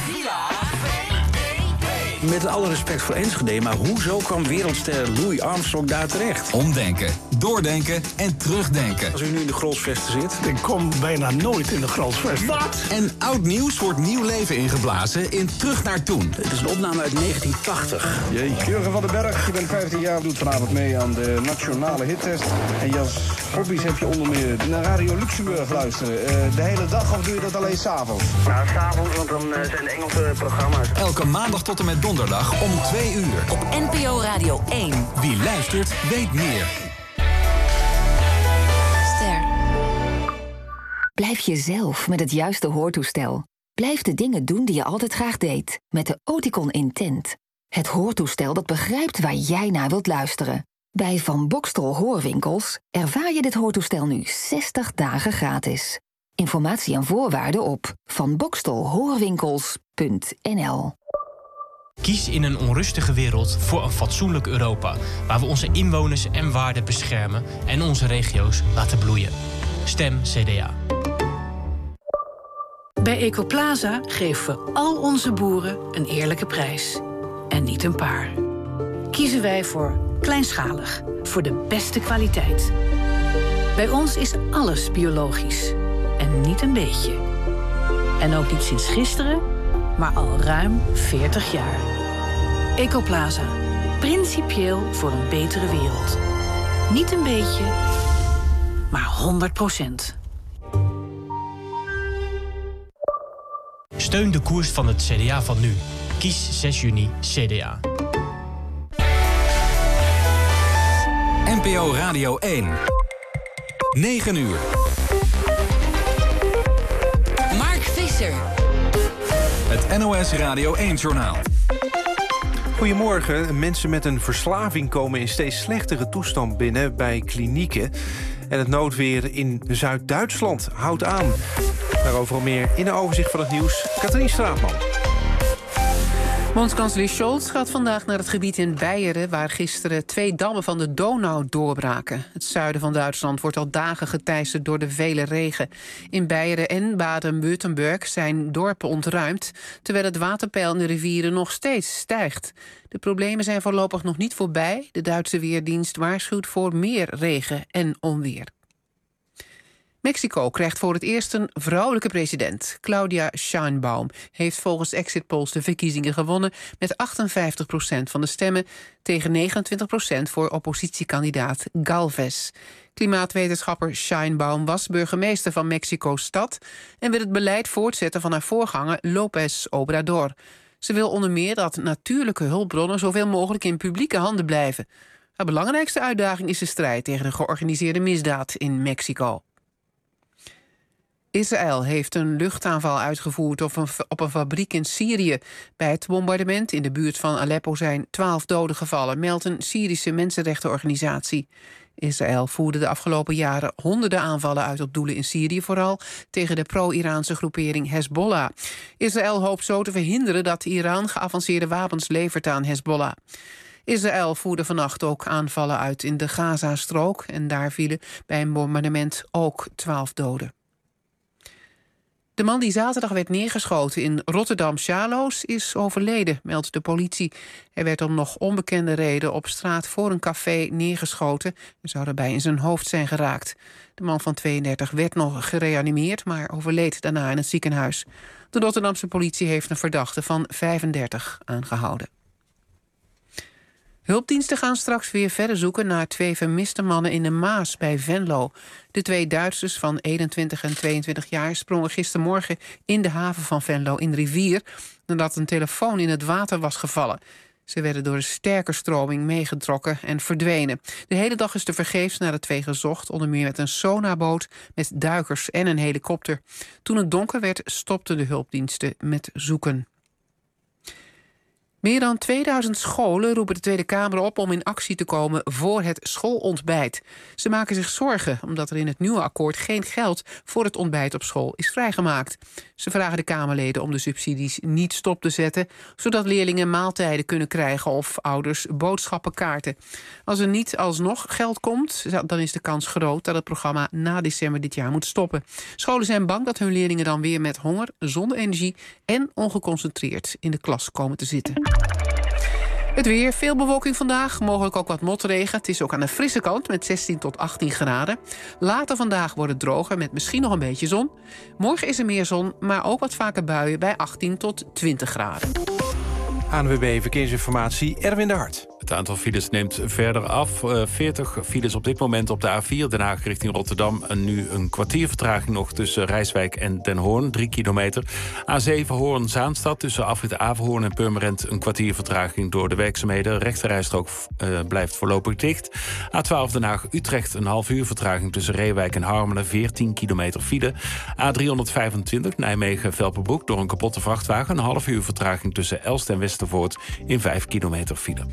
Speaker 16: Met alle respect voor Enschede, maar hoezo kwam wereldster Louis Armstrong daar terecht?
Speaker 13: Omdenken, doordenken en terugdenken.
Speaker 16: Als u nu in de Grolsvesten zit...
Speaker 11: Ik kom bijna nooit in de Grolsvesten.
Speaker 16: Wat?
Speaker 13: En oud nieuws wordt nieuw leven ingeblazen in Terug naar Toen.
Speaker 16: Het is een opname uit negentien tachtig.
Speaker 17: Jee. Jurgen van den Berg, je bent vijftien jaar, doet vanavond mee aan de nationale hittest. En je als hobby's heb je onder meer naar Radio Luxemburg luisteren. Uh, de hele dag of doe je dat alleen s'avonds?
Speaker 18: Nou, s'avonds, want dan uh, zijn de Engelse programma's.
Speaker 13: Elke maandag tot en met donderdag om twee uur.
Speaker 19: Op N P O Radio één.
Speaker 13: Wie luistert, weet meer.
Speaker 19: Ster. Blijf jezelf met het juiste hoortoestel. Blijf de dingen doen die je altijd graag deed. Met de Oticon Intent. Het hoortoestel dat begrijpt waar jij naar wilt luisteren. Bij Van Boxtel Hoorwinkels ervaar je dit hoortoestel nu zestig dagen gratis. Informatie en voorwaarden op van boxtel hoorwinkels punt n l.
Speaker 20: Kies in een onrustige wereld voor een fatsoenlijk Europa... waar we onze inwoners en waarden beschermen... en onze regio's laten bloeien. Stem C D A.
Speaker 21: Bij Ecoplaza geven we al onze boeren een eerlijke prijs. En niet een paar. Kiezen wij voor kleinschalig, voor de beste kwaliteit. Bij ons is alles biologisch. En niet een beetje. En ook niet sinds gisteren, maar al ruim veertig jaar. Ecoplaza. Principieel voor een betere wereld. Niet een beetje, maar honderd procent.
Speaker 20: Steun de koers van het C D A van nu. Kies zes juni C D A.
Speaker 13: N P O Radio één. negen uur.
Speaker 19: Mark Visser.
Speaker 13: Het N O S Radio één-journaal.
Speaker 3: Goedemorgen. Mensen met een verslaving komen in steeds slechtere toestand binnen bij klinieken. En het noodweer in Zuid-Duitsland houdt aan. Daarover al meer in een overzicht van het nieuws. Katrien Straatman.
Speaker 1: Bondskanselier Scholz gaat vandaag naar het gebied in Beieren... waar gisteren twee dammen van de Donau doorbraken. Het zuiden van Duitsland wordt al dagen geteisterd door de vele regen. In Beieren en Baden-Württemberg zijn dorpen ontruimd... terwijl het waterpeil in de rivieren nog steeds stijgt. De problemen zijn voorlopig nog niet voorbij. De Duitse Weerdienst waarschuwt voor meer regen en onweer. Mexico krijgt voor het eerst een vrouwelijke president. Claudia Sheinbaum heeft volgens exit polls de verkiezingen gewonnen... met achtenvijftig procent van de stemmen tegen negenentwintig procent voor oppositiekandidaat Galvez. Klimaatwetenschapper Sheinbaum was burgemeester van Mexico-stad... en wil het beleid voortzetten van haar voorganger López Obrador. Ze wil onder meer dat natuurlijke hulpbronnen zoveel mogelijk in publieke handen blijven. Haar belangrijkste uitdaging is de strijd tegen de georganiseerde misdaad in Mexico. Israël heeft een luchtaanval uitgevoerd op een, op een fabriek in Syrië. Bij het bombardement in de buurt van Aleppo zijn twaalf doden gevallen, meldt een Syrische mensenrechtenorganisatie. Israël voerde de afgelopen jaren honderden aanvallen uit op doelen in Syrië, vooral tegen de pro-Iraanse groepering Hezbollah. Israël hoopt zo te verhinderen dat Iran geavanceerde wapens levert aan Hezbollah. Israël voerde vannacht ook aanvallen uit in de Gazastrook en daar vielen bij een bombardement ook twaalf doden. De man die zaterdag werd neergeschoten in Rotterdam-Sjaloos is overleden, meldt de politie. Hij werd om nog onbekende reden op straat voor een café neergeschoten en zou daarbij in zijn hoofd zijn geraakt. De man van tweeëndertig werd nog gereanimeerd, maar overleed daarna in het ziekenhuis. De Rotterdamse politie heeft een verdachte van vijfendertig aangehouden. Hulpdiensten gaan straks weer verder zoeken naar twee vermiste mannen in de Maas bij Venlo. De twee Duitsers van eenentwintig en tweeëntwintig jaar sprongen gistermorgen in de haven van Venlo in de rivier nadat een telefoon in het water was gevallen. Ze werden door een sterke stroming meegetrokken en verdwenen. De hele dag is tevergeefs naar de twee gezocht, onder meer met een sonarboot, met duikers en een helikopter. Toen het donker werd, stopten de hulpdiensten met zoeken. Meer dan tweeduizend scholen roepen de Tweede Kamer op om in actie te komen voor het schoolontbijt. Ze maken zich zorgen omdat er in het nieuwe akkoord geen geld voor het ontbijt op school is vrijgemaakt. Ze vragen de Kamerleden om de subsidies niet stop te zetten, zodat leerlingen maaltijden kunnen krijgen of ouders boodschappenkaarten. Als er niet alsnog geld komt, dan is de kans groot dat het programma na december dit jaar moet stoppen. Scholen zijn bang dat hun leerlingen dan weer met honger, zonder energie en ongeconcentreerd in de klas komen te zitten. Het weer, veel bewolking vandaag, mogelijk ook wat motregen. Het is ook aan de frisse kant met zestien tot achttien graden. Later vandaag wordt het droger met misschien nog een beetje zon. Morgen is er meer zon, maar ook wat vaker buien bij achttien tot twintig graden.
Speaker 3: A N W B Verkeersinformatie, Erwin de Hart.
Speaker 2: Het aantal files neemt verder af. Uh, veertig files op dit moment op de A vier Den Haag richting Rotterdam. En nu een kwartier vertraging nog tussen Rijswijk en Den Hoorn, drie kilometer. A zeven Hoorn-Zaanstad tussen afrit Averhoorn en Purmerend een kwartier vertraging door de werkzaamheden. Rechterrijstrook uh, blijft voorlopig dicht. A twaalf Den Haag-Utrecht een half uur vertraging tussen Reewijk en Harmelen, veertien kilometer file. A driehonderdvijfentwintig Nijmegen-Velperbroek door een kapotte vrachtwagen. Een half uur vertraging tussen Elst en Westervoort in vijf kilometer file.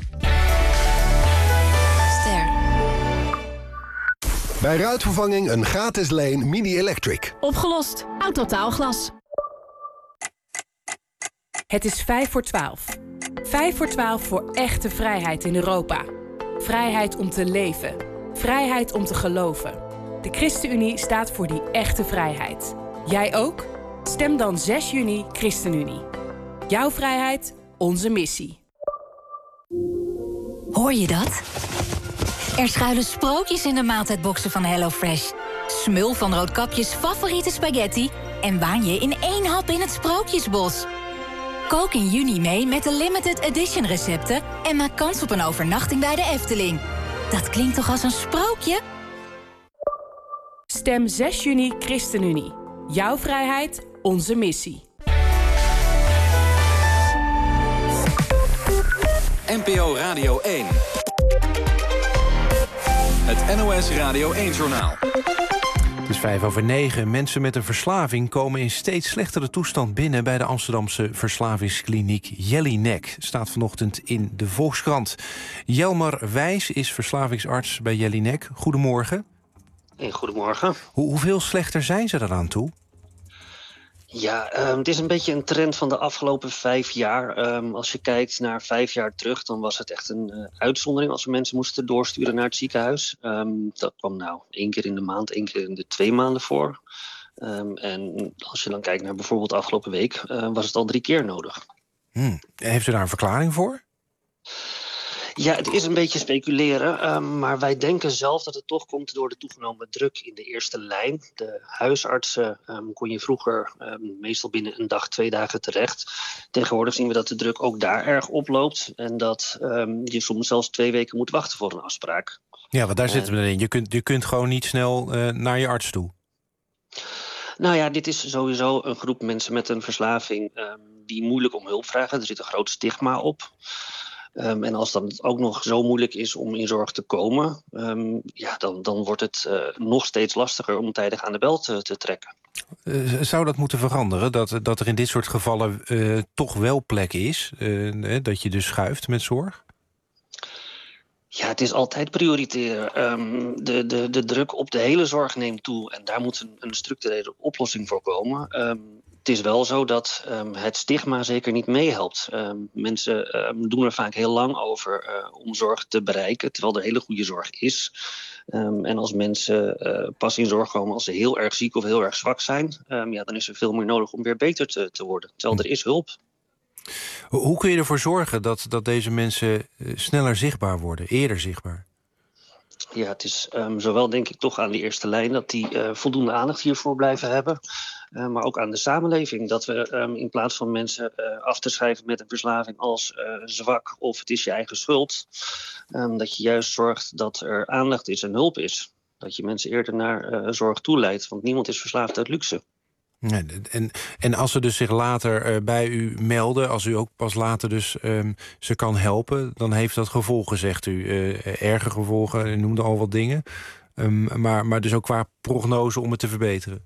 Speaker 5: Bij ruitvervanging een gratis leen mini-electric.
Speaker 8: Opgelost. Autotaalglas. Het is vijf voor twaalf. Vijf voor twaalf voor echte vrijheid in Europa. Vrijheid om te leven. Vrijheid om te geloven. De ChristenUnie staat voor die echte vrijheid. Jij ook? Stem dan zes juni ChristenUnie. Jouw vrijheid, onze missie.
Speaker 9: Hoor je dat? Er schuilen sprookjes in de maaltijdboxen van HelloFresh. Smul van Roodkapjes favoriete spaghetti en waan je in één hap in het Sprookjesbos. Kook in juni mee met de limited edition recepten en maak kans op een overnachting bij de Efteling. Dat klinkt toch als een sprookje?
Speaker 8: Stem zes juni ChristenUnie. Jouw vrijheid, onze missie.
Speaker 13: N P O Radio één. Het N O S Radio één-journaal.
Speaker 3: Het is vijf over negen. Mensen met een verslaving komen in steeds slechtere toestand binnen bij de Amsterdamse verslavingskliniek Jellinek. Staat vanochtend in de Volkskrant. Jelmer Wijs is verslavingsarts bij Jellinek. Goedemorgen.
Speaker 10: Hey, goedemorgen.
Speaker 3: Hoe, hoeveel slechter zijn ze eraan toe?
Speaker 10: Ja, um, het is een beetje een trend van de afgelopen vijf jaar. Um, als je kijkt naar vijf jaar terug, dan was het echt een uh, uitzondering als we mensen moesten doorsturen naar het ziekenhuis. Um, dat kwam nou één keer in de maand, één keer in de twee maanden voor. Um, en als je dan kijkt naar bijvoorbeeld de afgelopen week, uh, was het al drie keer nodig.
Speaker 3: Hmm. Heeft u daar een verklaring voor?
Speaker 10: Ja, het is een beetje speculeren, um, maar wij denken zelf dat het toch komt door de toegenomen druk in de eerste lijn. De huisartsen um, kon je vroeger um, meestal binnen een dag, twee dagen terecht. Tegenwoordig zien we dat de druk ook daar erg oploopt en dat um, je soms zelfs twee weken moet wachten voor een afspraak.
Speaker 3: Ja, want daar en... zitten we in. Je kunt, je kunt gewoon niet snel uh, naar je arts toe.
Speaker 10: Nou ja, dit is sowieso een groep mensen met een verslaving um, die moeilijk om hulp vragen. Er zit een groot stigma op. Um, en als dat ook nog zo moeilijk is om in zorg te komen, um, ja, dan, dan wordt het uh, nog steeds lastiger om tijdig aan de bel te, te trekken.
Speaker 3: Uh, zou dat moeten veranderen? Dat, dat er in dit soort gevallen uh, toch wel plek is? Uh, dat je dus schuift met zorg?
Speaker 10: Ja, het is altijd prioritair. Um, de, de, de druk op de hele zorg neemt toe en daar moet een, een structurele oplossing voor komen. Um, het is wel zo dat um, het stigma zeker niet meehelpt. Um, mensen um, doen er vaak heel lang over uh, om zorg te bereiken, terwijl er hele goede zorg is. Um, en als mensen uh, pas in zorg komen als ze heel erg ziek of heel erg zwak zijn, um, ja, dan is er veel meer nodig om weer beter te, te worden. Terwijl er is hulp.
Speaker 3: Hoe kun je ervoor zorgen dat, dat deze mensen sneller zichtbaar worden, eerder zichtbaar?
Speaker 10: Ja, het is um, zowel denk ik toch aan de eerste lijn dat die uh, voldoende aandacht hiervoor blijven hebben. Uh, maar ook aan de samenleving. Dat we um, in plaats van mensen uh, af te schrijven met een verslaving als uh, zwak of het is je eigen schuld. Um, dat je juist zorgt dat er aandacht is en hulp is. Dat je mensen eerder naar uh, zorg toeleidt. Want niemand is verslaafd uit luxe.
Speaker 3: Ja, en, en als ze dus zich later uh, bij u melden, als u ook pas later dus um, ze kan helpen, dan heeft dat gevolgen, zegt u. Uh, erge gevolgen, u noemde al wat dingen. Um, maar, maar dus ook qua prognose om het te verbeteren.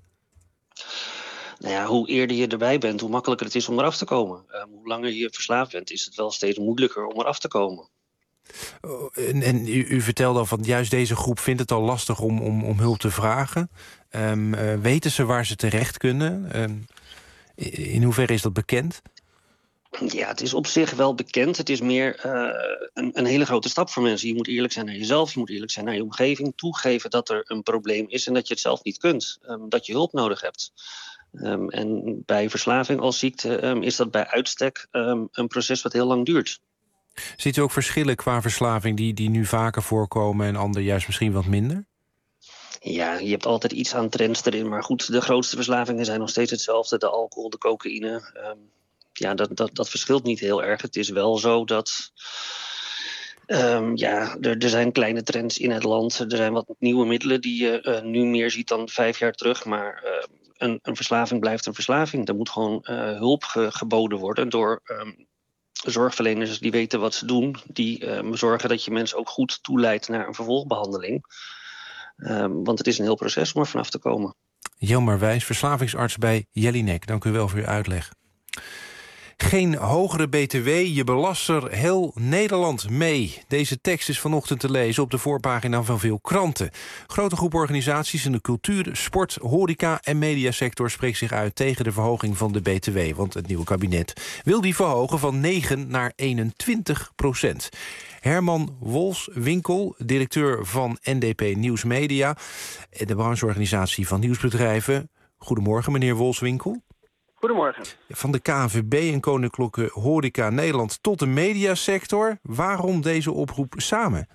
Speaker 10: Nou ja, hoe eerder je erbij bent, hoe makkelijker het is om eraf te komen. Um, hoe langer je verslaafd bent, is het wel steeds moeilijker om eraf te komen.
Speaker 3: Oh, en en u, u vertelde al van juist deze groep vindt het al lastig om, om, om hulp te vragen. Um, uh, weten ze waar ze terecht kunnen? Um, in hoeverre is dat bekend?
Speaker 10: Ja, het is op zich wel bekend. Het is meer uh, een, een hele grote stap voor mensen. Je moet eerlijk zijn naar jezelf, je moet eerlijk zijn naar je omgeving. Toegeven dat er een probleem is en dat je het zelf niet kunt. Um, dat je hulp nodig hebt. Um, en bij verslaving als ziekte um, is dat bij uitstek um, een proces wat heel lang duurt.
Speaker 3: Ziet u ook verschillen qua verslaving die, die nu vaker voorkomen en anderen juist misschien wat minder?
Speaker 10: Ja, je hebt altijd iets aan trends erin. Maar goed, de grootste verslavingen zijn nog steeds hetzelfde. De alcohol, de cocaïne. Um, ja, dat, dat, dat verschilt niet heel erg. Het is wel zo dat... Um, ja, er, er zijn kleine trends in het land. Er zijn wat nieuwe middelen die je uh, nu meer ziet dan vijf jaar terug. Maar uh, een, een verslaving blijft een verslaving. Er moet gewoon uh, hulp ge, geboden worden door... Um, zorgverleners die weten wat ze doen. Die um, zorgen dat je mensen ook goed toeleidt naar een vervolgbehandeling. Um, want het is een heel proces om er vanaf te komen.
Speaker 3: Jelmer Wijs, verslavingsarts bij Jelinek. Dank u wel voor uw uitleg. Geen hogere B T W, je belast er heel Nederland mee. Deze tekst is vanochtend te lezen op de voorpagina van veel kranten. Grote groep organisaties in de cultuur, sport, horeca en mediasector spreekt zich uit tegen de verhoging van de B T W. Want het nieuwe kabinet wil die verhogen van negen naar eenentwintig procent. Herman Wolfswinkel, directeur van N D P Nieuwsmedia, de brancheorganisatie van nieuwsbedrijven. Goedemorgen, meneer Wolfswinkel.
Speaker 18: Goedemorgen.
Speaker 3: Van de K N V B en Koninklijke Horeca Nederland tot de mediasector. Waarom deze oproep samen?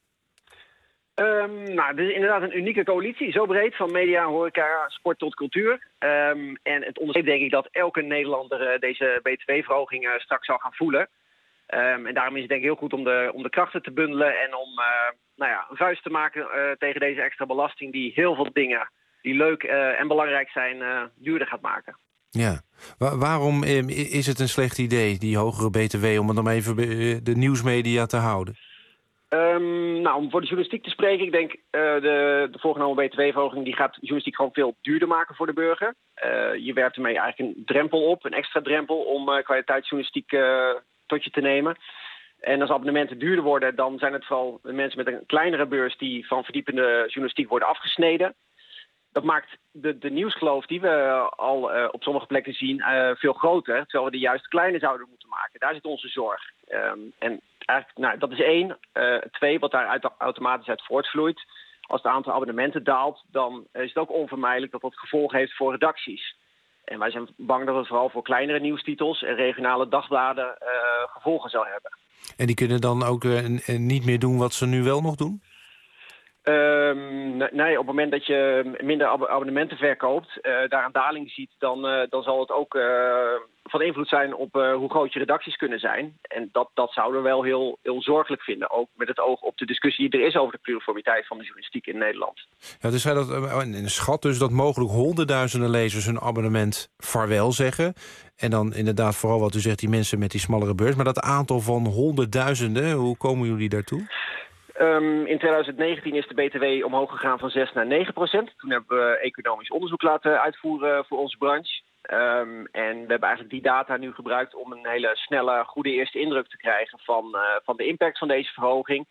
Speaker 18: Um, nou, dit is inderdaad een unieke coalitie, zo breed, van media, horeca, sport tot cultuur. Um, en het onderstreept denk ik dat elke Nederlander uh, deze B T W-verhoging uh, straks zal gaan voelen. Um, en daarom is het denk ik heel goed om de, om de krachten te bundelen en om uh, nou ja, een vuist te maken uh, tegen deze extra belasting die heel veel dingen die leuk uh, en belangrijk zijn uh, duurder gaat maken.
Speaker 3: Ja, Wa- waarom eh, is het een slecht idee, die hogere B T W, om het dan even de nieuwsmedia te houden?
Speaker 18: Um, nou, om voor de journalistiek te spreken, ik denk uh, de, de voorgenomen B T W-verhoging die gaat journalistiek gewoon veel duurder maken voor de burger. Uh, je werpt ermee eigenlijk een drempel op, een extra drempel om uh, kwaliteitsjournalistiek uh, tot je te nemen. En als abonnementen duurder worden, dan zijn het vooral mensen met een kleinere beurs die van verdiepende journalistiek worden afgesneden. Dat maakt de, de nieuwskloof die we al uh, op sommige plekken zien uh, veel groter. Terwijl we die juist kleiner zouden moeten maken. Daar zit onze zorg. Um, en eigenlijk, nou, dat is één. Uh, twee, wat daar uit, automatisch uit voortvloeit. Als het aantal abonnementen daalt, dan is het ook onvermijdelijk dat dat gevolgen heeft voor redacties. En wij zijn bang dat het vooral voor kleinere nieuwstitels en regionale dagbladen uh, gevolgen zal hebben.
Speaker 3: En die kunnen dan ook uh, niet meer doen wat ze nu wel nog doen?
Speaker 18: Um, nee, op het moment dat je minder ab- abonnementen verkoopt, uh, daar een daling ziet, dan, uh, dan zal het ook uh, van invloed zijn op uh, hoe groot je redacties kunnen zijn. En dat, dat zouden we wel heel, heel zorgelijk vinden, ook met het oog op de discussie die er is over de pluriformiteit van de journalistiek in Nederland.
Speaker 3: Ja, dus hij dat een schat dus dat mogelijk honderdduizenden lezers hun abonnement vaarwel zeggen. En dan inderdaad vooral wat u zegt, die mensen met die smallere beurs. Maar dat aantal van honderdduizenden, hoe komen jullie daartoe?
Speaker 18: Um, in twintig negentien is de B T W omhoog gegaan van zes naar negen procent. Toen hebben we economisch onderzoek laten uitvoeren voor onze branche. Um, en we hebben eigenlijk die data nu gebruikt om een hele snelle, goede eerste indruk te krijgen van, uh, van de impact van deze verhoging.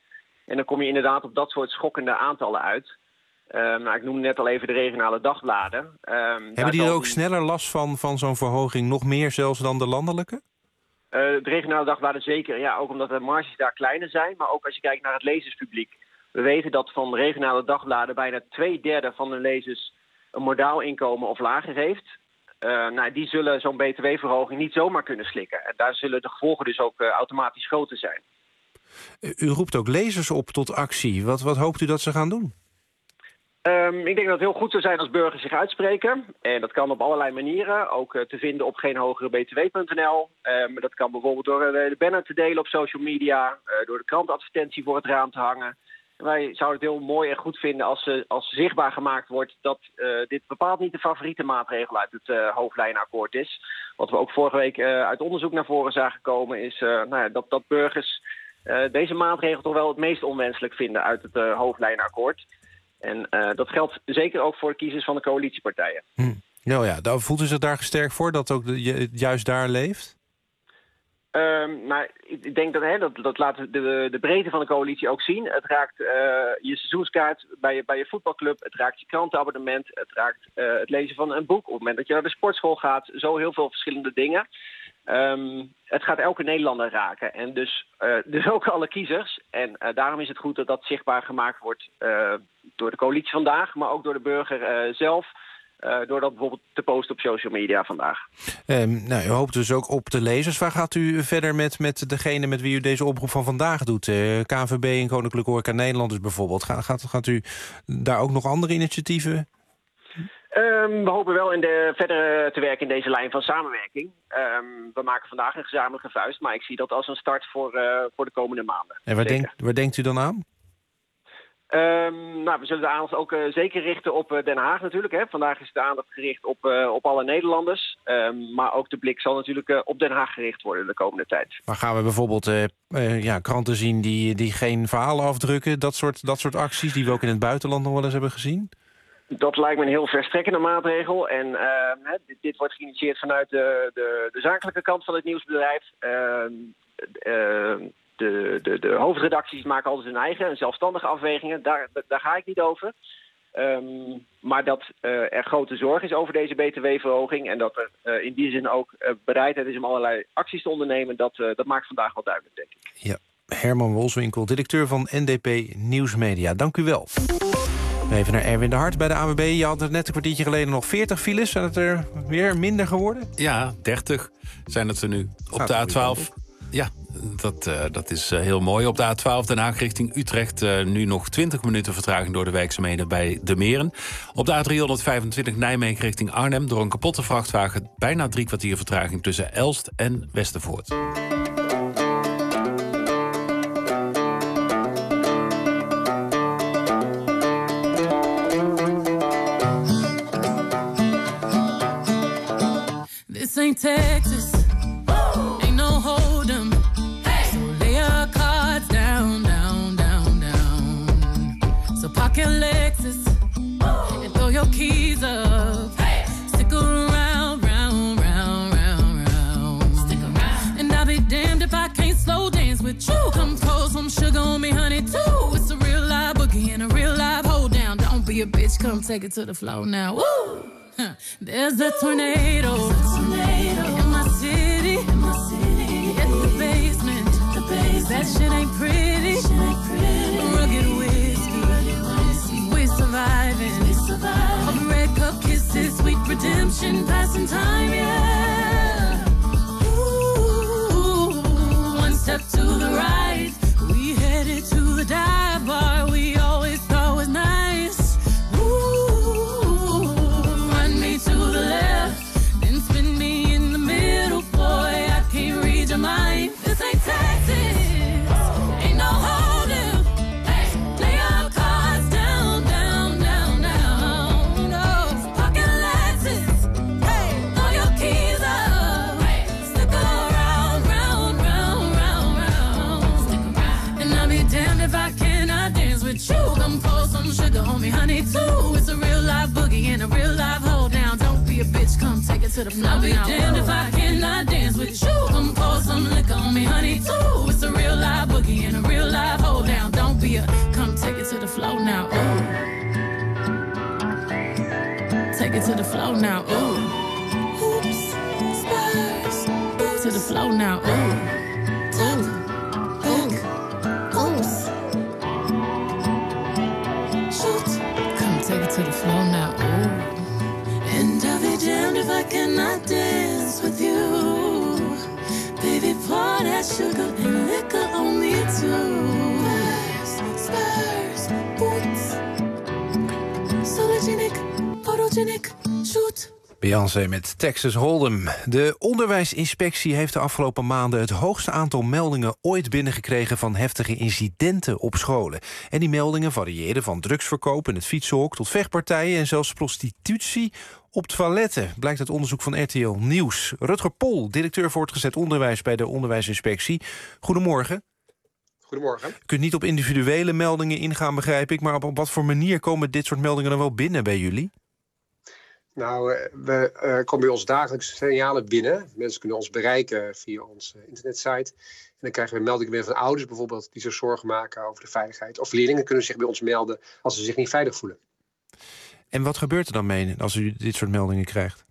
Speaker 18: En dan kom je inderdaad op dat soort schokkende aantallen uit. Uh, nou, ik noemde net al even de regionale dagbladen. Um,
Speaker 3: Hebben die er ook die... sneller last van, van zo'n verhoging, nog meer zelfs dan de landelijke?
Speaker 18: Uh, de regionale dagbladen zeker, ja, ook omdat de marges daar kleiner zijn. Maar ook als je kijkt naar het lezerspubliek. We weten dat van regionale dagbladen bijna twee derde van de lezers een modaal inkomen of lager heeft. Uh, nou, die zullen zo'n B T W-verhoging niet zomaar kunnen slikken. En daar zullen de gevolgen dus ook uh, automatisch groter zijn.
Speaker 3: U roept ook lezers op tot actie. Wat, wat hoopt u dat ze gaan doen?
Speaker 18: Um, ik denk dat het heel goed zou zijn als burgers zich uitspreken. En dat kan op allerlei manieren. Ook uh, te vinden op geenhogerebtw punt n l. Um, dat kan bijvoorbeeld door uh, de banner te delen op social media. Uh, door de krantadvertentie voor het raam te hangen. En wij zouden het heel mooi en goed vinden als, uh, als zichtbaar gemaakt wordt dat uh, dit bepaald niet de favoriete maatregel uit het uh, hoofdlijnenakkoord is. Wat we ook vorige week uh, uit onderzoek naar voren zagen komen is uh, nou ja, dat, dat burgers uh, deze maatregel toch wel het meest onwenselijk vinden uit het uh, hoofdlijnenakkoord. En uh, dat geldt zeker ook voor de kiezers van de coalitiepartijen.
Speaker 3: Hm. Ja, ja, daar voelt u zich daar gesterkt voor dat ook de, je, juist daar leeft?
Speaker 18: Um, maar ik denk dat, hè, dat dat laat de, de breedte van de coalitie ook zien. Het raakt uh, je seizoenskaart bij je, bij je voetbalclub. Het raakt je krantenabonnement. Het raakt uh, het lezen van een boek. Op het moment dat je naar de sportschool gaat. Zo heel veel verschillende dingen. Um, het gaat elke Nederlander raken. En dus, uh, dus ook alle kiezers. En uh, daarom is het goed dat dat zichtbaar gemaakt wordt uh, door de coalitie vandaag. Maar ook door de burger uh, zelf. Uh, door dat bijvoorbeeld te posten op social media vandaag.
Speaker 3: Um, nou, u hoopt dus ook op de lezers. Waar gaat u verder met, met degene met wie u deze oproep van vandaag doet? Uh, K N V B en Koninklijke Horeca Nederlanders bijvoorbeeld. Gaat, gaat, gaat u daar ook nog andere initiatieven?
Speaker 18: Um, we hopen wel in de, verder te werken in deze lijn van samenwerking. Um, we maken vandaag een gezamenlijke vuist, maar ik zie dat als een start voor, uh, voor de komende maanden.
Speaker 3: En waar, denk, waar denkt u dan aan?
Speaker 18: Um, nou, we zullen de aandacht ook uh, zeker richten op uh, Den Haag natuurlijk. Hè. Vandaag is de aandacht gericht op, uh, op alle Nederlanders. Um, maar ook de blik zal natuurlijk uh, op Den Haag gericht worden de komende tijd.
Speaker 3: Maar gaan we bijvoorbeeld uh, uh, ja, kranten zien die, die geen verhalen afdrukken? Dat soort, dat soort acties die we ook in het buitenland nog wel eens hebben gezien?
Speaker 18: Dat lijkt me een heel verstrekkende maatregel. En uh, hè, dit, dit wordt geïnitieerd vanuit de, de, de zakelijke kant van het nieuwsbedrijf. Uh, uh, De, de, de hoofdredacties maken altijd hun eigen en zelfstandige afwegingen. Daar, daar ga ik niet over. Um, maar dat uh, er grote zorg is over deze B T W-verhoging... en dat er uh, in die zin ook uh, bereidheid is om allerlei acties te ondernemen... dat, uh, dat maakt vandaag wel duidelijk, denk ik.
Speaker 3: Ja, Herman Wolfswinkel, directeur van N D P Nieuwsmedia. Dank u wel. Even naar Erwin de Hart bij de A N W B. Je had er net een kwartiertje geleden nog veertig files. Zijn het er weer minder geworden?
Speaker 2: Ja, dertig zijn het er nu. Op Gaat de A twaalf... Ja, dat, uh, dat is uh, heel mooi. Op de A twaalf Den Haag richting Utrecht... Uh, nu nog twintig minuten vertraging door de werkzaamheden bij De Meren. Op de A driehonderdvijfentwintig Nijmegen richting Arnhem... door een kapotte vrachtwagen bijna drie kwartier vertraging... tussen Elst en Westervoort.
Speaker 15: This ain't Texas. Ain't no hold'em. Hey. So lay your cards down, down, down, down. So park your Lexus Woo. And throw your keys up. Hey. Stick around, round, round, round, round. Stick around. And I'll be damned if I can't slow dance with you. Come pour some sugar on me, honey, too. It's a real live boogie and a real live hold down. Don't be a bitch, come take it to the floor now. Woo! There's a tornado, There's a tornado. In my city, in my city. Hit the basement, the basement. That shit ain't pretty, shit ain't pretty. Rugged whiskey, rugged whiskey. We're surviving, we surviving. All the red cup kisses, sweet redemption, passing time, yeah. Ooh, one step to the right, we headed to the dive bar we always thought was nice. Mind. This ain't Texas, ain't no hold'em. Hey, lay your cards down, down, down, down. No, pocket Lexus. Hey, throw your keys up. Hey, stick around, round, round, round, round. Stick around. And I'll be damned if I cannot dance with you. Come pour some sugar on me, honey, too. It's a real live boogie and a real live hold down. Don't be a bitch, come take it to to the floor. I'll be damned if I cannot dance with you. Come pour some liquor on me, honey, too. It's a real live boogie and a real live hold down. Don't be a, come take it to the floor now, ooh. Take it to the floor now, ooh. Hoops, spurs, ooh. To the floor now, ooh. Top, hook, oops. Shoot, come take it to the floor now, ooh. And I'll be damned if I cannot dance with you. Baby, pour that sugar and liquor on me too. Spurs, spurs, boots. Sologenic, photogenic, shoot.
Speaker 3: Beyoncé met Texas Hold'em. De onderwijsinspectie heeft de afgelopen maanden het hoogste aantal meldingen ooit binnengekregen van heftige incidenten op scholen. En die meldingen variëren van drugsverkoop in het fietsenhok tot vechtpartijen en zelfs prostitutie op toiletten, blijkt uit onderzoek van R T L Nieuws. Rutger Pol, directeur voortgezet onderwijs bij de onderwijsinspectie. Goedemorgen.
Speaker 4: Goedemorgen.
Speaker 3: U kunt niet op individuele meldingen ingaan, begrijp ik, maar op wat voor manier komen dit soort meldingen dan wel binnen bij jullie?
Speaker 4: Nou, we uh, komen bij ons dagelijks signalen binnen. Mensen kunnen ons bereiken via onze internetsite. En dan krijgen we meldingen binnen van ouders bijvoorbeeld die zich zorgen maken over de veiligheid. Of leerlingen kunnen zich bij ons melden als ze zich niet veilig voelen.
Speaker 3: En wat gebeurt er dan mee als u dit soort meldingen krijgt?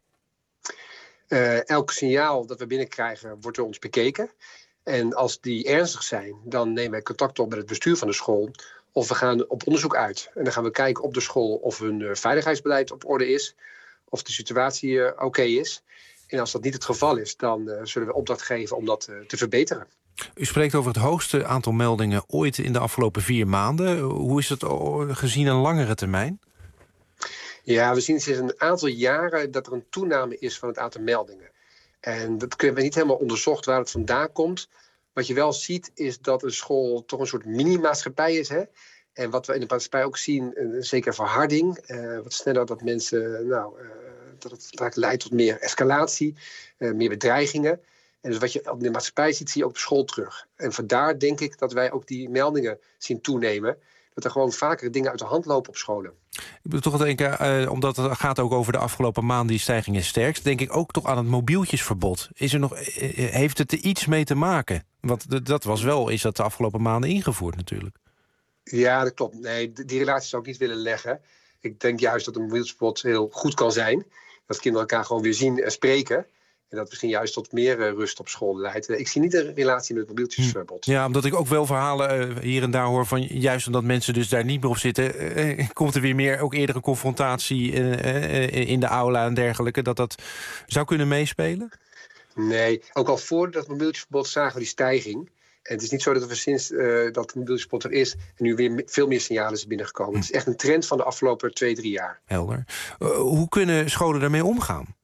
Speaker 4: Uh, elk signaal dat we binnenkrijgen wordt door ons bekeken. En als die ernstig zijn, dan nemen wij contact op met het bestuur van de school. Of we gaan op onderzoek uit. En dan gaan we kijken op de school of hun uh, veiligheidsbeleid op orde is. Of de situatie uh, oké okay is. En als dat niet het geval is, dan uh, zullen we opdracht geven om dat uh, te verbeteren.
Speaker 3: U spreekt over het hoogste aantal meldingen ooit in de afgelopen vier maanden. Hoe is het gezien een langere termijn?
Speaker 4: Ja, we zien sinds een aantal jaren dat er een toename is van het aantal meldingen. En dat kunnen we niet helemaal onderzocht waar het vandaan komt. Wat je wel ziet is dat een school toch een soort mini-maatschappij is. Hè? En wat we in de maatschappij ook zien, een zekere verharding. Uh, wat sneller dat mensen, nou, uh, dat het vaak leidt tot meer escalatie, uh, meer bedreigingen. En dus wat je in de maatschappij ziet, zie je ook op school terug. En vandaar denk ik dat wij ook die meldingen zien toenemen. Dat er gewoon vaker dingen uit de hand lopen op scholen.
Speaker 3: Ik bedoel toch denken, uh, omdat het gaat ook over de afgelopen maanden, die stijging is sterkst, denk ik ook toch aan het mobieltjesverbod. Is er nog, uh, heeft het er iets mee te maken? Want dat was wel, is dat de afgelopen maanden ingevoerd natuurlijk.
Speaker 4: Ja, dat klopt. Nee, die relatie zou ik niet willen leggen. Ik denk juist dat een mobieltjesverbod heel goed kan zijn. Dat kinderen elkaar gewoon weer zien en spreken. En dat misschien juist tot meer uh, rust op school leidt. Ik zie niet een relatie met het mobieltjesverbod.
Speaker 3: Ja, omdat ik ook wel verhalen uh, hier en daar hoor van juist omdat mensen dus daar niet meer op zitten, uh, komt er weer meer ook eerder een confrontatie uh, uh, in de aula en dergelijke. Dat dat zou kunnen meespelen?
Speaker 4: Nee, ook al voordat het mobieltjesverbod zagen we die stijging. En het is niet zo dat we sinds uh, dat het mobieltjesverbod er is en nu weer veel meer signalen zijn binnengekomen. Hm. Het is echt een trend van de afgelopen twee, drie jaar.
Speaker 3: Helder. Uh, hoe kunnen scholen daarmee omgaan?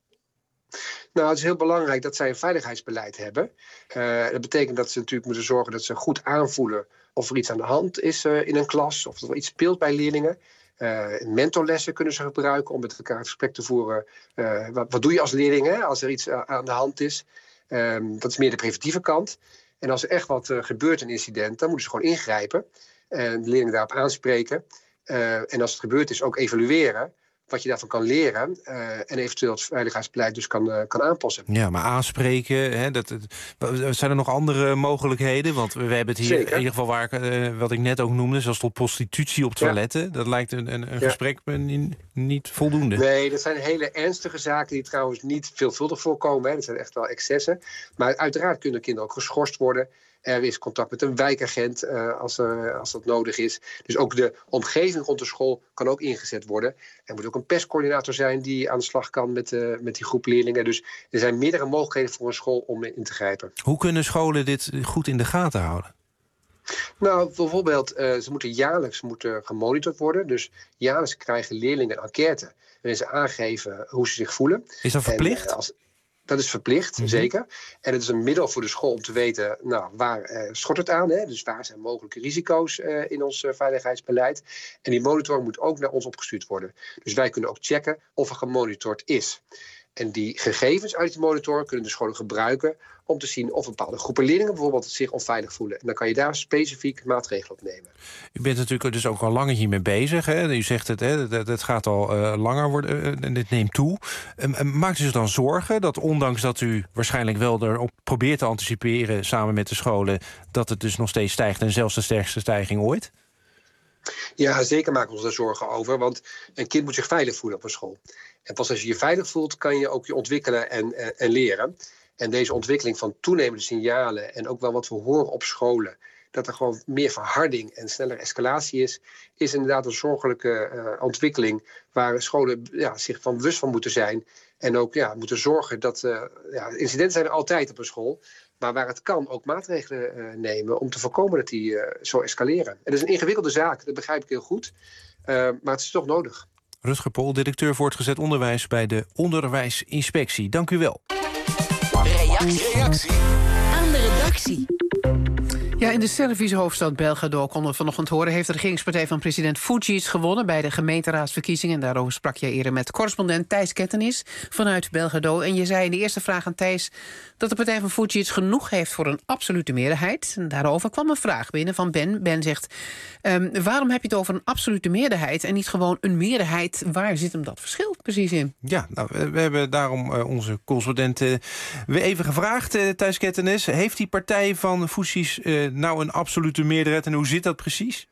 Speaker 4: Nou, het is heel belangrijk dat zij een veiligheidsbeleid hebben. Uh, dat betekent dat ze natuurlijk moeten zorgen dat ze goed aanvoelen of er iets aan de hand is uh, in een klas, of er iets speelt bij leerlingen. Uh, mentorlessen kunnen ze gebruiken om met elkaar het gesprek te voeren. Uh, wat, wat doe je als leerling hè, als er iets aan de hand is? Um, dat is meer de preventieve kant. En als er echt wat uh, gebeurt, een incident, dan moeten ze gewoon ingrijpen. En de leerlingen daarop aanspreken. Uh, en als het gebeurd is, ook evalueren wat je daarvan kan leren. Uh, en eventueel het veiligheidsbeleid dus kan, uh, kan aanpassen.
Speaker 3: Ja, maar aanspreken, hè, dat, dat, zijn er nog andere mogelijkheden? Want we hebben het hier Zeker. in ieder geval waar uh, wat ik net ook noemde, zoals tot prostitutie op toiletten. Ja. Dat lijkt een, een, een ja. gesprek niet voldoende.
Speaker 4: Nee, dat zijn hele ernstige zaken die trouwens niet veelvuldig voorkomen. Hè. Dat zijn echt wel excessen. Maar uiteraard kunnen kinderen ook geschorst worden. Er is contact met een wijkagent uh, als, uh, als dat nodig is. Dus ook de omgeving rond de school kan ook ingezet worden. Er moet ook een pestcoördinator zijn die aan de slag kan met, uh, met die groep leerlingen. Dus er zijn meerdere mogelijkheden voor een school om in te grijpen.
Speaker 3: Hoe kunnen scholen dit goed in de gaten houden?
Speaker 4: Nou, bijvoorbeeld, uh, ze moeten jaarlijks moeten gemonitord worden. Dus jaarlijks krijgen leerlingen een enquête waarin ze aangeven hoe ze zich voelen.
Speaker 3: Is dat verplicht?
Speaker 4: En, uh, als, Dat is verplicht, mm-hmm. zeker. En het is een middel voor de school om te weten, nou, waar uh, schort het aan? Hè? Dus waar zijn mogelijke risico's uh, in ons uh, veiligheidsbeleid? En die monitoring moet ook naar ons opgestuurd worden. Dus wij kunnen ook checken of er gemonitord is. En die gegevens uit die monitor kunnen de scholen gebruiken om te zien of bepaalde groepen leerlingen bijvoorbeeld zich onveilig voelen. En dan kan je daar specifiek maatregelen op nemen.
Speaker 3: U bent natuurlijk dus ook al langer hiermee bezig. Hè? U zegt het, hè? Het gaat al uh, langer worden en uh, dit neemt toe. Uh, maakt u zich dan zorgen dat ondanks dat u waarschijnlijk wel erop probeert te anticiperen samen met de scholen, dat het dus nog steeds stijgt en zelfs de sterkste stijging ooit?
Speaker 4: Ja, zeker maken we ons daar zorgen over. Want een kind moet zich veilig voelen op een school. En pas als je je veilig voelt, kan je ook je ontwikkelen en, en, en leren. En deze ontwikkeling van toenemende signalen en ook wel wat we horen op scholen, dat er gewoon meer verharding en sneller escalatie is, is inderdaad een zorgelijke uh, ontwikkeling waar scholen ja, zich van bewust van moeten zijn. En ook ja, moeten zorgen dat uh, ja, incidenten zijn er altijd op een school. Maar waar het kan ook maatregelen uh, nemen om te voorkomen dat die uh, zo escaleren. En dat is een ingewikkelde zaak, dat begrijp ik heel goed. Uh, maar het is toch nodig.
Speaker 3: Rutger Pol, directeur voortgezet onderwijs bij de Onderwijsinspectie. Dank u wel.
Speaker 13: Reactie. Reactie
Speaker 21: aan de redactie.
Speaker 1: Ja, in de Servische hoofdstad Belgrado konden we vanochtend horen, heeft de regeringspartij van president Vučić gewonnen bij de gemeenteraadsverkiezingen. En daarover sprak jij eerder met correspondent Thijs Kettenis vanuit Belgrado. En je zei in de eerste vraag aan Thijs dat de partij van Vučić genoeg heeft voor een absolute meerderheid. En daarover kwam een vraag binnen van Ben. Ben zegt, um, waarom heb je het over een absolute meerderheid en niet gewoon een meerderheid? Waar zit hem dat verschil precies in?
Speaker 3: Ja, nou, we hebben daarom uh, onze correspondent uh, weer even gevraagd, uh, Thijs Kettenis. Heeft die partij van Vučić uh, nou een absolute meerderheid en hoe zit dat precies?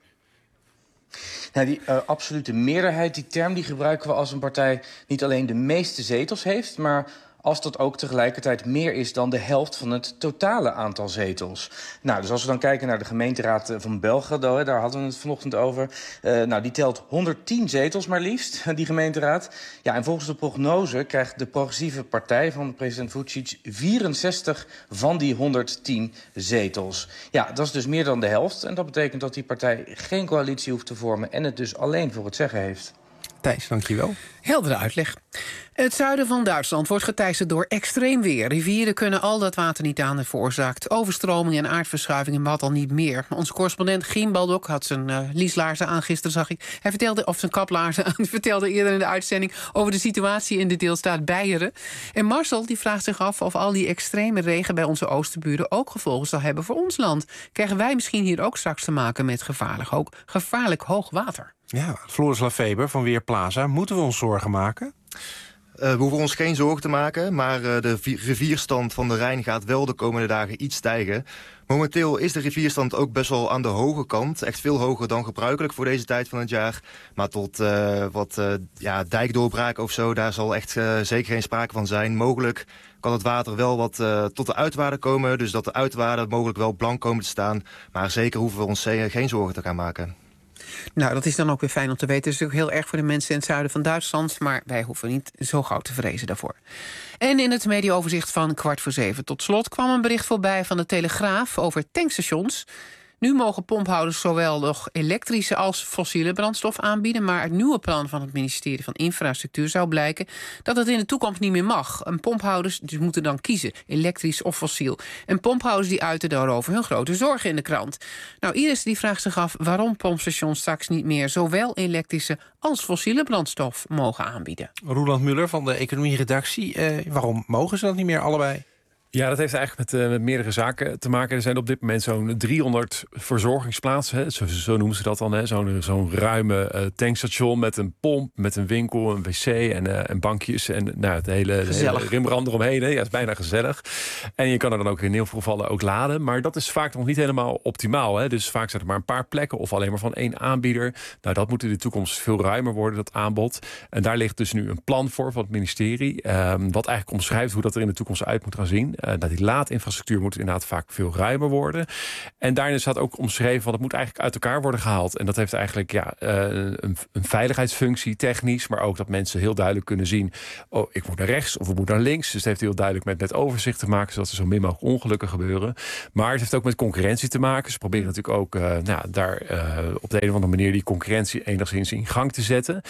Speaker 6: Nou, die uh, absolute meerderheid, die term die gebruiken we als een partij niet alleen de meeste zetels heeft, maar als dat ook tegelijkertijd meer is dan de helft van het totale aantal zetels. Nou, dus als we dan kijken naar de gemeenteraad van Belgrado, hè, daar hadden we het vanochtend over. Uh, nou, die telt honderdtien zetels maar liefst, die gemeenteraad. Ja, en volgens de prognose krijgt de progressieve partij van president Vučić vierenzestig van die honderdtien zetels. Ja, dat is dus meer dan de helft. En dat betekent dat die partij geen coalitie hoeft te vormen en het dus alleen voor het zeggen heeft.
Speaker 3: Thijs, dankjewel.
Speaker 1: Heldere uitleg. Het zuiden van Duitsland wordt geteisterd door extreem weer. Rivieren kunnen al dat water niet aan en veroorzaakt overstromingen en aardverschuivingen, maar wat al niet meer. Onze correspondent Giem Baldok had zijn uh, lieslaarzen aan gisteren, zag ik. Hij vertelde, of zijn kaplaarzen aan, vertelde eerder in de uitzending over de situatie in de deelstaat Beieren. En Marcel die vraagt zich af of al die extreme regen bij onze oosterburen ook gevolgen zal hebben voor ons land. Krijgen wij misschien hier ook straks te maken met gevaarlijk, ho- gevaarlijk hoog water?
Speaker 3: Ja, Floris Lafeber van Weerplaza, moeten we ons zorgen maken?
Speaker 22: Uh, we hoeven ons geen zorgen te maken, maar uh, de rivierstand van de Rijn gaat wel de komende dagen iets stijgen. Momenteel is de rivierstand ook best wel aan de hoge kant. Echt veel hoger dan gebruikelijk voor deze tijd van het jaar. Maar tot uh, wat uh, ja, dijkdoorbraken of zo, daar zal echt uh, zeker geen sprake van zijn. Mogelijk kan het water wel wat uh, tot de uitwaarden komen. Dus dat de uitwaarden mogelijk wel blank komen te staan. Maar zeker hoeven we ons geen zorgen te gaan maken.
Speaker 1: Nou, dat is dan ook weer fijn om te weten. Het is natuurlijk heel erg voor de mensen in het zuiden van Duitsland, maar wij hoeven niet zo gauw te vrezen daarvoor. En in het mediaoverzicht van kwart voor zeven tot slot kwam een bericht voorbij van de Telegraaf over tankstations. Nu mogen pomphouders zowel nog elektrische als fossiele brandstof aanbieden, maar het nieuwe plan van het ministerie van Infrastructuur zou blijken dat het in de toekomst niet meer mag. En pomphouders dus moeten dan kiezen, elektrisch of fossiel. En pomphouders die uiten daarover hun grote zorgen in de krant. Nou, Iris die vraagt zich af waarom pompstations straks niet meer zowel elektrische als fossiele brandstof mogen aanbieden.
Speaker 3: Roeland Muller van de economie-redactie. Eh, waarom mogen ze dat niet meer allebei?
Speaker 23: Ja, dat heeft eigenlijk met, uh, met meerdere zaken te maken. Er zijn op dit moment zo'n driehonderd verzorgingsplaatsen. Hè. Zo, zo noemen ze dat dan. Hè. Zo'n, zo'n ruime uh, tankstation met een pomp, met een winkel, een wc en, uh, en bankjes. En nou, het hele, de hele rimbrand eromheen. Hè. Ja, het is bijna gezellig. En je kan er dan ook in heel veel gevallen ook laden. Maar dat is vaak nog niet helemaal optimaal. Hè. Dus vaak zijn er maar een paar plekken of alleen maar van één aanbieder. Nou, dat moet in de toekomst veel ruimer worden, dat aanbod. En daar ligt dus nu een plan voor van het ministerie. Um, wat eigenlijk omschrijft hoe dat er in de toekomst uit moet gaan zien. Uh, dat die laadinfrastructuur moet inderdaad vaak veel ruimer worden. En daarin staat ook omschreven, want het moet eigenlijk uit elkaar worden gehaald. En dat heeft eigenlijk ja, uh, een, een veiligheidsfunctie, technisch, maar ook dat mensen heel duidelijk kunnen zien, oh, ik moet naar rechts of ik moet naar links. Dus het heeft heel duidelijk met, met overzicht te maken, zodat er zo min mogelijk ongelukken gebeuren. Maar het heeft ook met concurrentie te maken. Ze proberen natuurlijk ook uh, nou, daar uh, op de een of andere manier die concurrentie enigszins in gang te zetten.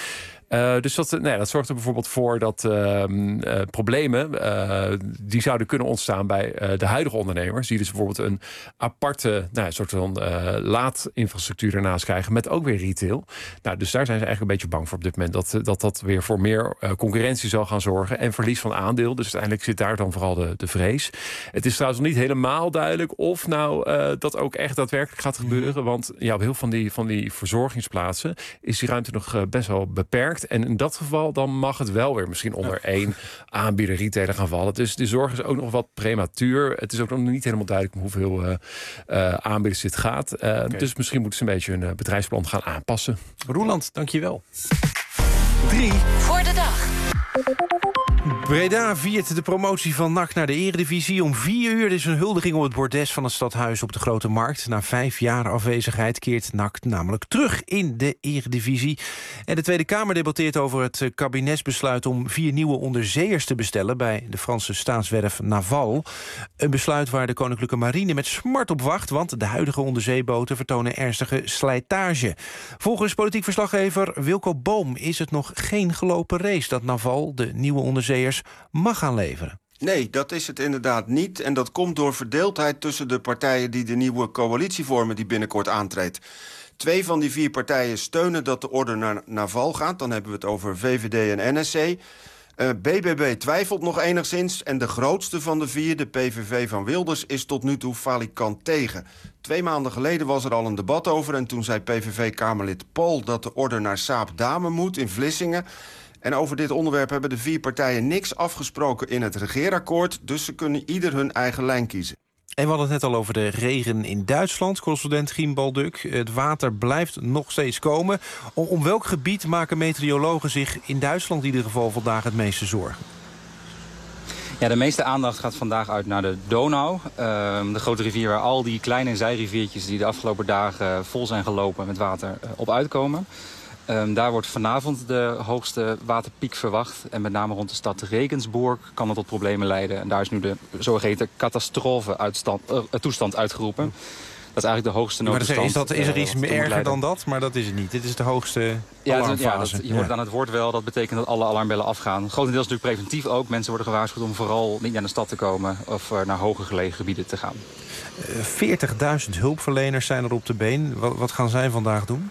Speaker 23: Uh, dus dat, nou ja, dat zorgt er bijvoorbeeld voor dat uh, uh, problemen uh, die zouden kunnen ontstaan bij uh, de huidige ondernemers, die dus bijvoorbeeld een aparte nou, soort van uh, laadinfrastructuur ernaast krijgen met ook weer retail. Nou, dus daar zijn ze eigenlijk een beetje bang voor op dit moment, dat dat, dat weer voor meer uh, concurrentie zal gaan zorgen en verlies van aandeel. Dus uiteindelijk zit daar dan vooral de, de vrees. Het is trouwens nog niet helemaal duidelijk of nou uh, dat ook echt daadwerkelijk gaat gebeuren, want ja, op heel veel van die, van die verzorgingsplaatsen is die ruimte nog uh, best wel beperkt. En in dat geval dan mag het wel weer misschien onder ja. één aanbieder, retailer gaan vallen. Dus de zorg is ook nog wat prematuur. Het is ook nog niet helemaal duidelijk om hoeveel uh, uh, aanbieders dit gaat. Uh, okay. Dus misschien moeten ze een beetje hun uh, bedrijfsplan gaan aanpassen. Roeland, dank je wel.
Speaker 9: Drie voor de dag.
Speaker 3: Breda viert de promotie van N A C naar de Eredivisie. Om vier uur is een huldiging op het bordes van het stadhuis op de Grote Markt. Na vijf jaar afwezigheid keert N A C namelijk terug in de Eredivisie. En de Tweede Kamer debatteert over het kabinetsbesluit om vier nieuwe onderzeeërs te bestellen bij de Franse staatswerf Naval. Een besluit waar de Koninklijke Marine met smart op wacht, want de huidige onderzeeboten vertonen ernstige slijtage. Volgens politiek verslaggever Wilco Boom is het nog geen gelopen race dat Naval de nieuwe onderzeeërs mag gaan leveren.
Speaker 7: Nee, dat is het inderdaad niet. En dat komt door verdeeldheid tussen de partijen die de nieuwe coalitie vormen die binnenkort aantreedt. Twee van die vier partijen steunen dat de orde naar Naval gaat. Dan hebben we het over V V D en N S C. Uh, B B B twijfelt nog enigszins. En de grootste van de vier, de P V V van Wilders, is tot nu toe falikant tegen. Twee maanden geleden was er al een debat over. En toen zei P V V-Kamerlid Pol dat de orde naar Saap-Dame moet in Vlissingen. En over dit onderwerp hebben de vier partijen niks afgesproken in het regeerakkoord. Dus ze kunnen ieder hun eigen lijn kiezen.
Speaker 3: En we hadden het net al over de regen in Duitsland. Correspondent Giem Balduk. Het water blijft nog steeds komen. Om, om welk gebied maken meteorologen zich in Duitsland in ieder geval vandaag het meeste zorgen?
Speaker 6: Ja, de meeste aandacht gaat vandaag uit naar de Donau. Uh, de grote rivier waar al die kleine zijriviertjes die de afgelopen dagen vol zijn gelopen met water uh, op uitkomen. Um, daar wordt vanavond de hoogste waterpiek verwacht. En met name rond de stad Regensburg kan dat tot problemen leiden. En daar is nu de zogeheten catastrofe-toestand uh, uitgeroepen. Dat is eigenlijk de hoogste noodtoestand.
Speaker 3: Maar is, dat, is er iets uh, erger dan dat? Maar dat is het niet. Dit is de hoogste
Speaker 6: ja,
Speaker 3: alarmfase.
Speaker 6: Ja, dat, je hoort het aan het woord wel. Dat betekent dat alle alarmbellen afgaan. Grotendeels natuurlijk preventief ook. Mensen worden gewaarschuwd om vooral niet naar de stad te komen of uh, naar hoger gelegen gebieden te gaan.
Speaker 3: Uh, veertigduizend hulpverleners zijn er op de been. Wat, wat gaan zij vandaag doen?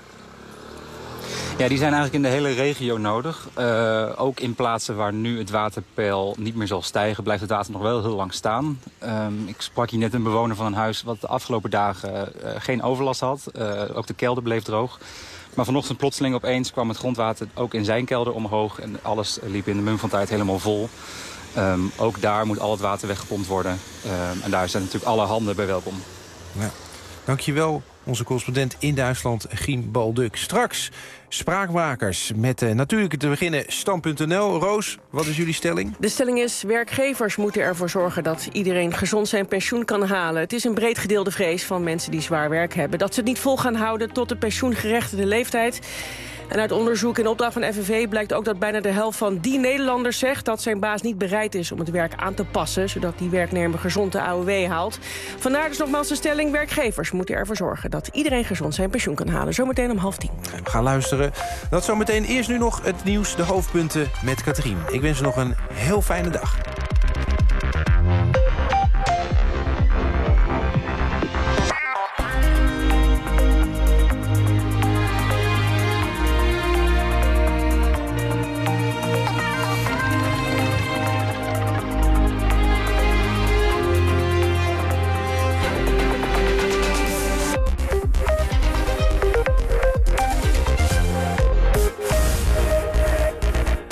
Speaker 6: Ja, die zijn eigenlijk in de hele regio nodig. Uh, ook in plaatsen waar nu het waterpeil niet meer zal stijgen, blijft het water nog wel heel lang staan. Um, ik sprak hier net een bewoner van een huis wat de afgelopen dagen uh, geen overlast had. Uh, ook de kelder bleef droog. Maar vanochtend plotseling opeens kwam het grondwater ook in zijn kelder omhoog. En alles liep in de mum van tijd helemaal vol. Um, ook daar moet al het water weggepompt worden. Um, en daar zijn natuurlijk alle handen bij welkom.
Speaker 3: Ja. Dankjewel, onze correspondent in Duitsland, Giem Balduk. Straks spraakmakers met uh, natuurlijk te beginnen Stand punt n l. Roos, wat is jullie stelling?
Speaker 12: De stelling is, werkgevers moeten ervoor zorgen dat iedereen gezond zijn pensioen kan halen. Het is een breed gedeelde vrees van mensen die zwaar werk hebben, dat ze het niet vol gaan houden tot de pensioengerechtigde leeftijd. En uit onderzoek in opdracht van F N V blijkt ook dat bijna de helft van die Nederlanders zegt dat zijn baas niet bereid is om het werk aan te passen, zodat die werknemer gezond de A O W haalt. Vandaar dus nogmaals de stelling, werkgevers moeten ervoor zorgen dat iedereen gezond zijn pensioen kan halen. Zometeen om half tien.
Speaker 3: We gaan luisteren. Dat zometeen. Eerst nu nog het nieuws, de hoofdpunten met Katrien. Ik wens u nog een heel fijne dag.